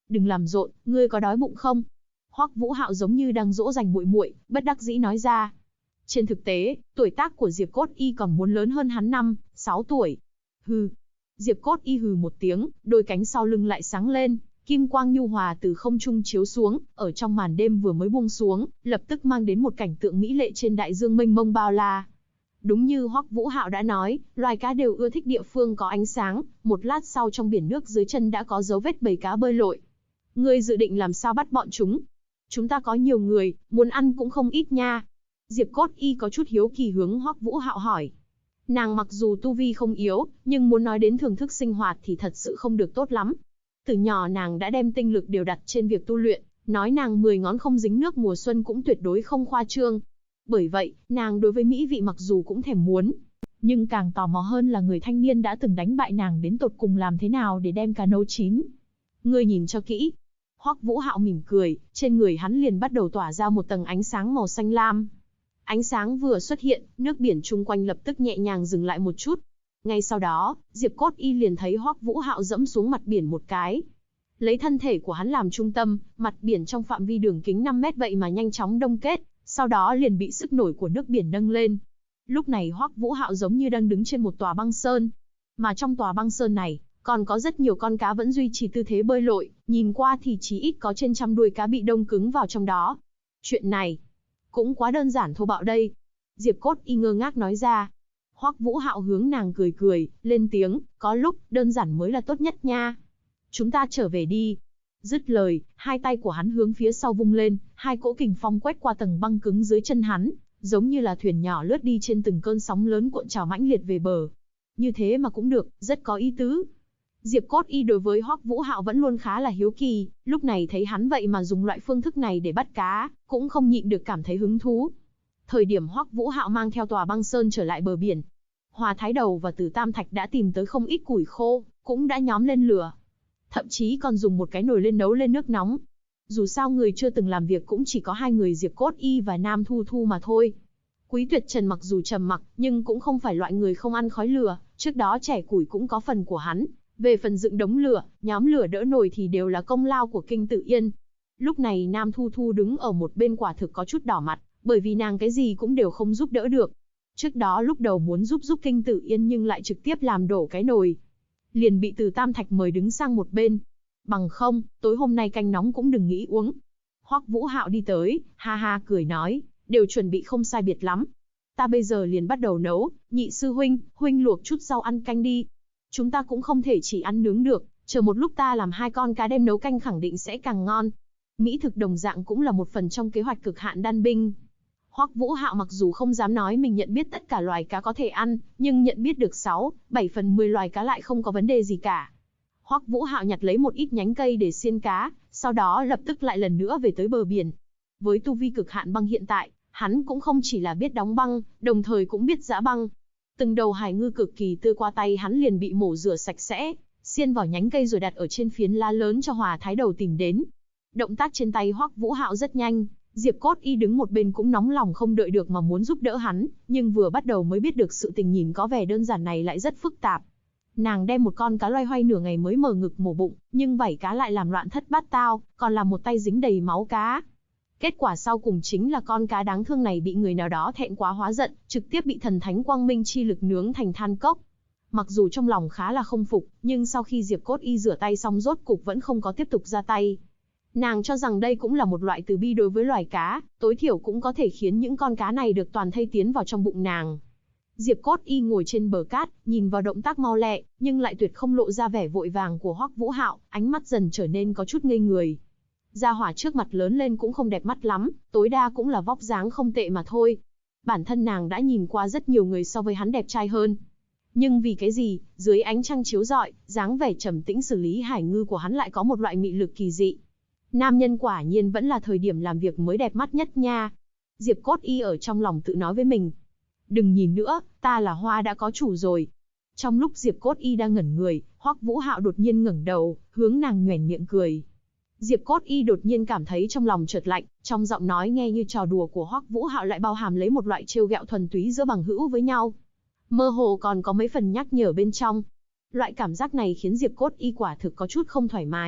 Đừng làm rộn, ngươi có đói bụng không? Hoắc Vũ Hạo giống như đang dỗ dành muội muội, bất đắc dĩ nói ra. Trên thực tế, tuổi tác của Diệp Cốt Y còn muốn lớn hơn hắn 6 tuổi. Hừ. Diệp Cốt Y hừ một tiếng, đôi cánh sau lưng lại sáng lên, kim quang nhu hòa từ không trung chiếu xuống, ở trong màn đêm vừa mới buông xuống, lập tức mang đến một cảnh tượng mỹ lệ trên đại dương mênh mông bao la. Đúng như Hoắc Vũ Hạo đã nói, loài cá đều ưa thích địa phương có ánh sáng, một lát sau trong biển nước dưới chân đã có dấu vết bầy cá bơi lội. Ngươi dự định làm sao bắt bọn chúng? Chúng ta có nhiều người, muốn ăn cũng không ít nha. Diệp Cốt Y có chút hiếu kỳ hướng Hoắc Vũ Hạo hỏi. Nàng mặc dù tu vi không yếu, nhưng muốn nói đến thưởng thức sinh hoạt thì thật sự không được tốt lắm. Từ nhỏ nàng đã đem tinh lực đều đặt trên việc tu luyện, nói nàng 10 ngón không dính nước mùa xuân cũng tuyệt đối không khoa trương. Bởi vậy, nàng đối với mỹ vị mặc dù cũng thèm muốn, nhưng càng tò mò hơn là người thanh niên đã từng đánh bại nàng đến tột cùng làm thế nào để đem cá nấu chín. Ngươi nhìn cho kỹ. Hoắc Vũ Hạo mỉm cười, trên người hắn liền bắt đầu tỏa ra một tầng ánh sáng màu xanh lam. Ánh sáng vừa xuất hiện, nước biển chung quanh lập tức nhẹ nhàng dừng lại một chút. Ngay sau đó, Diệp Cốt Y liền thấy Hoắc Vũ Hạo dẫm xuống mặt biển một cái. Lấy thân thể của hắn làm trung tâm, mặt biển trong phạm vi đường kính 5 mét vậy mà nhanh chóng đông kết, sau đó liền bị sức nổi của nước biển nâng lên. Lúc này Hoắc Vũ Hạo giống như đang đứng trên một tòa băng sơn. Mà trong tòa băng sơn này, còn có rất nhiều con cá vẫn duy trì tư thế bơi lội, nhìn qua thì chí ít có trên trăm đuôi cá bị đông cứng vào trong đó. Chuyện này, cũng quá đơn giản thô bạo đây. Diệp Cốt Y ngơ ngác nói ra. Hoắc Vũ Hạo hướng nàng cười cười, lên tiếng, có lúc, đơn giản mới là tốt nhất nha. Chúng ta trở về đi. Dứt lời, hai tay của hắn hướng phía sau vung lên, hai cỗ kình phong quét qua tầng băng cứng dưới chân hắn, giống như là thuyền nhỏ lướt đi trên từng cơn sóng lớn cuộn trào mãnh liệt về bờ. Như thế mà cũng được, rất có ý tứ. Diệp Cốt Y đối với Hoắc Vũ Hạo vẫn luôn khá là hiếu kỳ, lúc này thấy hắn vậy mà dùng loại phương thức này để bắt cá, cũng không nhịn được cảm thấy hứng thú. Thời điểm Hoắc Vũ Hạo mang theo tòa băng sơn trở lại bờ biển, Hòa Thái Đầu và Từ Tam Thạch đã tìm tới không ít củi khô, cũng đã nhóm lên lửa. Thậm chí còn dùng một cái nồi lên nấu lên nước nóng. Dù sao người chưa từng làm việc cũng chỉ có hai người Diệp Cốt Y và Nam Thu Thu mà thôi. Quý Tuyệt Trần mặc dù trầm mặc, nhưng cũng không phải loại người không ăn khói lửa, trước đó chẻ củi cũng có phần của hắn. Về phần dựng đống lửa, nhóm lửa đỡ nồi thì đều là công lao của Kinh Tự Yên. Lúc này Nam Thu Thu đứng ở một bên quả thực có chút đỏ mặt, bởi vì nàng cái gì cũng đều không giúp đỡ được. Trước đó lúc đầu muốn giúp Kinh Tự Yên nhưng lại trực tiếp làm đổ cái nồi, liền bị Từ Tam Thạch mời đứng sang một bên. Bằng không, tối hôm nay canh nóng cũng đừng nghĩ uống. Hoắc Vũ Hạo đi tới, ha ha cười nói, đều chuẩn bị không sai biệt lắm. Ta bây giờ liền bắt đầu nấu, nhị sư huynh, huynh luộc chút rau ăn canh đi. Chúng ta cũng không thể chỉ ăn nướng được, chờ một lúc ta làm 2 con cá đem nấu canh khẳng định sẽ càng ngon. Mỹ thực đồng dạng cũng là một phần trong kế hoạch cực hạn đan binh. Hoắc Vũ Hạo mặc dù không dám nói mình nhận biết tất cả loài cá có thể ăn, nhưng nhận biết được 6-7 phần 10 loài cá lại không có vấn đề gì cả. Hoắc Vũ Hạo nhặt lấy một ít nhánh cây để xiên cá, sau đó lập tức lại lần nữa về tới bờ biển. Với tu vi cực hạn băng hiện tại, hắn cũng không chỉ là biết đóng băng, đồng thời cũng biết giã băng. Từng đầu hải ngư cực kỳ tươi qua tay hắn liền bị mổ rửa sạch sẽ, xiên vào nhánh cây rồi đặt ở trên phiến lá lớn cho Hòa Thái Đầu tìm đến. Động tác trên tay Hoắc Vũ Hạo rất nhanh, Diệp Cốt Y đứng một bên cũng nóng lòng không đợi được mà muốn giúp đỡ hắn, nhưng vừa bắt đầu mới biết được sự tình nhìn có vẻ đơn giản này lại rất phức tạp. Nàng đem một con cá loay hoay nửa ngày mới mở ngực mổ bụng, nhưng vảy cá lại làm loạn thất bát tao, còn làm một tay dính đầy máu cá. Kết quả sau cùng chính là con cá đáng thương này bị người nào đó thẹn quá hóa giận, trực tiếp bị thần thánh quang minh chi lực nướng thành than cốc. Mặc dù trong lòng khá là không phục, nhưng sau khi Diệp Cốt Y rửa tay xong rốt cục vẫn không có tiếp tục ra tay. Nàng cho rằng đây cũng là một loại từ bi đối với loài cá, tối thiểu cũng có thể khiến những con cá này được toàn thây tiến vào trong bụng nàng. Diệp Cốt Y ngồi trên bờ cát, nhìn vào động tác mau lẹ, nhưng lại tuyệt không lộ ra vẻ vội vàng của Hoắc Vũ Hạo, ánh mắt dần trở nên có chút ngây người. Gia hỏa trước mặt lớn lên cũng không đẹp mắt lắm, tối đa cũng là vóc dáng không tệ mà thôi. Bản thân nàng đã nhìn qua rất nhiều người so với hắn đẹp trai hơn. Nhưng vì cái gì, dưới ánh trăng chiếu rọi, dáng vẻ trầm tĩnh xử lý hải ngư của hắn lại có một loại mị lực kỳ dị. Nam nhân quả nhiên vẫn là thời điểm làm việc mới đẹp mắt nhất nha. Diệp Cốt Y ở trong lòng tự nói với mình. Đừng nhìn nữa, ta là hoa đã có chủ rồi. Trong lúc Diệp Cốt Y đang ngẩn người, Hoắc Vũ Hạo đột nhiên ngẩng đầu, hướng nàng nhoẻn miệng cười. Diệp Cốt Y đột nhiên cảm thấy trong lòng chợt lạnh, trong giọng nói nghe như trò đùa của Hoắc Vũ Hạo lại bao hàm lấy một loại trêu ghẹo thuần túy giữa bằng hữu với nhau. Mơ hồ còn có mấy phần nhắc nhở bên trong. Loại cảm giác này khiến Diệp Cốt Y quả thực có chút không thoải mái,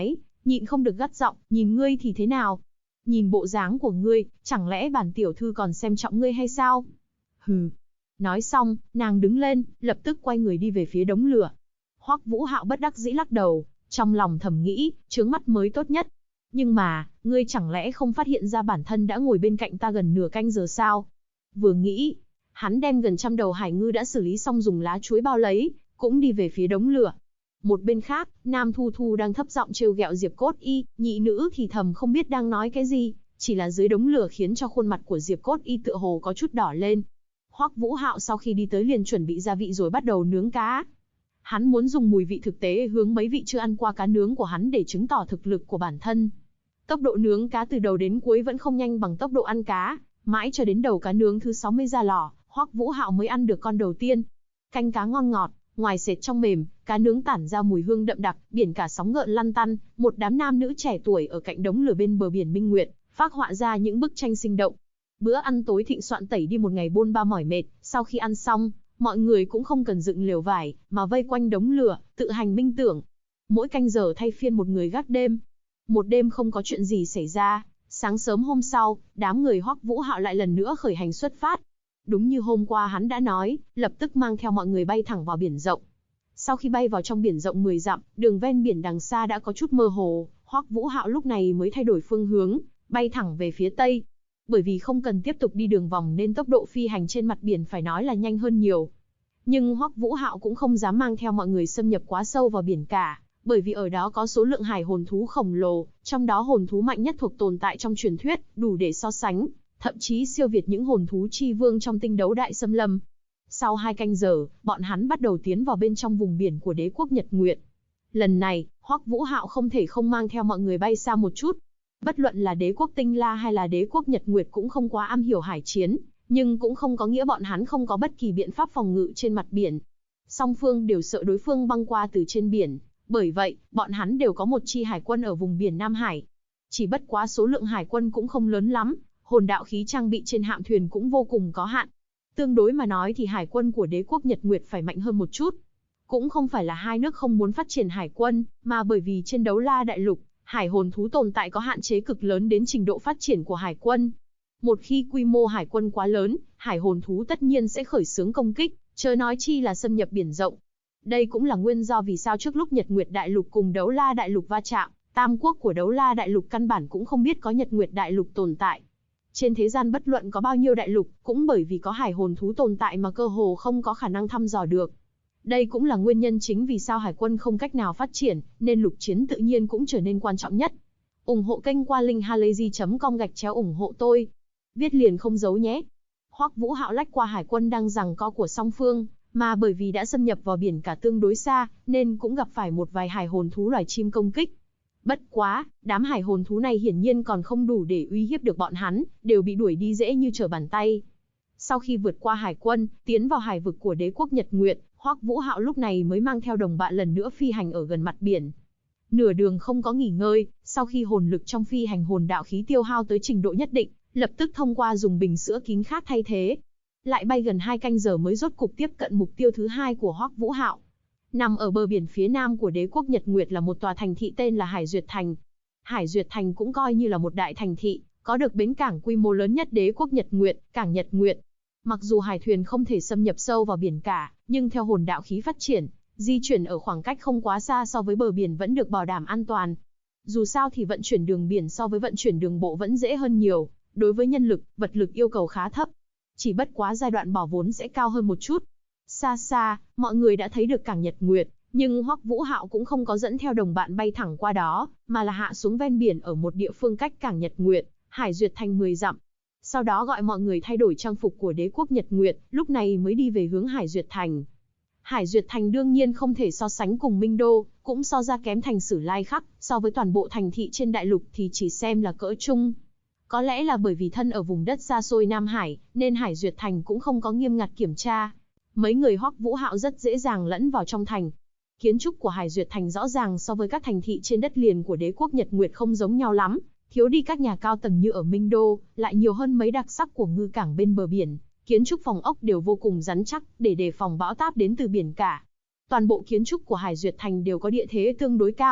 nhịn không được gắt giọng, nhìn ngươi thì thế nào? Nhìn bộ dáng của ngươi, chẳng lẽ bản tiểu thư còn xem trọng ngươi hay sao? Hừ. Nói xong, nàng đứng lên, lập tức quay người đi về phía đống lửa. Hoắc Vũ Hạo bất đắc dĩ lắc đầu, trong lòng thầm nghĩ, chướng mắt mới tốt nhất. Nhưng mà, ngươi chẳng lẽ không phát hiện ra bản thân đã ngồi bên cạnh ta gần nửa canh giờ sao? Vừa nghĩ, hắn đem gần 100 đầu hải ngư đã xử lý xong dùng lá chuối bao lấy, cũng đi về phía đống lửa. Một bên khác, Nam Thu Thu đang thấp giọng trêu ghẹo Diệp Cốt Y, nhị nữ thì thầm không biết đang nói cái gì, chỉ là dưới đống lửa khiến cho khuôn mặt của Diệp Cốt Y tựa hồ có chút đỏ lên. Hoắc Vũ Hạo sau khi đi tới liền chuẩn bị gia vị rồi bắt đầu nướng cá. Hắn muốn dùng mùi vị thực tế hướng mấy vị chưa ăn qua cá nướng của hắn để chứng tỏ thực lực của bản thân. Tốc độ nướng cá từ đầu đến cuối vẫn không nhanh bằng tốc độ ăn cá, mãi cho đến đầu cá nướng thứ 60 ra lò, Hoắc Vũ Hạo mới ăn được con đầu tiên. Canh cá ngon ngọt, ngoài sệt trong mềm, cá nướng tản ra mùi hương đậm đặc, biển cả sóng gợn lăn tăn, một đám nam nữ trẻ tuổi ở cạnh đống lửa bên bờ biển Minh Nguyệt, phác họa ra những bức tranh sinh động. Bữa ăn tối thịnh soạn tẩy đi một ngày bôn ba mỏi mệt, sau khi ăn xong, mọi người cũng không cần dựng lều vải, mà vây quanh đống lửa, tự hành minh tưởng. Mỗi canh giờ thay phiên một người gác đêm. Một đêm không có chuyện gì xảy ra, sáng sớm hôm sau, đám người Hoắc Vũ Hạo lại lần nữa khởi hành xuất phát. Đúng như hôm qua hắn đã nói, lập tức mang theo mọi người bay thẳng vào biển rộng. Sau khi bay vào trong biển rộng 10 dặm, đường ven biển đằng xa đã có chút mơ hồ, Hoắc Vũ Hạo lúc này mới thay đổi phương hướng, bay thẳng về phía tây. Bởi vì không cần tiếp tục đi đường vòng nên tốc độ phi hành trên mặt biển phải nói là nhanh hơn nhiều. Nhưng Hoắc Vũ Hạo cũng không dám mang theo mọi người xâm nhập quá sâu vào biển cả, bởi vì ở đó có số lượng hải hồn thú khổng lồ, trong đó hồn thú mạnh nhất thuộc tồn tại trong truyền thuyết, đủ để so sánh, thậm chí siêu việt những hồn thú chi vương trong tinh đấu đại xâm lâm. Sau 2 canh giờ, bọn hắn bắt đầu tiến vào bên trong vùng biển của đế quốc Nhật Nguyệt. Lần này, Hoắc Vũ Hạo không thể không mang theo mọi người bay xa một chút. Bất luận là đế quốc Tinh La hay là đế quốc Nhật Nguyệt cũng không quá am hiểu hải chiến, nhưng cũng không có nghĩa bọn hắn không có bất kỳ biện pháp phòng ngự trên mặt biển. Song phương đều sợ đối phương băng qua từ trên biển, bởi vậy, bọn hắn đều có một chi hải quân ở vùng biển Nam Hải. Chỉ bất quá số lượng hải quân cũng không lớn lắm, hồn đạo khí trang bị trên hạm thuyền cũng vô cùng có hạn. Tương đối mà nói thì hải quân của đế quốc Nhật Nguyệt phải mạnh hơn một chút. Cũng không phải là hai nước không muốn phát triển hải quân, mà bởi vì trên Đấu La Đại Lục, hải hồn thú tồn tại có hạn chế cực lớn đến trình độ phát triển của hải quân. Một khi quy mô hải quân quá lớn, hải hồn thú tất nhiên sẽ khởi xướng công kích, chớ nói chi là xâm nhập biển rộng. Đây cũng là nguyên do vì sao trước lúc Nhật Nguyệt Đại Lục cùng Đấu La Đại Lục va chạm, Tam quốc của Đấu La Đại Lục căn bản cũng không biết có Nhật Nguyệt Đại Lục tồn tại. Trên thế gian bất luận có bao nhiêu đại lục, cũng bởi vì có hải hồn thú tồn tại mà cơ hồ không có khả năng thăm dò được. Đây cũng là nguyên nhân chính vì sao hải quân không cách nào phát triển, nên lục chiến tự nhiên cũng trở nên quan trọng nhất. Ủng hộ kênh qua linkhalazy.com/ủng hộ tôi. Viết liền không giấu nhé. Hoắc Vũ Hạo lách qua hải quân đang giằng co của song phương, mà bởi vì đã xâm nhập vào biển cả tương đối xa, nên cũng gặp phải một vài hải hồn thú loài chim công kích. Bất quá, đám hải hồn thú này hiển nhiên còn không đủ để uy hiếp được bọn hắn, đều bị đuổi đi dễ như trở bàn tay. Sau khi vượt qua hải quân, tiến vào hải vực của đế quốc Nhật Nguyệt, Hoắc Vũ Hạo lúc này mới mang theo đồng bạn lần nữa phi hành ở gần mặt biển. Nửa đường không có nghỉ ngơi, sau khi hồn lực trong phi hành hồn đạo khí tiêu hao tới trình độ nhất định, lập tức thông qua dùng bình sữa kín khát thay thế. Lại bay gần 2 canh giờ mới rốt cục tiếp cận mục tiêu thứ 2 của Hoắc Vũ Hạo. Nằm ở bờ biển phía nam của đế quốc Nhật Nguyệt là một tòa thành thị tên là Hải Duyệt Thành. Hải Duyệt Thành cũng coi như là một đại thành thị, có được bến cảng quy mô lớn nhất đế quốc Nhật Nguyệt, cảng Nhật Nguyệt. Mặc dù hải thuyền không thể xâm nhập sâu vào biển cả, nhưng theo hồn đạo khí phát triển, di chuyển ở khoảng cách không quá xa so với bờ biển vẫn được bảo đảm an toàn. Dù sao thì vận chuyển đường biển so với vận chuyển đường bộ vẫn dễ hơn nhiều, đối với nhân lực, vật lực yêu cầu khá thấp. Chỉ bất quá giai đoạn bỏ vốn sẽ cao hơn một chút. Xa xa, mọi người đã thấy được cảng Nhật Nguyệt, nhưng Hoắc Vũ Hạo cũng không có dẫn theo đồng bạn bay thẳng qua đó, mà là hạ xuống ven biển ở một địa phương cách cảng Nhật Nguyệt, Hải Duyệt Thành 10 dặm. Sau đó gọi mọi người thay đổi trang phục của đế quốc Nhật Nguyệt, lúc này mới đi về hướng Hải Duyệt Thành. Hải Duyệt Thành đương nhiên không thể so sánh cùng Minh Đô, cũng so ra kém thành Sử Lai Khắc, so với toàn bộ thành thị trên đại lục thì chỉ xem là cỡ trung. Có lẽ là bởi vì thân ở vùng đất xa xôi Nam Hải, nên Hải Duyệt Thành cũng không có nghiêm ngặt kiểm tra. Mấy người Hoắc Vũ Hạo rất dễ dàng lẫn vào trong thành. Kiến trúc của Hải Duyệt Thành rõ ràng so với các thành thị trên đất liền của đế quốc Nhật Nguyệt không giống nhau lắm, thiếu đi các nhà cao tầng như ở Minh Đô, lại nhiều hơn mấy đặc sắc của ngư cảng bên bờ biển. Kiến trúc phòng ốc đều vô cùng rắn chắc để đề phòng bão táp đến từ biển cả. Toàn bộ kiến trúc của Hải Duyệt Thành đều có địa thế tương đối cao,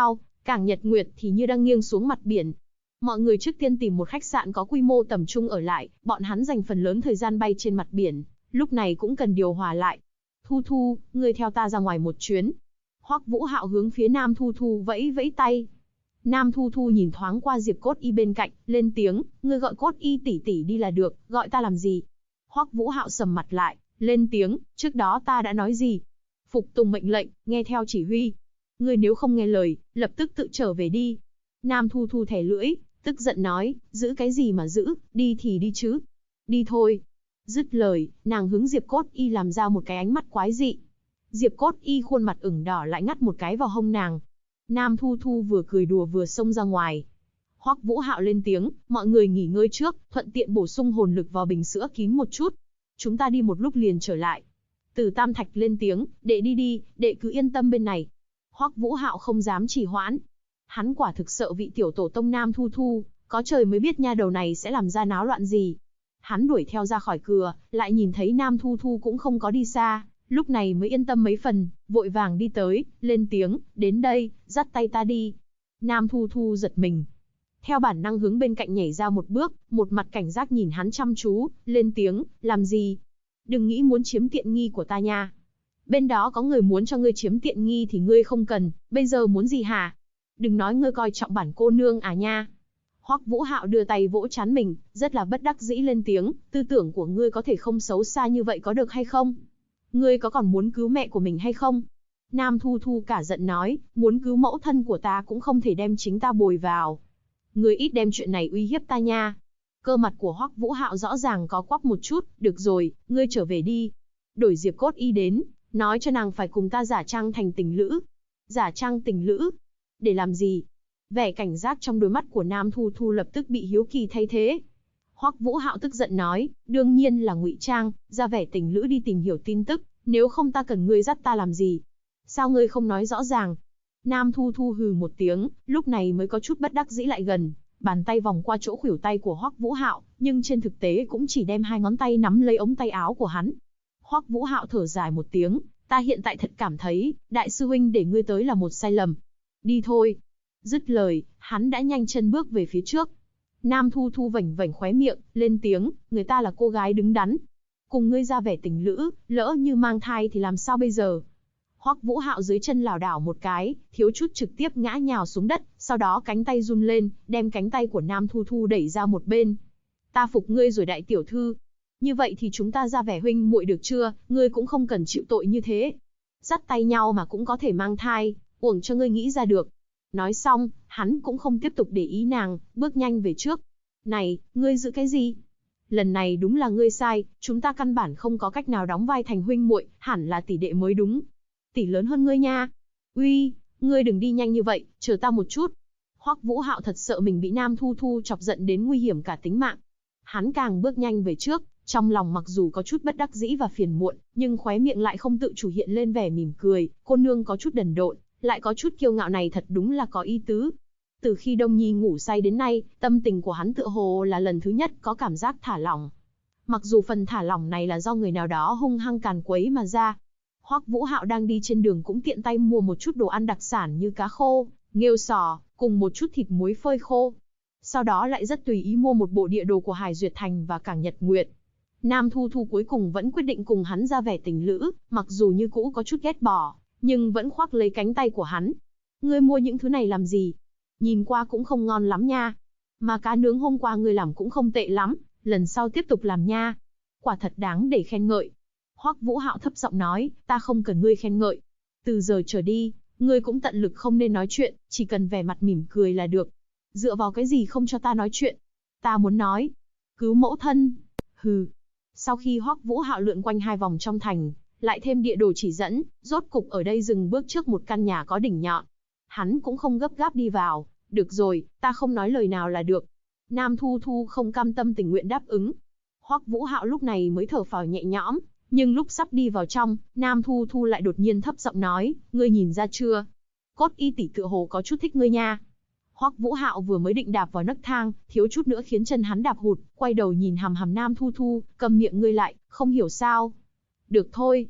Cảng Nhật Nguyệt thì như đang nghiêng xuống mặt biển. Mọi người trước tiên tìm một khách sạn có quy mô tầm trung ở lại, bọn hắn dành phần lớn thời gian bay trên mặt biển, lúc này cũng cần điều hòa lại. Thu Thu, ngươi theo ta ra ngoài một chuyến. Hoắc Vũ Hạo hướng phía Nam Thu Thu vẫy vẫy tay. Nam Thu Thu nhìn thoáng qua Diệp Cốt Y bên cạnh, lên tiếng, ngươi gọi Cốt Y tỷ tỷ đi là được, gọi ta làm gì? Hoắc Vũ Hạo sầm mặt lại, lên tiếng, trước đó ta đã nói gì? Phục tùng mệnh lệnh, nghe theo chỉ huy. Ngươi nếu không nghe lời, lập tức tự trở về đi. Nam Thu Thu thè lưỡi, tức giận nói, giữ cái gì mà giữ, đi thì đi chứ. Đi thôi. Dứt lời, nàng hướng Diệp Cốt Y làm ra một cái ánh mắt quái dị. Diệp Cốt Y khuôn mặt ửng đỏ lại ngắt một cái vào hông nàng. Nam Thu Thu vừa cười đùa vừa xông ra ngoài. Hoắc Vũ Hạo lên tiếng, mọi người nghỉ ngơi trước, thuận tiện bổ sung hồn lực vào bình sữa kín một chút. Chúng ta đi một lúc liền trở lại. Từ Tam Thạch lên tiếng, đệ đi đi, đệ cứ yên tâm bên này. Hoắc Vũ Hạo không dám trì hoãn. Hắn quả thực sợ vị tiểu tổ tông Nam Thu Thu, có trời mới biết nha đầu này sẽ làm ra náo loạn gì. Hắn đuổi theo ra khỏi cửa, lại nhìn thấy Nam Thu Thu cũng không có đi xa, lúc này mới yên tâm mấy phần, vội vàng đi tới, lên tiếng, đến đây, dắt tay ta đi. Nam Thu Thu giật mình. Theo bản năng hướng bên cạnh nhảy ra một bước, một mặt cảnh giác nhìn hắn chăm chú, lên tiếng, làm gì? Đừng nghĩ muốn chiếm tiện nghi của ta nha. Bên đó có người muốn cho ngươi chiếm tiện nghi thì ngươi không cần, bây giờ muốn gì hả? Đừng nói ngươi coi trọng bản cô nương à nha. Hoắc Vũ Hạo đưa tay vỗ trán mình, rất là bất đắc dĩ lên tiếng, tư tưởng của ngươi có thể không xấu xa như vậy có được hay không? Ngươi có còn muốn cứu mẹ của mình hay không? Nam Thu Thu cả giận nói, muốn cứu mẫu thân của ta cũng không thể đem chính ta bồi vào. Ngươi ít đem chuyện này uy hiếp ta nha. Cơ mặt của Hoắc Vũ Hạo rõ ràng có quắp một chút, được rồi, ngươi trở về đi. Đổi Diệp Cốt Y đến, nói cho nàng phải cùng ta giả trang thành tình lữ. Giả trang tình lữ? Để làm gì? Vẻ cảnh giác trong đôi mắt của Nam Thu Thu lập tức bị hiếu kỳ thay thế. Hoắc Vũ Hạo tức giận nói, đương nhiên là ngụy trang, ra vẻ tình lữ đi tìm hiểu tin tức, nếu không ta cần ngươi dắt ta làm gì? Sao ngươi không nói rõ ràng? Nam Thu Thu hừ một tiếng, lúc này mới có chút bất đắc dĩ lại gần, bàn tay vòng qua chỗ khuỷu tay của Hoắc Vũ Hạo, nhưng trên thực tế cũng chỉ đem hai ngón tay nắm lấy ống tay áo của hắn. Hoắc Vũ Hạo thở dài một tiếng, ta hiện tại thật cảm thấy, đại sư huynh để ngươi tới là một sai lầm. Đi thôi. Dứt lời, hắn đã nhanh chân bước về phía trước. Nam Thu Thu vảnh vảnh khóe miệng, lên tiếng, người ta là cô gái đứng đắn. Cùng ngươi ra vẻ tình lữ, lỡ như mang thai thì làm sao bây giờ? Hoắc Vũ Hạo dưới chân lảo đảo một cái, thiếu chút trực tiếp ngã nhào xuống đất, sau đó cánh tay run lên, đem cánh tay của Nam Thu Thu đẩy ra một bên. Ta phục ngươi rồi đại tiểu thư. Như vậy thì chúng ta ra vẻ huynh muội được chưa, ngươi cũng không cần chịu tội như thế. Dắt tay nhau mà cũng có thể mang thai, uổng cho ngươi nghĩ ra được. Nói xong, hắn cũng không tiếp tục để ý nàng, bước nhanh về trước. Này, ngươi giữ cái gì? Lần này đúng là ngươi sai, chúng ta căn bản không có cách nào đóng vai thành huynh muội, hẳn là tỷ đệ mới đúng. Tỷ lớn hơn ngươi nha. Uy, ngươi đừng đi nhanh như vậy, chờ ta một chút. Hoắc Vũ Hạo thật sợ mình bị Nam Thu Thu chọc giận đến nguy hiểm cả tính mạng. Hắn càng bước nhanh về trước, trong lòng mặc dù có chút bất đắc dĩ và phiền muộn, nhưng khóe miệng lại không tự chủ hiện lên vẻ mỉm cười, cô nương có chút đần độn, lại có chút kiêu ngạo này thật đúng là có ý tứ. Từ khi Đông Nhi ngủ say đến nay, tâm tình của hắn tựa hồ là lần thứ nhất có cảm giác thả lỏng. Mặc dù phần thả lỏng này là do người nào đó hung hăng càn quấy mà ra. Hoắc Vũ Hạo đang đi trên đường cũng tiện tay mua một chút đồ ăn đặc sản như cá khô, nghêu sò, cùng một chút thịt muối phơi khô. Sau đó lại rất tùy ý mua một bộ địa đồ của Hải Duyệt Thành và Cảng Nhật Nguyệt. Nam Thu Thu cuối cùng vẫn quyết định cùng hắn ra vẻ tình lữ, mặc dù như cũ có chút ghét bỏ, nhưng vẫn khoác lấy cánh tay của hắn. Ngươi mua những thứ này làm gì? Nhìn qua cũng không ngon lắm nha. Mà cá nướng hôm qua ngươi làm cũng không tệ lắm, lần sau tiếp tục làm nha. Quả thật đáng để khen ngợi. Hoắc Vũ Hạo thấp giọng nói, ta không cần ngươi khen ngợi. Từ giờ trở đi, ngươi cũng tận lực không nên nói chuyện, chỉ cần vẻ mặt mỉm cười là được. Dựa vào cái gì không cho ta nói chuyện? Ta muốn nói. Cứu mẫu thân. Hừ. Sau khi Hoắc Vũ Hạo lượn quanh 2 vòng trong thành, lại thêm địa đồ chỉ dẫn, rốt cục ở đây dừng bước trước một căn nhà có đỉnh nhọn. Hắn cũng không gấp gáp đi vào, được rồi, ta không nói lời nào là được. Nam Thu Thu không cam tâm tình nguyện đáp ứng. Hoắc Vũ Hạo lúc này mới thở phào nhẹ nhõm, nhưng lúc sắp đi vào trong, Nam Thu Thu lại đột nhiên thấp giọng nói, ngươi nhìn ra chưa? Cốt Y tỷ tựa hồ có chút thích ngươi nha. Hoắc Vũ Hạo vừa mới định đạp vào nấc thang, thiếu chút nữa khiến chân hắn đạp hụt, quay đầu nhìn hằm hằm Nam Thu Thu, cầm miệng ngươi lại, không hiểu sao. Được thôi.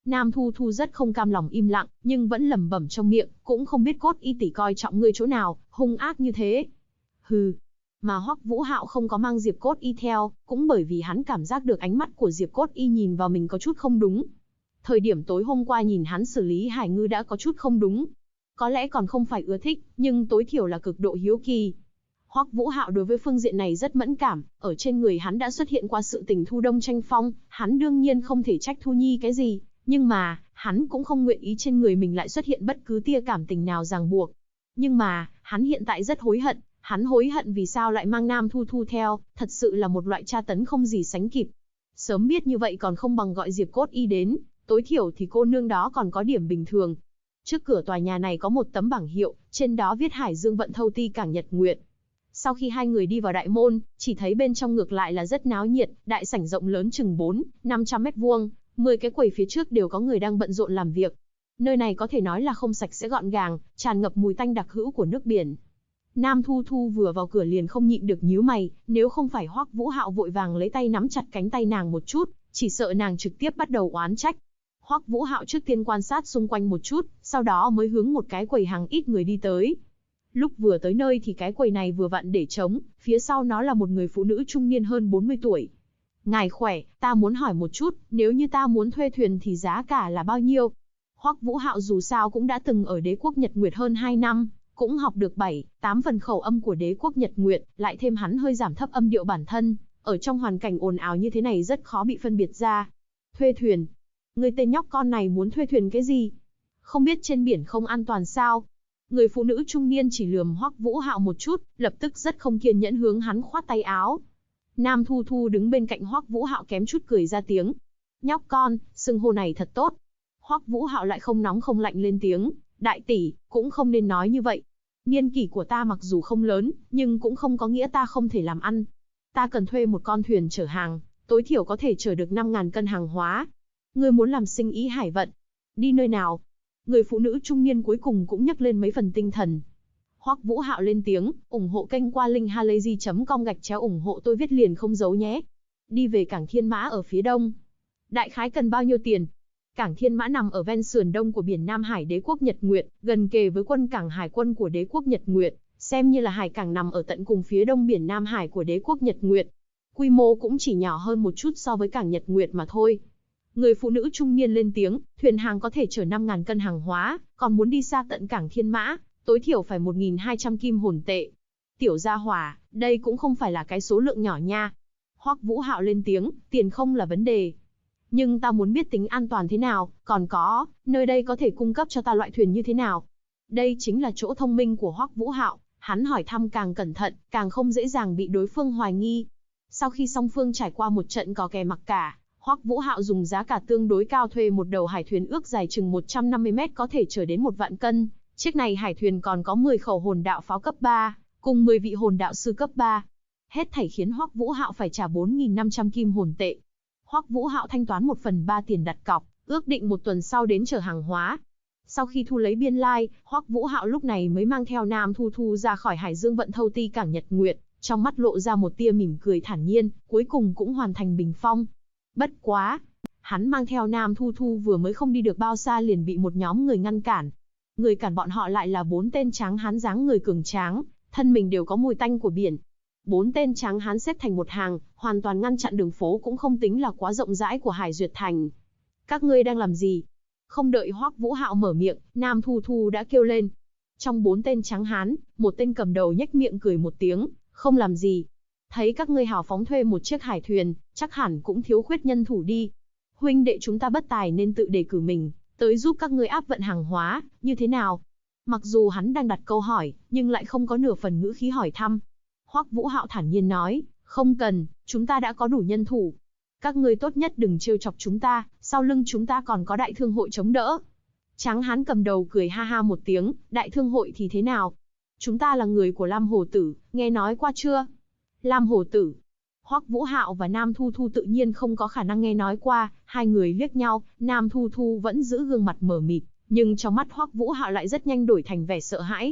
Nam Thu Thu rất không cam lòng im lặng, nhưng vẫn lẩm bẩm trong miệng, cũng không biết Cốt Y tỷ coi trọng ngươi chỗ nào, hung ác như thế. Hừ. Mà Hoắc Vũ Hạo không có mang Diệp Cốt Y theo, cũng bởi vì hắn cảm giác được ánh mắt của Diệp Cốt Y nhìn vào mình có chút không đúng. Thời điểm tối hôm qua nhìn hắn xử lý Hải Ngư đã có chút không đúng. Có lẽ còn không phải ưa thích, nhưng tối thiểu là cực độ hiếu kỳ. Hoắc Vũ Hạo đối với phương diện này rất mẫn cảm, ở trên người hắn đã xuất hiện qua sự tình Thu Đông tranh phong, hắn đương nhiên không thể trách Thu Nhi cái gì, nhưng mà, hắn cũng không nguyện ý trên người mình lại xuất hiện bất cứ tia cảm tình nào ràng buộc. Nhưng mà, hắn hiện tại rất hối hận, hắn hối hận vì sao lại mang Nam Thu Thu theo, thật sự là một loại tra tấn không gì sánh kịp. Sớm biết như vậy còn không bằng gọi Diệp Cốt Y đến, tối thiểu thì cô nương đó còn có điểm bình thường. Trước cửa tòa nhà này có một tấm bảng hiệu, trên đó viết Hải Dương Vận Thâu Ti Cảng Nhật Nguyệt. Sau khi hai người đi vào đại môn, chỉ thấy bên trong ngược lại là rất náo nhiệt, đại sảnh rộng lớn chừng 400-500 mét vuông, 10 cái quầy phía trước đều có người đang bận rộn làm việc. Nơi này có thể nói là không sạch sẽ gọn gàng, tràn ngập mùi tanh đặc hữu của nước biển. Nam Thu Thu vừa vào cửa liền không nhịn được nhíu mày, nếu không phải Hoắc Vũ Hạo vội vàng lấy tay nắm chặt cánh tay nàng một chút, chỉ sợ nàng trực tiếp bắt đầu oán trách. Hoắc Vũ Hạo trước tiên quan sát xung quanh một chút, sau đó mới hướng một cái quầy hàng ít người đi tới. Lúc vừa tới nơi thì cái quầy này vừa vặn để trống, phía sau nó là một người phụ nữ trung niên hơn 40 tuổi. Ngài khỏe, ta muốn hỏi một chút, nếu như ta muốn thuê thuyền thì giá cả là bao nhiêu? Hoắc Vũ Hạo dù sao cũng đã từng ở đế quốc Nhật Nguyệt hơn 2 năm, cũng học được 7-8 phần khẩu âm của đế quốc Nhật Nguyệt, lại thêm hắn hơi giảm thấp âm điệu bản thân, ở trong hoàn cảnh ồn ào như thế này rất khó bị phân biệt ra. Thuê thuyền? Người tên nhóc con này muốn thuê thuyền cái gì? Không biết trên biển không an toàn sao? Người phụ nữ trung niên chỉ lườm Hoắc Vũ Hạo một chút, lập tức rất không kiên nhẫn hướng hắn khoát tay áo. Nam Thu Thu đứng bên cạnh Hoắc Vũ Hạo kém chút cười ra tiếng. Nhóc con, xưng hô này thật tốt. Hoắc Vũ Hạo lại không nóng không lạnh lên tiếng, đại tỷ, cũng không nên nói như vậy. Niên kỷ của ta mặc dù không lớn, nhưng cũng không có nghĩa ta không thể làm ăn. Ta cần thuê một con thuyền chở hàng, tối thiểu có thể chở được 5.000 cân hàng hóa. Ngươi muốn làm sinh ý hải vận? Đi nơi nào? Người phụ nữ trung niên cuối cùng cũng nhấc lên mấy phần tinh thần. Hoắc Vũ Hạo lên tiếng, ủng hộ kênh qua linkhalazy.com ủng hộ tôi viết liền không giấu nhé. Đi về cảng Thiên Mã ở phía đông. Đại khái cần bao nhiêu tiền? Cảng Thiên Mã nằm ở ven sườn đông của biển Nam Hải đế quốc Nhật Nguyệt, gần kề với quân cảng hải quân của đế quốc Nhật Nguyệt, xem như là hải cảng nằm ở tận cùng phía đông biển Nam Hải của đế quốc Nhật Nguyệt. Quy mô cũng chỉ nhỏ hơn một chút so với cảng Nhật Nguyệt mà thôi. Người phụ nữ trung niên lên tiếng, thuyền hàng có thể chở 5.000 cân hàng hóa, còn muốn đi xa tận cảng Thiên Mã, tối thiểu phải 1.200 kim hồn tệ. Tiểu gia hỏa, đây cũng không phải là cái số lượng nhỏ nha. Hoắc Vũ Hạo lên tiếng, tiền không là vấn đề. Nhưng ta muốn biết tính an toàn thế nào, còn có, nơi đây có thể cung cấp cho ta loại thuyền như thế nào. Đây chính là chỗ thông minh của Hoắc Vũ Hạo, hắn hỏi thăm càng cẩn thận, càng không dễ dàng bị đối phương hoài nghi. Sau khi song phương trải qua một trận cò kè mặc cả, Hoắc Vũ Hạo dùng giá cả tương đối cao thuê một đầu hải thuyền ước dài chừng 150 mét có thể chở đến 1 vạn cân. Chiếc này hải thuyền còn có 10 khẩu hồn đạo pháo cấp 3, cùng 10 vị hồn đạo sư cấp 3. Hết thảy khiến Hoắc Vũ Hạo phải trả 4.500 kim hồn tệ. Hoắc Vũ Hạo thanh toán 1/3 tiền đặt cọc, ước định 1 tuần sau đến chở hàng hóa. Sau khi thu lấy biên lai, Hoắc Vũ Hạo lúc này mới mang theo Nam Thu Thu ra khỏi Hải Dương Vận Thâu Ti cảng Nhật Nguyệt, trong mắt lộ ra một tia mỉm cười thản nhiên, cuối cùng cũng hoàn thành bình phong. Bất quá, hắn mang theo Nam Thu Thu vừa mới không đi được bao xa liền bị một nhóm người ngăn cản. Người cản bọn họ lại là 4 tên tráng hán dáng người cường tráng, thân mình đều có mùi tanh của biển. 4 tên tráng hán xếp thành một hàng, hoàn toàn ngăn chặn đường phố cũng không tính là quá rộng rãi của Hải Duyệt Thành. Các ngươi đang làm gì? Không đợi Hoắc Vũ Hạo mở miệng, Nam Thu Thu đã kêu lên. Trong 4 tên tráng hán, một tên cầm đầu nhếch miệng cười một tiếng, không làm gì. Thấy các ngươi hào phóng thuê một chiếc hải thuyền, chắc hẳn cũng thiếu khuyết nhân thủ đi. Huynh đệ chúng ta bất tài nên tự đề cử mình, tới giúp các ngươi áp vận hàng hóa, như thế nào? Mặc dù hắn đang đặt câu hỏi, nhưng lại không có nửa phần ngữ khí hỏi thăm. Hoắc Vũ Hạo thản nhiên nói, không cần, chúng ta đã có đủ nhân thủ. Các ngươi tốt nhất đừng trêu chọc chúng ta, sau lưng chúng ta còn có đại thương hội chống đỡ. Tráng hán cầm đầu cười ha ha một tiếng, đại thương hội thì thế nào? Chúng ta là người của Lam Hồ Tử, nghe nói qua chưa? Lam Hồ Tử. Hoắc Vũ Hạo và Nam Thu Thu tự nhiên không có khả năng nghe nói qua, hai người liếc nhau, Nam Thu Thu vẫn giữ gương mặt mờ mịt, nhưng trong mắt Hoắc Vũ Hạo lại rất nhanh đổi thành vẻ sợ hãi.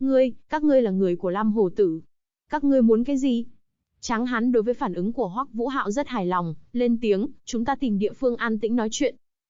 Các ngươi là người của Lam Hồ Tử. Các ngươi muốn cái gì? Tráng hán đối với phản ứng của Hoắc Vũ Hạo rất hài lòng, lên tiếng, chúng ta tìm địa phương an tĩnh nói chuyện.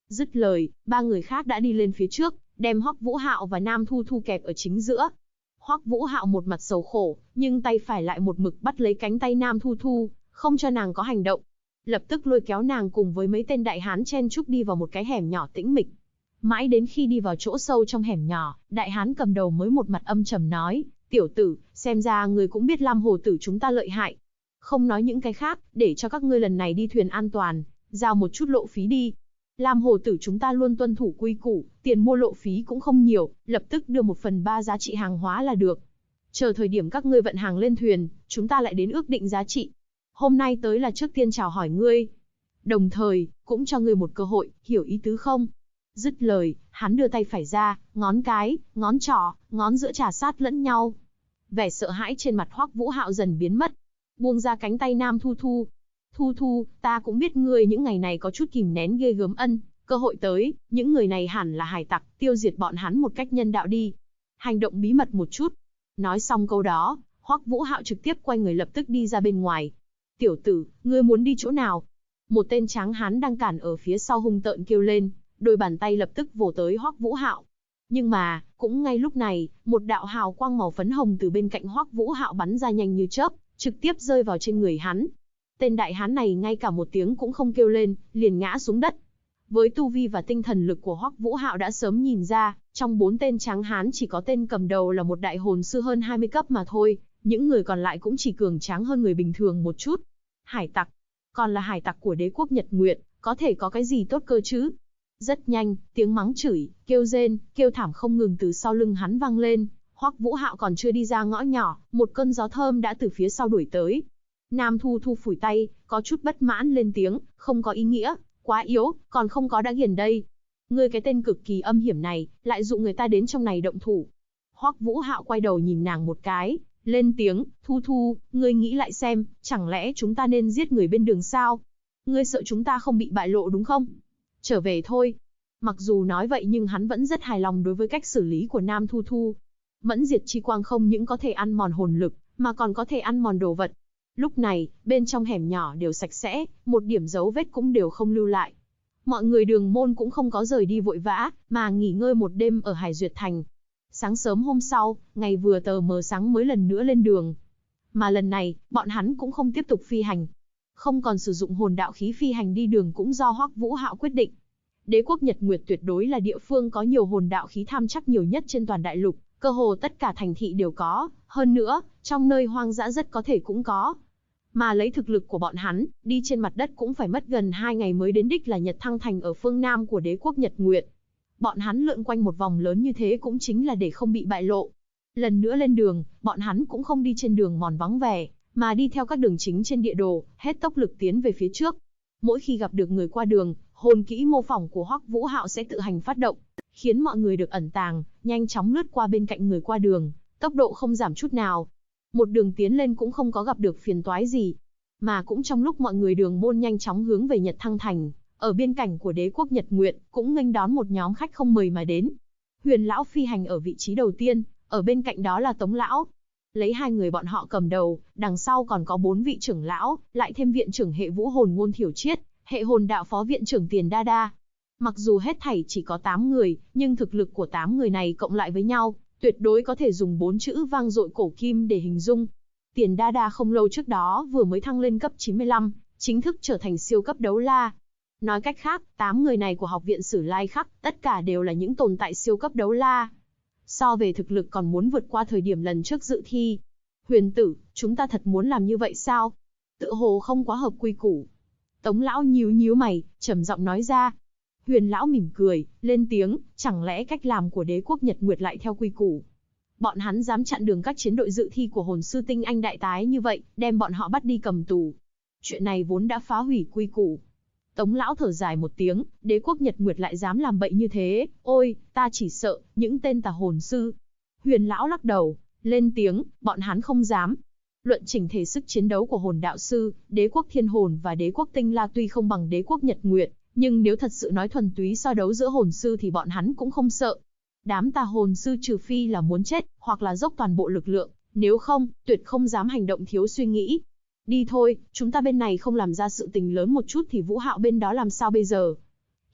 Dứt lời, ba người khác đã đi lên phía trước, đem Hoắc Vũ Hạo và Nam Thu Thu kẹp ở chính giữa. Hoắc Vũ Hạo một mặt sầu khổ, nhưng tay phải lại một mực bắt lấy cánh tay Nam Thu Thu, không cho nàng có hành động. Lập tức lôi kéo nàng cùng với mấy tên đại hán chen chúc đi vào một cái hẻm nhỏ tĩnh mịch. Mãi đến khi đi vào chỗ sâu trong hẻm nhỏ, đại hán cầm đầu mới một mặt âm trầm nói, tiểu tử, xem ra người cũng biết Lam Hồ Tử chúng ta lợi hại. Không nói những cái khác, để cho các ngươi lần này đi thuyền an toàn, giao một chút lộ phí đi. Lam Hồ Tử chúng ta luôn tuân thủ quy củ, tiền mua lộ phí cũng không nhiều, lập tức đưa 1/3 giá trị hàng hóa là được. Chờ thời điểm các ngươi vận hàng lên thuyền, chúng ta lại đến ước định giá trị. Hôm nay tới là trước tiên chào hỏi ngươi. Đồng thời, cũng cho ngươi một cơ hội, hiểu ý tứ không? Dứt lời, hắn đưa tay phải ra, ngón cái, ngón trỏ, ngón giữa trà sát lẫn nhau. Vẻ sợ hãi trên mặt Hoắc Vũ Hạo dần biến mất. Buông ra cánh tay Nam Thu Thu. Thu Thu, ta cũng biết ngươi những ngày này có chút kìm nén ghê gớm ân, cơ hội tới, những người này hẳn là hải tặc, tiêu diệt bọn hắn một cách nhân đạo đi. Hành động bí mật một chút. Nói xong câu đó, Hoắc Vũ Hạo trực tiếp quay người lập tức đi ra bên ngoài. Tiểu tử, ngươi muốn đi chỗ nào? Một tên tráng hán đang cản ở phía sau hung tợn kêu lên, đôi bàn tay lập tức vồ tới Hoắc Vũ Hạo. Nhưng mà, cũng ngay lúc này, một đạo hào quang màu phấn hồng từ bên cạnh Hoắc Vũ Hạo bắn ra nhanh như chớp, trực tiếp rơi vào trên người hắn. Tên đại hán này ngay cả một tiếng cũng không kêu lên, liền ngã xuống đất. Với tu vi và tinh thần lực của Hoắc Vũ Hạo đã sớm nhìn ra, trong 4 tên tráng hán chỉ có tên cầm đầu là một đại hồn sư hơn 20 cấp mà thôi, những người còn lại cũng chỉ cường tráng hơn người bình thường một chút. Hải tặc, còn là hải tặc của đế quốc Nhật Nguyệt, có thể có cái gì tốt cơ chứ? Rất nhanh, tiếng mắng chửi, kêu rên, kêu thảm không ngừng từ sau lưng hắn vang lên. Hoắc Vũ Hạo còn chưa đi ra ngõ nhỏ, một cơn gió thơm đã từ phía sau đuổi tới. Nam Thu Thu phủi tay, có chút bất mãn lên tiếng, không có ý nghĩa, quá yếu, còn không có đã nghiền đây. Ngươi cái tên cực kỳ âm hiểm này, lại dụ người ta đến trong này động thủ. Hoắc Vũ Hạo quay đầu nhìn nàng một cái, lên tiếng, Thu Thu, ngươi nghĩ lại xem, chẳng lẽ chúng ta nên giết người bên đường sao? Ngươi sợ chúng ta không bị bại lộ đúng không? Trở về thôi. Mặc dù nói vậy nhưng hắn vẫn rất hài lòng đối với cách xử lý của Nam Thu Thu. Mẫn diệt chi quang không những có thể ăn mòn hồn lực, mà còn có thể ăn mòn đồ vật. Lúc này, bên trong hẻm nhỏ đều sạch sẽ, một điểm dấu vết cũng đều không lưu lại. Mọi người đường môn cũng không có rời đi vội vã, mà nghỉ ngơi một đêm ở Hải Duyệt Thành. Sáng sớm hôm sau, ngày vừa tờ mờ sáng mới lần nữa lên đường. Mà lần này, bọn hắn cũng không tiếp tục phi hành. Không còn sử dụng hồn đạo khí phi hành đi đường cũng do Hoắc Vũ Hạo quyết định. Đế quốc Nhật Nguyệt tuyệt đối là địa phương có nhiều hồn đạo khí tham chắc nhiều nhất trên toàn đại lục, cơ hồ tất cả thành thị đều có, hơn nữa, trong nơi hoang dã rất có thể cũng có. Mà lấy thực lực của bọn hắn, đi trên mặt đất cũng phải mất gần 2 ngày mới đến đích là Nhật Thăng Thành ở phương Nam của đế quốc Nhật Nguyệt. Bọn hắn lượn quanh một vòng lớn như thế cũng chính là để không bị bại lộ. Lần nữa lên đường, bọn hắn cũng không đi trên đường mòn vắng vẻ, mà đi theo các đường chính trên địa đồ, hết tốc lực tiến về phía trước. Mỗi khi gặp được người qua đường, hồn kỹ mô phỏng của Hoắc Vũ Hạo sẽ tự hành phát động, khiến mọi người được ẩn tàng, nhanh chóng lướt qua bên cạnh người qua đường, tốc độ không giảm chút nào. Một đường tiến lên cũng không có gặp được phiền toái gì. Mà cũng trong lúc mọi người đường môn nhanh chóng hướng về Nhật Thăng Thành, ở biên cảnh của đế quốc Nhật Nguyệt, cũng nghênh đón một nhóm khách không mời mà đến. Huyền lão phi hành ở vị trí đầu tiên, ở bên cạnh đó là Tống lão. Lấy 2 người bọn họ cầm đầu, đằng sau còn có 4 vị trưởng lão, lại thêm viện trưởng hệ vũ hồn Ngôn Thiểu Triết, hệ hồn đạo phó viện trưởng Tiền Đa Đa. Mặc dù hết thảy chỉ có 8 người, nhưng thực lực của 8 người này cộng lại với nhau, tuyệt đối có thể dùng 4 chữ vang dội cổ kim để hình dung. Tiền Đa Đa không lâu trước đó vừa mới thăng lên cấp 95, chính thức trở thành siêu cấp đấu la. Nói cách khác, 8 người này của học viện Sử Lai Khắc, tất cả đều là những tồn tại siêu cấp đấu la. So về thực lực còn muốn vượt qua thời điểm lần trước dự thi. Huyền tử, chúng ta thật muốn làm như vậy sao? Tự hồ không quá hợp quy củ. Tống lão nhíu nhíu mày, trầm giọng nói ra. Huyền lão mỉm cười, lên tiếng, chẳng lẽ cách làm của đế quốc Nhật Nguyệt lại theo quy củ? Bọn hắn dám chặn đường các chiến đội dự thi của hồn sư tinh anh đại tái như vậy, đem bọn họ bắt đi cầm tù. Chuyện này vốn đã phá hủy quy củ. Tống lão thở dài một tiếng, đế quốc Nhật Nguyệt lại dám làm bậy như thế, ôi, ta chỉ sợ, những tên tà hồn sư. Huyền lão lắc đầu, lên tiếng, bọn hắn không dám. Luận chỉnh thể sức chiến đấu của hồn đạo sư, đế quốc Thiên Hồn và đế quốc Tinh La tuy không bằng đế quốc Nhật Nguyệt, nhưng nếu thật sự nói thuần túy so đấu giữa hồn sư thì bọn hắn cũng không sợ. Đám tà hồn sư trừ phi là muốn chết, hoặc là dốc toàn bộ lực lượng, nếu không, tuyệt không dám hành động thiếu suy nghĩ. Đi thôi, chúng ta bên này không làm ra sự tình lớn một chút thì Vũ Hạo bên đó làm sao bây giờ?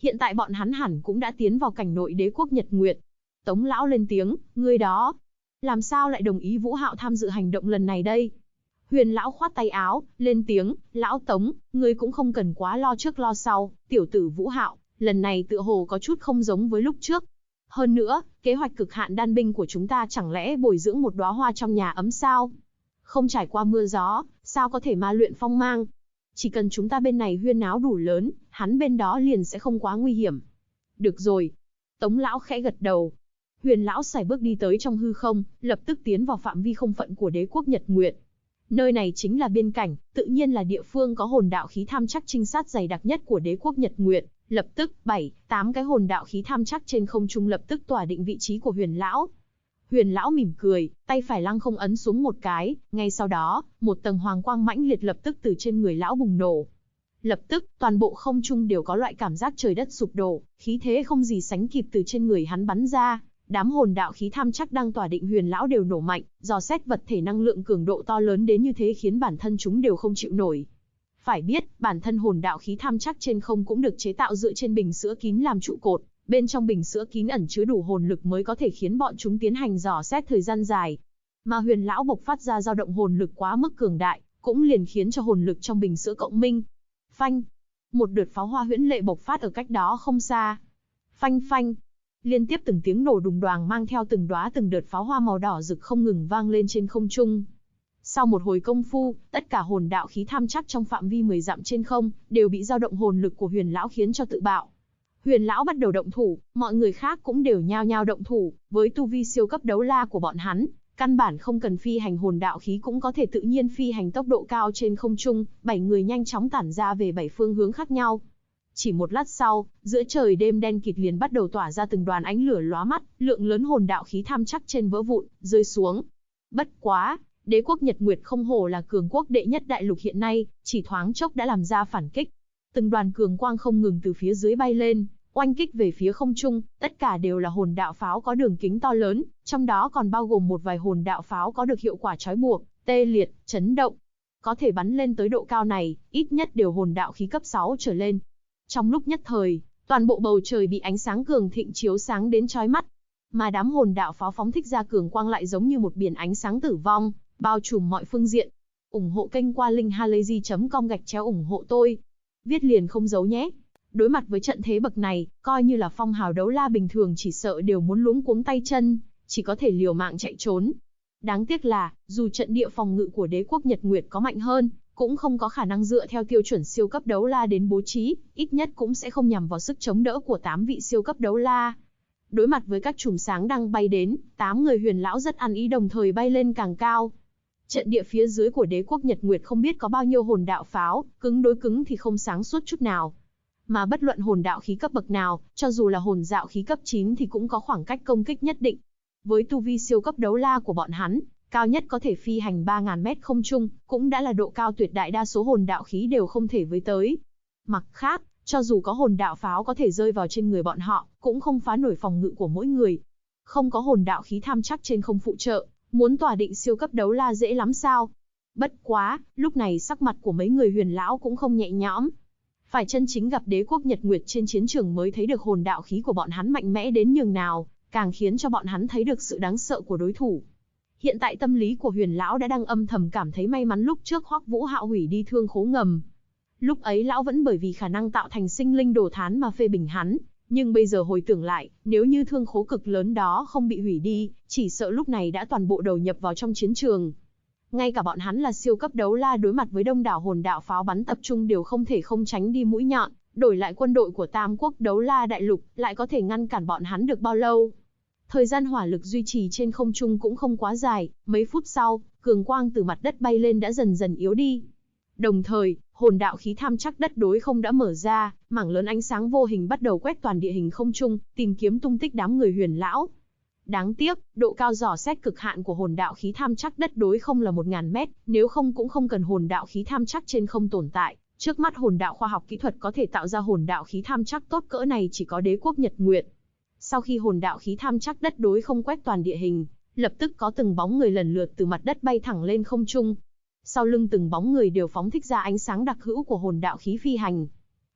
Hiện tại bọn hắn hẳn cũng đã tiến vào cảnh nội đế quốc Nhật Nguyệt. Tống lão lên tiếng, ngươi đó, làm sao lại đồng ý Vũ Hạo tham dự hành động lần này đây? Huyền lão khoát tay áo, lên tiếng, lão Tống, ngươi cũng không cần quá lo trước lo sau, tiểu tử Vũ Hạo, lần này tựa hồ có chút không giống với lúc trước. Hơn nữa, kế hoạch cực hạn đan binh của chúng ta chẳng lẽ bồi dưỡng một đóa hoa trong nhà ấm sao? Không trải qua mưa gió, sao có thể ma luyện phong mang? Chỉ cần chúng ta bên này huyên náo đủ lớn, hắn bên đó liền sẽ không quá nguy hiểm. Được rồi. Tống lão khẽ gật đầu. Huyền lão sải bước đi tới trong hư không, lập tức tiến vào phạm vi không phận của đế quốc Nhật Nguyệt. Nơi này chính là biên cảnh, tự nhiên là địa phương có hồn đạo khí tham chắc trinh sát dày đặc nhất của đế quốc Nhật Nguyệt. Lập tức, 7-8 cái hồn đạo khí tham chắc trên không trung lập tức tỏa định vị trí của Huyền lão. Huyền lão mỉm cười, tay phải lăng không ấn xuống một cái, ngay sau đó, một tầng hoàng quang mãnh liệt lập tức từ trên người lão bùng nổ. Lập tức, toàn bộ không trung đều có loại cảm giác trời đất sụp đổ, khí thế không gì sánh kịp từ trên người hắn bắn ra. Đám hồn đạo khí tham chắc đang tỏa định Huyền lão đều nổ mạnh, dò xét vật thể năng lượng cường độ to lớn đến như thế khiến bản thân chúng đều không chịu nổi. Phải biết, bản thân hồn đạo khí tham chắc trên không cũng được chế tạo dựa trên bình sữa kín làm trụ cột, bên trong bình sữa kín ẩn chứa đủ hồn lực mới có thể khiến bọn chúng tiến hành dò xét thời gian dài. Mà Huyền lão bộc phát ra dao động hồn lực quá mức cường đại, cũng liền khiến cho hồn lực trong bình sữa cộng minh. Phanh! Một đợt pháo hoa huyễn lệ bộc phát ở cách đó không xa. Phanh phanh! Liên tiếp từng tiếng nổ đùng đoàng mang theo từng đợt pháo hoa màu đỏ rực không ngừng vang lên trên không trung. Sau một hồi công phu, tất cả hồn đạo khí tham chắc trong phạm vi 10 dặm trên không đều bị dao động hồn lực của Huyền lão khiến cho tự bạo. Huyền lão bắt đầu động thủ, mọi người khác cũng đều nhao nhao động thủ, với tu vi siêu cấp đấu la của bọn hắn, căn bản không cần phi hành hồn đạo khí cũng có thể tự nhiên phi hành tốc độ cao trên không trung, 7 người nhanh chóng tản ra về 7 phương hướng khác nhau. Chỉ một lát sau, giữa trời đêm đen kịt liền bắt đầu tỏa ra từng đoàn ánh lửa lóa mắt, lượng lớn hồn đạo khí tham chắc trên vỡ vụn, rơi xuống. Bất quá, đế quốc Nhật Nguyệt không hổ là cường quốc đệ nhất đại lục hiện nay, chỉ thoáng chốc đã làm ra phản kích. Từng đoàn cường quang không ngừng từ phía dưới bay lên, oanh kích về phía không trung, tất cả đều là hồn đạo pháo có đường kính to lớn, trong đó còn bao gồm một vài hồn đạo pháo có được hiệu quả trói buộc, tê liệt, chấn động. Có thể bắn lên tới độ cao này, ít nhất đều hồn đạo khí cấp 6 trở lên. Trong lúc nhất thời, toàn bộ bầu trời bị ánh sáng cường thịnh chiếu sáng đến chói mắt. Mà đám hồn đạo pháo phóng thích ra cường quang lại giống như một biển ánh sáng tử vong, bao trùm mọi phương diện. Ủng hộ kênh qua linkhalazy.com/ủng hộ tôi. Viết liền không giấu nhé. Đối mặt với trận thế bậc này, coi như là phong hào đấu la bình thường chỉ sợ đều muốn luống cuống tay chân, chỉ có thể liều mạng chạy trốn. Đáng tiếc là, dù trận địa phòng ngự của đế quốc Nhật Nguyệt có mạnh hơn, cũng không có khả năng dựa theo tiêu chuẩn siêu cấp đấu la đến bố trí, ít nhất cũng sẽ không nhằm vào sức chống đỡ của 8 vị siêu cấp đấu la. Đối mặt với các chùm sáng đang bay đến, 8 người Huyền lão rất ăn ý đồng thời bay lên càng cao. Trận địa phía dưới của đế quốc Nhật Nguyệt không biết có bao nhiêu hồn đạo pháo, cứng đối cứng thì không sáng suốt chút nào. Mà bất luận hồn đạo khí cấp bậc nào, cho dù là hồn dạo khí cấp 9 thì cũng có khoảng cách công kích nhất định. Với tu vi siêu cấp đấu la của bọn hắn, cao nhất có thể phi hành 3.000 mét không trung, cũng đã là độ cao tuyệt đại đa số hồn đạo khí đều không thể với tới. Mặt khác, cho dù có hồn đạo pháo có thể rơi vào trên người bọn họ, cũng không phá nổi phòng ngự của mỗi người. Không có hồn đạo khí tham chắc trên không phụ trợ, muốn tỏa định siêu cấp đấu la dễ lắm sao? Bất quá, lúc này sắc mặt của mấy người Huyền lão cũng không nhẹ nhõm. Phải chân chính gặp đế quốc Nhật Nguyệt trên chiến trường mới thấy được hồn đạo khí của bọn hắn mạnh mẽ đến nhường nào, càng khiến cho bọn hắn thấy được sự đáng sợ của đối thủ. Hiện tại tâm lý của Huyền lão đã đang âm thầm cảm thấy may mắn lúc trước Hoắc Vũ Hạo hủy đi thương khố ngầm. Lúc ấy lão vẫn bởi vì khả năng tạo thành sinh linh đồ thán mà phê bình hắn, nhưng bây giờ hồi tưởng lại, nếu như thương khố cực lớn đó không bị hủy đi, chỉ sợ lúc này đã toàn bộ đầu nhập vào trong chiến trường. Ngay cả bọn hắn là siêu cấp đấu la đối mặt với đông đảo hồn đạo pháo bắn tập trung đều không thể không tránh đi mũi nhọn, đổi lại quân đội của Tam Quốc đấu la đại lục, lại có thể ngăn cản bọn hắn được bao lâu? Thời gian hỏa lực duy trì trên không trung cũng không quá dài, mấy phút sau, cường quang từ mặt đất bay lên đã dần dần yếu đi. Đồng thời, hồn đạo khí tham chắc đất đối không đã mở ra, mảng lớn ánh sáng vô hình bắt đầu quét toàn địa hình không trung, tìm kiếm tung tích đám người Huyền lão. Đáng tiếc, độ cao dò xét cực hạn của hồn đạo khí tham chắc đất đối không là 1000 mét, nếu không cũng không cần hồn đạo khí tham chắc trên không tồn tại. Trước mắt hồn đạo khoa học kỹ thuật có thể tạo ra hồn đạo khí tham chắc tốt cỡ này chỉ có đế quốc Nhật Nguyệt. Sau khi hồn đạo khí tham chắc đất đối không quét toàn địa hình, lập tức có từng bóng người lần lượt từ mặt đất bay thẳng lên không trung. Sau lưng từng bóng người đều phóng thích ra ánh sáng đặc hữu của hồn đạo khí phi hành.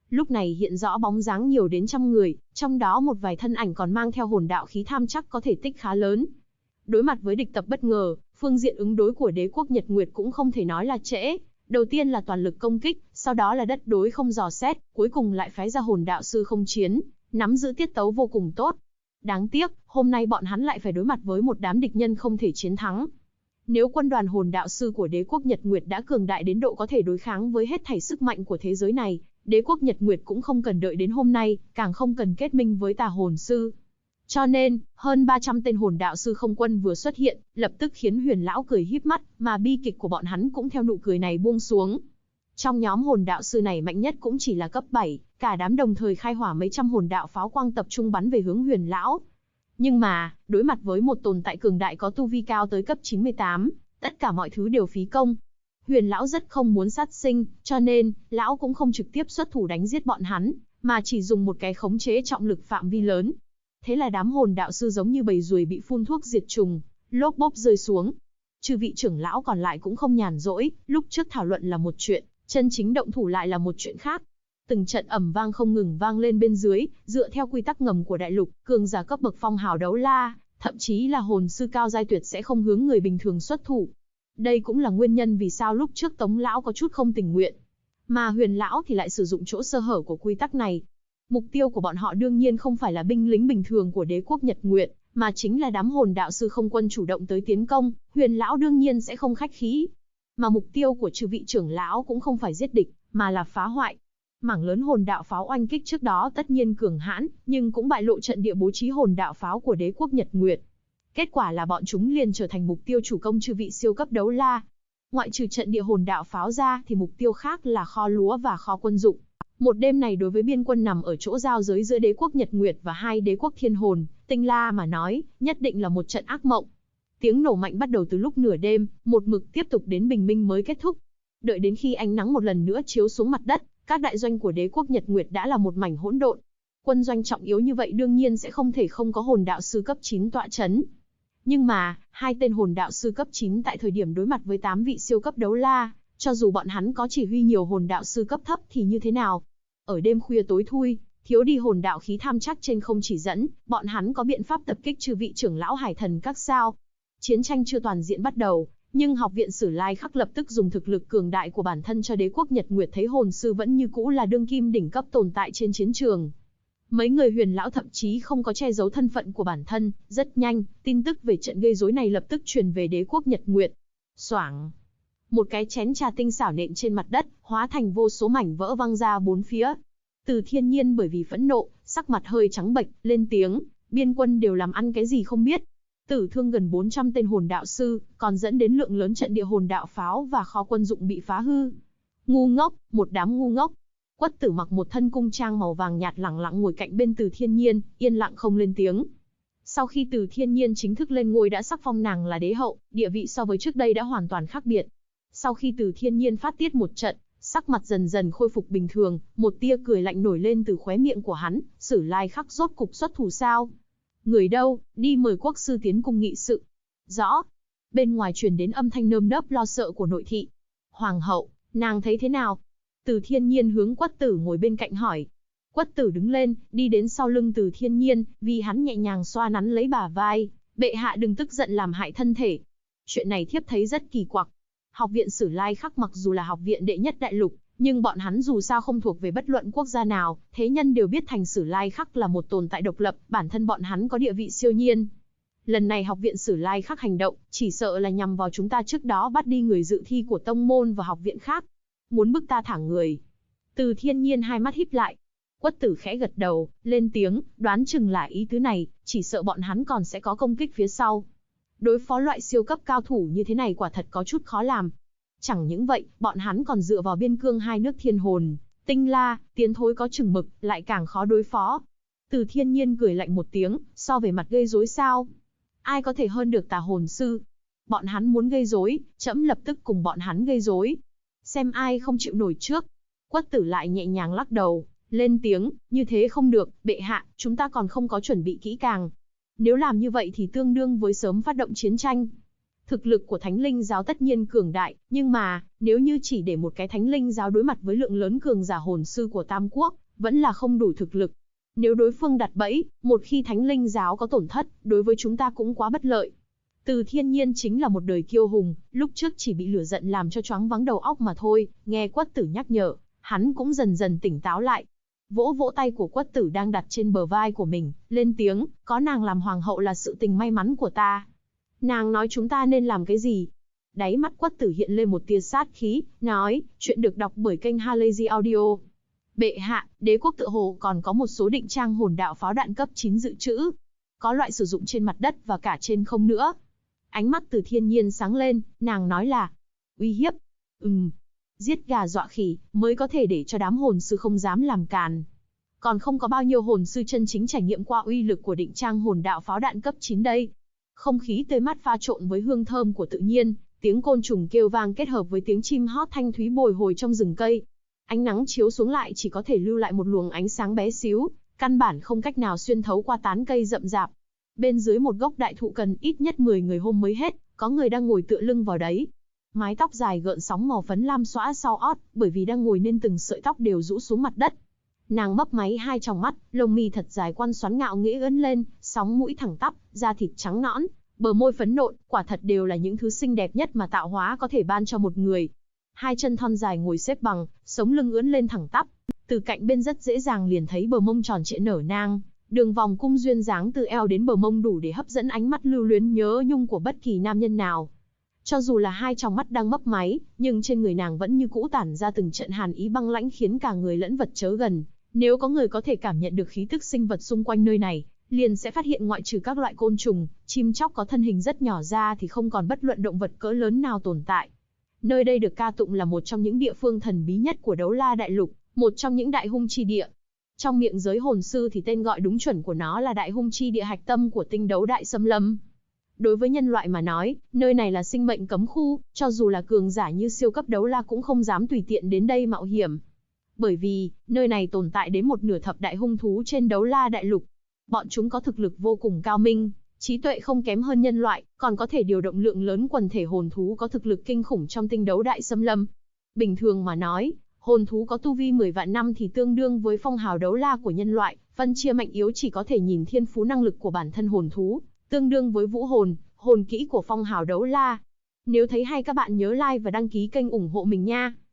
Lúc này hiện rõ bóng dáng nhiều đến trăm người, trong đó một vài thân ảnh còn mang theo hồn đạo khí tham chắc có thể tích khá lớn. Đối mặt với địch tập bất ngờ, phương diện ứng đối của đế quốc Nhật Nguyệt cũng không thể nói là trễ. Đầu tiên là toàn lực công kích, sau đó là đất đối không dò xét, cuối cùng lại phái ra hồn đạo sư không chiến, nắm giữ tiết tấu vô cùng tốt. Đáng tiếc, hôm nay bọn hắn lại phải đối mặt với một đám địch nhân không thể chiến thắng. Nếu quân đoàn hồn đạo sư của đế quốc Nhật Nguyệt đã cường đại đến độ có thể đối kháng với hết thảy sức mạnh của thế giới này, đế quốc Nhật Nguyệt cũng không cần đợi đến hôm nay, càng không cần kết minh với tà hồn sư. Cho nên, hơn 300 tên hồn đạo sư không quân vừa xuất hiện, lập tức khiến Huyền lão cười híp mắt, mà bi kịch của bọn hắn cũng theo nụ cười này buông xuống. Trong nhóm hồn đạo sư này mạnh nhất cũng chỉ là cấp 7, cả đám đồng thời khai hỏa mấy trăm hồn đạo pháo quang tập trung bắn về hướng Huyền lão. Nhưng mà, đối mặt với một tồn tại cường đại có tu vi cao tới cấp 98, tất cả mọi thứ đều phí công. Huyền lão rất không muốn sát sinh, cho nên, lão cũng không trực tiếp xuất thủ đánh giết bọn hắn, mà chỉ dùng một cái khống chế trọng lực phạm vi lớn. Thế là đám hồn đạo sư giống như bầy ruồi bị phun thuốc diệt trùng, lốp bốp rơi xuống. Chư vị trưởng lão còn lại cũng không nhàn rỗi, lúc trước thảo luận là một chuyện, chân chính động thủ lại là một chuyện khác. Từng trận ầm vang không ngừng vang lên bên dưới, dựa theo quy tắc ngầm của đại lục, cường giả cấp bậc phong hào đấu la, thậm chí là hồn sư cao giai tuyệt sẽ không hướng người bình thường xuất thủ. Đây cũng là nguyên nhân vì sao lúc trước Tống lão có chút không tình nguyện, mà Huyền lão thì lại sử dụng chỗ sơ hở của quy tắc này. Mục tiêu của bọn họ đương nhiên không phải là binh lính bình thường của đế quốc Nhật Nguyệt, mà chính là đám hồn đạo sư không quân chủ động tới tiến công, Huyền lão đương nhiên sẽ không khách khí. Mà mục tiêu của chư vị trưởng lão cũng không phải giết địch, mà là phá hoại. Mảng lớn hồn đạo pháo oanh kích trước đó tất nhiên cường hãn, nhưng cũng bại lộ trận địa bố trí hồn đạo pháo của đế quốc Nhật Nguyệt. Kết quả là bọn chúng liền trở thành mục tiêu chủ công chư vị siêu cấp đấu la. Ngoại trừ trận địa hồn đạo pháo ra thì mục tiêu khác là kho lúa và kho quân dụng. Một đêm này đối với biên quân nằm ở chỗ giao giới giữa đế quốc Nhật Nguyệt và hai đế quốc Thiên Hồn, Tinh La mà nói, nhất định là một trận ác mộng. Tiếng nổ mạnh bắt đầu từ lúc nửa đêm, một mực tiếp tục đến bình minh mới kết thúc. Đợi đến khi ánh nắng một lần nữa chiếu xuống mặt đất, các đại doanh của đế quốc Nhật Nguyệt đã là một mảnh hỗn độn. Quân doanh trọng yếu như vậy đương nhiên sẽ không thể không có hồn đạo sư cấp 9 tọa chấn. Nhưng mà, hai tên hồn đạo sư cấp 9 tại thời điểm đối mặt với 8 vị siêu cấp đấu la, cho dù bọn hắn có chỉ huy nhiều hồn đạo sư cấp thấp thì như thế nào? Ở đêm khuya tối thui, thiếu đi hồn đạo khí tham chắc trên không chỉ dẫn, bọn hắn có biện pháp tập kích chư vị trưởng lão hải thần các sao. Chiến tranh chưa toàn diện bắt đầu, nhưng học viện Sử Lai Khắc lập tức dùng thực lực cường đại của bản thân cho đế quốc Nhật Nguyệt thấy hồn sư vẫn như cũ là đương kim đỉnh cấp tồn tại trên chiến trường. Mấy người Huyền lão thậm chí không có che giấu thân phận của bản thân, rất nhanh, tin tức về trận gây rối này lập tức truyền về đế quốc Nhật Nguyệt. Xoảng, một cái chén trà tinh xảo nện trên mặt đất, hóa thành vô số mảnh vỡ văng ra bốn phía. Từ Thiên Nhiên bởi vì phẫn nộ, sắc mặt hơi trắng bệch, lên tiếng, biên quân đều làm ăn cái gì không biết. Tử thương gần 400 tên hồn đạo sư, còn dẫn đến lượng lớn trận địa hồn đạo pháo và kho quân dụng bị phá hư. Ngu ngốc, một đám ngu ngốc. Quất Tử mặc một thân cung trang màu vàng nhạt lẳng lặng ngồi cạnh bên Từ Thiên Nhiên, yên lặng không lên tiếng. Sau khi Từ Thiên Nhiên chính thức lên ngôi đã sắc phong nàng là đế hậu, địa vị so với trước đây đã hoàn toàn khác biệt. Sau khi Từ Thiên Nhiên phát tiết một trận, sắc mặt dần dần khôi phục bình thường, một tia cười lạnh nổi lên từ khóe miệng của hắn, Sử Lai Khắc rốt cục xuất thủ sao? Người đâu, đi mời quốc sư tiến cung nghị sự. Rõ. Bên ngoài truyền đến âm thanh nơm nớp lo sợ của nội thị. Hoàng hậu, nàng thấy thế nào? Từ Thiên Nhiên hướng Quất Tử ngồi bên cạnh hỏi. Quất Tử đứng lên, đi đến sau lưng Từ Thiên Nhiên, vì hắn nhẹ nhàng xoa nắn lấy bả vai. Bệ hạ đừng tức giận làm hại thân thể. Chuyện này thiếp thấy rất kỳ quặc. Học viện Sử Lai Khắc mặc dù là học viện đệ nhất đại lục, nhưng bọn hắn dù sao không thuộc về bất luận quốc gia nào, thế nhân đều biết thành Sử Lai Khắc là một tồn tại độc lập, bản thân bọn hắn có địa vị siêu nhiên. Lần này học viện Sử Lai Khắc hành động, chỉ sợ là nhằm vào chúng ta trước đó bắt đi người dự thi của tông môn và học viện khác. Muốn bức ta thả người. Từ Thiên Nhiên hai mắt híp lại. Quất Tử khẽ gật đầu, lên tiếng, đoán chừng là ý tứ này, chỉ sợ bọn hắn còn sẽ có công kích phía sau. Đối phó loại siêu cấp cao thủ như thế này quả thật có chút khó làm. Chẳng những vậy, bọn hắn còn dựa vào biên cương hai nước Thiên Hồn, Tinh La, tiến thối có chừng mực, lại càng khó đối phó. Từ Thiên Nhiên cười lạnh một tiếng, so về mặt gây rối sao? Ai có thể hơn được tà hồn sư? Bọn hắn muốn gây rối, trẫm lập tức cùng bọn hắn gây rối. Xem ai không chịu nổi trước. Quất Tử lại nhẹ nhàng lắc đầu, lên tiếng, như thế không được, bệ hạ, chúng ta còn không có chuẩn bị kỹ càng. Nếu làm như vậy thì tương đương với sớm phát động chiến tranh. Thực lực của Thánh Linh giáo tất nhiên cường đại, nhưng mà, nếu như chỉ để một cái Thánh Linh giáo đối mặt với lượng lớn cường giả hồn sư của Tam Quốc, vẫn là không đủ thực lực. Nếu đối phương đặt bẫy, một khi Thánh Linh giáo có tổn thất, đối với chúng ta cũng quá bất lợi. Từ Thiên Nhiên chính là một đời kiêu hùng, lúc trước chỉ bị lửa giận làm cho choáng váng đầu óc mà thôi, nghe Quất Tử nhắc nhở, hắn cũng dần dần tỉnh táo lại. Vỗ vỗ tay của Quất Tử đang đặt trên bờ vai của mình, lên tiếng, có nàng làm hoàng hậu là sự tình may mắn của ta. Nàng nói chúng ta nên làm cái gì? Đáy mắt Quất Tử hiện lên một tia sát khí, nói, chuyện được đọc bởi kênh Halazy Audio. Bệ hạ, đế quốc tự hồ còn có một số định trang hồn đạo pháo đạn cấp 9 dự trữ. Có loại sử dụng trên mặt đất và cả trên không nữa. Ánh mắt Từ Thiên Nhiên sáng lên, nàng nói là, uy hiếp. Giết gà dọa khỉ, mới có thể để cho đám hồn sư không dám làm càn. Còn không có bao nhiêu hồn sư chân chính trải nghiệm qua uy lực của định trang hồn đạo pháo đạn cấp 9 đây. Không khí tươi mát pha trộn với hương thơm của tự nhiên, tiếng côn trùng kêu vang kết hợp với tiếng chim hót thanh thúy bồi hồi trong rừng cây. Ánh nắng chiếu xuống lại chỉ có thể lưu lại một luồng ánh sáng bé xíu, căn bản không cách nào xuyên thấu qua tán cây rậm rạp. Bên dưới một gốc đại thụ cần ít nhất 10 người hôm mới hết, có người đang ngồi tựa lưng vào đấy. Mái tóc dài gợn sóng màu phấn lam xõa sau ót, bởi vì đang ngồi nên từng sợi tóc đều rũ xuống mặt đất. Nàng mấp máy hai tròng mắt, lông mi thật dài quăn xoắn ngạo nghễ ưỡn lên, sóng mũi thẳng tắp, da thịt trắng nõn, bờ môi phấn nộn, quả thật đều là những thứ xinh đẹp nhất mà tạo hóa có thể ban cho một người. Hai chân thon dài ngồi xếp bằng, sống lưng ưỡn lên thẳng tắp, từ cạnh bên rất dễ dàng liền thấy bờ mông tròn trịa nở nang, đường vòng cung duyên dáng từ eo đến bờ mông đủ để hấp dẫn ánh mắt lưu luyến nhớ nhung của bất kỳ nam nhân nào. Cho dù là hai tròng mắt đang mấp máy, nhưng trên người nàng vẫn như cũ tản ra từng trận hàn ý băng lãnh khiến cả người lẫn vật chớ gần. Nếu có người có thể cảm nhận được khí tức sinh vật xung quanh nơi này, liền sẽ phát hiện ngoại trừ các loại côn trùng, chim chóc có thân hình rất nhỏ ra thì không còn bất luận động vật cỡ lớn nào tồn tại. Nơi đây được ca tụng là một trong những địa phương thần bí nhất của Đấu La Đại Lục, một trong những đại hung chi địa. Trong miệng giới hồn sư thì tên gọi đúng chuẩn của nó là đại hung chi địa hạch tâm của tinh đấu đại xâm lâm. Đối với nhân loại mà nói, nơi này là sinh mệnh cấm khu, cho dù là cường giả như siêu cấp đấu la cũng không dám tùy tiện đến đây mạo hiểm. Bởi vì, nơi này tồn tại đến một nửa thập đại hung thú trên Đấu La Đại Lục. Bọn chúng có thực lực vô cùng cao minh, trí tuệ không kém hơn nhân loại, còn có thể điều động lượng lớn quần thể hồn thú có thực lực kinh khủng trong tinh đấu đại xâm lâm. Bình thường mà nói, hồn thú có tu vi 10 vạn năm thì tương đương với phong hào đấu la của nhân loại, phân chia mạnh yếu chỉ có thể nhìn thiên phú năng lực của bản thân hồn thú, tương đương với vũ hồn, hồn kỹ của phong hào đấu la. Nếu thấy hay các bạn nhớ like và đăng ký kênh ủng hộ mình nha.